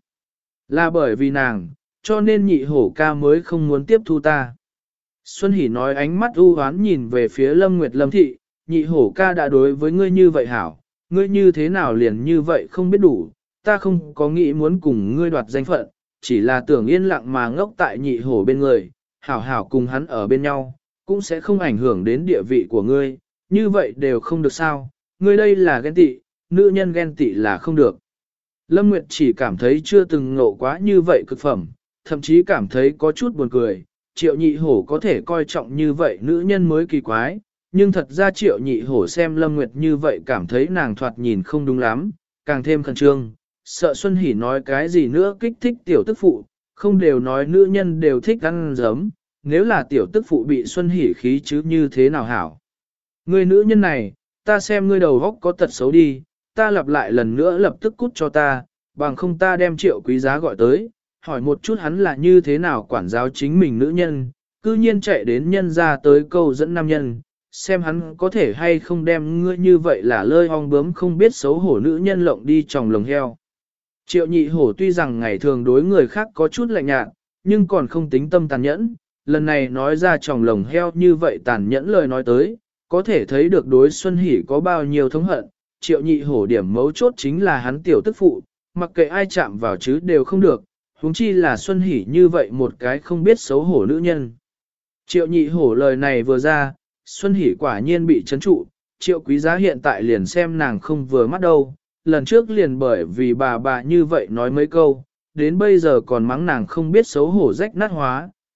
Là bởi vì nàng, cho nên Nhị Hổ ca mới không muốn tiếp thu ta. Xuân Hỷ nói ánh mắt u hoán nhìn về phía Lâm Nguyệt Lâm Thị, Nhị Hổ ca đã đối với ngươi như vậy hảo, ngươi như thế nào liền như vậy không biết đủ, ta không có nghĩ muốn cùng ngươi đoạt danh phận, chỉ là tưởng yên lặng mà ngốc tại Nhị Hổ bên người, hảo hảo cùng hắn ở bên nhau, cũng sẽ không ảnh hưởng đến địa vị của ngươi, như vậy đều không được sao, ngươi đây là ghen tị, nữ nhân ghen tị là không được. Lâm Nguyệt chỉ cảm thấy chưa từng ngộ quá như vậy cực phẩm, thậm chí cảm thấy có chút buồn cười, Triệu Nhị Hổ có thể coi trọng như vậy nữ nhân mới kỳ quái, nhưng thật ra Triệu Nhị Hổ xem Lâm Nguyệt như vậy cảm thấy nàng thoạt nhìn không đúng lắm, càng thêm khẩn trương, sợ Xuân Hỷ nói cái gì nữa kích thích tiểu tức phụ, không đều nói nữ nhân đều thích ăn giấm, nếu là tiểu tức phụ bị Xuân Hỷ khí chứ như thế nào hảo. Người nữ nhân này, ta xem ngươi đầu góc có tật xấu đi, ta lặp lại lần nữa lập tức cút cho ta, bằng không ta đem Triệu Quý Giá gọi tới, hỏi một chút hắn là như thế nào quản giáo chính mình nữ nhân, cư nhiên chạy đến nhân ra tới câu dẫn nam nhân, xem hắn có thể hay không đem ngươi như vậy là lơi ong bướm không biết xấu hổ nữ nhân lộng đi tròng lồng heo. Triệu Nhị Hổ tuy rằng ngày thường đối người khác có chút lạnh nhạt, nhưng còn không tính tâm tàn nhẫn, lần này nói ra tròng lồng heo như vậy tàn nhẫn lời nói tới, có thể thấy được đối Xuân Hỷ có bao nhiêu thống hận. Triệu Nhị Hổ điểm mấu chốt chính là hắn tiểu tức phụ, mặc kệ ai chạm vào chứ đều không được, huống chi là Xuân Hỷ như vậy một cái không biết xấu hổ nữ nhân. Triệu Nhị Hổ lời này vừa ra, Xuân Hỷ quả nhiên bị chấn trụ, Triệu Quý Giá hiện tại liền xem nàng không vừa mắt đâu, lần trước liền bởi vì bà như vậy nói mấy câu, đến bây giờ còn mắng nàng không biết xấu hổ rách nát hóa,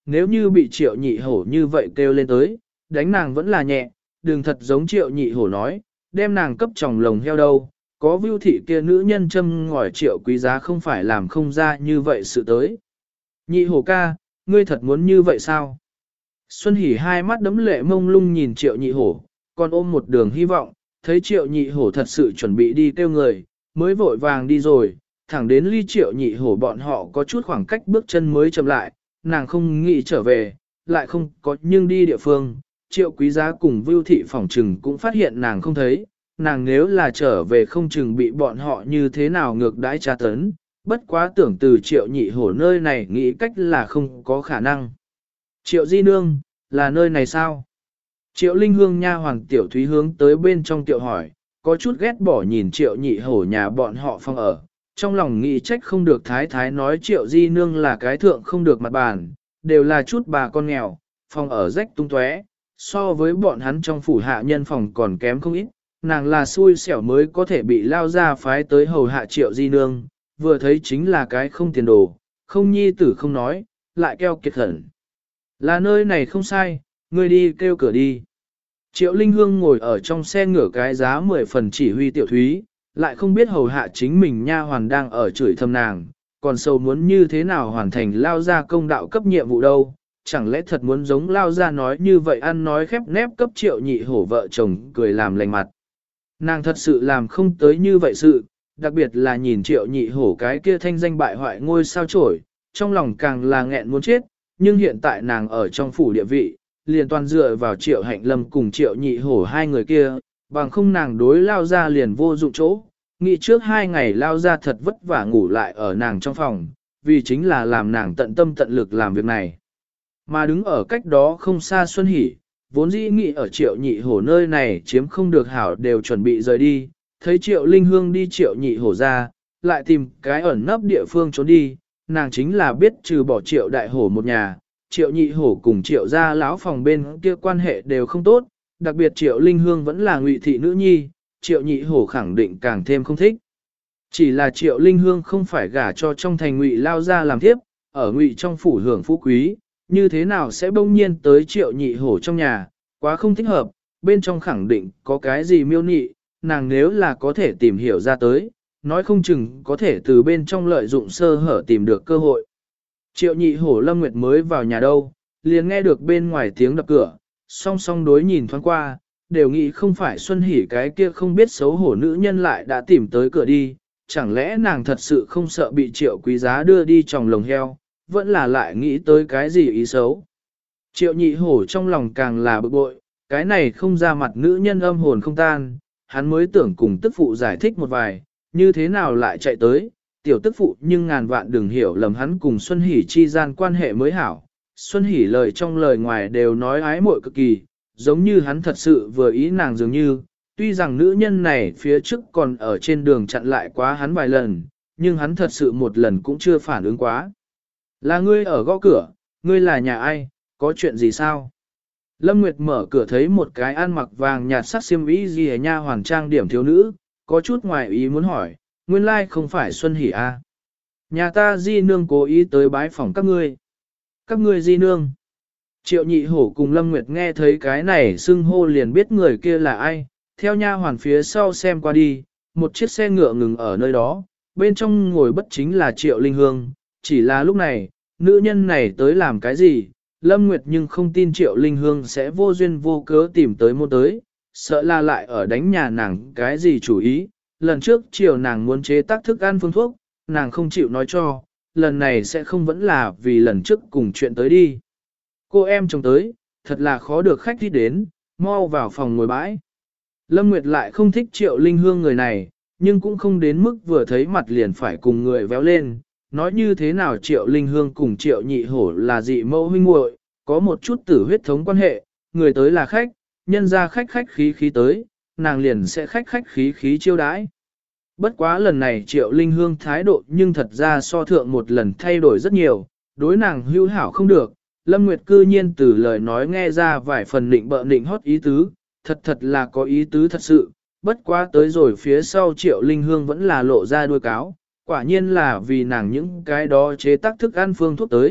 nếu như bị triệu nhị hổ như vậy kêu lên tới, đánh nàng vẫn là nhẹ, đừng thật giống triệu nhị hổ nói, đem nàng cấp tròng lồng heo đâu, có vưu thị kia nữ nhân châm ngòi triệu quý giá không phải làm không ra như vậy sự tới. Nhị hổ ca, ngươi thật muốn như vậy sao? Xuân Hỷ hai mắt đấm lệ mông lung nhìn triệu nhị hổ, còn ôm một đường hy vọng, thấy triệu nhị hổ thật sự chuẩn bị đi kêu người, mới vội vàng đi rồi, thẳng đến ly triệu nhị hổ bọn họ có chút khoảng cách bước chân mới chậm lại, nàng không nghĩ trở về, lại không có nhưng đi địa phương, triệu quý giá cùng vưu thị phỏng trừng cũng phát hiện nàng không thấy, nàng nếu là trở về không chừng bị bọn họ như thế nào ngược đãi tra tấn, bất quá tưởng từ triệu nhị hổ nơi này nghĩ cách là không có khả năng. Triệu di nương, là nơi này sao? Triệu Linh Hương nha hoàng tiểu thúy hướng tới bên trong tiệu hỏi, có chút ghét bỏ nhìn triệu nhị hổ nhà bọn họ phong ở, trong lòng nghĩ trách không được thái thái nói triệu di nương là cái thượng không được mặt bàn, đều là chút bà con nghèo, phòng ở rách tung tóe, so với bọn hắn trong phủ hạ nhân phòng còn kém không ít, nàng là xui xẻo mới có thể bị lao ra phái tới hầu hạ triệu di nương, vừa thấy chính là cái không tiền đồ, không nhi tử không nói, lại keo kiệt khẩn. Là nơi này không sai, ngươi đi kêu cửa đi. Triệu Linh Hương ngồi ở trong xe ngửa cái giá 10 phần chỉ huy tiểu thúy, lại không biết hầu hạ chính mình nha hoàn đang ở chửi thầm nàng, còn sâu muốn như thế nào hoàn thành lao ra công đạo cấp nhiệm vụ đâu, chẳng lẽ thật muốn giống lao ra nói như vậy ăn nói khép nép cấp triệu nhị hổ vợ chồng cười làm lành mặt. Nàng thật sự làm không tới như vậy sự, đặc biệt là nhìn triệu nhị hổ cái kia thanh danh bại hoại ngôi sao chổi, trong lòng càng là nghẹn muốn chết, nhưng hiện tại nàng ở trong phủ địa vị, liền toàn dựa vào triệu hạnh lâm cùng triệu nhị hổ hai người kia, bằng không nàng đối lao ra liền vô dụng chỗ. Nghĩ trước 2 ngày lao ra thật vất vả ngủ lại ở nàng trong phòng, vì chính là làm nàng tận tâm tận lực làm việc này. Mà đứng ở cách đó không xa Xuân Hỷ, vốn dĩ nghĩ ở triệu nhị hổ nơi này chiếm không được hảo đều chuẩn bị rời đi, thấy triệu linh hương đi triệu nhị hổ ra, lại tìm cái ẩn nấp địa phương trốn đi, nàng chính là biết trừ bỏ triệu đại hổ một nhà, triệu nhị hổ cùng triệu gia lão phòng bên kia quan hệ đều không tốt, đặc biệt triệu linh hương vẫn là ngụy thị nữ nhi, triệu nhị hổ khẳng định càng thêm không thích. Chỉ là triệu linh hương không phải gả cho trong thành ngụy lao ra làm tiếp, ở ngụy trong phủ hưởng phú quý, như thế nào sẽ bỗng nhiên tới triệu nhị hổ trong nhà, quá không thích hợp, bên trong khẳng định có cái gì miêu nị, nàng nếu là có thể tìm hiểu ra tới, nói không chừng có thể từ bên trong lợi dụng sơ hở tìm được cơ hội. Triệu nhị hổ Lâm Nguyệt mới vào nhà đâu, liền nghe được bên ngoài tiếng đập cửa, song song đối nhìn thoáng qua, đều nghĩ không phải Xuân Hỷ cái kia không biết xấu hổ nữ nhân lại đã tìm tới cửa đi, chẳng lẽ nàng thật sự không sợ bị triệu quý giá đưa đi trong lồng heo, vẫn là lại nghĩ tới cái gì ý xấu. Triệu nhị hổ trong lòng càng là bực bội, cái này không ra mặt nữ nhân âm hồn không tan, hắn mới tưởng cùng tức phụ giải thích một vài, như thế nào lại chạy tới, tiểu tức phụ nhưng ngàn vạn đừng hiểu lầm hắn cùng Xuân Hỷ chi gian quan hệ mới hảo. Xuân Hỷ lời trong lời ngoài đều nói ái muội cực kỳ, giống như hắn thật sự vừa ý nàng dường như, tuy rằng nữ nhân này phía trước còn ở trên đường chặn lại quá hắn vài lần, nhưng hắn thật sự một lần cũng chưa phản ứng quá. Là ngươi ở gõ cửa, ngươi là nhà ai, có chuyện gì sao? Lâm Nguyệt mở cửa thấy một cái ăn mặc vàng nhạt sắc xiêm y gì nha hoàn trang điểm thiếu nữ, có chút ngoài ý muốn hỏi, nguyên lai không phải Xuân Hỷ à? Nhà ta di nương cố ý tới bái phỏng các ngươi. Các ngươi di nương. Triệu nhị hổ cùng Lâm Nguyệt nghe thấy cái này xưng hô liền biết người kia là ai, theo nha hoàn phía sau xem qua đi, một chiếc xe ngựa ngừng ở nơi đó, bên trong ngồi bất chính là Triệu Linh Hương, chỉ là lúc này, nữ nhân này tới làm cái gì, Lâm Nguyệt nhưng không tin Triệu Linh Hương sẽ vô duyên vô cớ tìm tới môn tới, sợ là lại ở đánh nhà nàng cái gì chủ ý, lần trước chiều nàng muốn chế tác thức ăn phương thuốc, nàng không chịu nói cho, lần này sẽ không vẫn là vì lần trước cùng chuyện tới đi. Cô em chồng tới, thật là khó được khách đi đến, mau vào phòng ngồi bãi. Lâm Nguyệt lại không thích Triệu Linh Hương người này, nhưng cũng không đến mức vừa thấy mặt liền phải cùng người véo lên. Nói như thế nào Triệu Linh Hương cùng Triệu Nhị Hổ là dị mẫu huynh muội, có một chút tử huyết thống quan hệ, người tới là khách, nhân ra khách khách khí khí tới, nàng liền sẽ khách khách khí khí chiêu đãi. Bất quá lần này Triệu Linh Hương thái độ nhưng thật ra so thượng một lần thay đổi rất nhiều, đối nàng hữu hảo không được. Lâm Nguyệt cư nhiên từ lời nói nghe ra vài phần định bợ định hót ý tứ, thật là có ý tứ thật sự, bất quá tới rồi phía sau Triệu Linh Hương vẫn là lộ ra đuôi cáo, quả nhiên là vì nàng những cái đó chế tác thức ăn phương thuốc tới,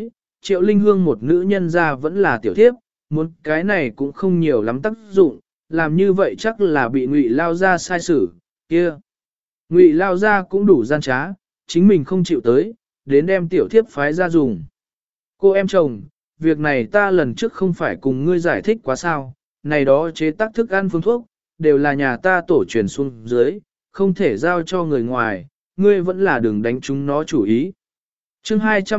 Triệu Linh Hương một nữ nhân ra vẫn là tiểu thiếp, muốn cái này cũng không nhiều lắm tác dụng, làm như vậy chắc là bị Ngụy Lao Gia sai xử, kia. Ngụy Lao Gia cũng đủ gian trá, chính mình không chịu tới, đến đem tiểu thiếp phái ra dùng. Cô em chồng, việc này ta lần trước không phải cùng ngươi giải thích quá sao, này đó chế tác thức ăn phương thuốc, đều là nhà ta tổ truyền xuống dưới, không thể giao cho người ngoài, ngươi vẫn là đừng đánh chúng nó chủ ý. Chương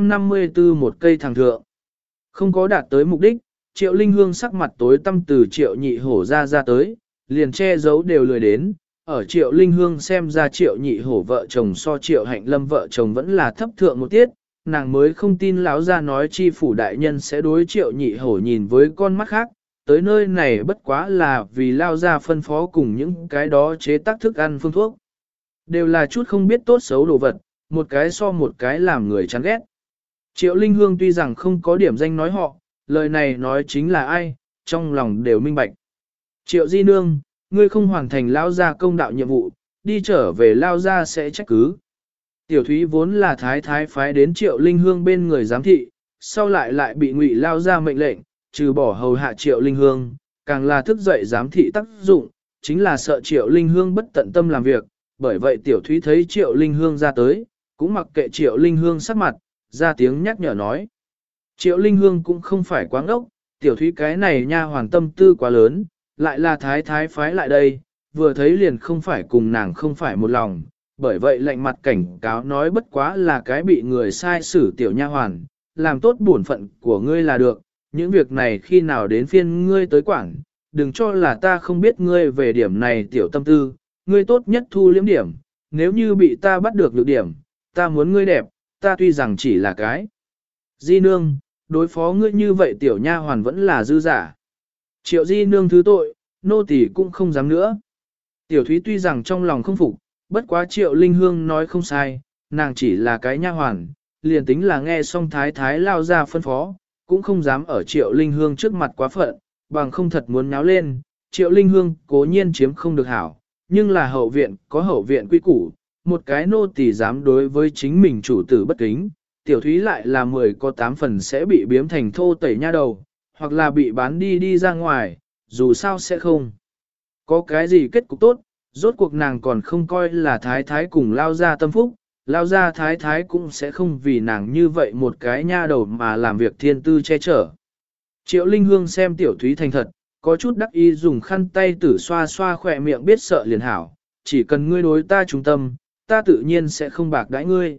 254 một cây thằng thượng. Không có đạt tới mục đích, Triệu Linh Hương sắc mặt tối tăm từ Triệu Nhị Hổ ra tới, liền che giấu đều lười đến. Ở Triệu Linh Hương xem ra Triệu Nhị Hổ vợ chồng so Triệu Hạnh Lâm vợ chồng vẫn là thấp thượng một tiết, nàng mới không tin lão ra nói chi phủ đại nhân sẽ đối Triệu Nhị Hổ nhìn với con mắt khác, tới nơi này bất quá là vì lao ra phân phó cùng những cái đó chế tác thức ăn phương thuốc. Đều là chút không biết tốt xấu đồ vật, một cái so một cái làm người chán ghét. Triệu Linh Hương tuy rằng không có điểm danh nói họ, lời này nói chính là ai, trong lòng đều minh bạch. Triệu Di Nương, ngươi không hoàn thành lao ra công đạo nhiệm vụ, đi trở về lao ra sẽ trách cứ. Tiểu Thúy vốn là thái thái phái đến Triệu Linh Hương bên người giám thị, sau lại bị Ngụy lao ra mệnh lệnh, trừ bỏ hầu hạ Triệu Linh Hương, càng là thức dậy giám thị tác dụng, chính là sợ Triệu Linh Hương bất tận tâm làm việc, bởi vậy Tiểu Thúy thấy Triệu Linh Hương ra tới, cũng mặc kệ Triệu Linh Hương sắc mặt, ra tiếng nhắc nhở nói. Triệu Linh Hương cũng không phải quá ngốc, Tiểu Thúy cái này nha hoàn tâm tư quá lớn, lại là thái thái phái lại đây, vừa thấy liền không phải cùng nàng không phải một lòng, bởi vậy lạnh mặt cảnh cáo nói bất quá là cái bị người sai xử tiểu nha hoàn, làm tốt bổn phận của ngươi là được, những việc này khi nào đến phiên ngươi tới quản, đừng cho là ta không biết ngươi về điểm này tiểu tâm tư, ngươi tốt nhất thu liếm điểm, nếu như bị ta bắt được lược điểm, ta muốn ngươi đẹp, ta tuy rằng chỉ là cái Di Nương, đối phó ngươi như vậy tiểu nha hoàn vẫn là dư giả. Triệu Di Nương thứ tội, nô tỳ cũng không dám nữa. Tiểu Thúy tuy rằng trong lòng không phục, bất quá Triệu Linh Hương nói không sai, nàng chỉ là cái nha hoàn, liền tính là nghe xong thái thái lao ra phân phó, cũng không dám ở Triệu Linh Hương trước mặt quá phận, bằng không thật muốn nháo lên, Triệu Linh Hương cố nhiên chiếm không được hảo, nhưng là hậu viện có hậu viện quy củ, một cái nô tỳ dám đối với chính mình chủ tử bất kính, Tiểu Thúy lại là 10 có 8 phần sẽ bị biếm thành thô tẩy nha đầu, hoặc là bị bán đi ra ngoài, dù sao sẽ không. Có cái gì kết cục tốt, rốt cuộc nàng còn không coi là thái thái cùng lao ra tâm phúc, lao ra thái thái cũng sẽ không vì nàng như vậy một cái nha đầu mà làm việc thiên tư che chở. Triệu Linh Hương xem Tiểu Thúy thành thật, có chút đắc ý dùng khăn tay tử xoa xoa khỏe miệng biết sợ liền hảo, chỉ cần ngươi đối ta trung tâm, ta tự nhiên sẽ không bạc đãi ngươi.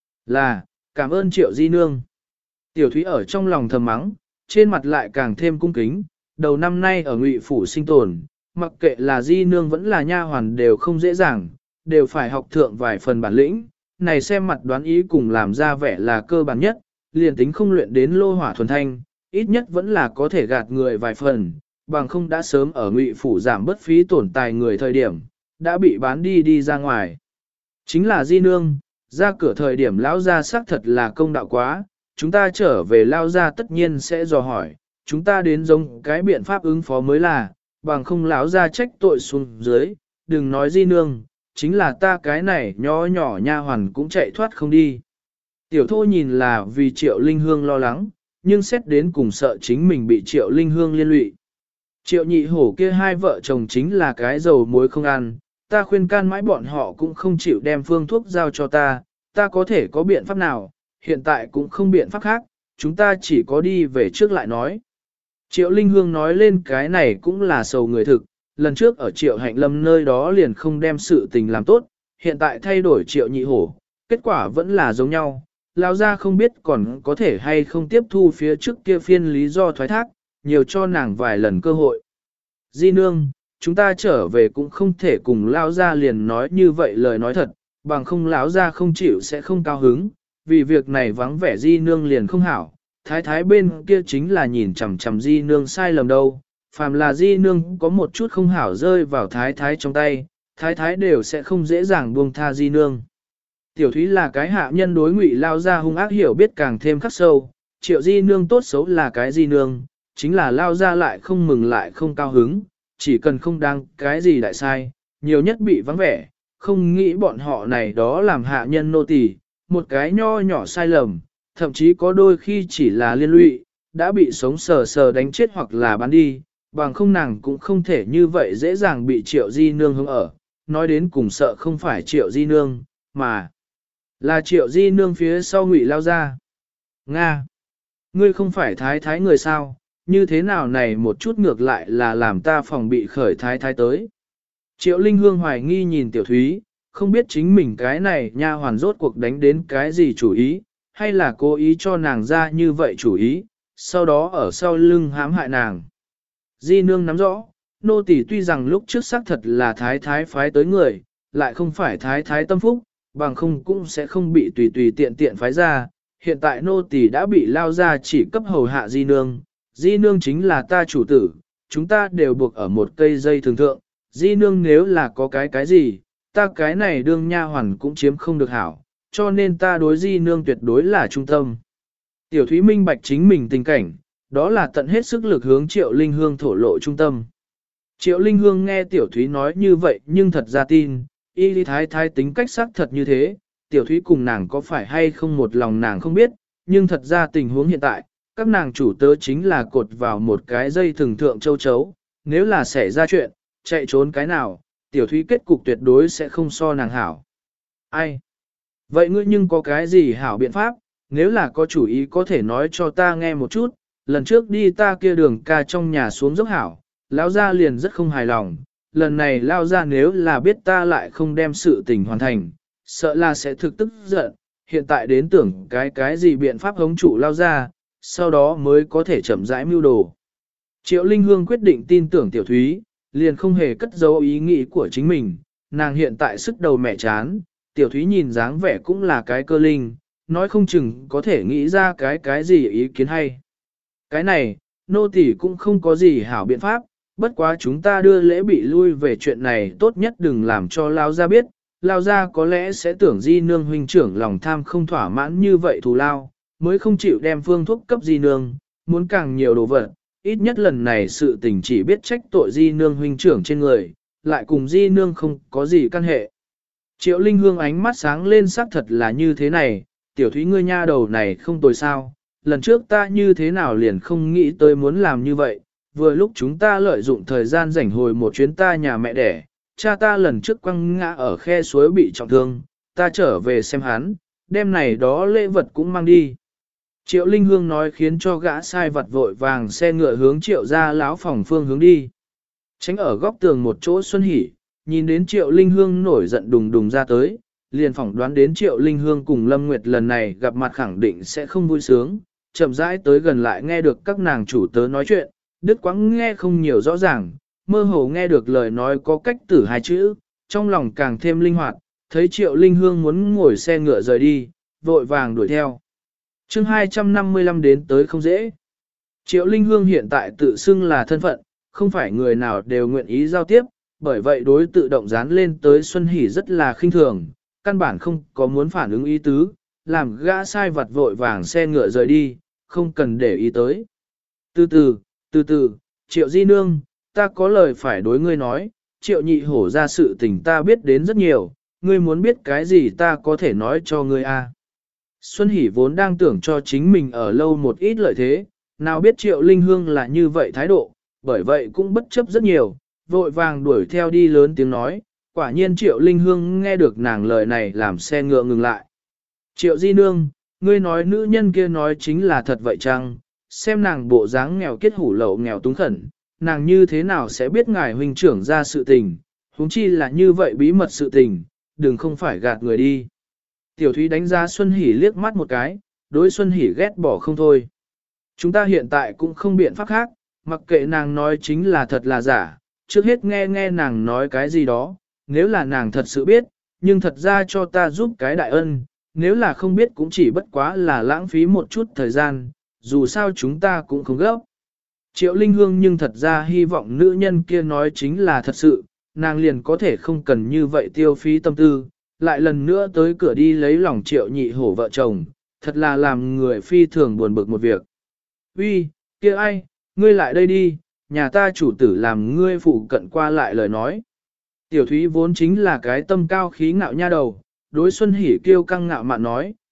Là, cảm ơn Triệu Di Nương. Tiểu Thúy ở trong lòng thầm mắng, trên mặt lại càng thêm cung kính, đầu năm nay ở Ngụy phủ sinh tồn, mặc kệ là Di Nương vẫn là nha hoàn đều không dễ dàng, đều phải học thượng vài phần bản lĩnh, này xem mặt đoán ý cùng làm ra vẻ là cơ bản nhất, liền tính không luyện đến lô hỏa thuần thanh, ít nhất vẫn là có thể gạt người vài phần, bằng không đã sớm ở Ngụy phủ giảm bất phí tổn tài người thời điểm, đã bị bán đi ra ngoài. Chính là Di Nương, ra cửa thời điểm lão gia xác thật là công đạo quá, chúng ta trở về lao gia tất nhiên sẽ dò hỏi, chúng ta đến giống cái biện pháp ứng phó mới là, bằng không lão gia trách tội xuống dưới, đừng nói Di Nương, chính là ta cái này nhỏ nhỏ nha hoàn cũng chạy thoát không đi. Tiểu thô nhìn là vì Triệu Linh Hương lo lắng, nhưng xét đến cùng sợ chính mình bị Triệu Linh Hương liên lụy. Triệu Nhị Hổ kia hai vợ chồng chính là cái dầu muối không ăn, ta khuyên can mãi bọn họ cũng không chịu đem phương thuốc giao cho ta có thể có biện pháp nào, hiện tại cũng không biện pháp khác, chúng ta chỉ có đi về trước lại nói. Triệu Linh Hương nói lên cái này cũng là sầu người thực, lần trước ở Triệu Hạnh Lâm nơi đó liền không đem sự tình làm tốt, hiện tại thay đổi Triệu Nhị Hổ, kết quả vẫn là giống nhau, lão gia không biết còn có thể hay không tiếp thu phía trước kia phiên lý do thoái thác, nhiều cho nàng vài lần cơ hội. Di Nương, chúng ta trở về cũng không thể cùng lão gia liền nói như vậy lời nói thật, bằng không lão gia không chịu sẽ không cao hứng, vì việc này vắng vẻ Di Nương liền không hảo, thái thái bên kia chính là nhìn chằm chằm Di Nương sai lầm đâu, phàm là Di Nương có một chút không hảo rơi vào thái thái trong tay, thái thái đều sẽ không dễ dàng buông tha Di Nương. Tiểu Thúy là cái hạ nhân đối Ngụy lao ra hung ác hiểu biết càng thêm khắc sâu, Triệu Di Nương tốt xấu là cái Di Nương, chính là lao ra lại không mừng lại không cao hứng, chỉ cần không đăng cái gì đại sai, nhiều nhất bị vắng vẻ, không nghĩ bọn họ này đó làm hạ nhân nô tỳ, một cái nho nhỏ sai lầm, thậm chí có đôi khi chỉ là liên lụy, đã bị sống sờ sờ đánh chết hoặc là bán đi, bằng không nàng cũng không thể như vậy dễ dàng bị Triệu Di Nương hướng ở, nói đến cùng sợ không phải Triệu Di Nương, mà là Triệu Di Nương phía sau Ngụy Lao ra. Nga! Ngươi không phải thái thái người sao, như thế nào này một chút ngược lại là làm ta phòng bị khởi thái thái tới. Triệu Linh Hương hoài nghi nhìn Tiểu Thúy, không biết chính mình cái này nha hoàn rốt cuộc đánh đến cái gì chủ ý, hay là cố ý cho nàng ra như vậy chủ ý, sau đó ở sau lưng hãm hại nàng. Di nương nắm rõ, nô tỳ tuy rằng lúc trước xác thật là thái thái phái tới người, lại không phải thái thái tâm phúc, bằng không cũng sẽ không bị tùy tùy tiện tiện phái ra. Hiện tại nô tỳ đã bị lao ra chỉ cấp hầu hạ di nương chính là ta chủ tử, chúng ta đều buộc ở một cây dây thường thượng, di nương nếu là có cái gì, ta cái này đương nha hoàn cũng chiếm không được hảo, cho nên ta đối di nương tuyệt đối là trung tâm. Tiểu Thúy minh bạch chính mình tình cảnh, đó là tận hết sức lực hướng Triệu Linh Hương thổ lộ trung tâm. Triệu Linh Hương nghe Tiểu Thúy nói như vậy nhưng thật ra tin, y lý thái thái tính cách xác thật như thế, Tiểu Thúy cùng nàng có phải hay không một lòng nàng không biết, nhưng thật ra tình huống hiện tại, các nàng chủ tớ chính là cột vào một cái dây thường thượng châu chấu, nếu là xảy ra chuyện, chạy trốn cái nào, Tiểu Thúy kết cục tuyệt đối sẽ không so nàng hảo. Ai? Vậy ngươi nhưng có cái gì hảo biện pháp, nếu là có chủ ý có thể nói cho ta nghe một chút, lần trước đi ta kia đường ca trong nhà xuống dốc hảo, lão gia liền rất không hài lòng, lần này lao ra nếu là biết ta lại không đem sự tình hoàn thành, sợ là sẽ thực tức giận, hiện tại đến tưởng cái gì biện pháp hống chủ lao ra, sau đó mới có thể chậm rãi mưu đồ. Triệu Linh Hương quyết định tin tưởng Tiểu Thúy, liền không hề cất giấu ý nghĩ của chính mình, nàng hiện tại sức đầu mẹ chán, Tiểu Thúy nhìn dáng vẻ cũng là cái cơ linh, nói không chừng có thể nghĩ ra cái gì ý kiến hay. Cái này, nô tỳ cũng không có gì hảo biện pháp, bất quá chúng ta đưa lễ bị lui về chuyện này tốt nhất đừng làm cho Lao Gia biết, Lao Gia có lẽ sẽ tưởng Di Nương huynh trưởng lòng tham không thỏa mãn như vậy thù lao, mới không chịu đem phương thuốc cấp Di Nương, muốn càng nhiều đồ vật, ít nhất lần này sự tình chỉ biết trách tội Di Nương huynh trưởng trên người, lại cùng Di Nương không có gì căn hệ. Triệu Linh Hương ánh mắt sáng lên xác thật là như thế này, Tiểu Thúy ngươi nha đầu này không tồi sao, lần trước ta như thế nào liền không nghĩ tới muốn làm như vậy, vừa lúc chúng ta lợi dụng thời gian rảnh hồi một chuyến ta nhà mẹ đẻ, cha ta lần trước quăng ngã ở khe suối bị trọng thương, ta trở về xem hắn, đêm này đó lễ vật cũng mang đi. Triệu Linh Hương nói khiến cho gã sai vặt vội vàng xe ngựa hướng Triệu ra láo phòng phương hướng đi. Tránh ở góc tường một chỗ Xuân Hỷ, nhìn đến Triệu Linh Hương nổi giận đùng đùng ra tới, liền phỏng đoán đến Triệu Linh Hương cùng Lâm Nguyệt lần này gặp mặt khẳng định sẽ không vui sướng, chậm rãi tới gần lại nghe được các nàng chủ tớ nói chuyện, đứt quãng nghe không nhiều rõ ràng, mơ hồ nghe được lời nói có cách tử hai chữ, trong lòng càng thêm linh hoạt, thấy Triệu Linh Hương muốn ngồi xe ngựa rời đi, vội vàng đuổi theo. chương 255 đến tới không dễ. Triệu Linh Hương hiện tại tự xưng là thân phận, không phải người nào đều nguyện ý giao tiếp, bởi vậy đối tự động dán lên tới Xuân Hỷ rất là khinh thường, căn bản không có muốn phản ứng ý tứ, làm gã sai vặt vội vàng xe ngựa rời đi, không cần để ý tới. Từ từ, Triệu Di Nương, ta có lời phải đối ngươi nói, Triệu nhị hổ ra sự tình ta biết đến rất nhiều, ngươi muốn biết cái gì ta có thể nói cho ngươi a. Xuân Hỷ vốn đang tưởng cho chính mình ở lâu một ít lợi thế, nào biết Triệu Linh Hương là như vậy thái độ, bởi vậy cũng bất chấp rất nhiều, vội vàng đuổi theo đi lớn tiếng nói, quả nhiên Triệu Linh Hương nghe được nàng lời này làm xe ngựa ngừng lại. Triệu Di Nương, ngươi nói nữ nhân kia nói chính là thật vậy chăng? Xem nàng bộ dáng nghèo kết hủ lậu nghèo túng khẩn, nàng như thế nào sẽ biết ngài huynh trưởng ra sự tình, huống chi là như vậy bí mật sự tình, đừng không phải gạt người đi. Tiểu Thúy đánh giá Xuân Hỷ liếc mắt một cái, đối Xuân Hỷ ghét bỏ không thôi. Chúng ta hiện tại cũng không biện pháp khác, mặc kệ nàng nói chính là thật là giả, trước hết nghe nàng nói cái gì đó, nếu là nàng thật sự biết, nhưng thật ra cho ta giúp cái đại ân, nếu là không biết cũng chỉ bất quá là lãng phí một chút thời gian, dù sao chúng ta cũng không gấp. Triệu Linh Hương nhưng thật ra hy vọng nữ nhân kia nói chính là thật sự, nàng liền có thể không cần như vậy tiêu phí tâm tư, lại lần nữa tới cửa đi lấy lòng Triệu nhị hổ vợ chồng, thật là làm người phi thường buồn bực một việc. Uy, kia ai, ngươi lại đây đi, nhà ta chủ tử làm ngươi phụ cận qua lại lời nói. Tiểu Thúy vốn chính là cái tâm cao khí ngạo nha đầu, đối Xuân Hỷ kiêu căng ngạo mạn nói,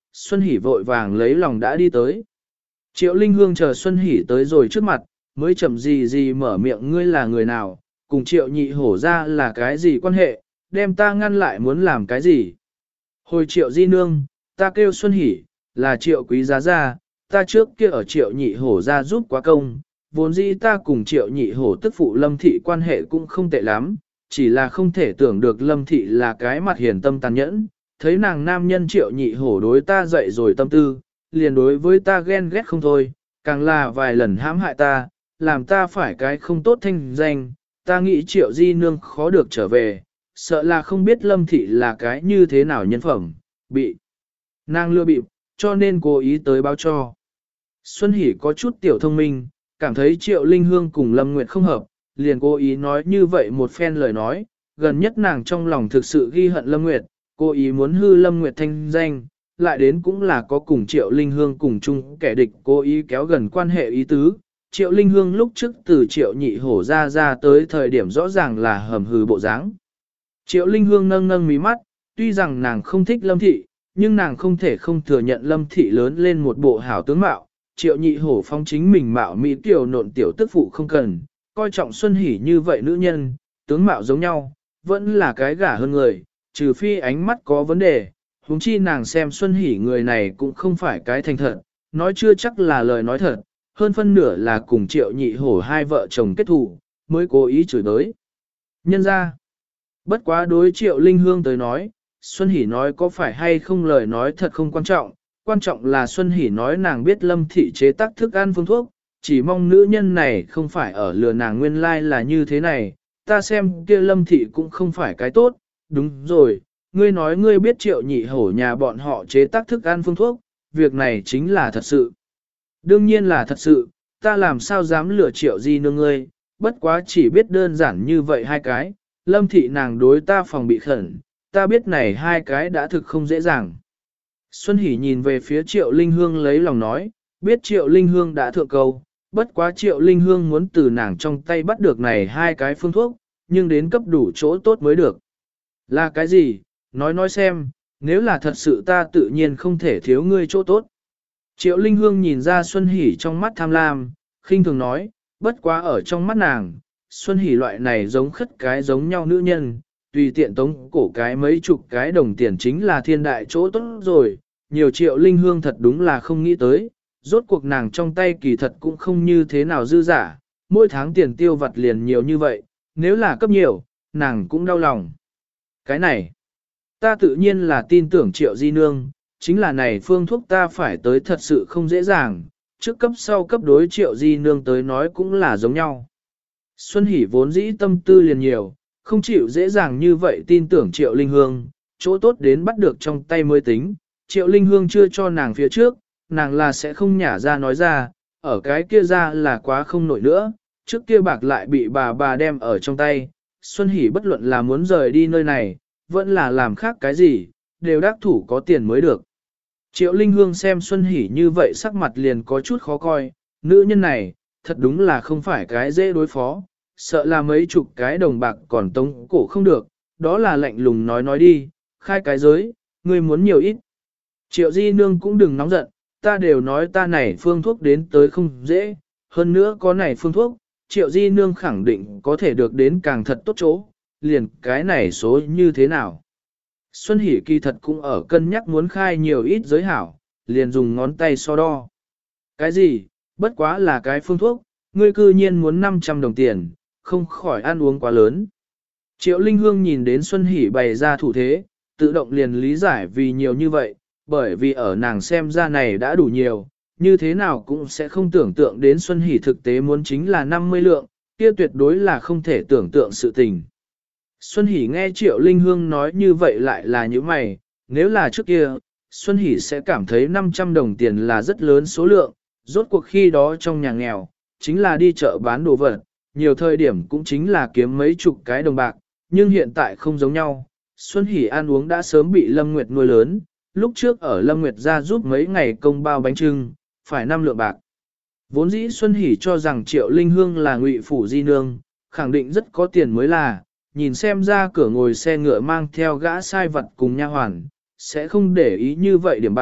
Xuân Hỷ vội vàng lấy lòng đã đi tới. Triệu Linh Hương chờ Xuân Hỷ tới rồi trước mặt, mới chậm gì mở miệng ngươi là người nào, cùng Triệu nhị hổ ra là cái gì quan hệ, đem ta ngăn lại muốn làm cái gì. Hồi Triệu di nương, ta kêu Xuân Hỷ, là Triệu quý giá ra, ta trước kia ở Triệu nhị hổ ra giúp quá công, vốn dĩ ta cùng Triệu nhị hổ tức phụ Lâm Thị quan hệ cũng không tệ lắm, chỉ là không thể tưởng được Lâm Thị là cái mặt hiền tâm tàn nhẫn, thấy nàng nam nhân Triệu nhị hổ đối ta dậy rồi tâm tư, liền đối với ta ghen ghét không thôi, càng là vài lần hãm hại ta, làm ta phải cái không tốt thanh danh, ta nghĩ Triệu di nương khó được trở về, sợ là không biết Lâm Thị là cái như thế nào nhân phẩm, bị nàng lừa bịp, cho nên cố ý tới báo cho. Xuân Hỷ có chút tiểu thông minh, cảm thấy Triệu Linh Hương cùng Lâm Nguyệt không hợp, liền cố ý nói như vậy một phen lời nói, gần nhất nàng trong lòng thực sự ghi hận Lâm Nguyệt, cố ý muốn hư Lâm Nguyệt thanh danh, lại đến cũng là có cùng Triệu Linh Hương cùng chung kẻ địch cố ý kéo gần quan hệ ý tứ. Triệu Linh Hương lúc trước từ Triệu nhị hổ ra tới thời điểm rõ ràng là hầm hừ bộ dáng. Triệu Linh Hương nâng mí mắt, tuy rằng nàng không thích Lâm Thị, nhưng nàng không thể không thừa nhận Lâm Thị lớn lên một bộ hảo tướng mạo. Triệu nhị hổ phong chính mình mạo mỹ kiều nộn tiểu tức phụ không cần, coi trọng Xuân Hỷ như vậy nữ nhân, tướng mạo giống nhau, vẫn là cái gả hơn người, trừ phi ánh mắt có vấn đề, huống chi nàng xem Xuân Hỷ người này cũng không phải cái thành thật, nói chưa chắc là lời nói thật, hơn phân nửa là cùng Triệu nhị hổ hai vợ chồng kết thù, mới cố ý chửi tới. Nhân ra, bất quá đối Triệu Linh Hương tới nói, Xuân Hỷ nói có phải hay không lời nói thật không quan trọng là Xuân Hỷ nói nàng biết Lâm Thị chế tác thức ăn phương thuốc, chỉ mong nữ nhân này không phải ở lừa nàng nguyên lai là như thế này, ta xem kia Lâm Thị cũng không phải cái tốt, đúng rồi, ngươi nói ngươi biết Triệu nhị hổ nhà bọn họ chế tác thức ăn phương thuốc, việc này chính là thật sự. Đương nhiên là thật sự, ta làm sao dám lừa Triệu di nương ngươi, bất quá chỉ biết đơn giản như vậy hai cái, Lâm Thị nàng đối ta phòng bị khẩn, ta biết này hai cái đã thực không dễ dàng. Xuân Hỷ nhìn về phía Triệu Linh Hương lấy lòng nói, biết Triệu Linh Hương đã thượng câu, bất quá Triệu Linh Hương muốn từ nàng trong tay bắt được này hai cái phương thuốc, nhưng đến cấp đủ chỗ tốt mới được. Là cái gì? Nói xem, nếu là thật sự ta tự nhiên không thể thiếu ngươi chỗ tốt. Triệu Linh Hương nhìn ra Xuân Hỷ trong mắt tham lam, khinh thường nói, bất quá ở trong mắt nàng, Xuân Hỷ loại này giống khất cái giống nhau nữ nhân, tùy tiện tống cổ cái mấy chục cái đồng tiền chính là thiên đại chỗ tốt rồi, nhiều Triệu Linh Hương thật đúng là không nghĩ tới, rốt cuộc nàng trong tay kỳ thật cũng không như thế nào dư giả, mỗi tháng tiền tiêu vặt liền nhiều như vậy, nếu là cấp nhiều, nàng cũng đau lòng. Cái này, ta tự nhiên là tin tưởng Triệu di nương, chính là này phương thuốc ta phải tới thật sự không dễ dàng, trước cấp sau cấp đối Triệu di nương tới nói cũng là giống nhau. Xuân Hỷ vốn dĩ tâm tư liền nhiều, không chịu dễ dàng như vậy tin tưởng Triệu Linh Hương, chỗ tốt đến bắt được trong tay mới tính, Triệu Linh Hương chưa cho nàng phía trước, nàng là sẽ không nhả ra nói ra, ở cái kia ra là quá không nổi nữa, trước kia bạc lại bị bà đem ở trong tay, Xuân Hỷ bất luận là muốn rời đi nơi này, vẫn là làm khác cái gì, đều đắc thủ có tiền mới được. Triệu Linh Hương xem Xuân Hỷ như vậy sắc mặt liền có chút khó coi, nữ nhân này, thật đúng là không phải cái dễ đối phó, sợ là mấy chục cái đồng bạc còn tống cổ không được, đó là lạnh lùng nói đi, khai cái giới, ngươi muốn nhiều ít. Triệu di nương cũng đừng nóng giận, ta đều nói ta này phương thuốc đến tới không dễ, hơn nữa có này phương thuốc, Triệu di nương khẳng định có thể được đến càng thật tốt chỗ, liền cái này số như thế nào. Xuân Hỷ kỳ thật cũng ở cân nhắc muốn khai nhiều ít giới hảo, liền dùng ngón tay so đo. Cái gì, bất quá là cái phương thuốc, ngươi cư nhiên muốn 500 đồng tiền, không khỏi ăn uống quá lớn. Triệu Linh Hương nhìn đến Xuân Hỷ bày ra thủ thế, tự động liền lý giải vì nhiều như vậy, bởi vì ở nàng xem ra này đã đủ nhiều, như thế nào cũng sẽ không tưởng tượng đến Xuân Hỷ thực tế muốn chính là 50 lượng, kia tuyệt đối là không thể tưởng tượng sự tình. Xuân Hỷ nghe Triệu Linh Hương nói như vậy lại là như mày, nếu là trước kia, Xuân Hỷ sẽ cảm thấy 500 đồng tiền là rất lớn số lượng, rốt cuộc khi đó trong nhà nghèo, chính là đi chợ bán đồ vật, nhiều thời điểm cũng chính là kiếm mấy chục cái đồng bạc, nhưng hiện tại không giống nhau. Xuân Hỷ ăn uống đã sớm bị Lâm Nguyệt nuôi lớn, lúc trước ở Lâm Nguyệt ra giúp mấy ngày công bao bánh trưng, phải 5 lượng bạc. Vốn dĩ Xuân Hỷ cho rằng Triệu Linh Hương là ngụy phủ di nương, khẳng định rất có tiền mới là, nhìn xem ra cửa ngồi xe ngựa mang theo gã sai vật cùng nha hoàn, sẽ không để ý như vậy điểm bạc,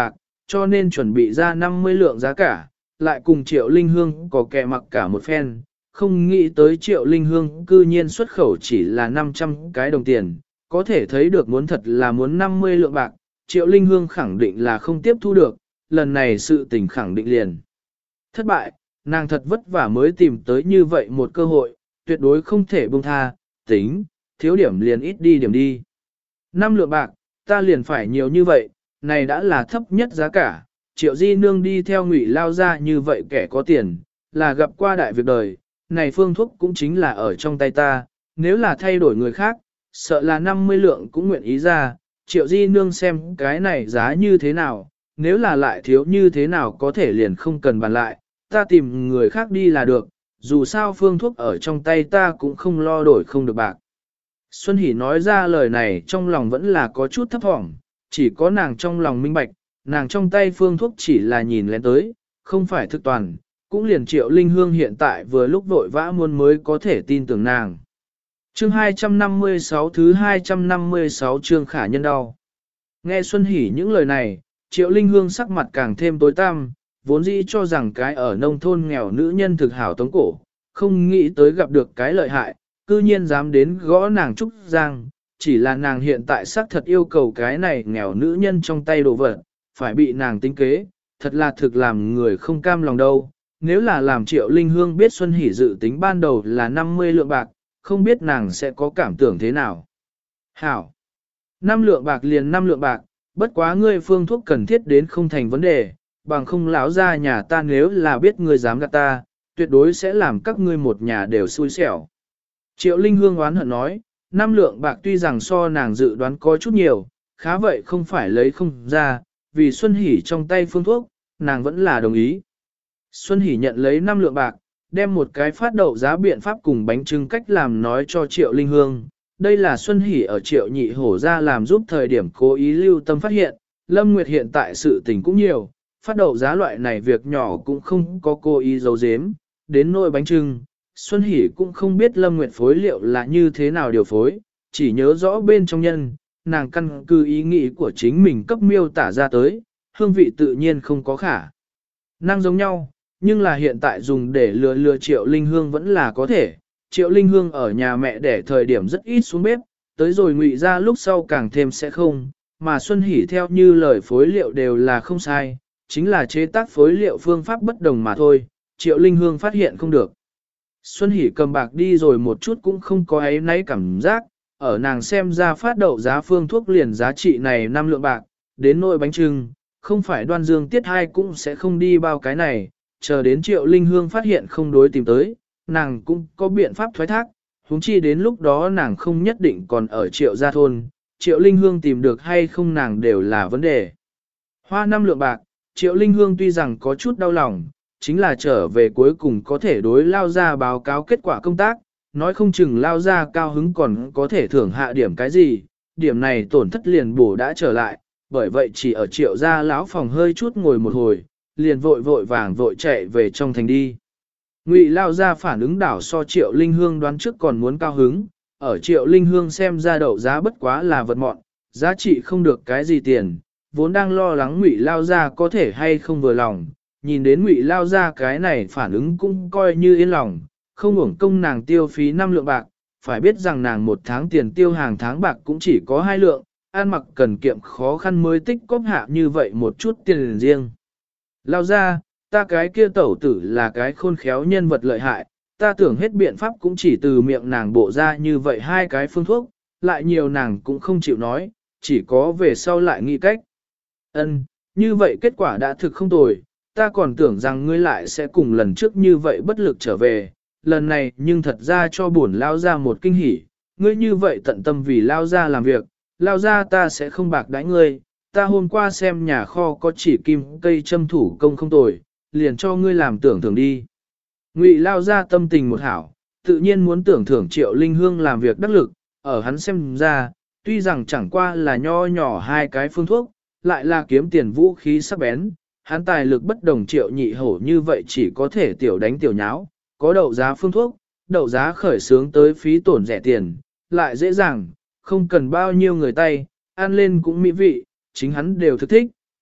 cho nên chuẩn bị ra 50 lượng giá cả, lại cùng Triệu Linh Hương có kẻ mặc cả một phen, không nghĩ tới Triệu Linh Hương cư nhiên xuất khẩu chỉ là 500 cái đồng tiền, có thể thấy được muốn thật là muốn 50 lượng bạc, Triệu Linh Hương khẳng định là không tiếp thu được, lần này sự tình khẳng định liền. Thất bại, nàng thật vất vả mới tìm tới như vậy một cơ hội, tuyệt đối không thể buông tha, tính, thiếu điểm liền ít đi điểm đi. 5 lượng bạc, ta liền phải nhiều như vậy, này đã là thấp nhất giá cả, Triệu Di Nương đi theo Ngụy Lao ra như vậy kẻ có tiền, là gặp qua đại việc đời, này phương thuốc cũng chính là ở trong tay ta, nếu là thay đổi người khác, sợ là 50 lượng cũng nguyện ý ra, Triệu Di Nương xem cái này giá như thế nào, nếu là lại thiếu như thế nào có thể liền không cần bàn lại, ta tìm người khác đi là được, dù sao phương thuốc ở trong tay ta cũng không lo đổi không được bạc. Xuân Hỷ nói ra lời này trong lòng vẫn là có chút thấp thỏm, chỉ có nàng trong lòng minh bạch, nàng trong tay phương thuốc chỉ là nhìn lên tới, không phải thực toàn, cũng liền Triệu Linh Hương hiện tại vừa lúc vội vã muôn mới có thể tin tưởng nàng. Chương 256 thứ 256 chương khả nhân đau. Nghe Xuân Hỷ những lời này, Triệu Linh Hương sắc mặt càng thêm tối tăm, vốn dĩ cho rằng cái ở nông thôn nghèo nữ nhân thực hảo tống cổ, không nghĩ tới gặp được cái lợi hại, cư nhiên dám đến gõ nàng Trúc Giang, chỉ là nàng hiện tại xác thật yêu cầu cái này nghèo nữ nhân trong tay đồ vật, phải bị nàng tính kế, thật là thực làm người không cam lòng đâu. Nếu là làm Triệu Linh Hương biết Xuân Hỷ dự tính ban đầu là 50 lượng bạc, không biết nàng sẽ có cảm tưởng thế nào. Hảo! 5 lượng bạc liền 5 lượng bạc, bất quá ngươi phương thuốc cần thiết đến không thành vấn đề, bằng không lão ra nhà ta nếu là biết ngươi dám gạt ta, tuyệt đối sẽ làm các ngươi một nhà đều xui xẻo. Triệu Linh Hương oán hận nói, 5 lượng bạc tuy rằng so nàng dự đoán có chút nhiều, khá vậy không phải lấy không ra, vì Xuân Hỷ trong tay phương thuốc, nàng vẫn là đồng ý. Xuân Hỷ nhận lấy 5 lượng bạc, đem một cái phát đậu giá biện pháp cùng bánh trưng cách làm nói cho Triệu Linh Hương. Đây là Xuân Hỷ ở Triệu Nhị Hổ ra làm giúp thời điểm cố ý lưu tâm phát hiện, Lâm Nguyệt hiện tại sự tình cũng nhiều, phát đậu giá loại này việc nhỏ cũng không có cố ý giấu giếm, đến nỗi bánh trưng, Xuân Hỷ cũng không biết Lâm Nguyệt phối liệu là như thế nào điều phối, chỉ nhớ rõ bên trong nhân, nàng căn cứ ý nghĩ của chính mình cấp miêu tả ra tới, hương vị tự nhiên không có khả năng giống nhau, nhưng là hiện tại dùng để lừa Triệu Linh Hương vẫn là có thể. Triệu Linh Hương ở nhà mẹ đẻ thời điểm rất ít xuống bếp, tới rồi Ngụy ra lúc sau càng thêm sẽ không, mà Xuân Hỷ theo như lời phối liệu đều là không sai, chính là chế tác phối liệu phương pháp bất đồng mà thôi, Triệu Linh Hương phát hiện không được. Xuân Hỷ cầm bạc đi rồi một chút cũng không có ấy nấy cảm giác, ở nàng xem ra phát đậu giá phương thuốc liền giá trị này 5 lượng bạc, đến nỗi bánh trưng, không phải Đoan Dương Tiết hai cũng sẽ không đi bao cái này, chờ đến Triệu Linh Hương phát hiện không đối tìm tới, nàng cũng có biện pháp thoái thác, huống chi đến lúc đó nàng không nhất định còn ở Triệu gia thôn, Triệu Linh Hương tìm được hay không nàng đều là vấn đề. Hoa 5 lượng bạc, Triệu Linh Hương tuy rằng có chút đau lòng, chính là trở về cuối cùng có thể đối Lao Gia báo cáo kết quả công tác, nói không chừng Lao Gia cao hứng còn có thể thưởng hạ điểm cái gì, điểm này tổn thất liền bổ đã trở lại, bởi vậy chỉ ở Triệu gia lão phòng hơi chút ngồi một hồi, liền vội vàng chạy về trong thành đi. Ngụy Lao Gia phản ứng đảo so Triệu Linh Hương đoán trước còn muốn cao hứng, ở Triệu Linh Hương xem ra đậu giá bất quá là vật mọn, giá trị không được cái gì tiền, vốn đang lo lắng Ngụy Lao Gia có thể hay không vừa lòng, nhìn đến Ngụy Lao Gia cái này phản ứng cũng coi như yên lòng, không uổng công nàng tiêu phí 5 lượng bạc, phải biết rằng nàng một tháng tiền tiêu hàng tháng bạc cũng chỉ có 2 lượng, ăn mặc cần kiệm khó khăn mới tích cóp hạ như vậy một chút tiền riêng. Lao Gia, ta cái kia tẩu tử là cái khôn khéo nhân vật lợi hại, ta tưởng hết biện pháp cũng chỉ từ miệng nàng bộ ra như vậy 2 cái phương thuốc, lại nhiều nàng cũng không chịu nói, chỉ có về sau lại nghĩ cách. Như vậy kết quả đã thực không tồi, ta còn tưởng rằng ngươi lại sẽ cùng lần trước như vậy bất lực trở về, lần này nhưng thật ra cho bổn Lao Gia một kinh hỉ, ngươi như vậy tận tâm vì Lao Gia làm việc, Lao Gia ta sẽ không bạc đãi ngươi, ta hôm qua xem nhà kho có chỉ kim cây châm thủ công không tồi, liền cho ngươi làm tưởng thưởng đi. Ngụy Lao Gia tâm tình một hảo, tự nhiên muốn tưởng thưởng Triệu Linh Hương làm việc đắc lực, ở hắn xem ra, tuy rằng chẳng qua là nho nhỏ 2 cái phương thuốc, lại là kiếm tiền vũ khí sắc bén, hắn tài lực bất đồng Triệu Nhị Hổ như vậy chỉ có thể tiểu đánh tiểu nháo, có đậu giá phương thuốc, đậu giá khởi sướng tới phí tổn rẻ tiền, lại dễ dàng, không cần bao nhiêu người tay, ăn lên cũng mỹ vị, chính hắn đều thực thích,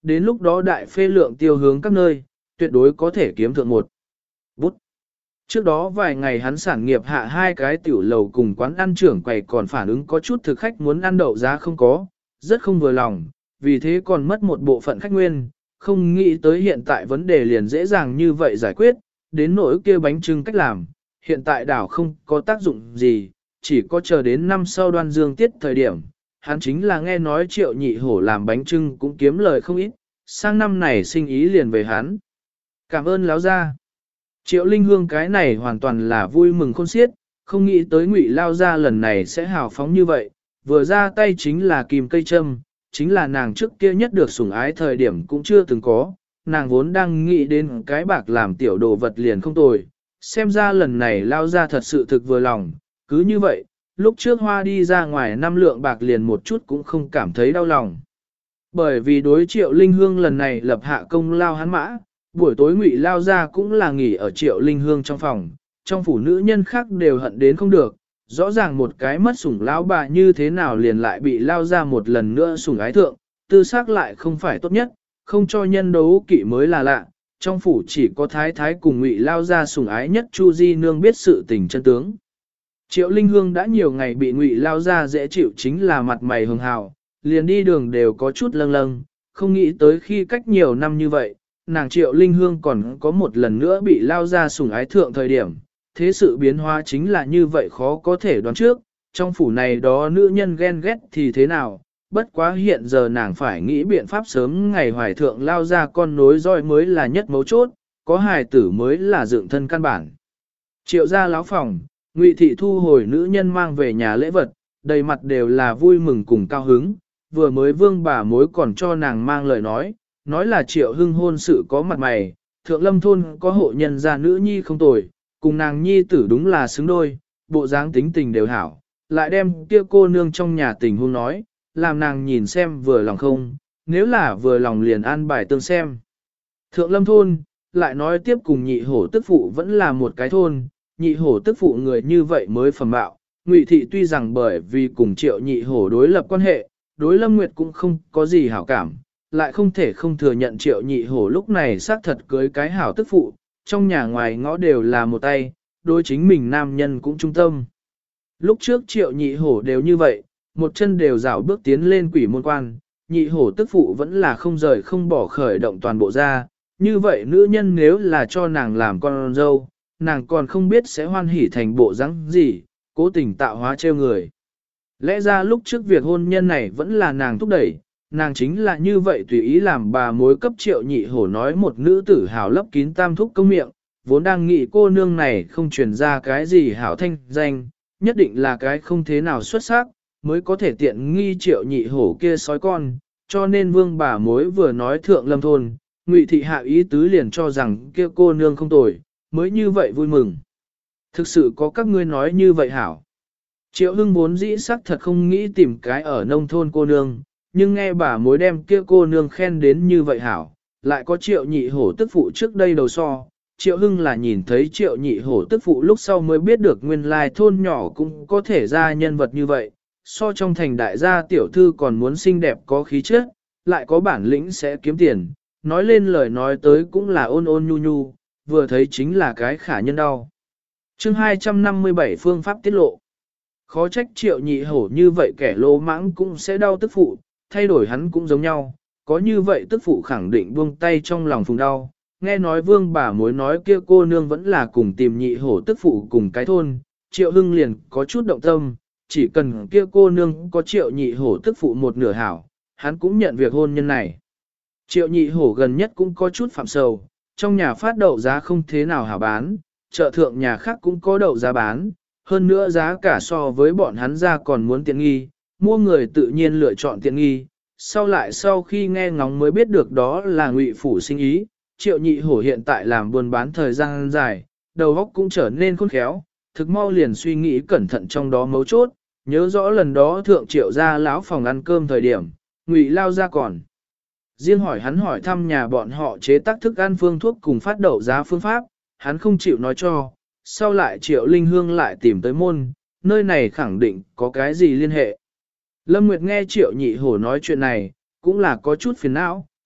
đến lúc đó đại phê lượng tiêu hướng các nơi, tuyệt đối có thể kiếm thượng một bút. Trước đó vài ngày hắn sản nghiệp hạ 2 cái tiểu lầu cùng quán ăn trưởng quầy còn phản ứng có chút thực khách muốn ăn đậu giá không có, rất không vừa lòng, vì thế còn mất một bộ phận khách nguyên, không nghĩ tới hiện tại vấn đề liền dễ dàng như vậy giải quyết, đến nỗi kia bánh trưng cách làm, hiện tại đảo không có tác dụng gì, chỉ có chờ đến năm sau Đoan Dương tiết thời điểm, hắn chính là nghe nói Triệu Nhị Hổ làm bánh trưng cũng kiếm lời không ít, sang năm này sinh ý liền về hắn. Cảm ơn láo gia. Triệu Linh Hương cái này hoàn toàn là vui mừng khôn xiết, không nghĩ tới Ngụy lao gia lần này sẽ hào phóng như vậy, vừa ra tay chính là kìm cây châm, chính là nàng trước kia nhất được sủng ái thời điểm cũng chưa từng có, nàng vốn đang nghĩ đến cái bạc làm tiểu đồ vật liền không tồi, xem ra lần này lao gia thật sự thực vừa lòng, cứ như vậy, lúc trước hoa đi ra ngoài 5 lượng bạc liền một chút cũng không cảm thấy đau lòng. Bởi vì đối Triệu Linh Hương lần này lập hạ công lao hắn mã, buổi tối Ngụy lao ra cũng là nghỉ ở Triệu Linh Hương trong phòng, trong phủ nữ nhân khác đều hận đến không được, rõ ràng một cái mất sủng lão bà như thế nào liền lại bị lao ra một lần nữa sủng ái thượng, tư xác lại không phải tốt nhất, không cho nhân đấu kỵ mới là lạ, trong phủ chỉ có thái thái cùng Ngụy lao ra sủng ái nhất Chu Di Nương biết sự tình chân tướng. Triệu Linh Hương đã nhiều ngày bị Ngụy lao ra dễ chịu chính là mặt mày hường hào, liền đi đường đều có chút lâng lâng, không nghĩ tới khi cách nhiều năm như vậy, nàng Triệu Linh Hương còn có một lần nữa bị lao ra sủng ái thượng thời điểm, thế sự biến hóa chính là như vậy khó có thể đoán trước, trong phủ này đó nữ nhân ghen ghét thì thế nào, bất quá hiện giờ nàng phải nghĩ biện pháp sớm ngày hoài thượng lao ra con nối roi mới là nhất mấu chốt, có hài tử mới là dựng thân căn bản. Triệu ra láo phòng, Ngụy thị thu hồi nữ nhân mang về nhà lễ vật, đầy mặt đều là vui mừng cùng cao hứng, vừa mới vương bà mối còn cho nàng mang lời nói là Triệu Hưng hôn sự có mặt mày, thượng lâm thôn có hộ nhân gia nữ nhi không tồi, cùng nàng nhi tử đúng là xứng đôi, bộ dáng tính tình đều hảo, lại đem kia cô nương trong nhà tình huống nói, làm nàng nhìn xem vừa lòng không, nếu là vừa lòng liền an bài tương xem. Thượng lâm thôn, lại nói tiếp cùng nhị hổ tức phụ vẫn là một cái thôn, nhị hổ tức phụ người như vậy mới phẩm bạo, Ngụy thị tuy rằng bởi vì cùng Triệu nhị hổ đối lập quan hệ, đối Lâm Nguyệt cũng không có gì hảo cảm, lại không thể không thừa nhận Triệu nhị hổ lúc này xác thật cưới cái hảo tức phụ, trong nhà ngoài ngõ đều là một tay, đối chính mình nam nhân cũng trung tâm. Lúc trước Triệu nhị hổ đều như vậy, một chân đều rảo bước tiến lên quỷ môn quan, nhị hổ tức phụ vẫn là không rời không bỏ khởi động toàn bộ ra, như vậy nữ nhân nếu là cho nàng làm con dâu, nàng còn không biết sẽ hoan hỉ thành bộ dáng gì, cố tình tạo hóa trêu người. Lẽ ra lúc trước việc hôn nhân này vẫn là nàng thúc đẩy, nàng chính là như vậy tùy ý làm bà mối cấp Triệu nhị hổ nói một nữ tử hảo lấp kín tam thúc công miệng, vốn đang nghĩ cô nương này không truyền ra cái gì hảo thanh danh, nhất định là cái không thế nào xuất sắc, mới có thể tiện nghi Triệu nhị hổ kia sói con, cho nên vương bà mối vừa nói thượng lâm thôn, Ngụy thị hạ ý tứ liền cho rằng kia cô nương không tồi, mới như vậy vui mừng. Thực sự có các ngươi nói như vậy hảo. Triệu Hưng vốn dĩ sắc thật không nghĩ tìm cái ở nông thôn cô nương, nhưng nghe bà mối đem kia cô nương khen đến như vậy hảo, lại có Triệu nhị hổ tức phụ trước đây đầu so. Triệu Hưng là nhìn thấy Triệu nhị hổ tức phụ lúc sau mới biết được nguyên lai thôn nhỏ cũng có thể ra nhân vật như vậy, so trong thành đại gia tiểu thư còn muốn xinh đẹp có khí chất, lại có bản lĩnh sẽ kiếm tiền, nói lên lời nói tới cũng là ôn ôn nhu nhu, vừa thấy chính là cái khả nhân đau. Chương 257 phương pháp tiết lộ. Khó trách Triệu nhị hổ như vậy kẻ lô mãng cũng sẽ đau tức phụ, thay đổi hắn cũng giống nhau, có như vậy tức phụ khẳng định buông tay trong lòng phùng đau. Nghe nói vương bà mối nói kia cô nương vẫn là cùng tìm nhị hổ tức phụ cùng cái thôn, Triệu Hưng liền có chút động tâm, chỉ cần kia cô nương có Triệu nhị hổ tức phụ một nửa hảo, hắn cũng nhận việc hôn nhân này. Triệu nhị hổ gần nhất cũng có chút phạm sầu, trong nhà phát đậu giá không thế nào hảo bán, chợ thượng nhà khác cũng có đậu giá bán, hơn nữa giá cả so với bọn hắn ra còn muốn tiện nghi, mua người tự nhiên lựa chọn tiện nghi, sau khi nghe ngóng mới biết được đó là Ngụy phủ sinh ý, Triệu nhị hổ hiện tại làm buôn bán thời gian dài, đầu óc cũng trở nên khôn khéo, thực mau liền suy nghĩ cẩn thận trong đó mấu chốt, nhớ rõ lần đó thượng Triệu ra lão phòng ăn cơm thời điểm, Ngụy lao ra còn. Riêng hỏi hắn hỏi thăm nhà bọn họ chế tác thức ăn phương thuốc cùng phát đậu giá phương pháp, hắn không chịu nói cho, sau lại Triệu Linh Hương lại tìm tới môn, nơi này khẳng định có cái gì liên hệ. Lâm Nguyệt nghe Triệu nhị hổ nói chuyện này, cũng là có chút phiền não,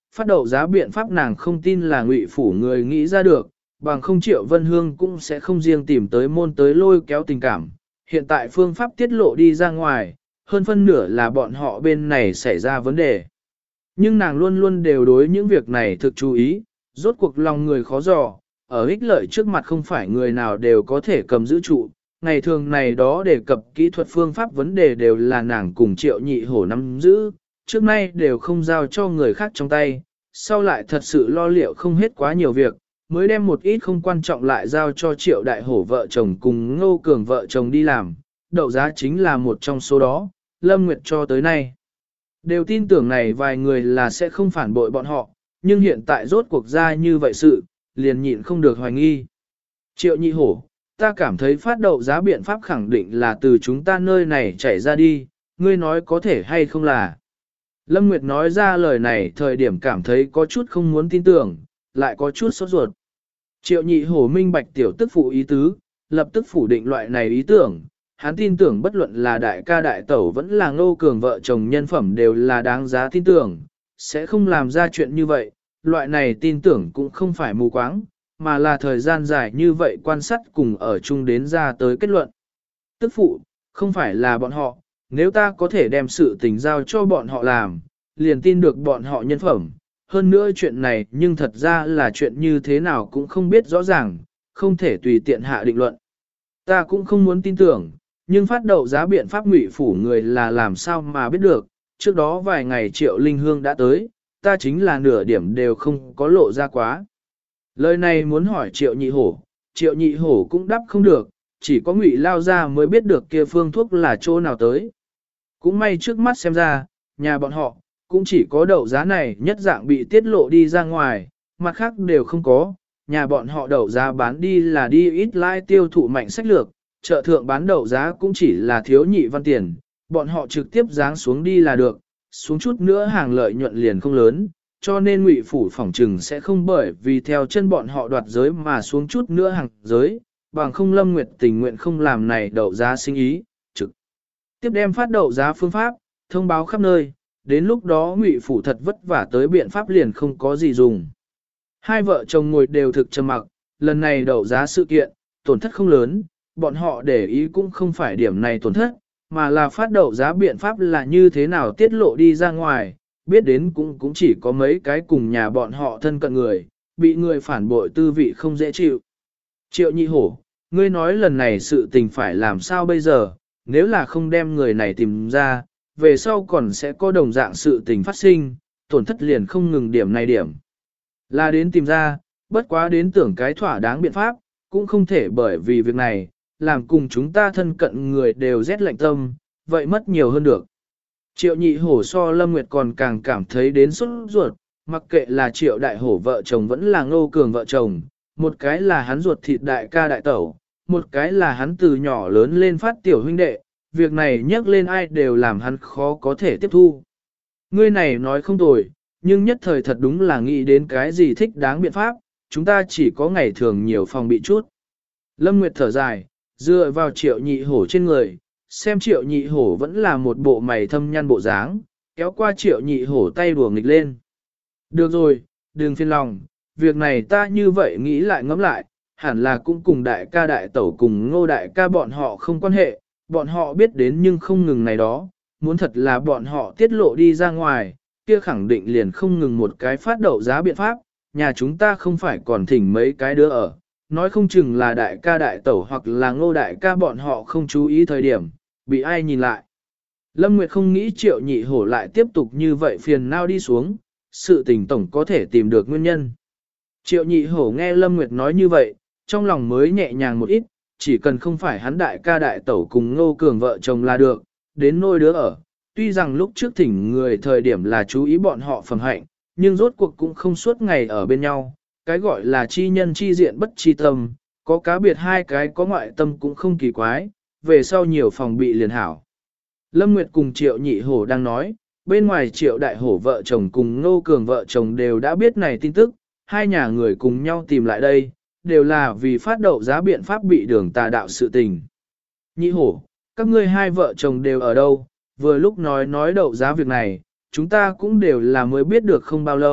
Phát đậu giá biện pháp nàng không tin là Ngụy phủ người nghĩ ra được, bằng không Triệu Vân Hương cũng sẽ không riêng tìm tới môn tới lôi kéo tình cảm. Hiện tại phương pháp tiết lộ đi ra ngoài, hơn phân nửa là bọn họ bên này xảy ra vấn đề. Nhưng nàng luôn luôn đều đối những việc này thực chú ý, rốt cuộc lòng người khó dò, ở ích lợi trước mặt không phải người nào đều có thể cầm giữ trụ. Ngày thường này đó đề cập kỹ thuật phương pháp vấn đề đều là nàng cùng Triệu Nhị Hổ nắm giữ, trước nay đều không giao cho người khác trong tay, sau lại thật sự lo liệu không hết quá nhiều việc, mới đem một ít không quan trọng lại giao cho Triệu Đại Hổ vợ chồng cùng Ngô Cường vợ chồng đi làm, đậu giá chính là một trong số đó, Lâm Nguyệt cho tới nay. Đều tin tưởng này vài người là sẽ không phản bội bọn họ, nhưng hiện tại rốt cuộc ra như vậy sự, liền nhịn không được hoài nghi. Triệu Nhị Hổ, ta cảm thấy phát đậu giá biện pháp khẳng định là từ chúng ta nơi này chảy ra đi, ngươi nói có thể hay không là. Lâm Nguyệt nói ra lời này thời điểm cảm thấy có chút không muốn tin tưởng, lại có chút sốt ruột. Triệu Nhị Hổ minh bạch tiểu tức phụ ý tứ, lập tức phủ định loại này ý tưởng. Hắn tin tưởng bất luận là đại ca đại tẩu vẫn là Ngô Cường vợ chồng nhân phẩm đều là đáng giá tin tưởng, sẽ không làm ra chuyện như vậy. Loại này tin tưởng cũng không phải mù quáng, mà là thời gian dài như vậy quan sát cùng ở chung đến ra tới kết luận. Tức phụ, không phải là bọn họ, nếu ta có thể đem sự tình giao cho bọn họ làm, liền tin được bọn họ nhân phẩm. Hơn nữa chuyện này nhưng thật ra là chuyện như thế nào cũng không biết rõ ràng, không thể tùy tiện hạ định luận. Ta cũng không muốn tin tưởng, nhưng phát đậu giá biện pháp Ngụy phủ người là làm sao mà biết được, trước đó vài ngày Triệu Linh Hương đã tới, ta chính là nửa điểm đều không có lộ ra quá. Lời này muốn hỏi Triệu Nhị Hổ cũng đáp không được, chỉ có Ngụy lao ra mới biết được kia phương thuốc là chỗ nào tới. Cũng may trước mắt xem ra, nhà bọn họ, cũng chỉ có đậu giá này nhất dạng bị tiết lộ đi ra ngoài, mặt khác đều không có, nhà bọn họ đậu giá bán đi là đi ít lai tiêu thụ mạnh sách lược, chợ thượng bán đậu giá cũng chỉ là thiếu nhị văn tiền, bọn họ trực tiếp giáng xuống đi là được, xuống chút nữa hàng lợi nhuận liền không lớn, cho nên Ngụy phủ phỏng trừng sẽ không bởi vì theo chân bọn họ đoạt giới mà xuống chút nữa hàng giới, bằng không Lâm Nguyệt tình nguyện không làm này đậu giá sinh ý, trực tiếp đem phát đậu giá phương pháp, thông báo khắp nơi, đến lúc đó Ngụy phủ thật vất vả tới biện pháp liền không có gì dùng. Hai vợ chồng ngồi đều thực trầm mặc, lần này đậu giá sự kiện, tổn thất không lớn, bọn họ để ý cũng không phải điểm này tổn thất, mà là phát đậu giá biện pháp là như thế nào tiết lộ đi ra ngoài, biết đến cũng chỉ có mấy cái cùng nhà bọn họ thân cận người, bị người phản bội tư vị không dễ chịu. Triệu Nhị Hổ, ngươi nói lần này sự tình phải làm sao bây giờ, nếu là không đem người này tìm ra, về sau còn sẽ có đồng dạng sự tình phát sinh, tổn thất liền không ngừng điểm này điểm. Là đến tìm ra, bất quá đến tưởng cái thỏa đáng biện pháp, cũng không thể bởi vì việc này, làm cùng chúng ta thân cận người đều rét lạnh tâm, vậy mất nhiều hơn được. Triệu Nhị Hổ so Lâm Nguyệt còn càng cảm thấy đến sốt ruột, mặc kệ là Triệu Đại Hổ vợ chồng vẫn là Ngô Cường vợ chồng, một cái là hắn ruột thịt đại ca đại tẩu, một cái là hắn từ nhỏ lớn lên phát tiểu huynh đệ, việc này nhắc lên ai đều làm hắn khó có thể tiếp thu. Ngươi này nói không tồi, nhưng nhất thời thật đúng là nghĩ đến cái gì thích đáng biện pháp, chúng ta chỉ có ngày thường nhiều phòng bị chút. Lâm Nguyệt thở dài, dựa vào Triệu Nhị Hổ trên người, xem Triệu Nhị Hổ vẫn là một bộ mày thâm nhăn bộ dáng, kéo qua Triệu Nhị Hổ tay đùa nghịch lên. Được rồi, đừng phiền lòng, việc này ta như vậy nghĩ lại ngẫm lại, hẳn là cũng cùng đại ca đại tẩu cùng Ngô đại ca bọn họ không quan hệ, bọn họ biết đến nhưng không ngừng này đó, muốn thật là bọn họ tiết lộ đi ra ngoài, kia khẳng định liền không ngừng một cái phát đậu giá biện pháp, nhà chúng ta không phải còn thỉnh mấy cái đứa ở, nói không chừng là đại ca đại tẩu hoặc là Ngô đại ca bọn họ không chú ý thời điểm, bị ai nhìn lại. Lâm Nguyệt không nghĩ Triệu Nhị Hổ lại tiếp tục như vậy phiền não đi xuống, sự tình tổng có thể tìm được nguyên nhân. Triệu Nhị Hổ nghe Lâm Nguyệt nói như vậy, trong lòng mới nhẹ nhàng một ít, chỉ cần không phải hắn đại ca đại tẩu cùng Ngô Cường vợ chồng là được, đến nôi đứa ở. Tuy rằng lúc trước thỉnh người thời điểm là chú ý bọn họ phẩm hạnh, nhưng rốt cuộc cũng không suốt ngày ở bên nhau, cái gọi là chi nhân chi diện bất chi tâm, có cá biệt hai cái có ngoại tâm cũng không kỳ quái, về sau nhiều phòng bị liền hảo. Lâm Nguyệt cùng Triệu Nhị Hổ đang nói, bên ngoài Triệu Đại Hổ vợ chồng cùng Ngô Cường vợ chồng đều đã biết này tin tức, hai nhà người cùng nhau tìm lại đây, đều là vì phát đậu giá biện pháp bị đường tà đạo sự tình. Nhị Hổ, các ngươi hai vợ chồng đều ở đâu, vừa lúc nói đậu giá việc này, chúng ta cũng đều là mới biết được không bao lâu,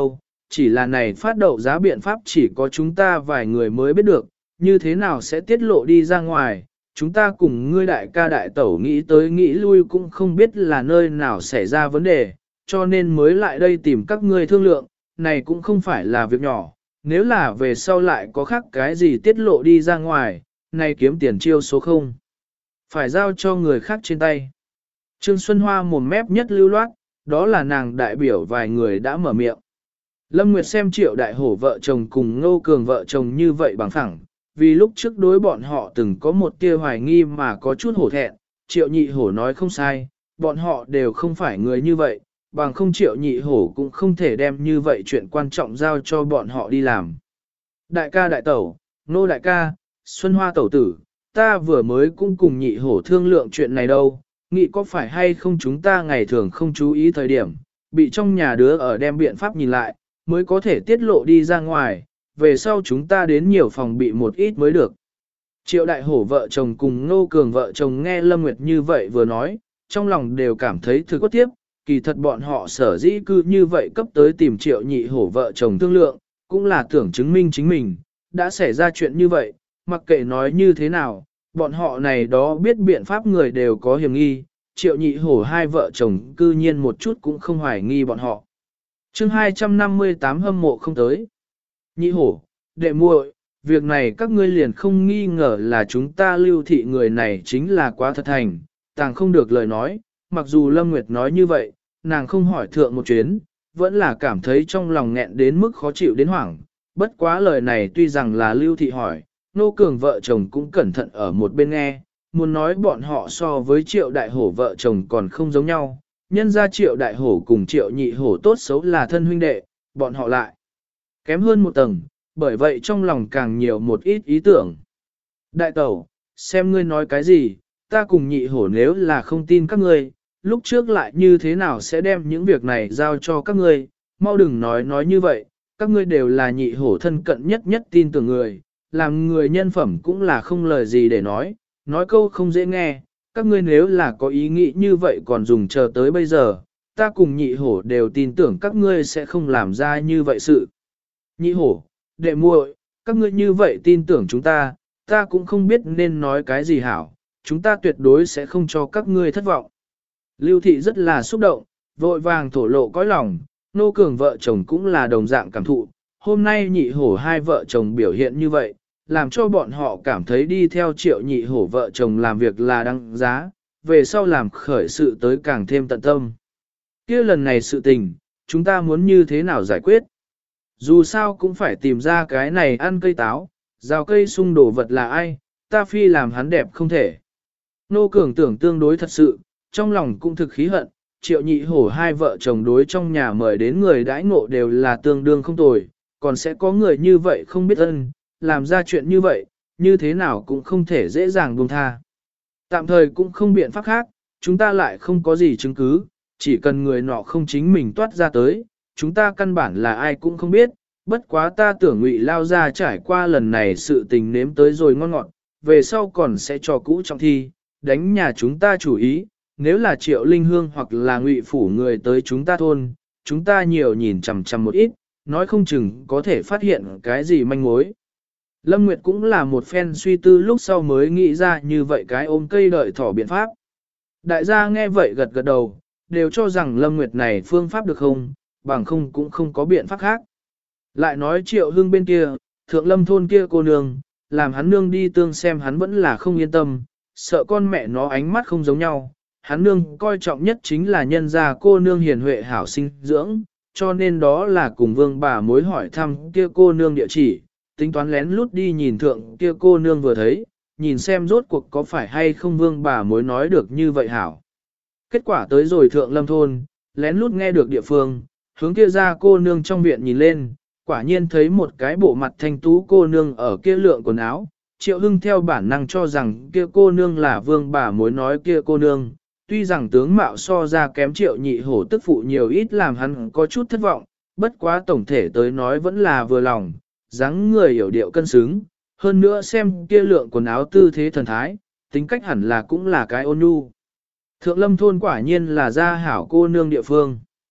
chỉ là này phát đậu giá biện pháp chỉ có chúng ta vài người mới biết được, như thế nào sẽ tiết lộ đi ra ngoài, chúng ta cùng ngươi đại ca đại tẩu nghĩ tới nghĩ lui cũng không biết là nơi nào xảy ra vấn đề, cho nên mới lại đây tìm các ngươi thương lượng, này cũng không phải là việc nhỏ, nếu là về sau lại có khác cái gì tiết lộ đi ra ngoài, này kiếm tiền chiêu số không. Phải giao cho người khác trên tay. Trương Xuân Hoa mồm mép nhất lưu loát, đó là nàng đại biểu vài người đã mở miệng. Lâm Nguyệt xem Triệu Đại Hổ vợ chồng cùng Ngô Cường vợ chồng như vậy bằng phẳng, vì lúc trước đối bọn họ từng có một tia hoài nghi mà có chút hổ thẹn, Triệu Nhị Hổ nói không sai, bọn họ đều không phải người như vậy, bằng không Triệu Nhị Hổ cũng không thể đem như vậy chuyện quan trọng giao cho bọn họ đi làm. Đại ca đại tẩu, Nô đại ca, Xuân Hoa tẩu tử, ta vừa mới cũng cùng Nhị Hổ thương lượng chuyện này đâu, nghĩ có phải hay không chúng ta ngày thường không chú ý thời điểm, bị trong nhà đứa ở đem biện pháp nhìn lại, mới có thể tiết lộ đi ra ngoài, về sau chúng ta đến nhiều phòng bị một ít mới được. Triệu Đại Hổ vợ chồng cùng Ngô Cường vợ chồng nghe Lâm Nguyệt như vậy vừa nói, trong lòng đều cảm thấy thực có tiếp, kỳ thật bọn họ sở dĩ cư như vậy cấp tới tìm Triệu Nhị Hổ vợ chồng thương lượng, cũng là tưởng chứng minh chính mình, đã xảy ra chuyện như vậy, mặc kệ nói như thế nào, bọn họ này đó biết biện pháp người đều có hiểm nghi, Triệu Nhị Hổ hai vợ chồng cư nhiên một chút cũng không hoài nghi bọn họ. Chương 258 hâm mộ không tới. Nhị Hổ, đệ muội, việc này các ngươi liền không nghi ngờ là chúng ta Lưu thị người này chính là quá thật thành, tàng không được lời nói, mặc dù Lâm Nguyệt nói như vậy, nàng không hỏi thượng một chuyến, vẫn là cảm thấy trong lòng nghẹn đến mức khó chịu đến hoảng, bất quá lời này tuy rằng là Lưu thị hỏi, Nô Cường vợ chồng cũng cẩn thận ở một bên nghe, muốn nói bọn họ so với Triệu Đại Hổ vợ chồng còn không giống nhau, nhân ra Triệu Đại Hổ cùng Triệu Nhị Hổ tốt xấu là thân huynh đệ, bọn họ lại kém hơn một tầng, bởi vậy trong lòng càng nhiều một ít ý tưởng. Đại tẩu, xem ngươi nói cái gì, ta cùng Nhị Hổ nếu là không tin các ngươi, lúc trước lại như thế nào sẽ đem những việc này giao cho các ngươi, mau đừng nói như vậy, các ngươi đều là Nhị Hổ thân cận nhất tin tưởng người, làm người nhân phẩm cũng là không lời gì để nói câu không dễ nghe, các ngươi nếu là có ý nghĩ như vậy còn dùng chờ tới bây giờ, ta cùng Nhị Hổ đều tin tưởng các ngươi sẽ không làm ra như vậy sự. Nhị Hổ, đệ muội, các ngươi như vậy tin tưởng chúng ta cũng không biết nên nói cái gì hảo, chúng ta tuyệt đối sẽ không cho các ngươi thất vọng. Lưu thị rất là xúc động, vội vàng thổ lộ cõi lòng, Nô Cường vợ chồng cũng là đồng dạng cảm thụ, hôm nay Nhị Hổ hai vợ chồng biểu hiện như vậy, làm cho bọn họ cảm thấy đi theo Triệu Nhị Hổ vợ chồng làm việc là đáng giá, về sau làm khởi sự tới càng thêm tận tâm. Kia lần này sự tình, chúng ta muốn như thế nào giải quyết? Dù sao cũng phải tìm ra cái này ăn cây táo, rào cây sung đổ vật là ai, ta phi làm hắn đẹp không thể. Nô Cường tưởng tương đối thật sự, trong lòng cũng thực khí hận, Triệu Nhị Hổ hai vợ chồng đối trong nhà mời đến người đãi ngộ đều là tương đương không tồi, còn sẽ có người như vậy không biết ân, làm ra chuyện như vậy, như thế nào cũng không thể dễ dàng buông tha. Tạm thời cũng không biện pháp khác, chúng ta lại không có gì chứng cứ, chỉ cần người nọ không chính mình toát ra tới, chúng ta căn bản là ai cũng không biết, bất quá ta tưởng Ngụy lao ra trải qua lần này sự tình nếm tới rồi ngon ngọt, về sau còn sẽ cho cũ trọng thi, đánh nhà chúng ta chủ ý, nếu là Triệu Linh Hương hoặc là Ngụy phủ người tới chúng ta thôn, chúng ta nhiều nhìn chằm chằm một ít, nói không chừng có thể phát hiện cái gì manh mối. Lâm Nguyệt cũng là một phen suy tư lúc sau mới nghĩ ra như vậy cái ôm cây đợi thỏ biện pháp. Đại gia nghe vậy gật gật đầu, đều cho rằng Lâm Nguyệt này phương pháp được không, bằng không cũng không có biện pháp khác. Lại nói Triệu Hưng bên kia, thượng lâm thôn kia cô nương, làm hắn nương đi tương xem hắn vẫn là không yên tâm, sợ con mẹ nó ánh mắt không giống nhau. Hắn nương coi trọng nhất chính là nhân gia cô nương hiền huệ hảo sinh dưỡng, cho nên đó là cùng vương bà mối hỏi thăm kia cô nương địa chỉ, tính toán lén lút đi nhìn thượng kia cô nương vừa thấy, nhìn xem rốt cuộc có phải hay không vương bà mối nói được như vậy hảo. Kết quả tới rồi thượng lâm thôn, lén lút nghe được địa phương, hướng kia ra cô nương trong viện nhìn lên, quả nhiên thấy một cái bộ mặt thanh tú cô nương ở kia lượng quần áo. Triệu Hưng theo bản năng cho rằng kia cô nương là vương bà mối nói kia cô nương, tuy rằng tướng mạo so ra kém Triệu Nhị Hổ tức phụ nhiều ít làm hắn có chút thất vọng, bất quá tổng thể tới nói vẫn là vừa lòng, dáng người hiểu điệu cân xứng, hơn nữa xem kia lượng quần áo tư thế thần thái, tính cách hẳn là cũng là cái ôn nhu. Thượng lâm thôn quả nhiên là gia hảo cô nương địa phương.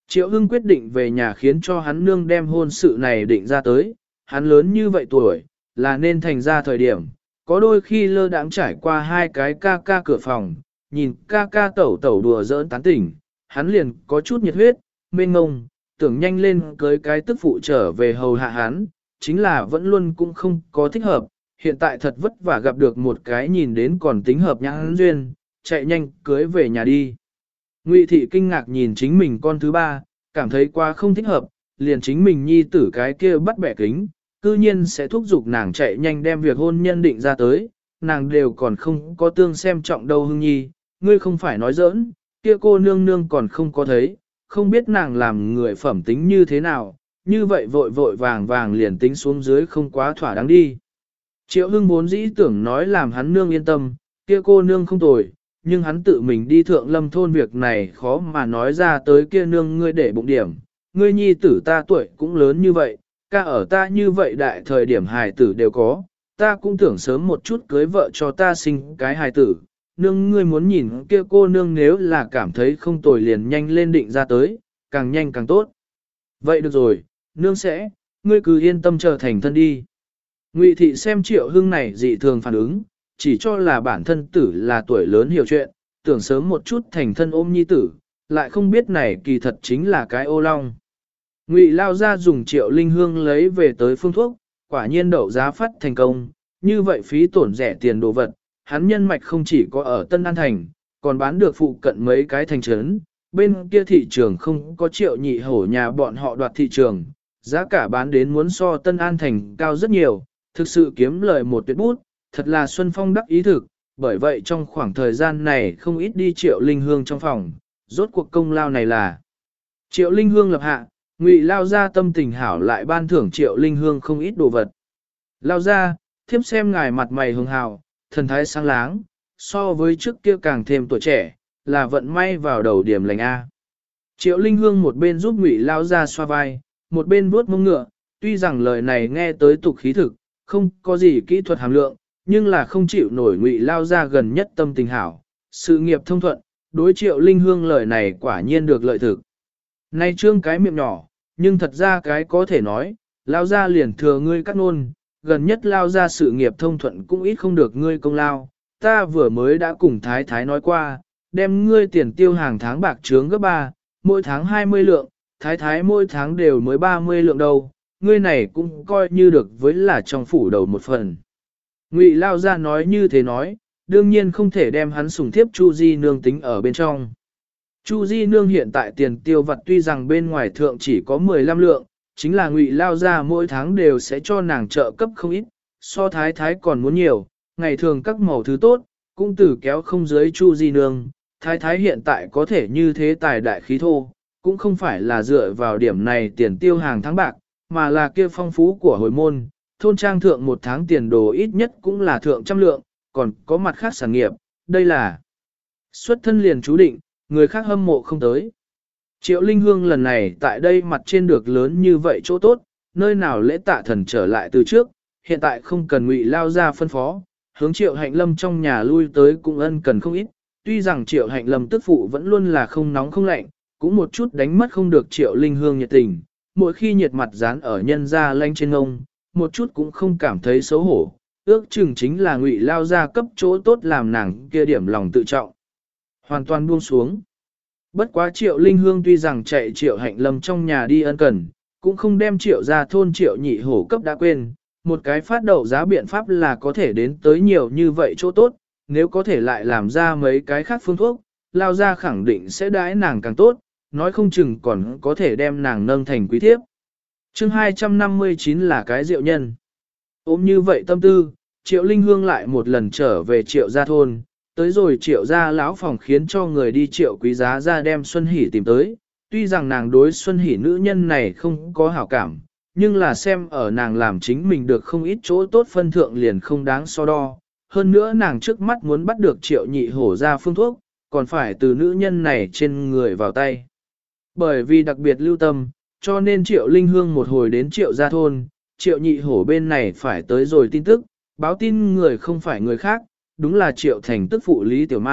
Triệu Hưng quyết định về nhà khiến cho hắn nương đem hôn sự này định ra tới, hắn lớn như vậy tuổi, là nên thành ra thời điểm, có đôi khi lơ đãng trải qua hai cái ca ca cửa phòng, nhìn ca ca tẩu tẩu đùa giỡn tán tỉnh, hắn liền có chút nhiệt huyết, mênh ngông, tưởng nhanh lên cưới cái tức phụ trở về hầu hạ hắn, chính là vẫn luôn cũng không có thích hợp, hiện tại thật vất vả gặp được một cái nhìn đến còn tính hợp nhãn duyên, chạy nhanh cưới về nhà đi. Ngụy thị kinh ngạc nhìn chính mình con thứ ba, cảm thấy quá không thích hợp, liền chính mình nhi tử cái kia bắt bẻ kính, cư nhiên sẽ thúc giục nàng chạy nhanh đem việc hôn nhân định ra tới, nàng đều còn không có tương xem trọng đâu Hưng nhi, ngươi không phải nói giỡn, kia cô nương nương còn không có thấy, không biết nàng làm người phẩm tính như thế nào, như vậy vội vội vàng vàng liền tính xuống dưới không quá thỏa đáng đi. Triệu Hưng vốn dĩ tưởng nói làm hắn nương yên tâm, kia cô nương không tồi, nhưng hắn tự mình đi thượng lâm thôn việc này khó mà nói ra tới kia nương ngươi để bụng điểm. Ngươi nhi tử ta tuổi cũng lớn như vậy, ca ở ta như vậy đại thời điểm hài tử đều có, ta cũng tưởng sớm một chút cưới vợ cho ta sinh cái hài tử. Nương ngươi muốn nhìn kia cô nương nếu là cảm thấy không tồi liền nhanh lên định ra tới, càng nhanh càng tốt. Vậy được rồi, nương sẽ, ngươi cứ yên tâm chờ thành thân đi. Ngụy thị xem Triệu Hưng này dị thường phản ứng, chỉ cho là bản thân tử là tuổi lớn hiểu chuyện, tưởng sớm một chút thành thân ôm nhi tử, lại không biết này kỳ thật chính là cái ô long. Ngụy lao ra dùng Triệu Linh Hương lấy về tới phương thuốc, quả nhiên đậu giá phát thành công, như vậy phí tổn rẻ tiền đồ vật, hắn nhân mạch không chỉ có ở Tân An Thành, còn bán được phụ cận mấy cái thành trấn, bên kia thị trường không có Triệu Nhị Hổ nhà bọn họ đoạt thị trường, giá cả bán đến muốn so Tân An Thành cao rất nhiều, thực sự kiếm lời một tuyệt bút, thật là Xuân Phong đắc ý thực, bởi vậy trong khoảng thời gian này không ít đi Triệu Linh Hương trong phòng, rốt cuộc công lao này là Triệu Linh Hương lập hạ, Ngụy lao ra tâm tình hảo lại ban thưởng Triệu Linh Hương không ít đồ vật. Lao ra, thiếp xem ngài mặt mày hường hào, thần thái sáng láng, so với trước kia càng thêm tuổi trẻ, là vận may vào đầu điểm lành A. Triệu Linh Hương một bên giúp Ngụy lao ra xoa vai, một bên vuốt mông ngựa, tuy rằng lời này nghe tới tục khí thực, không có gì kỹ thuật hàm lượng, nhưng là không chịu nổi Ngụy lao ra gần nhất tâm tình hảo, sự nghiệp thông thuận, đối Triệu Linh Hương lời này quả nhiên được lợi thực. Nay trương cái miệng nhỏ, nhưng thật ra cái có thể nói, lao ra liền thừa ngươi cắt nôn, gần nhất lao ra sự nghiệp thông thuận cũng ít không được ngươi công lao, ta vừa mới đã cùng Thái Thái nói qua, đem ngươi tiền tiêu hàng tháng bạc trướng gấp 3, mỗi tháng 20 lượng, Thái Thái mỗi tháng đều mới 30 lượng đâu, ngươi này cũng coi như được với là trong phủ đầu một phần. Ngụy lao ra nói như thế nói, đương nhiên không thể đem hắn sủng thiếp Chu Di Nương tính ở bên trong. Chu Di Nương hiện tại tiền tiêu vặt tuy rằng bên ngoài thượng chỉ có 15 lượng, chính là Ngụy lao ra mỗi tháng đều sẽ cho nàng trợ cấp không ít, so Thái Thái còn muốn nhiều, ngày thường các màu thứ tốt, cũng tử kéo không dưới Chu Di Nương. Thái Thái hiện tại có thể như thế tài đại khí thô, cũng không phải là dựa vào điểm này tiền tiêu hàng tháng bạc, mà là kia phong phú của hồi môn, thôn trang thượng một tháng tiền đồ ít nhất cũng là thượng trăm lượng, còn có mặt khác sản nghiệp, đây là xuất thân liền chú định, người khác hâm mộ không tới. Triệu Linh Hương lần này tại đây mặt trên được lớn như vậy chỗ tốt, nơi nào lễ tạ thần trở lại từ trước, hiện tại không cần Ngụy lao ra phân phó, hướng Triệu Hạnh Lâm trong nhà lui tới cũng ân cần không ít, tuy rằng Triệu Hạnh Lâm tức phụ vẫn luôn là không nóng không lạnh, cũng một chút đánh mất không được Triệu Linh Hương nhiệt tình, mỗi khi nhiệt mặt dán ở nhân ra lanh trên ngông, một chút cũng không cảm thấy xấu hổ, ước chừng chính là Ngụy lao ra cấp chỗ tốt làm nàng kia điểm lòng tự trọng. Hoàn toàn buông xuống. Bất quá Triệu Linh Hương tuy rằng chạy Triệu Hạnh Lâm trong nhà đi ân cần, cũng không đem Triệu ra thôn Triệu Nhị Hổ cấp đã quên, một cái phát đậu giá biện pháp là có thể đến tới nhiều như vậy chỗ tốt, nếu có thể lại làm ra mấy cái khác phương thuốc, lao ra khẳng định sẽ đãi nàng càng tốt, nói không chừng còn có thể đem nàng nâng thành quý thiếp. Chương 259 là cái diệu nhân. Ôm như vậy tâm tư, Triệu Linh Hương lại một lần trở về Triệu gia thôn, tới rồi Triệu gia lão phòng khiến cho người đi Triệu Quý Giá ra đem Xuân Hỷ tìm tới. Tuy rằng nàng đối Xuân Hỷ nữ nhân này không có hảo cảm, nhưng là xem ở nàng làm chính mình được không ít chỗ tốt phân thượng liền không đáng so đo. Hơn nữa nàng trước mắt muốn bắt được Triệu Nhị Hổ ra phương thuốc, còn phải từ nữ nhân này trên người vào tay. Bởi vì đặc biệt lưu tâm, cho nên Triệu Linh Hương một hồi đến Triệu gia thôn, Triệu Nhị Hổ bên này phải tới rồi tin tức, báo tin người không phải người khác, đúng là Triệu Thành tức phụ Lý Tiểu Mai.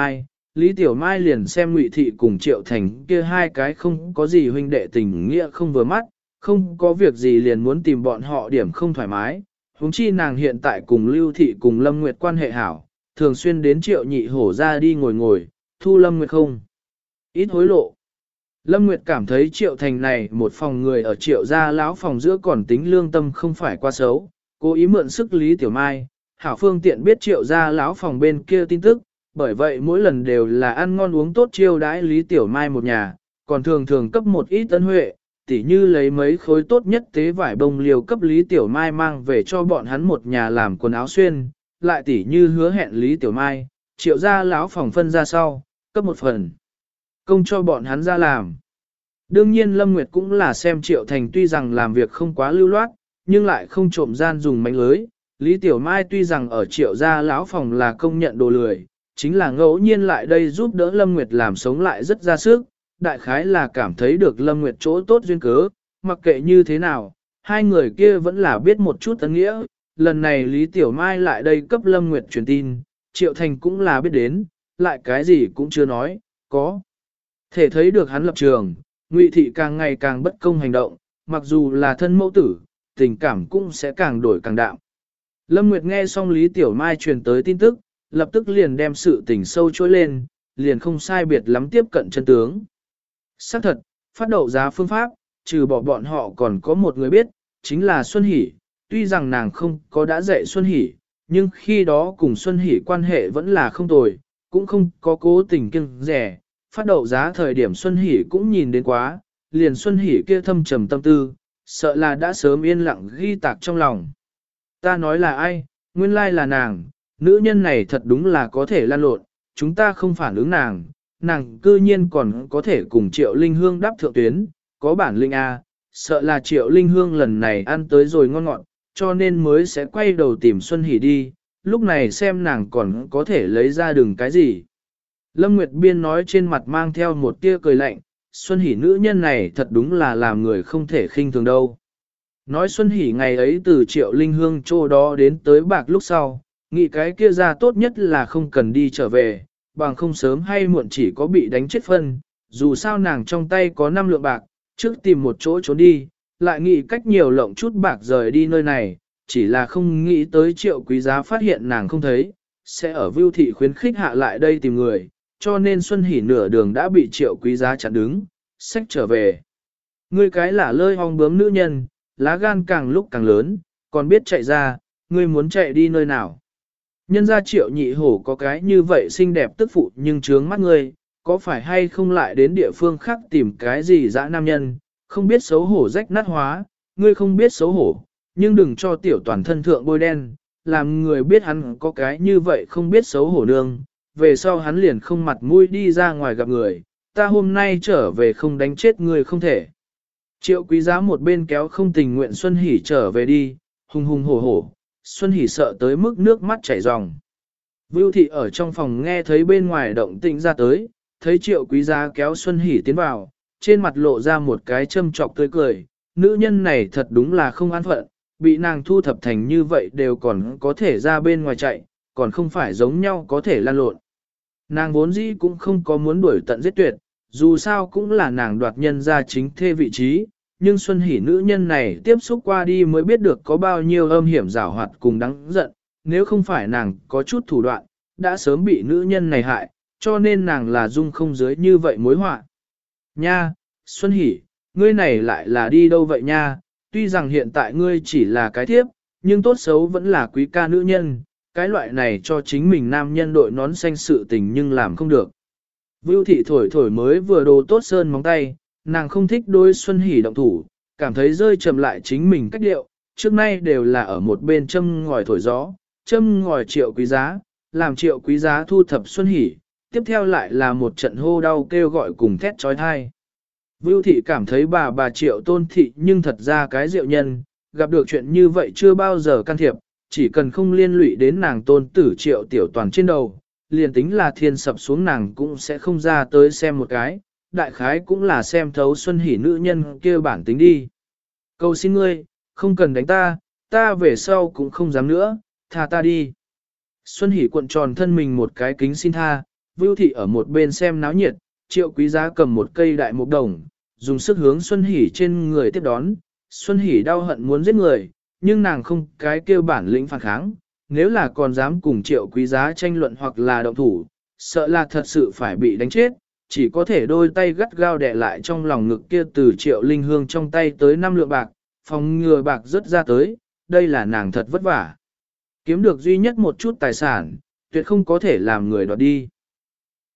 Lý Tiểu Mai liền xem Ngụy Thị cùng Triệu Thành kia hai cái không có gì huynh đệ tình nghĩa không vừa mắt, không có việc gì liền muốn tìm bọn họ điểm không thoải mái. Huống chi nàng hiện tại cùng Lưu Thị cùng Lâm Nguyệt quan hệ hảo, thường xuyên đến Triệu Nhị Hổ ra đi ngồi ngồi, thu Lâm Nguyệt không ít hối lộ. Lâm Nguyệt cảm thấy Triệu Thành này một phòng người ở Triệu gia lão phòng giữa còn tính lương tâm không phải quá xấu, cố ý mượn sức Lý Tiểu Mai, hảo phương tiện biết Triệu gia lão phòng bên kia tin tức, bởi vậy mỗi lần đều là ăn ngon uống tốt chiêu đãi Lý Tiểu Mai một nhà, còn thường thường cấp một ít ân huệ, tỉ như lấy mấy khối tốt nhất tế vải bông liều cấp Lý Tiểu Mai mang về cho bọn hắn một nhà làm quần áo xuyên, lại tỉ như hứa hẹn Lý Tiểu Mai, Triệu gia lão phòng phân ra sau, cấp một phần công cho bọn hắn ra làm. Đương nhiên Lâm Nguyệt cũng là xem Triệu Thành tuy rằng làm việc không quá lưu loát, nhưng lại không trộm gian dùng mánh lưới. Lý Tiểu Mai tuy rằng ở Triệu gia lão phòng là công nhận đồ lười, chính là ngẫu nhiên lại đây giúp đỡ Lâm Nguyệt làm sống lại rất ra sức, đại khái là cảm thấy được Lâm Nguyệt chỗ tốt duyên cớ, mặc kệ như thế nào, hai người kia vẫn là biết một chút ân nghĩa. Lần này Lý Tiểu Mai lại đây cấp Lâm Nguyệt truyền tin, Triệu Thành cũng là biết đến, lại cái gì cũng chưa nói, có thể thấy được hắn lập trường. Ngụy Thị càng ngày càng bất công hành động, mặc dù là thân mẫu tử, tình cảm cũng sẽ càng đổi càng đạm. Lâm Nguyệt nghe xong Lý Tiểu Mai truyền tới tin tức, lập tức liền đem sự tình sâu trôi lên, liền không sai biệt lắm tiếp cận chân tướng. Xác thật, phát đậu giá phương pháp, trừ bỏ bọn họ còn có một người biết, chính là Xuân Hỷ. Tuy rằng nàng không có đã dạy Xuân Hỷ, nhưng khi đó cùng Xuân Hỷ quan hệ vẫn là không tồi, cũng không có cố tình kiêng rẻ. Phát đậu giá thời điểm Xuân Hỷ cũng nhìn đến quá, liền Xuân Hỷ kia thâm trầm tâm tư, sợ là đã sớm yên lặng ghi tạc trong lòng. Ta nói là ai, nguyên lai là nàng, nữ nhân này thật đúng là có thể lan lộn, chúng ta không phản ứng nàng, nàng cư nhiên còn có thể cùng Triệu Linh Hương đáp thượng tuyến, có bản linh A, sợ là Triệu Linh Hương lần này ăn tới rồi ngon ngọt, cho nên mới sẽ quay đầu tìm Xuân Hỷ đi, lúc này xem nàng còn có thể lấy ra đừng cái gì. Lâm Nguyệt Biên nói trên mặt mang theo một tia cười lạnh, Xuân Hỷ nữ nhân này thật đúng là làm người không thể khinh thường đâu. Nói Xuân Hỷ ngày ấy từ Triệu Linh Hương chỗ đó đến tới bạc lúc sau, nghĩ cái kia ra tốt nhất là không cần đi trở về, bằng không sớm hay muộn chỉ có bị đánh chết phân, dù sao nàng trong tay có 5 lượng bạc, trước tìm một chỗ trốn đi, lại nghĩ cách nhiều lộng chút bạc rời đi nơi này, chỉ là không nghĩ tới Triệu Quý Giá phát hiện nàng không thấy, sẽ ở Vưu Thị khuyến khích hạ lại đây tìm người, cho nên Xuân Hỷ nửa đường đã bị Triệu Quý Giá chặn đứng, xách trở về. Ngươi cái là lơi ong bướm nữ nhân, lá gan càng lúc càng lớn, còn biết chạy ra, ngươi muốn chạy đi nơi nào. Nhân ra Triệu Nhị Hổ có cái như vậy xinh đẹp tức phụ nhưng trướng mắt ngươi, có phải hay không lại đến địa phương khác tìm cái gì dã nam nhân, không biết xấu hổ rách nát hóa, ngươi không biết xấu hổ, nhưng đừng cho tiểu toàn thân thượng bôi đen, làm người biết hắn có cái như vậy không biết xấu hổ nương, về sau hắn liền không mặt mũi đi ra ngoài gặp người, ta hôm nay trở về không đánh chết người không thể. Triệu Quý Giá một bên kéo không tình nguyện Xuân Hỷ trở về đi, hùng hùng hổ hổ, Xuân Hỷ sợ tới mức nước mắt chảy ròng. Vưu Thị ở trong phòng nghe thấy bên ngoài động tĩnh ra tới, thấy Triệu Quý Giá kéo Xuân Hỷ tiến vào, trên mặt lộ ra một cái châm trọc tươi cười, nữ nhân này thật đúng là không an phận, bị nàng thu thập thành như vậy đều còn có thể ra bên ngoài chạy, còn không phải giống nhau có thể lan lộn. Nàng vốn dĩ cũng không có muốn đuổi tận giết tuyệt, dù sao cũng là nàng đoạt nhân ra chính thê vị trí, nhưng Xuân Hỷ nữ nhân này tiếp xúc qua đi mới biết được có bao nhiêu âm hiểm giảo hoạt cùng đáng giận, nếu không phải nàng có chút thủ đoạn, đã sớm bị nữ nhân này hại, cho nên nàng là dung không dưới như vậy mối họa. Nha, Xuân Hỷ, ngươi này lại là đi đâu vậy nha, tuy rằng hiện tại ngươi chỉ là cái thiếp, nhưng tốt xấu vẫn là quý ca nữ nhân, cái loại này cho chính mình nam nhân đội nón xanh sự tình nhưng làm không được. Vưu Thị thổi thổi mới vừa đồ tốt sơn móng tay, nàng không thích đôi Xuân Hỷ động thủ, cảm thấy rơi chậm lại chính mình cách điệu, trước nay đều là ở một bên châm ngòi thổi gió, châm ngòi Triệu Quý Giá, làm Triệu Quý Giá thu thập Xuân Hỷ, tiếp theo lại là một trận hô đau kêu gọi cùng thét trói thai. Vưu Thị cảm thấy bà Triệu Tôn Thị nhưng thật ra cái diệu nhân, gặp được chuyện như vậy chưa bao giờ can thiệp, chỉ cần không liên lụy đến nàng tôn tử Triệu Tiểu Toàn trên đầu, liền tính là thiên sập xuống nàng cũng sẽ không ra tới xem một cái, đại khái cũng là xem thấu Xuân Hỷ nữ nhân kia bản tính đi. Cầu xin ngươi, không cần đánh ta, ta về sau cũng không dám nữa, tha ta đi. Xuân Hỷ cuộn tròn thân mình một cái kính xin tha, Vưu Thị ở một bên xem náo nhiệt, Triệu Quý Giá cầm một cây đại mục đồng, dùng sức hướng Xuân Hỷ trên người tiếp đón. Xuân Hỷ đau hận muốn giết người, nhưng nàng không cái kêu bản lĩnh phản kháng, nếu là còn dám cùng Triệu Quý Giá tranh luận hoặc là động thủ, sợ là thật sự phải bị đánh chết, chỉ có thể đôi tay gắt gao đè lại trong lòng ngực kia từ Triệu Linh Hương trong tay tới 5 lượng bạc, phòng ngừa bạc rớt ra tới, đây là nàng thật vất vả. Kiếm được duy nhất một chút tài sản, tuyệt không có thể làm người đoạt đi.